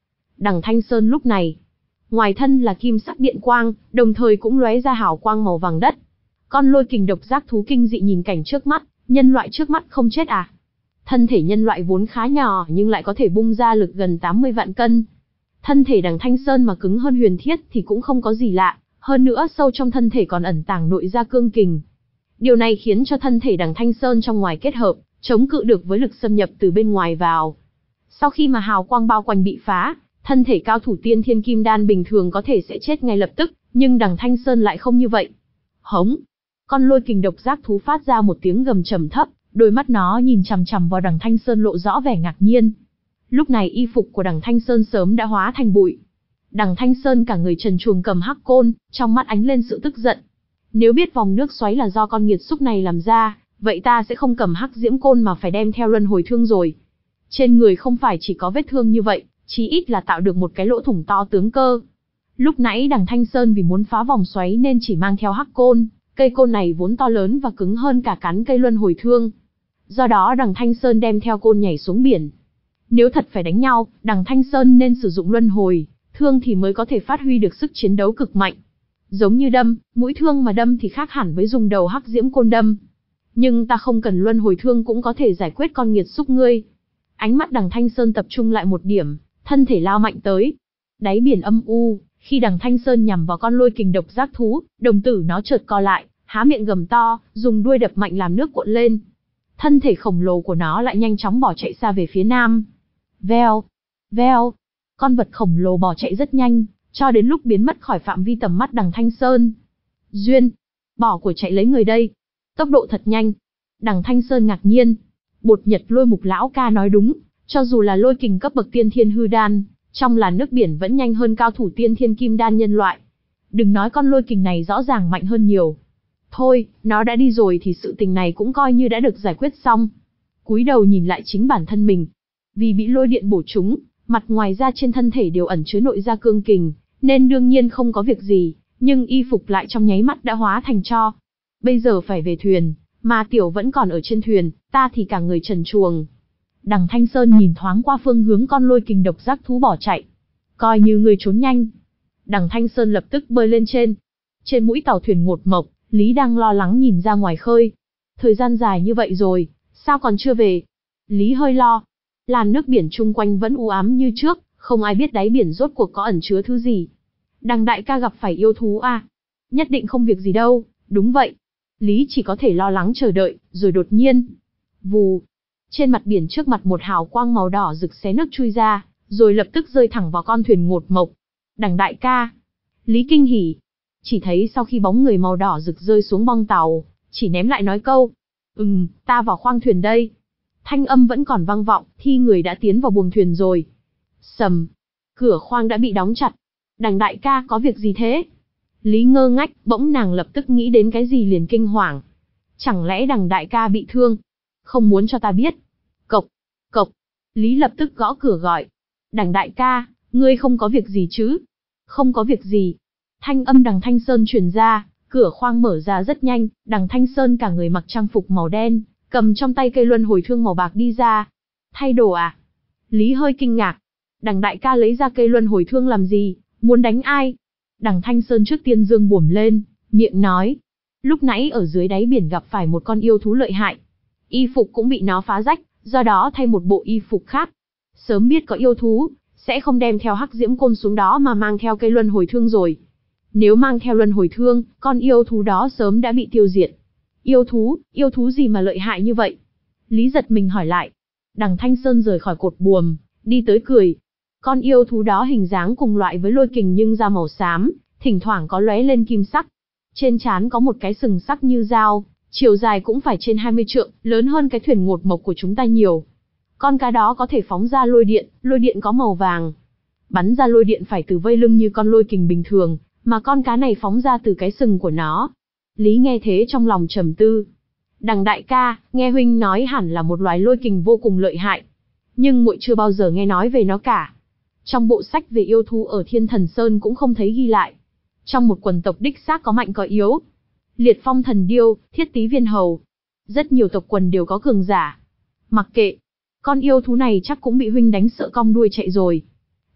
Đằng Thanh Sơn lúc này, ngoài thân là kim sắc điện quang, đồng thời cũng lóe ra hào quang màu vàng đất. Con lôi kình độc giác thú kinh dị nhìn cảnh trước mắt, nhân loại trước mắt không chết à? Thân thể nhân loại vốn khá nhỏ nhưng lại có thể bung ra lực gần tám mươi vạn cân. Thân thể đằng Thanh Sơn mà cứng hơn huyền thiết thì cũng không có gì lạ, hơn nữa sâu trong thân thể còn ẩn tàng nội gia cương kình. Điều này khiến cho thân thể đằng Thanh Sơn trong ngoài kết hợp, chống cự được với lực xâm nhập từ bên ngoài vào. Sau khi mà hào quang bao quanh bị phá, thân thể cao thủ tiên thiên kim đan bình thường có thể sẽ chết ngay lập tức, nhưng đằng Thanh Sơn lại không như vậy. Hống! Con lôi kình độc giác thú phát ra một tiếng gầm trầm thấp, đôi mắt nó nhìn chằm chằm vào đằng Thanh Sơn lộ rõ vẻ ngạc nhiên. Lúc này y phục của đằng Thanh Sơn sớm đã hóa thành bụi. Đằng Thanh Sơn cả người trần truồng cầm hắc côn, trong mắt ánh lên sự tức giận. Nếu biết vòng nước xoáy là do con nghiệt xúc này làm ra, vậy ta sẽ không cầm hắc diễm côn mà phải đem theo luân hồi thương rồi. Trên người không phải chỉ có vết thương như vậy, chí ít là tạo được một cái lỗ thủng to tướng cơ. Lúc nãy đằng Thanh Sơn vì muốn phá vòng xoáy nên chỉ mang theo hắc côn, cây côn này vốn to lớn và cứng hơn cả cán cây luân hồi thương. Do đó đằng Thanh Sơn đem theo côn nhảy xuống biển. Nếu thật phải đánh nhau, đằng Thanh Sơn nên sử dụng luân hồi thương thì mới có thể phát huy được sức chiến đấu cực mạnh. Giống như đâm, mũi thương mà đâm thì khác hẳn với dùng đầu hắc diễm côn đâm. Nhưng ta không cần luân hồi thương cũng có thể giải quyết con nghiệt xúc ngươi. Ánh mắt đằng Thanh Sơn tập trung lại một điểm, thân thể lao mạnh tới. Đáy biển âm u, khi đằng Thanh Sơn nhằm vào con lôi kình độc giác thú, đồng tử nó chợt co lại, há miệng gầm to, dùng đuôi đập mạnh làm nước cuộn lên. Thân thể khổng lồ của nó lại nhanh chóng bỏ chạy xa về phía nam. Veo, veo, con vật khổng lồ bỏ chạy rất nhanh, cho đến lúc biến mất khỏi phạm vi tầm mắt đằng Thanh Sơn. Duyên, bỏ của chạy lấy người đây. Tốc độ thật nhanh. Đằng Thanh Sơn ngạc nhiên. Bột Nhật Lôi Mục lão ca nói đúng, cho dù là lôi kình cấp bậc tiên thiên hư đan, trong làn nước biển vẫn nhanh hơn cao thủ tiên thiên kim đan nhân loại. Đừng nói con lôi kình này rõ ràng mạnh hơn nhiều. Thôi, nó đã đi rồi thì sự tình này cũng coi như đã được giải quyết xong. Cúi đầu nhìn lại chính bản thân mình. Vì bị lôi điện bổ trúng, mặt ngoài ra trên thân thể đều ẩn chứa nội gia cương kình, nên đương nhiên không có việc gì, nhưng y phục lại trong nháy mắt đã hóa thành tro. Bây giờ phải về thuyền, mà tiểu vẫn còn ở trên thuyền, ta thì cả người trần truồng. Đằng Thanh Sơn nhìn thoáng qua phương hướng con lôi kình độc giác thú bỏ chạy. Coi như người trốn nhanh. Đằng Thanh Sơn lập tức bơi lên trên. Trên mũi tàu thuyền ngột mộc, Lý đang lo lắng nhìn ra ngoài khơi. Thời gian dài như vậy rồi, sao còn chưa về? Lý hơi lo. Làn nước biển chung quanh vẫn u ám như trước, không ai biết đáy biển rốt cuộc có ẩn chứa thứ gì. Đằng đại ca gặp phải yêu thú à? Nhất định không việc gì đâu, đúng vậy. Lý chỉ có thể lo lắng chờ đợi, rồi đột nhiên. Vù. Trên mặt biển trước mặt một hào quang màu đỏ rực xé nước chui ra, rồi lập tức rơi thẳng vào con thuyền ngột mộc. Đằng đại ca. Lý kinh hỉ. Chỉ thấy sau khi bóng người màu đỏ rực rơi xuống bong tàu, chỉ ném lại nói câu. Ừm, ta vào khoang thuyền đây. Thanh âm vẫn còn vang vọng, thi người đã tiến vào buồng thuyền rồi. Sầm. Cửa khoang đã bị đóng chặt. Đằng đại ca có việc gì thế? Lý ngơ ngách, bỗng nàng lập tức nghĩ đến cái gì liền kinh hoàng. Chẳng lẽ đằng đại ca bị thương? Không muốn cho ta biết. Cộc, cộc. Lý lập tức gõ cửa gọi. Đằng đại ca, ngươi không có việc gì chứ? Không có việc gì. Thanh âm đằng Thanh Sơn truyền ra, cửa khoang mở ra rất nhanh, đằng Thanh Sơn cả người mặc trang phục màu đen, cầm trong tay cây luân hồi thương màu bạc đi ra. Thay đồ à? Lý hơi kinh ngạc. Đằng đại ca lấy ra cây luân hồi thương làm gì? Muốn đánh ai? Đằng Thanh Sơn trước tiên dương buồm lên, miệng nói. Lúc nãy ở dưới đáy biển gặp phải một con yêu thú lợi hại. Y phục cũng bị nó phá rách, do đó thay một bộ y phục khác. Sớm biết có yêu thú, sẽ không đem theo hắc diễm côn xuống đó mà mang theo cây luân hồi thương rồi. Nếu mang theo luân hồi thương, con yêu thú đó sớm đã bị tiêu diệt. Yêu thú, yêu thú gì mà lợi hại như vậy? Lý giật mình hỏi lại. Đằng Thanh Sơn rời khỏi cột buồm, đi tới cười. Con yêu thú đó hình dáng cùng loại với lôi kình nhưng da màu xám, thỉnh thoảng có lóe lên kim sắc. Trên trán có một cái sừng sắc như dao, chiều dài cũng phải trên hai mươi trượng, lớn hơn cái thuyền ngột mộc của chúng ta nhiều. Con cá đó có thể phóng ra lôi điện, lôi điện có màu vàng. Bắn ra lôi điện phải từ vây lưng như con lôi kình bình thường, mà con cá này phóng ra từ cái sừng của nó. Lý nghe thế trong lòng trầm tư. Đằng đại ca, nghe huynh nói hẳn là một loài lôi kình vô cùng lợi hại. Nhưng muội chưa bao giờ nghe nói về nó cả. Trong bộ sách về yêu thú ở Thiên Thần Sơn cũng không thấy ghi lại. Trong một quần tộc đích xác có mạnh có yếu. Liệt Phong Thần Điêu, Thiết Tý Viên Hầu. Rất nhiều tộc quần đều có cường giả. Mặc kệ. Con yêu thú này chắc cũng bị huynh đánh sợ cong đuôi chạy rồi.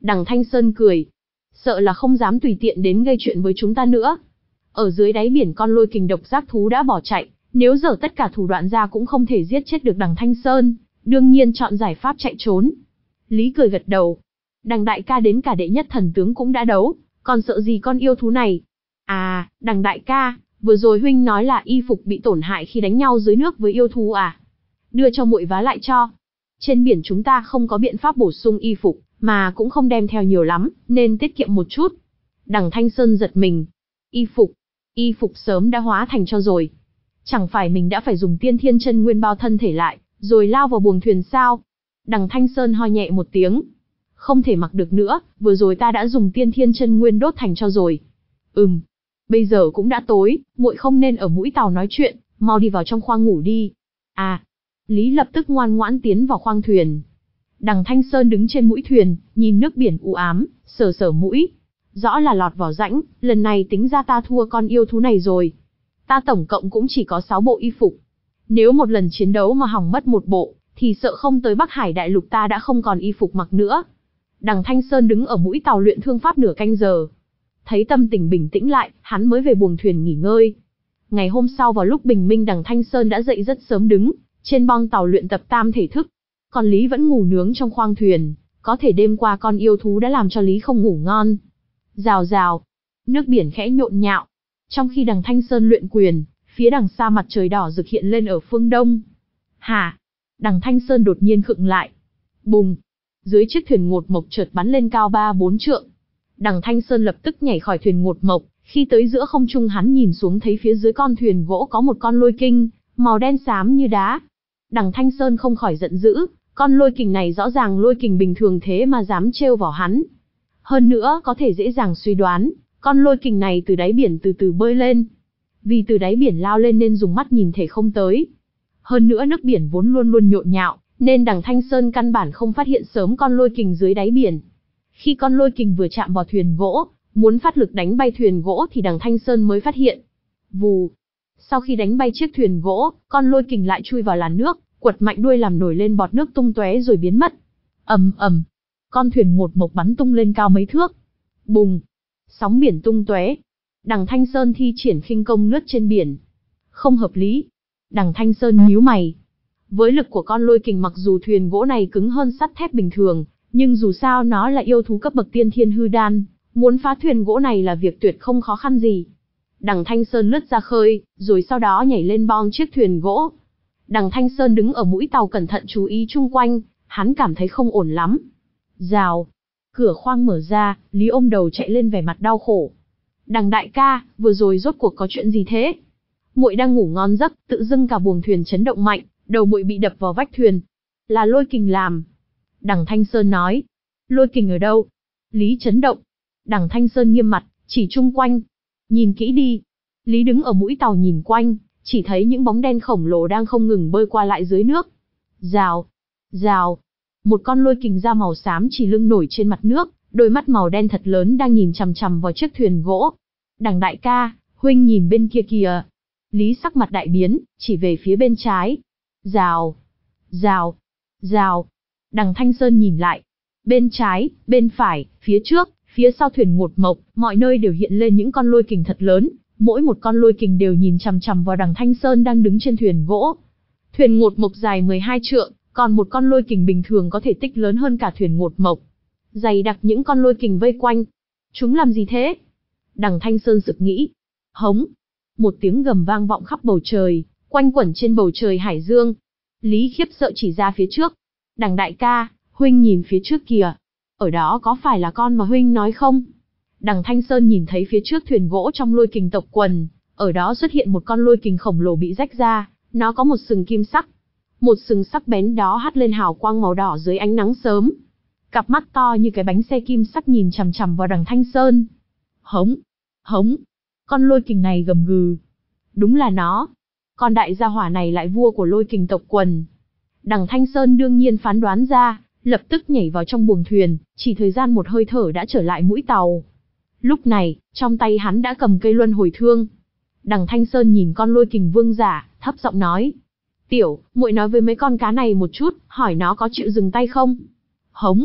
Đằng Thanh Sơn cười. Sợ là không dám tùy tiện đến gây chuyện với chúng ta nữa. Ở dưới đáy biển con lôi kình độc giác thú đã bỏ chạy, nếu dở tất cả thủ đoạn ra cũng không thể giết chết được đằng Thanh Sơn, đương nhiên chọn giải pháp chạy trốn. Lý cười gật đầu. Đằng đại ca đến cả đệ nhất thần tướng cũng đã đấu, còn sợ gì con yêu thú này? À, đằng đại ca, vừa rồi huynh nói là y phục bị tổn hại khi đánh nhau dưới nước với yêu thú à? Đưa cho muội vá lại cho. Trên biển chúng ta không có biện pháp bổ sung y phục, mà cũng không đem theo nhiều lắm, nên tiết kiệm một chút. Đằng Thanh Sơn giật mình. Y phục, y phục sớm đã hóa thành cho rồi. Chẳng phải mình đã phải dùng tiên thiên chân nguyên bao thân thể lại, rồi lao vào buồng thuyền sao? Đằng Thanh Sơn ho nhẹ một tiếng. Không thể mặc được nữa, vừa rồi ta đã dùng tiên thiên chân nguyên đốt thành cho rồi. Ừm, bây giờ cũng đã tối, muội không nên ở mũi tàu nói chuyện, mau đi vào trong khoang ngủ đi. À, Lý lập tức ngoan ngoãn tiến vào khoang thuyền. Đằng Thanh Sơn đứng trên mũi thuyền, nhìn nước biển u ám, sờ sờ mũi. Rõ là lọt vào rãnh, lần này tính ra ta thua con yêu thú này rồi. Ta tổng cộng cũng chỉ có sáu bộ y phục. Nếu một lần chiến đấu mà hỏng mất một bộ, thì sợ không tới Bắc Hải đại lục ta đã không còn y phục mặc nữa. Đằng Thanh Sơn đứng ở mũi tàu luyện thương pháp nửa canh giờ. Thấy tâm tình bình tĩnh lại, hắn mới về buồng thuyền nghỉ ngơi. Ngày hôm sau vào lúc bình minh đằng Thanh Sơn đã dậy rất sớm đứng, trên bong tàu luyện tập tam thể thức. Còn Lý vẫn ngủ nướng trong khoang thuyền, có thể đêm qua con yêu thú đã làm cho Lý không ngủ ngon. Rào rào, nước biển khẽ nhộn nhạo. Trong khi đằng Thanh Sơn luyện quyền, phía đằng xa mặt trời đỏ rực hiện lên ở phương đông. Hả? Đằng Thanh Sơn đột nhiên khựng lại. Bùng! Dưới chiếc thuyền ngột mộc chợt bắn lên cao ba bốn trượng. Đằng Thanh Sơn lập tức nhảy khỏi thuyền ngột mộc, khi tới giữa không trung hắn nhìn xuống thấy phía dưới con thuyền gỗ có một con lôi kinh, màu đen xám như đá. Đằng Thanh Sơn không khỏi giận dữ, con lôi kình này rõ ràng lôi kình bình thường thế mà dám trêu vào hắn. Hơn nữa có thể dễ dàng suy đoán, con lôi kình này từ đáy biển từ từ bơi lên. Vì từ đáy biển lao lên nên dùng mắt nhìn thể không tới. Hơn nữa nước biển vốn luôn luôn nhộn nhạo, nên đằng Thanh Sơn căn bản không phát hiện sớm con lôi kình dưới đáy biển. Khi con lôi kình vừa chạm vào thuyền gỗ, muốn phát lực đánh bay thuyền gỗ thì đằng Thanh Sơn mới phát hiện. Vù! Sau khi đánh bay chiếc thuyền gỗ, con lôi kình lại chui vào làn nước, quật mạnh đuôi làm nổi lên bọt nước tung tóe rồi biến mất. Ầm ầm, con thuyền ngột mộc bắn tung lên cao mấy thước. Bùng, sóng biển tung tóe. Đằng Thanh Sơn thi triển khinh công lướt trên biển. Không hợp lý. Đằng Thanh Sơn nhíu mày. Với lực của con lôi kình mặc dù thuyền gỗ này cứng hơn sắt thép bình thường, nhưng dù sao nó là yêu thú cấp bậc tiên thiên hư đan, muốn phá thuyền gỗ này là việc tuyệt không khó khăn gì. Đằng Thanh Sơn lướt ra khơi, rồi sau đó nhảy lên bong chiếc thuyền gỗ. Đằng Thanh Sơn đứng ở mũi tàu cẩn thận chú ý chung quanh, hắn cảm thấy không ổn lắm. Rào, cửa khoang mở ra, Lý ôm đầu chạy lên vẻ mặt đau khổ. Đằng đại ca, vừa rồi rốt cuộc có chuyện gì thế? Muội đang ngủ ngon giấc, tự dưng cả buồng thuyền chấn động mạnh, đầu muội bị đập vào vách thuyền. Là lôi kình làm. Đằng Thanh Sơn nói. Lôi kình ở đâu? Lý chấn động. Đằng Thanh Sơn nghiêm mặt, chỉ chung quanh. Nhìn kỹ đi. Lý đứng ở mũi tàu nhìn quanh, chỉ thấy những bóng đen khổng lồ đang không ngừng bơi qua lại dưới nước. Rào, rào. Một con lôi kình da màu xám chỉ lưng nổi trên mặt nước, đôi mắt màu đen thật lớn đang nhìn chằm chằm vào chiếc thuyền gỗ. Đằng đại ca, huynh nhìn bên kia kìa. Lý sắc mặt đại biến, chỉ về phía bên trái. Rào, rào, rào. Đằng Thanh Sơn nhìn lại. Bên trái, bên phải, phía trước, phía sau thuyền ngột mộc, mọi nơi đều hiện lên những con lôi kình thật lớn. Mỗi một con lôi kình đều nhìn chằm chằm vào đằng Thanh Sơn đang đứng trên thuyền gỗ. Thuyền ngột mộc dài mười hai trượng, còn một con lôi kình bình thường có thể tích lớn hơn cả thuyền ngột mộc. Dày đặc những con lôi kình vây quanh. Chúng làm gì thế? Đằng Thanh Sơn sực nghĩ. Hống! Một tiếng gầm vang vọng khắp bầu trời, quanh quẩn trên bầu trời hải dương. Lý khiếp sợ chỉ ra phía trước. Đằng đại ca, huynh nhìn phía trước kìa. Ở đó có phải là con mà huynh nói không? Đằng Thanh Sơn nhìn thấy phía trước thuyền gỗ trong lôi kình tộc quần, ở đó xuất hiện một con lôi kình khổng lồ bị rách ra, nó có một sừng kim sắc. Một sừng sắc bén đó hắt lên hào quang màu đỏ dưới ánh nắng sớm. Cặp mắt to như cái bánh xe kim sắc nhìn chằm chằm vào đằng Thanh Sơn. Hống, hống, con lôi kình này gầm gừ. Đúng là nó. Con đại gia hỏa này lại vua của lôi kình tộc quần. Đằng Thanh Sơn đương nhiên phán đoán ra, lập tức nhảy vào trong buồng thuyền, chỉ thời gian một hơi thở đã trở lại mũi tàu. Lúc này, trong tay hắn đã cầm cây luân hồi thương. Đằng Thanh Sơn nhìn con lôi kình vương giả, thấp giọng nói. Tiểu, muội nói với mấy con cá này một chút, hỏi nó có chịu dừng tay không? Hống.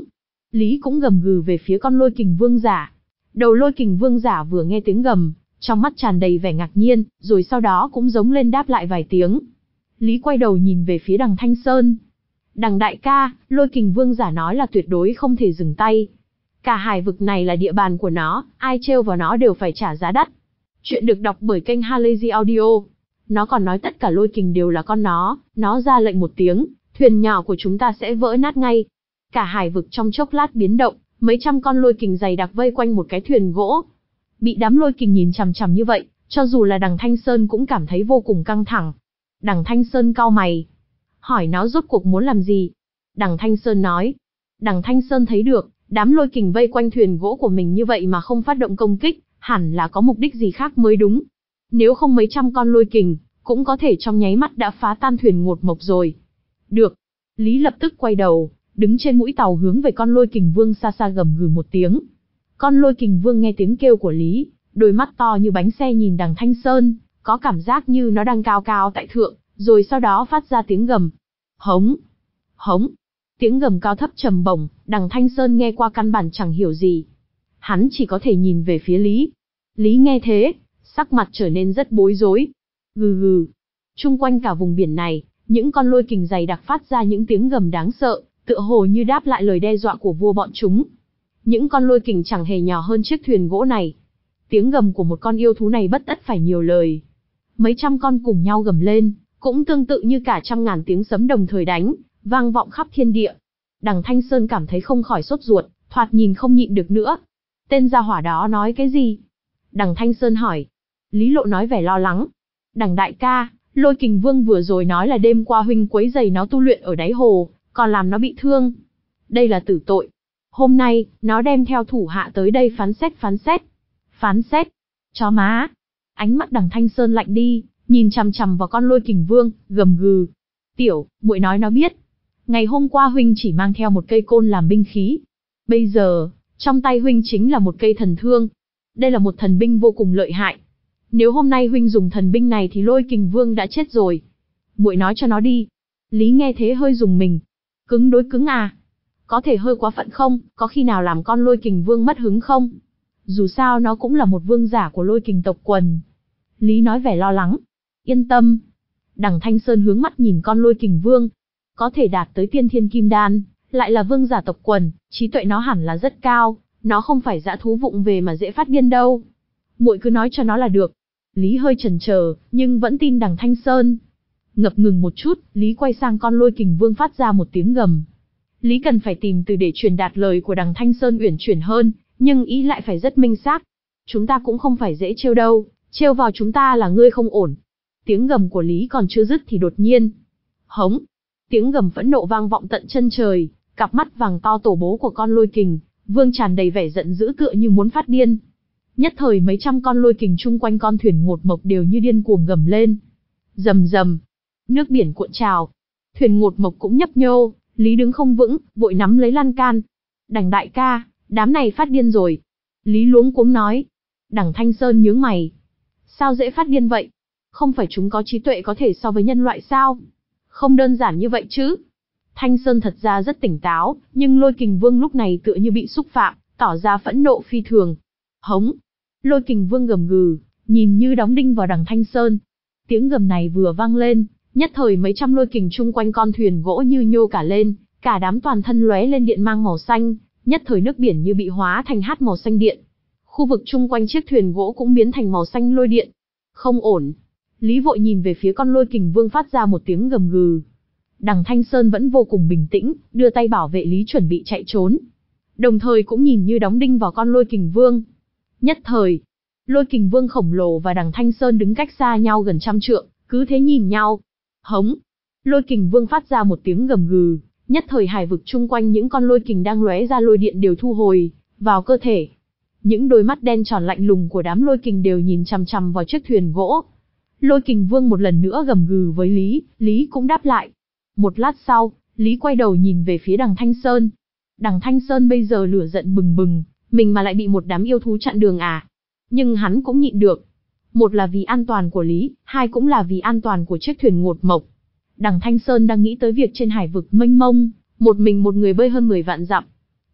Lý cũng gầm gừ về phía con lôi kình vương giả. Đầu lôi kình vương giả vừa nghe tiếng gầm, trong mắt tràn đầy vẻ ngạc nhiên, rồi sau đó cũng giống lên đáp lại vài tiếng. Lý quay đầu nhìn về phía đằng Thanh Sơn. Đằng đại ca, lôi kình vương giả nói là tuyệt đối không thể dừng tay. Cả hải vực này là địa bàn của nó, ai trêu vào nó đều phải trả giá đắt. Chuyện được đọc bởi kênh Halazy Audio. Nó còn nói tất cả lôi kình đều là con nó, nó ra lệnh một tiếng, thuyền nhỏ của chúng ta sẽ vỡ nát ngay. Cả hải vực trong chốc lát biến động, mấy trăm con lôi kình dày đặc vây quanh một cái thuyền gỗ. Bị đám lôi kình nhìn chằm chằm như vậy, cho dù là đằng Thanh Sơn cũng cảm thấy vô cùng căng thẳng. Đằng Thanh Sơn cau mày, hỏi nó rốt cuộc muốn làm gì. Đằng Thanh Sơn nói. Đằng Thanh Sơn thấy được, đám lôi kình vây quanh thuyền gỗ của mình như vậy mà không phát động công kích, hẳn là có mục đích gì khác mới đúng. Nếu không mấy trăm con lôi kình, cũng có thể trong nháy mắt đã phá tan thuyền ngột mộc rồi. Được. Lý lập tức quay đầu, đứng trên mũi tàu hướng về con lôi kình vương xa xa gầm gừ một tiếng. Con lôi kình vương nghe tiếng kêu của Lý, đôi mắt to như bánh xe nhìn đằng Thanh Sơn, có cảm giác như nó đang cao cao tại thượng, rồi sau đó phát ra tiếng gầm. Hống! Hống! Tiếng gầm cao thấp trầm bổng, đằng Thanh Sơn nghe qua căn bản chẳng hiểu gì. Hắn chỉ có thể nhìn về phía Lý. Lý nghe thế, sắc mặt trở nên rất bối rối. Gừ gừ. Chung quanh cả vùng biển này, những con lôi kình dày đặc phát ra những tiếng gầm đáng sợ, tựa hồ như đáp lại lời đe dọa của vua bọn chúng. Những con lôi kình chẳng hề nhỏ hơn chiếc thuyền gỗ này. Tiếng gầm của một con yêu thú này bất tất phải nhiều lời. Mấy trăm con cùng nhau gầm lên, cũng tương tự như cả trăm ngàn tiếng sấm đồng thời đánh, vang vọng khắp thiên địa. Đằng Thanh Sơn cảm thấy không khỏi sốt ruột, thoạt nhìn không nhịn được nữa. Tên gia hỏa đó nói cái gì? Đằng Thanh Sơn hỏi. Lý Lộ nói vẻ lo lắng. Đằng đại ca, lôi kình vương vừa rồi nói là đêm qua huynh quấy rầy nó tu luyện ở đáy hồ, còn làm nó bị thương. Đây là tử tội. Hôm nay, nó đem theo thủ hạ tới đây phán xét phán xét. Phán xét? Chó má. Ánh mắt đằng Thanh Sơn lạnh đi, nhìn chằm chằm vào con lôi kình vương, gầm gừ. Tiểu, muội nói nó biết. Ngày hôm qua huynh chỉ mang theo một cây côn làm binh khí. Bây giờ, trong tay huynh chính là một cây thần thương. Đây là một thần binh vô cùng lợi hại. Nếu hôm nay huynh dùng thần binh này thì lôi kình vương đã chết rồi. Muội nói cho nó đi. Lý nghe thế hơi rùng mình. Cứng đối cứng à? Có thể hơi quá phận không, có khi nào làm con lôi kình vương mất hứng không? Dù sao nó cũng là một vương giả của lôi kình tộc quần. Lý nói vẻ lo lắng. Yên tâm. Đằng Thanh Sơn hướng mắt nhìn con lôi kình vương. Có thể đạt tới tiên thiên kim đan, lại là vương giả tộc quần, trí tuệ nó hẳn là rất cao, nó không phải dã thú vụng về mà dễ phát điên đâu. Muội cứ nói cho nó là được. Lý hơi chần chờ, nhưng vẫn tin đằng Thanh Sơn. Ngập ngừng một chút, Lý quay sang con lôi kình vương phát ra một tiếng gầm. Lý cần phải tìm từ để truyền đạt lời của đằng Thanh Sơn uyển chuyển hơn, nhưng ý lại phải rất minh xác. Chúng ta cũng không phải dễ trêu đâu, trêu vào chúng ta là ngươi không ổn. Tiếng gầm của Lý còn chưa dứt thì đột nhiên. Hống! Tiếng gầm phẫn nộ vang vọng tận chân trời, cặp mắt vàng to tổ bố của con lôi kình vương tràn đầy vẻ giận dữ tựa như muốn phát điên. Nhất thời mấy trăm con lôi kình chung quanh con thuyền ngột mộc đều như điên cuồng gầm lên. Rầm rầm, nước biển cuộn trào, thuyền ngột mộc cũng nhấp nhô. Lý đứng không vững, vội nắm lấy lan can. Đằng đại ca, đám này phát điên rồi. Lý luống cuống nói. Đằng Thanh Sơn nhướng mày. Sao dễ phát điên vậy? Không phải chúng có trí tuệ có thể so với nhân loại sao? Không đơn giản như vậy chứ. Thanh Sơn thật ra rất tỉnh táo, nhưng lôi kình vương lúc này tựa như bị xúc phạm, tỏ ra phẫn nộ phi thường. Hống! Lôi kình vương gầm gừ, nhìn như đóng đinh vào đằng Thanh Sơn. Tiếng gầm này vừa vang lên, nhất thời mấy trăm lôi kình chung quanh con thuyền gỗ như nhô cả lên, cả đám toàn thân lóe lên điện mang màu xanh, nhất thời nước biển như bị hóa thành hát màu xanh điện. Khu vực chung quanh chiếc thuyền gỗ cũng biến thành màu xanh lôi điện. Không ổn. Lý vội nhìn về phía con lôi kình vương phát ra một tiếng gầm gừ. Đằng Thanh Sơn vẫn vô cùng bình tĩnh, đưa tay bảo vệ Lý chuẩn bị chạy trốn. Đồng thời cũng nhìn như đóng đinh vào con lôi kình vương. Nhất thời, lôi kình vương khổng lồ và đằng Thanh Sơn đứng cách xa nhau gần trăm trượng, cứ thế nhìn nhau. Hống! Lôi kình vương phát ra một tiếng gầm gừ, nhất thời hải vực chung quanh những con lôi kình đang lóe ra lôi điện đều thu hồi vào cơ thể. Những đôi mắt đen tròn lạnh lùng của đám lôi kình đều nhìn chằm chằm vào chiếc thuyền gỗ. Lôi kình vương một lần nữa gầm gừ với Lý, Lý cũng đáp lại. Một lát sau, Lý quay đầu nhìn về phía đằng Thanh Sơn. Đằng Thanh Sơn bây giờ lửa giận bừng bừng, mình mà lại bị một đám yêu thú chặn đường à? Nhưng hắn cũng nhịn được. Một là vì an toàn của Lý, hai cũng là vì an toàn của chiếc thuyền ngột mộc. Đằng Thanh Sơn đang nghĩ tới việc trên hải vực mênh mông, một mình một người bơi hơn mười vạn dặm.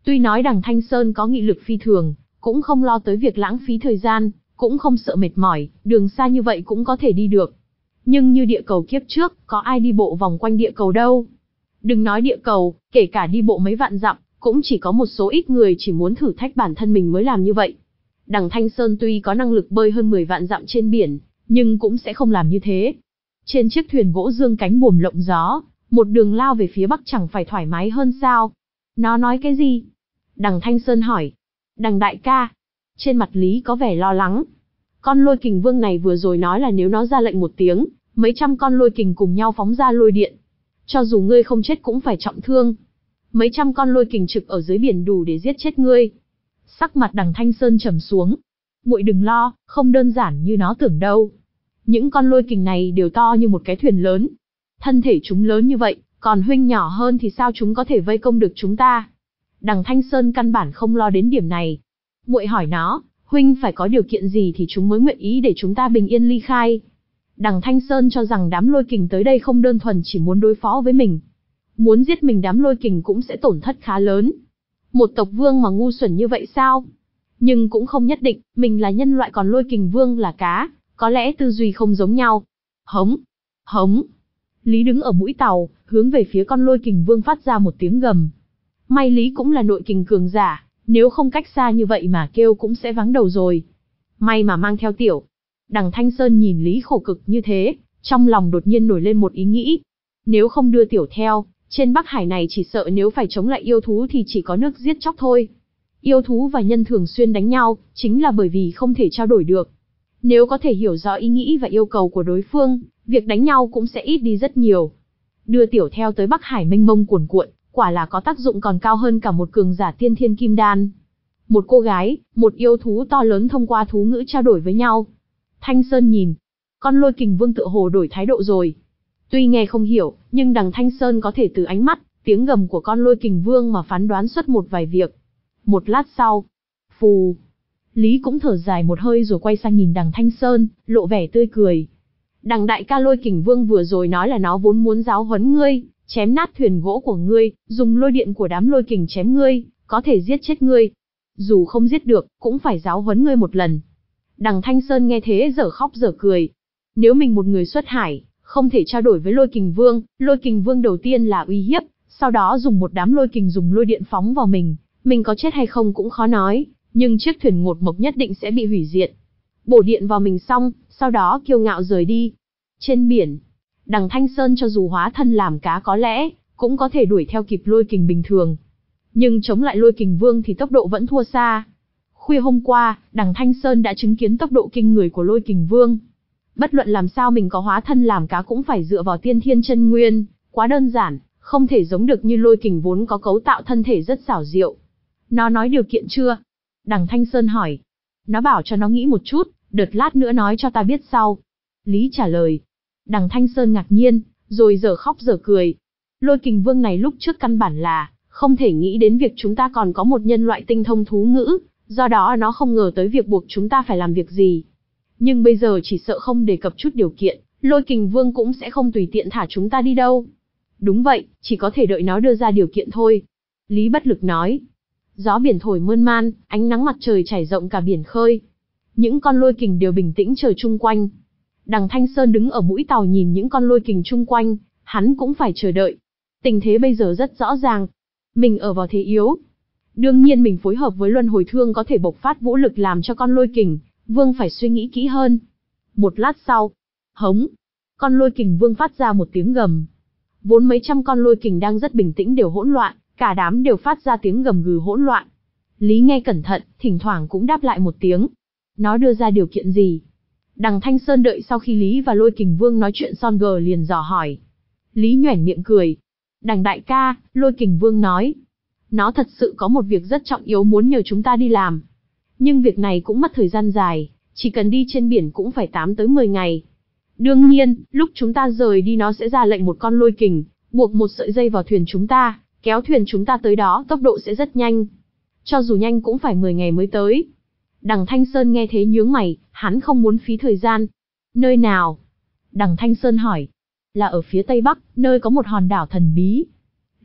Tuy nói đằng Thanh Sơn có nghị lực phi thường, cũng không lo tới việc lãng phí thời gian, cũng không sợ mệt mỏi, đường xa như vậy cũng có thể đi được. Nhưng như địa cầu kiếp trước, có ai đi bộ vòng quanh địa cầu đâu. Đừng nói địa cầu, kể cả đi bộ mấy vạn dặm, cũng chỉ có một số ít người chỉ muốn thử thách bản thân mình mới làm như vậy. Đằng Thanh Sơn tuy có năng lực bơi hơn mười vạn dặm trên biển, nhưng cũng sẽ không làm như thế. Trên chiếc thuyền gỗ dương cánh buồm lộng gió, một đường lao về phía bắc chẳng phải thoải mái hơn sao? Nó nói cái gì? Đằng Thanh Sơn hỏi. Đằng đại ca. Trên mặt Lý có vẻ lo lắng. Con lôi kình vương này vừa rồi nói là nếu nó ra lệnh một tiếng, mấy trăm con lôi kình cùng nhau phóng ra lôi điện. Cho dù ngươi không chết cũng phải trọng thương. Mấy trăm con lôi kình trực ở dưới biển đủ để giết chết ngươi. Sắc mặt đằng Thanh Sơn trầm xuống. Muội đừng lo, không đơn giản như nó tưởng đâu. Những con lôi kình này đều to như một cái thuyền lớn. Thân thể chúng lớn như vậy, còn huynh nhỏ hơn thì sao chúng có thể vây công được chúng ta? Đằng Thanh Sơn căn bản không lo đến điểm này. Muội hỏi nó, huynh phải có điều kiện gì thì chúng mới nguyện ý để chúng ta bình yên ly khai? Đằng Thanh Sơn cho rằng đám lôi kình tới đây không đơn thuần chỉ muốn đối phó với mình. Muốn giết mình đám lôi kình cũng sẽ tổn thất khá lớn. Một tộc vương mà ngu xuẩn như vậy sao? Nhưng cũng không nhất định, mình là nhân loại còn lôi kình vương là cá, có lẽ tư duy không giống nhau. Hống, hống. Lý đứng ở mũi tàu, hướng về phía con lôi kình vương phát ra một tiếng gầm. May Lý cũng là nội kình cường giả, nếu không cách xa như vậy mà kêu cũng sẽ vắng đầu rồi. May mà mang theo tiểu. Đằng Thanh Sơn nhìn Lý khổ cực như thế, trong lòng đột nhiên nổi lên một ý nghĩ. Nếu không đưa tiểu theo, trên Bắc Hải này chỉ sợ nếu phải chống lại yêu thú thì chỉ có nước giết chóc thôi. Yêu thú và nhân thường xuyên đánh nhau, chính là bởi vì không thể trao đổi được. Nếu có thể hiểu rõ ý nghĩ và yêu cầu của đối phương, việc đánh nhau cũng sẽ ít đi rất nhiều. Đưa tiểu theo tới Bắc Hải mênh mông cuồn cuộn, quả là có tác dụng còn cao hơn cả một cường giả tiên thiên kim đan. Một cô gái, một yêu thú to lớn thông qua thú ngữ trao đổi với nhau. Thanh Sơn nhìn, con lôi kình vương tựa hồ đổi thái độ rồi. Tuy nghe không hiểu, nhưng đằng Thanh Sơn có thể từ ánh mắt, tiếng gầm của con lôi kình vương mà phán đoán xuất một vài việc. Một lát sau, phù, Lý cũng thở dài một hơi rồi quay sang nhìn đằng Thanh Sơn, lộ vẻ tươi cười. Đằng đại ca lôi kình vương vừa rồi nói là nó vốn muốn giáo huấn ngươi, chém nát thuyền gỗ của ngươi, dùng lôi điện của đám lôi kình chém ngươi, có thể giết chết ngươi. Dù không giết được, cũng phải giáo huấn ngươi một lần. Đằng Thanh Sơn nghe thế dở khóc dở cười. Nếu mình một người xuất hải, không thể trao đổi với lôi kình vương, lôi kình vương đầu tiên là uy hiếp, sau đó dùng một đám lôi kình dùng lôi điện phóng vào mình, mình có chết hay không cũng khó nói, nhưng chiếc thuyền ngột mộc nhất định sẽ bị hủy diệt. Bổ điện vào mình xong, sau đó kiêu ngạo rời đi. Trên biển, đằng Thanh Sơn cho dù hóa thân làm cá có lẽ, cũng có thể đuổi theo kịp lôi kình bình thường. Nhưng chống lại lôi kình vương thì tốc độ vẫn thua xa. Khuya hôm qua, đằng Thanh Sơn đã chứng kiến tốc độ kinh người của lôi kình vương. Bất luận làm sao mình có hóa thân làm cá cũng phải dựa vào tiên thiên chân nguyên, quá đơn giản, không thể giống được như lôi kình vốn có cấu tạo thân thể rất xảo diệu. Nó nói điều kiện chưa? Đằng Thanh Sơn hỏi. Nó bảo cho nó nghĩ một chút, đợt lát nữa nói cho ta biết sau. Lý trả lời. Đằng Thanh Sơn ngạc nhiên, rồi giờ khóc giờ cười. Lôi kình vương này lúc trước căn bản là không thể nghĩ đến việc chúng ta còn có một nhân loại tinh thông thú ngữ, do đó nó không ngờ tới việc buộc chúng ta phải làm việc gì. Nhưng bây giờ chỉ sợ không đề cập chút điều kiện, lôi kình vương cũng sẽ không tùy tiện thả chúng ta đi đâu. Đúng vậy, chỉ có thể đợi nó đưa ra điều kiện thôi. Lý bất lực nói. Gió biển thổi mơn man, ánh nắng mặt trời trải rộng cả biển khơi. Những con lôi kình đều bình tĩnh chờ chung quanh. Đằng Thanh Sơn đứng ở mũi tàu nhìn những con lôi kình chung quanh, hắn cũng phải chờ đợi. Tình thế bây giờ rất rõ ràng. Mình ở vào thế yếu. Đương nhiên mình phối hợp với luân hồi thương có thể bộc phát vũ lực làm cho con lôi kình vương phải suy nghĩ kỹ hơn. Một lát sau, hống, con lôi kình vương phát ra một tiếng gầm. Vốn mấy trăm con lôi kình đang rất bình tĩnh đều hỗn loạn, cả đám đều phát ra tiếng gầm gừ hỗn loạn. Lý nghe cẩn thận, thỉnh thoảng cũng đáp lại một tiếng. Nó đưa ra điều kiện gì? Đằng Thanh Sơn đợi sau khi Lý và lôi kình vương nói chuyện son gờ liền dò hỏi. Lý nhoẻn miệng cười. Đằng đại ca, lôi kình vương nói. Nó thật sự có một việc rất trọng yếu muốn nhờ chúng ta đi làm. Nhưng việc này cũng mất thời gian dài, chỉ cần đi trên biển cũng phải tám tới mười ngày. Đương nhiên, lúc chúng ta rời đi nó sẽ ra lệnh một con lôi kình, buộc một sợi dây vào thuyền chúng ta, kéo thuyền chúng ta tới đó, tốc độ sẽ rất nhanh. Cho dù nhanh cũng phải mười ngày mới tới. Đằng Thanh Sơn nghe thế nhướng mày, hắn không muốn phí thời gian. Nơi nào? Đằng Thanh Sơn hỏi. Là ở phía tây bắc, nơi có một hòn đảo thần bí.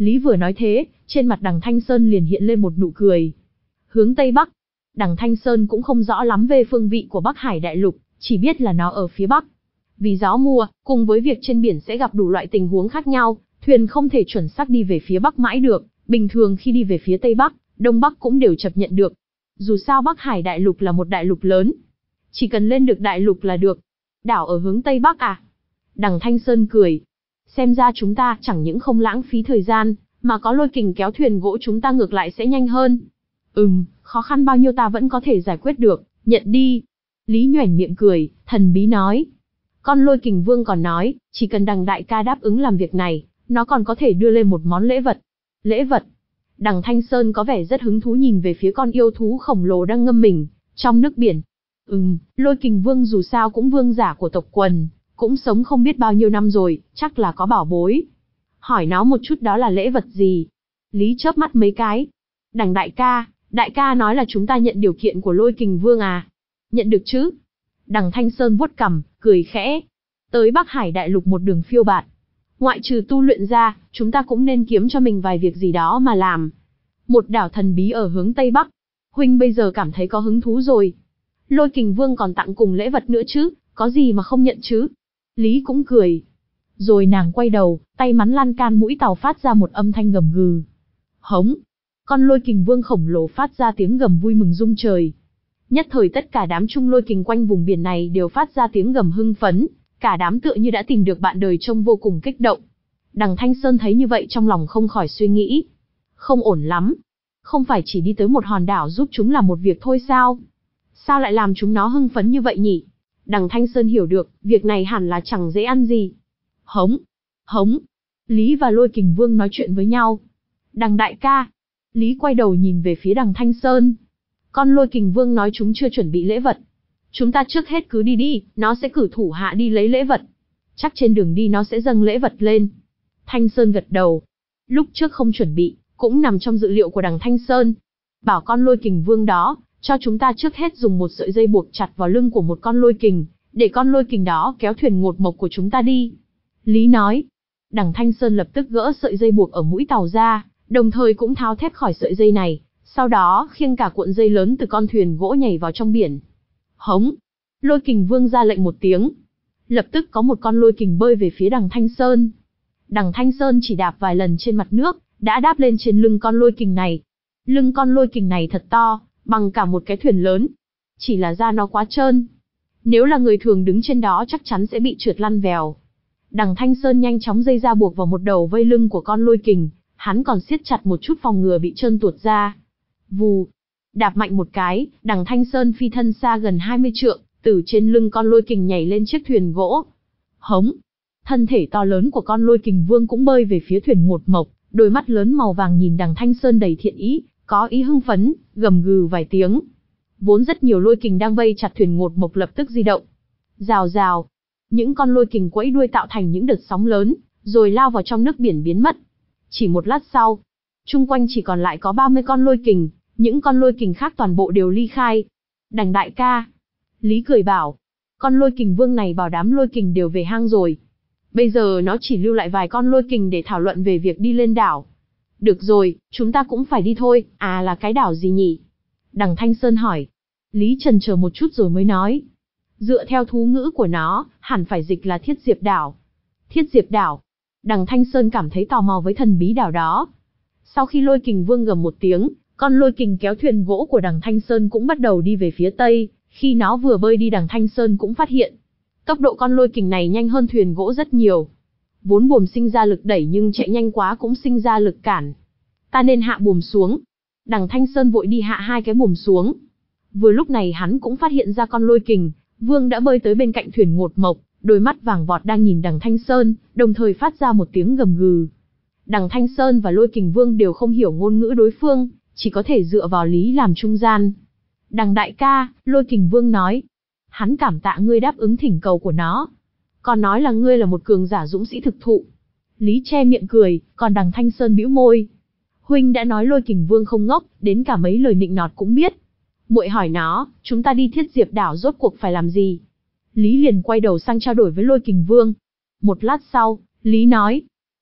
Lý vừa nói thế, trên mặt đằng Thanh Sơn liền hiện lên một nụ cười. Hướng Tây Bắc. Đằng Thanh Sơn cũng không rõ lắm về phương vị của Bắc Hải Đại Lục, chỉ biết là nó ở phía Bắc. Vì gió mùa, cùng với việc trên biển sẽ gặp đủ loại tình huống khác nhau, thuyền không thể chuẩn xác đi về phía Bắc mãi được, bình thường khi đi về phía Tây Bắc, Đông Bắc cũng đều chấp nhận được. Dù sao Bắc Hải Đại Lục là một đại lục lớn, chỉ cần lên được đại lục là được. Đảo ở hướng Tây Bắc à? Đằng Thanh Sơn cười. Xem ra chúng ta chẳng những không lãng phí thời gian, mà có lôi kình kéo thuyền gỗ chúng ta ngược lại sẽ nhanh hơn. Ừm, khó khăn bao nhiêu ta vẫn có thể giải quyết được, nhận đi. Lý nhoẻn miệng cười, thần bí nói. Con lôi kình vương còn nói, chỉ cần đằng đại ca đáp ứng làm việc này, nó còn có thể đưa lên một món lễ vật. Lễ vật? Đằng Thanh Sơn có vẻ rất hứng thú nhìn về phía con yêu thú khổng lồ đang ngâm mình trong nước biển. Ừm, lôi kình vương dù sao cũng vương giả của tộc quần, cũng sống không biết bao nhiêu năm rồi, chắc là có bảo bối. Hỏi nó một chút đó là lễ vật gì? Lý chớp mắt mấy cái. Đằng đại ca, đại ca nói là chúng ta nhận điều kiện của lôi kình vương à? Nhận được chứ? Đằng Thanh Sơn vuốt cằm, cười khẽ. Tới Bắc Hải Đại Lục một đường phiêu bạt. Ngoại trừ tu luyện ra, chúng ta cũng nên kiếm cho mình vài việc gì đó mà làm. Một đảo thần bí ở hướng Tây Bắc. Huynh bây giờ cảm thấy có hứng thú rồi. Lôi kình vương còn tặng cùng lễ vật nữa chứ, có gì mà không nhận chứ? Lý cũng cười. Rồi nàng quay đầu, tay mắn lan can mũi tàu phát ra một âm thanh gầm gừ. Hống. Con lôi kình vương khổng lồ phát ra tiếng gầm vui mừng rung trời. Nhất thời tất cả đám trung lôi kình quanh vùng biển này đều phát ra tiếng gầm hưng phấn, cả đám tựa như đã tìm được bạn đời trông vô cùng kích động. Đằng Thanh Sơn thấy như vậy trong lòng không khỏi suy nghĩ. Không ổn lắm. Không phải chỉ đi tới một hòn đảo giúp chúng làm một việc thôi sao? Sao lại làm chúng nó hưng phấn như vậy nhỉ? Đằng Thanh Sơn hiểu được, việc này hẳn là chẳng dễ ăn gì. Hống, hống. Lý và lôi kình vương nói chuyện với nhau. Đằng đại ca. Lý quay đầu nhìn về phía đằng Thanh Sơn. Con lôi kình vương nói chúng chưa chuẩn bị lễ vật. Chúng ta trước hết cứ đi đi, nó sẽ cử thủ hạ đi lấy lễ vật. Chắc trên đường đi nó sẽ dâng lễ vật lên. Thanh Sơn gật đầu. Lúc trước không chuẩn bị, cũng nằm trong dự liệu của đằng Thanh Sơn. Bảo con lôi kình vương đó, cho chúng ta trước hết dùng một sợi dây buộc chặt vào lưng của một con lôi kình, để con lôi kình đó kéo thuyền ngột mộc của chúng ta đi. Lý nói. Đằng Thanh Sơn lập tức gỡ sợi dây buộc ở mũi tàu ra, đồng thời cũng tháo thép khỏi sợi dây này, sau đó khiêng cả cuộn dây lớn từ con thuyền gỗ nhảy vào trong biển. Hống. Lôi kình vương ra lệnh một tiếng. Lập tức có một con lôi kình bơi về phía đằng Thanh Sơn. Đằng Thanh Sơn chỉ đạp vài lần trên mặt nước, đã đáp lên trên lưng con lôi kình này. Lưng con lôi kình này thật to, bằng cả một cái thuyền lớn. Chỉ là da nó quá trơn. Nếu là người thường đứng trên đó chắc chắn sẽ bị trượt lăn vèo. Đằng Thanh Sơn nhanh chóng dây ra buộc vào một đầu vây lưng của con lôi kình, hắn còn siết chặt một chút phòng ngừa bị trơn tuột ra. Vù. Đạp mạnh một cái, đằng Thanh Sơn phi thân xa gần hai mươi trượng, từ trên lưng con lôi kình nhảy lên chiếc thuyền gỗ. Hống. Thân thể to lớn của con lôi kình vương cũng bơi về phía thuyền ngột mộc, đôi mắt lớn màu vàng nhìn đằng Thanh Sơn đầy thiện ý, có ý hưng phấn, gầm gừ vài tiếng. Vốn rất nhiều lôi kình đang vây chặt thuyền ngột mộc lập tức di động. Rào rào. Những con lôi kình quẫy đuôi tạo thành những đợt sóng lớn, rồi lao vào trong nước biển biến mất. Chỉ một lát sau, chung quanh chỉ còn lại có ba mươi con lôi kình, những con lôi kình khác toàn bộ đều ly khai. Đằng đại ca. Lý cười bảo. Con lôi kình vương này bảo đám lôi kình đều về hang rồi. Bây giờ nó chỉ lưu lại vài con lôi kình để thảo luận về việc đi lên đảo. Được rồi, chúng ta cũng phải đi thôi, à là cái đảo gì nhỉ? Đằng Thanh Sơn hỏi. Lý chần chờ một chút rồi mới nói. Dựa theo thú ngữ của nó, hẳn phải dịch là Thiết Diệp đảo. Thiết Diệp đảo. Đằng Thanh Sơn cảm thấy tò mò với thần bí đảo đó. Sau khi lôi kình vương gầm một tiếng, con lôi kình kéo thuyền gỗ của đằng Thanh Sơn cũng bắt đầu đi về phía tây. Khi nó vừa bơi đi đằng Thanh Sơn cũng phát hiện. Tốc độ con lôi kình này nhanh hơn thuyền gỗ rất nhiều. Vốn buồm sinh ra lực đẩy nhưng chạy nhanh quá cũng sinh ra lực cản. Ta nên hạ buồm xuống. Đằng Thanh Sơn vội đi hạ hai cái buồm xuống. Vừa lúc này hắn cũng phát hiện ra con lôi kình vương đã bơi tới bên cạnh thuyền ngột mộc, đôi mắt vàng vọt đang nhìn đằng Thanh Sơn, đồng thời phát ra một tiếng gầm gừ. Đằng Thanh Sơn và lôi kình vương đều không hiểu ngôn ngữ đối phương, chỉ có thể dựa vào Lý làm trung gian. Đằng đại ca, lôi kình vương nói. Hắn cảm tạ ngươi đáp ứng thỉnh cầu của nó. Còn nói là ngươi là một cường giả dũng sĩ thực thụ. Lý che miệng cười, còn đằng Thanh Sơn bĩu môi. Huynh đã nói lôi kình vương không ngốc, đến cả mấy lời nịnh nọt cũng biết. Muội hỏi nó, chúng ta đi Thiết Diệp đảo rốt cuộc phải làm gì? Lý liền quay đầu sang trao đổi với lôi kình vương. Một lát sau, Lý nói.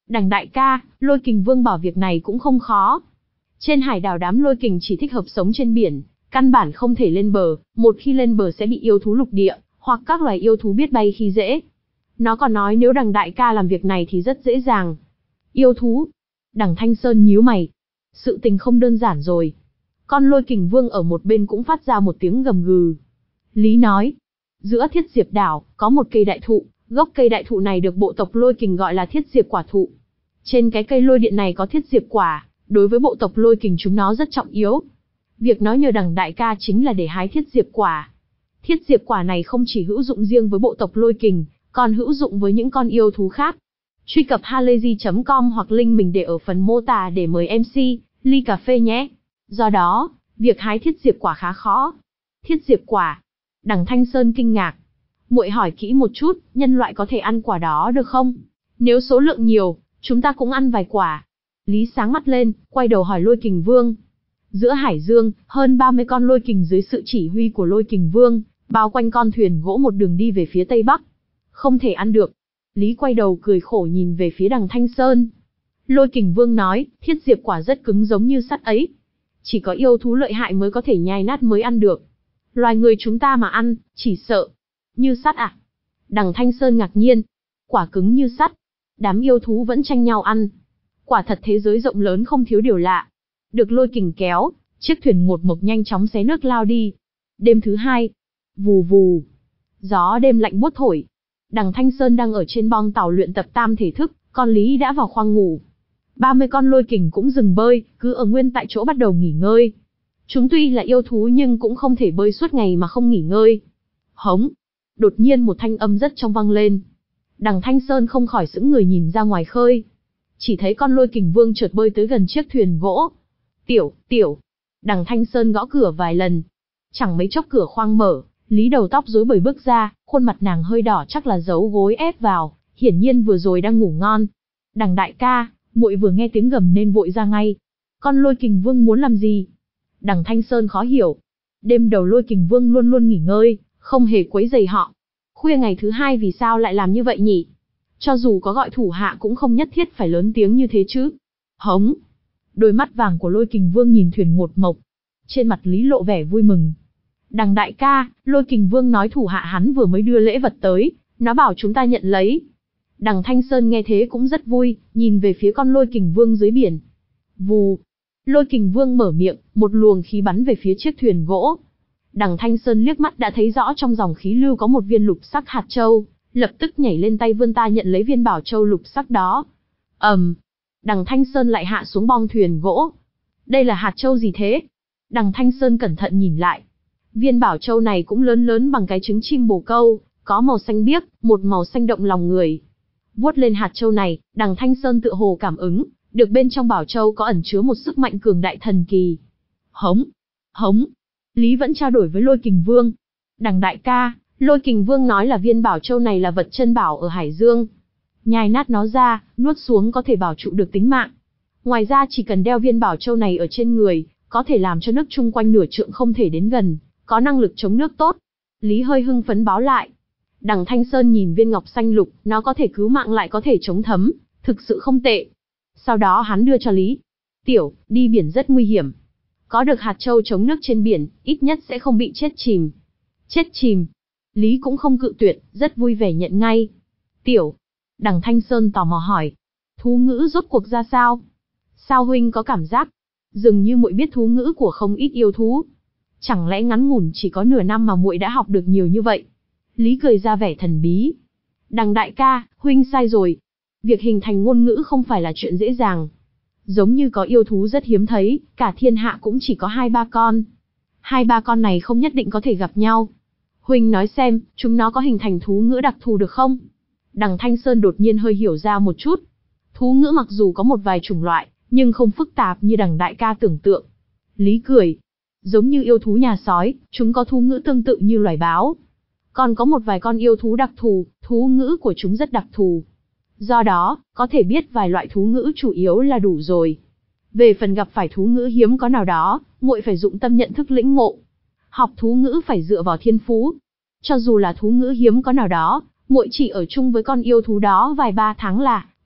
Đằng đại ca, Lôi Kình Vương bảo việc này cũng không khó. Trên hải đảo đám lôi kình chỉ thích hợp sống trên biển, căn bản không thể lên bờ, một khi lên bờ sẽ bị yêu thú lục địa, hoặc các loài yêu thú biết bay khi dễ. Nó còn nói nếu đằng đại ca làm việc này thì rất dễ dàng. Yêu thú? Đằng Thanh Sơn nhíu mày. Sự tình không đơn giản rồi. Con Lôi Kình Vương ở một bên cũng phát ra một tiếng gầm gừ. Lý nói, giữa Thiết Diệp đảo, có một cây đại thụ, gốc cây đại thụ này được bộ tộc Lôi Kình gọi là Thiết Diệp quả thụ. Trên cái cây lôi điện này có Thiết Diệp quả, đối với bộ tộc Lôi Kình chúng nó rất trọng yếu. Việc nói nhờ đằng đại ca chính là để hái Thiết Diệp quả. Thiết Diệp quả này không chỉ hữu dụng riêng với bộ tộc Lôi Kình, còn hữu dụng với những con yêu thú khác. Truy cập halayzi chấm com hoặc link mình để ở phần mô tả để mời em xê, ly cà phê nhé. Do đó, việc hái Thiết Diệp quả khá khó. Thiết Diệp quả? Đằng Thanh Sơn kinh ngạc. Muội hỏi kỹ một chút, nhân loại có thể ăn quả đó được không? Nếu số lượng nhiều, chúng ta cũng ăn vài quả. Lý sáng mắt lên, quay đầu hỏi Lôi Kình Vương. Giữa hải dương, hơn ba mươi con lôi kình dưới sự chỉ huy của Lôi Kình Vương, bao quanh con thuyền gỗ một đường đi về phía tây bắc. Không thể ăn được. Lý quay đầu cười khổ nhìn về phía đằng Thanh Sơn. Lôi Kình Vương nói, Thiết Diệp quả rất cứng giống như sắt ấy. Chỉ có yêu thú lợi hại mới có thể nhai nát mới ăn được. Loài người chúng ta mà ăn, chỉ sợ. Như sắt à? Đằng Thanh Sơn ngạc nhiên. Quả cứng như sắt. Đám yêu thú vẫn tranh nhau ăn. Quả thật thế giới rộng lớn không thiếu điều lạ. Được Lôi Kình kéo, chiếc thuyền một mộc nhanh chóng xé nước lao đi. Đêm thứ hai. Vù vù. Gió đêm lạnh buốt thổi. Đằng Thanh Sơn đang ở trên bong tàu luyện tập tam thể thức, còn Lý đã vào khoang ngủ. ba mươi con lôi kình cũng dừng bơi, cứ ở nguyên tại chỗ bắt đầu nghỉ ngơi. Chúng tuy là yêu thú nhưng cũng không thể bơi suốt ngày mà không nghỉ ngơi. Hống. Đột nhiên một thanh âm rất trong vang lên. Đằng Thanh Sơn không khỏi sững người nhìn ra ngoài khơi. Chỉ thấy con Lôi Kình Vương chợt bơi tới gần chiếc thuyền gỗ. Tiểu, tiểu. Đằng Thanh Sơn gõ cửa vài lần. Chẳng mấy chốc cửa khoang mở, Lý đầu tóc rối bời bước ra, khuôn mặt nàng hơi đỏ chắc là giấu gối ép vào, hiển nhiên vừa rồi đang ngủ ngon. Đằng đại ca, muội vừa nghe tiếng gầm nên vội ra ngay. Con Lôi Kình Vương muốn làm gì? Đằng Thanh Sơn khó hiểu. Đêm đầu Lôi Kình Vương luôn luôn nghỉ ngơi, không hề quấy rầy họ. Khuya ngày thứ hai vì sao lại làm như vậy nhỉ? Cho dù có gọi thủ hạ cũng không nhất thiết phải lớn tiếng như thế chứ. Hống. Đôi mắt vàng của Lôi Kình Vương nhìn thuyền một mộc. Trên mặt Lý lộ vẻ vui mừng. Đằng đại ca, Lôi Kình Vương nói thủ hạ hắn vừa mới đưa lễ vật tới, nó bảo chúng ta nhận lấy. Đằng Thanh Sơn nghe thế cũng rất vui, nhìn về phía con Lôi Kình Vương dưới biển. Vù. Lôi Kình Vương mở miệng, một luồng khí bắn về phía chiếc thuyền gỗ. Đằng Thanh Sơn liếc mắt đã thấy rõ trong dòng khí lưu có một viên lục sắc hạt châu, lập tức nhảy lên tay vươn ta nhận lấy viên bảo châu lục sắc đó. ầm, um, Đằng Thanh Sơn lại hạ xuống bong thuyền gỗ. Đây là hạt châu gì thế? Đằng Thanh Sơn cẩn thận nhìn lại. Viên bảo châu này cũng lớn lớn bằng cái trứng chim bồ câu, có màu xanh biếc, một màu xanh động lòng người. Vuốt lên hạt châu này, đằng Thanh Sơn tựa hồ cảm ứng, được bên trong bảo châu có ẩn chứa một sức mạnh cường đại thần kỳ. Hống, hống. Lý vẫn trao đổi với Lôi Kình Vương. Đằng đại ca, Lôi Kình Vương nói là viên bảo châu này là vật chân bảo ở Hải Dương. Nhai nát nó ra, nuốt xuống có thể bảo trụ được tính mạng. Ngoài ra chỉ cần đeo viên bảo châu này ở trên người, có thể làm cho nước chung quanh nửa trượng không thể đến gần, có năng lực chống nước tốt. Lý hơi hưng phấn báo lại. Đằng Thanh Sơn nhìn viên ngọc xanh lục, nó có thể cứu mạng lại có thể chống thấm, thực sự không tệ. Sau đó hắn đưa cho Lý. Tiểu, đi biển rất nguy hiểm. Có được hạt châu chống nước trên biển, ít nhất sẽ không bị chết chìm. Chết chìm. Lý cũng không cự tuyệt, rất vui vẻ nhận ngay. Tiểu. Đằng Thanh Sơn tò mò hỏi. Thú ngữ rốt cuộc ra sao? Sao huynh có cảm giác? Dường như muội biết thú ngữ của không ít yêu thú. Chẳng lẽ ngắn ngủn chỉ có nửa năm mà muội đã học được nhiều như vậy? Lý cười ra vẻ thần bí. Đằng đại ca, huynh sai rồi. Việc hình thành ngôn ngữ không phải là chuyện dễ dàng. Giống như có yêu thú rất hiếm thấy, cả thiên hạ cũng chỉ có hai ba con. Hai ba con này không nhất định có thể gặp nhau. Huynh nói xem, chúng nó có hình thành thú ngữ đặc thù được không? Đằng Thanh Sơn đột nhiên hơi hiểu ra một chút. Thú ngữ mặc dù có một vài chủng loại, nhưng không phức tạp như đằng đại ca tưởng tượng. Lý cười. Giống như yêu thú nhà sói, chúng có thú ngữ tương tự như loài báo. Còn có một vài con yêu thú đặc thù, thú ngữ của chúng rất đặc thù. Do đó, có thể biết vài loại thú ngữ chủ yếu là đủ rồi. Về phần gặp phải thú ngữ hiếm có nào đó, muội phải dụng tâm nhận thức lĩnh ngộ. Học thú ngữ phải dựa vào thiên phú. Cho dù là thú ngữ hiếm có nào đó, muội chỉ ở chung với con yêu thú đó vài ba tháng là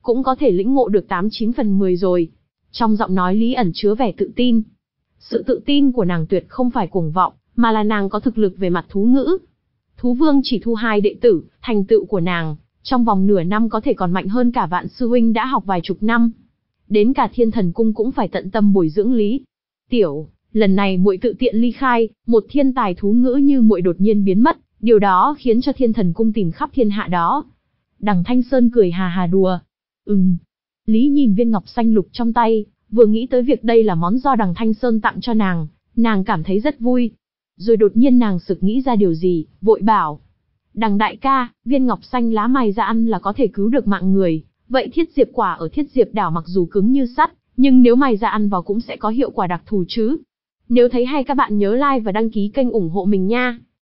cũng có thể lĩnh ngộ được tám chín phần mười rồi. Trong giọng nói Lý ẩn chứa vẻ tự tin. Sự tự tin của nàng tuyệt không phải cuồng vọng, mà là nàng có thực lực về mặt thú ngữ. Thú vương chỉ thu hai đệ tử, thành tựu của nàng, trong vòng nửa năm có thể còn mạnh hơn cả Vạn sư huynh đã học vài chục năm. Đến cả Thiên Thần cung cũng phải tận tâm bồi dưỡng Lý Tiểu, lần này muội tự tiện ly khai, một thiên tài thú ngữ như muội đột nhiên biến mất, điều đó khiến cho Thiên Thần cung tìm khắp thiên hạ đó. Đằng Thanh Sơn cười hà hà đùa. Ừm. Lý nhìn viên ngọc xanh lục trong tay, vừa nghĩ tới việc đây là món do đằng Thanh Sơn tặng cho nàng, nàng cảm thấy rất vui. Rồi đột nhiên nàng sực nghĩ ra điều gì, vội bảo. Đằng đại ca, viên ngọc xanh lá mài ra ăn là có thể cứu được mạng người, vậy thiết diệp quả ở thiết diệp đảo mặc dù cứng như sắt, nhưng nếu mài ra ăn vào cũng sẽ có hiệu quả đặc thù chứ. Nếu thấy hay các bạn nhớ like và đăng ký kênh ủng hộ mình nha.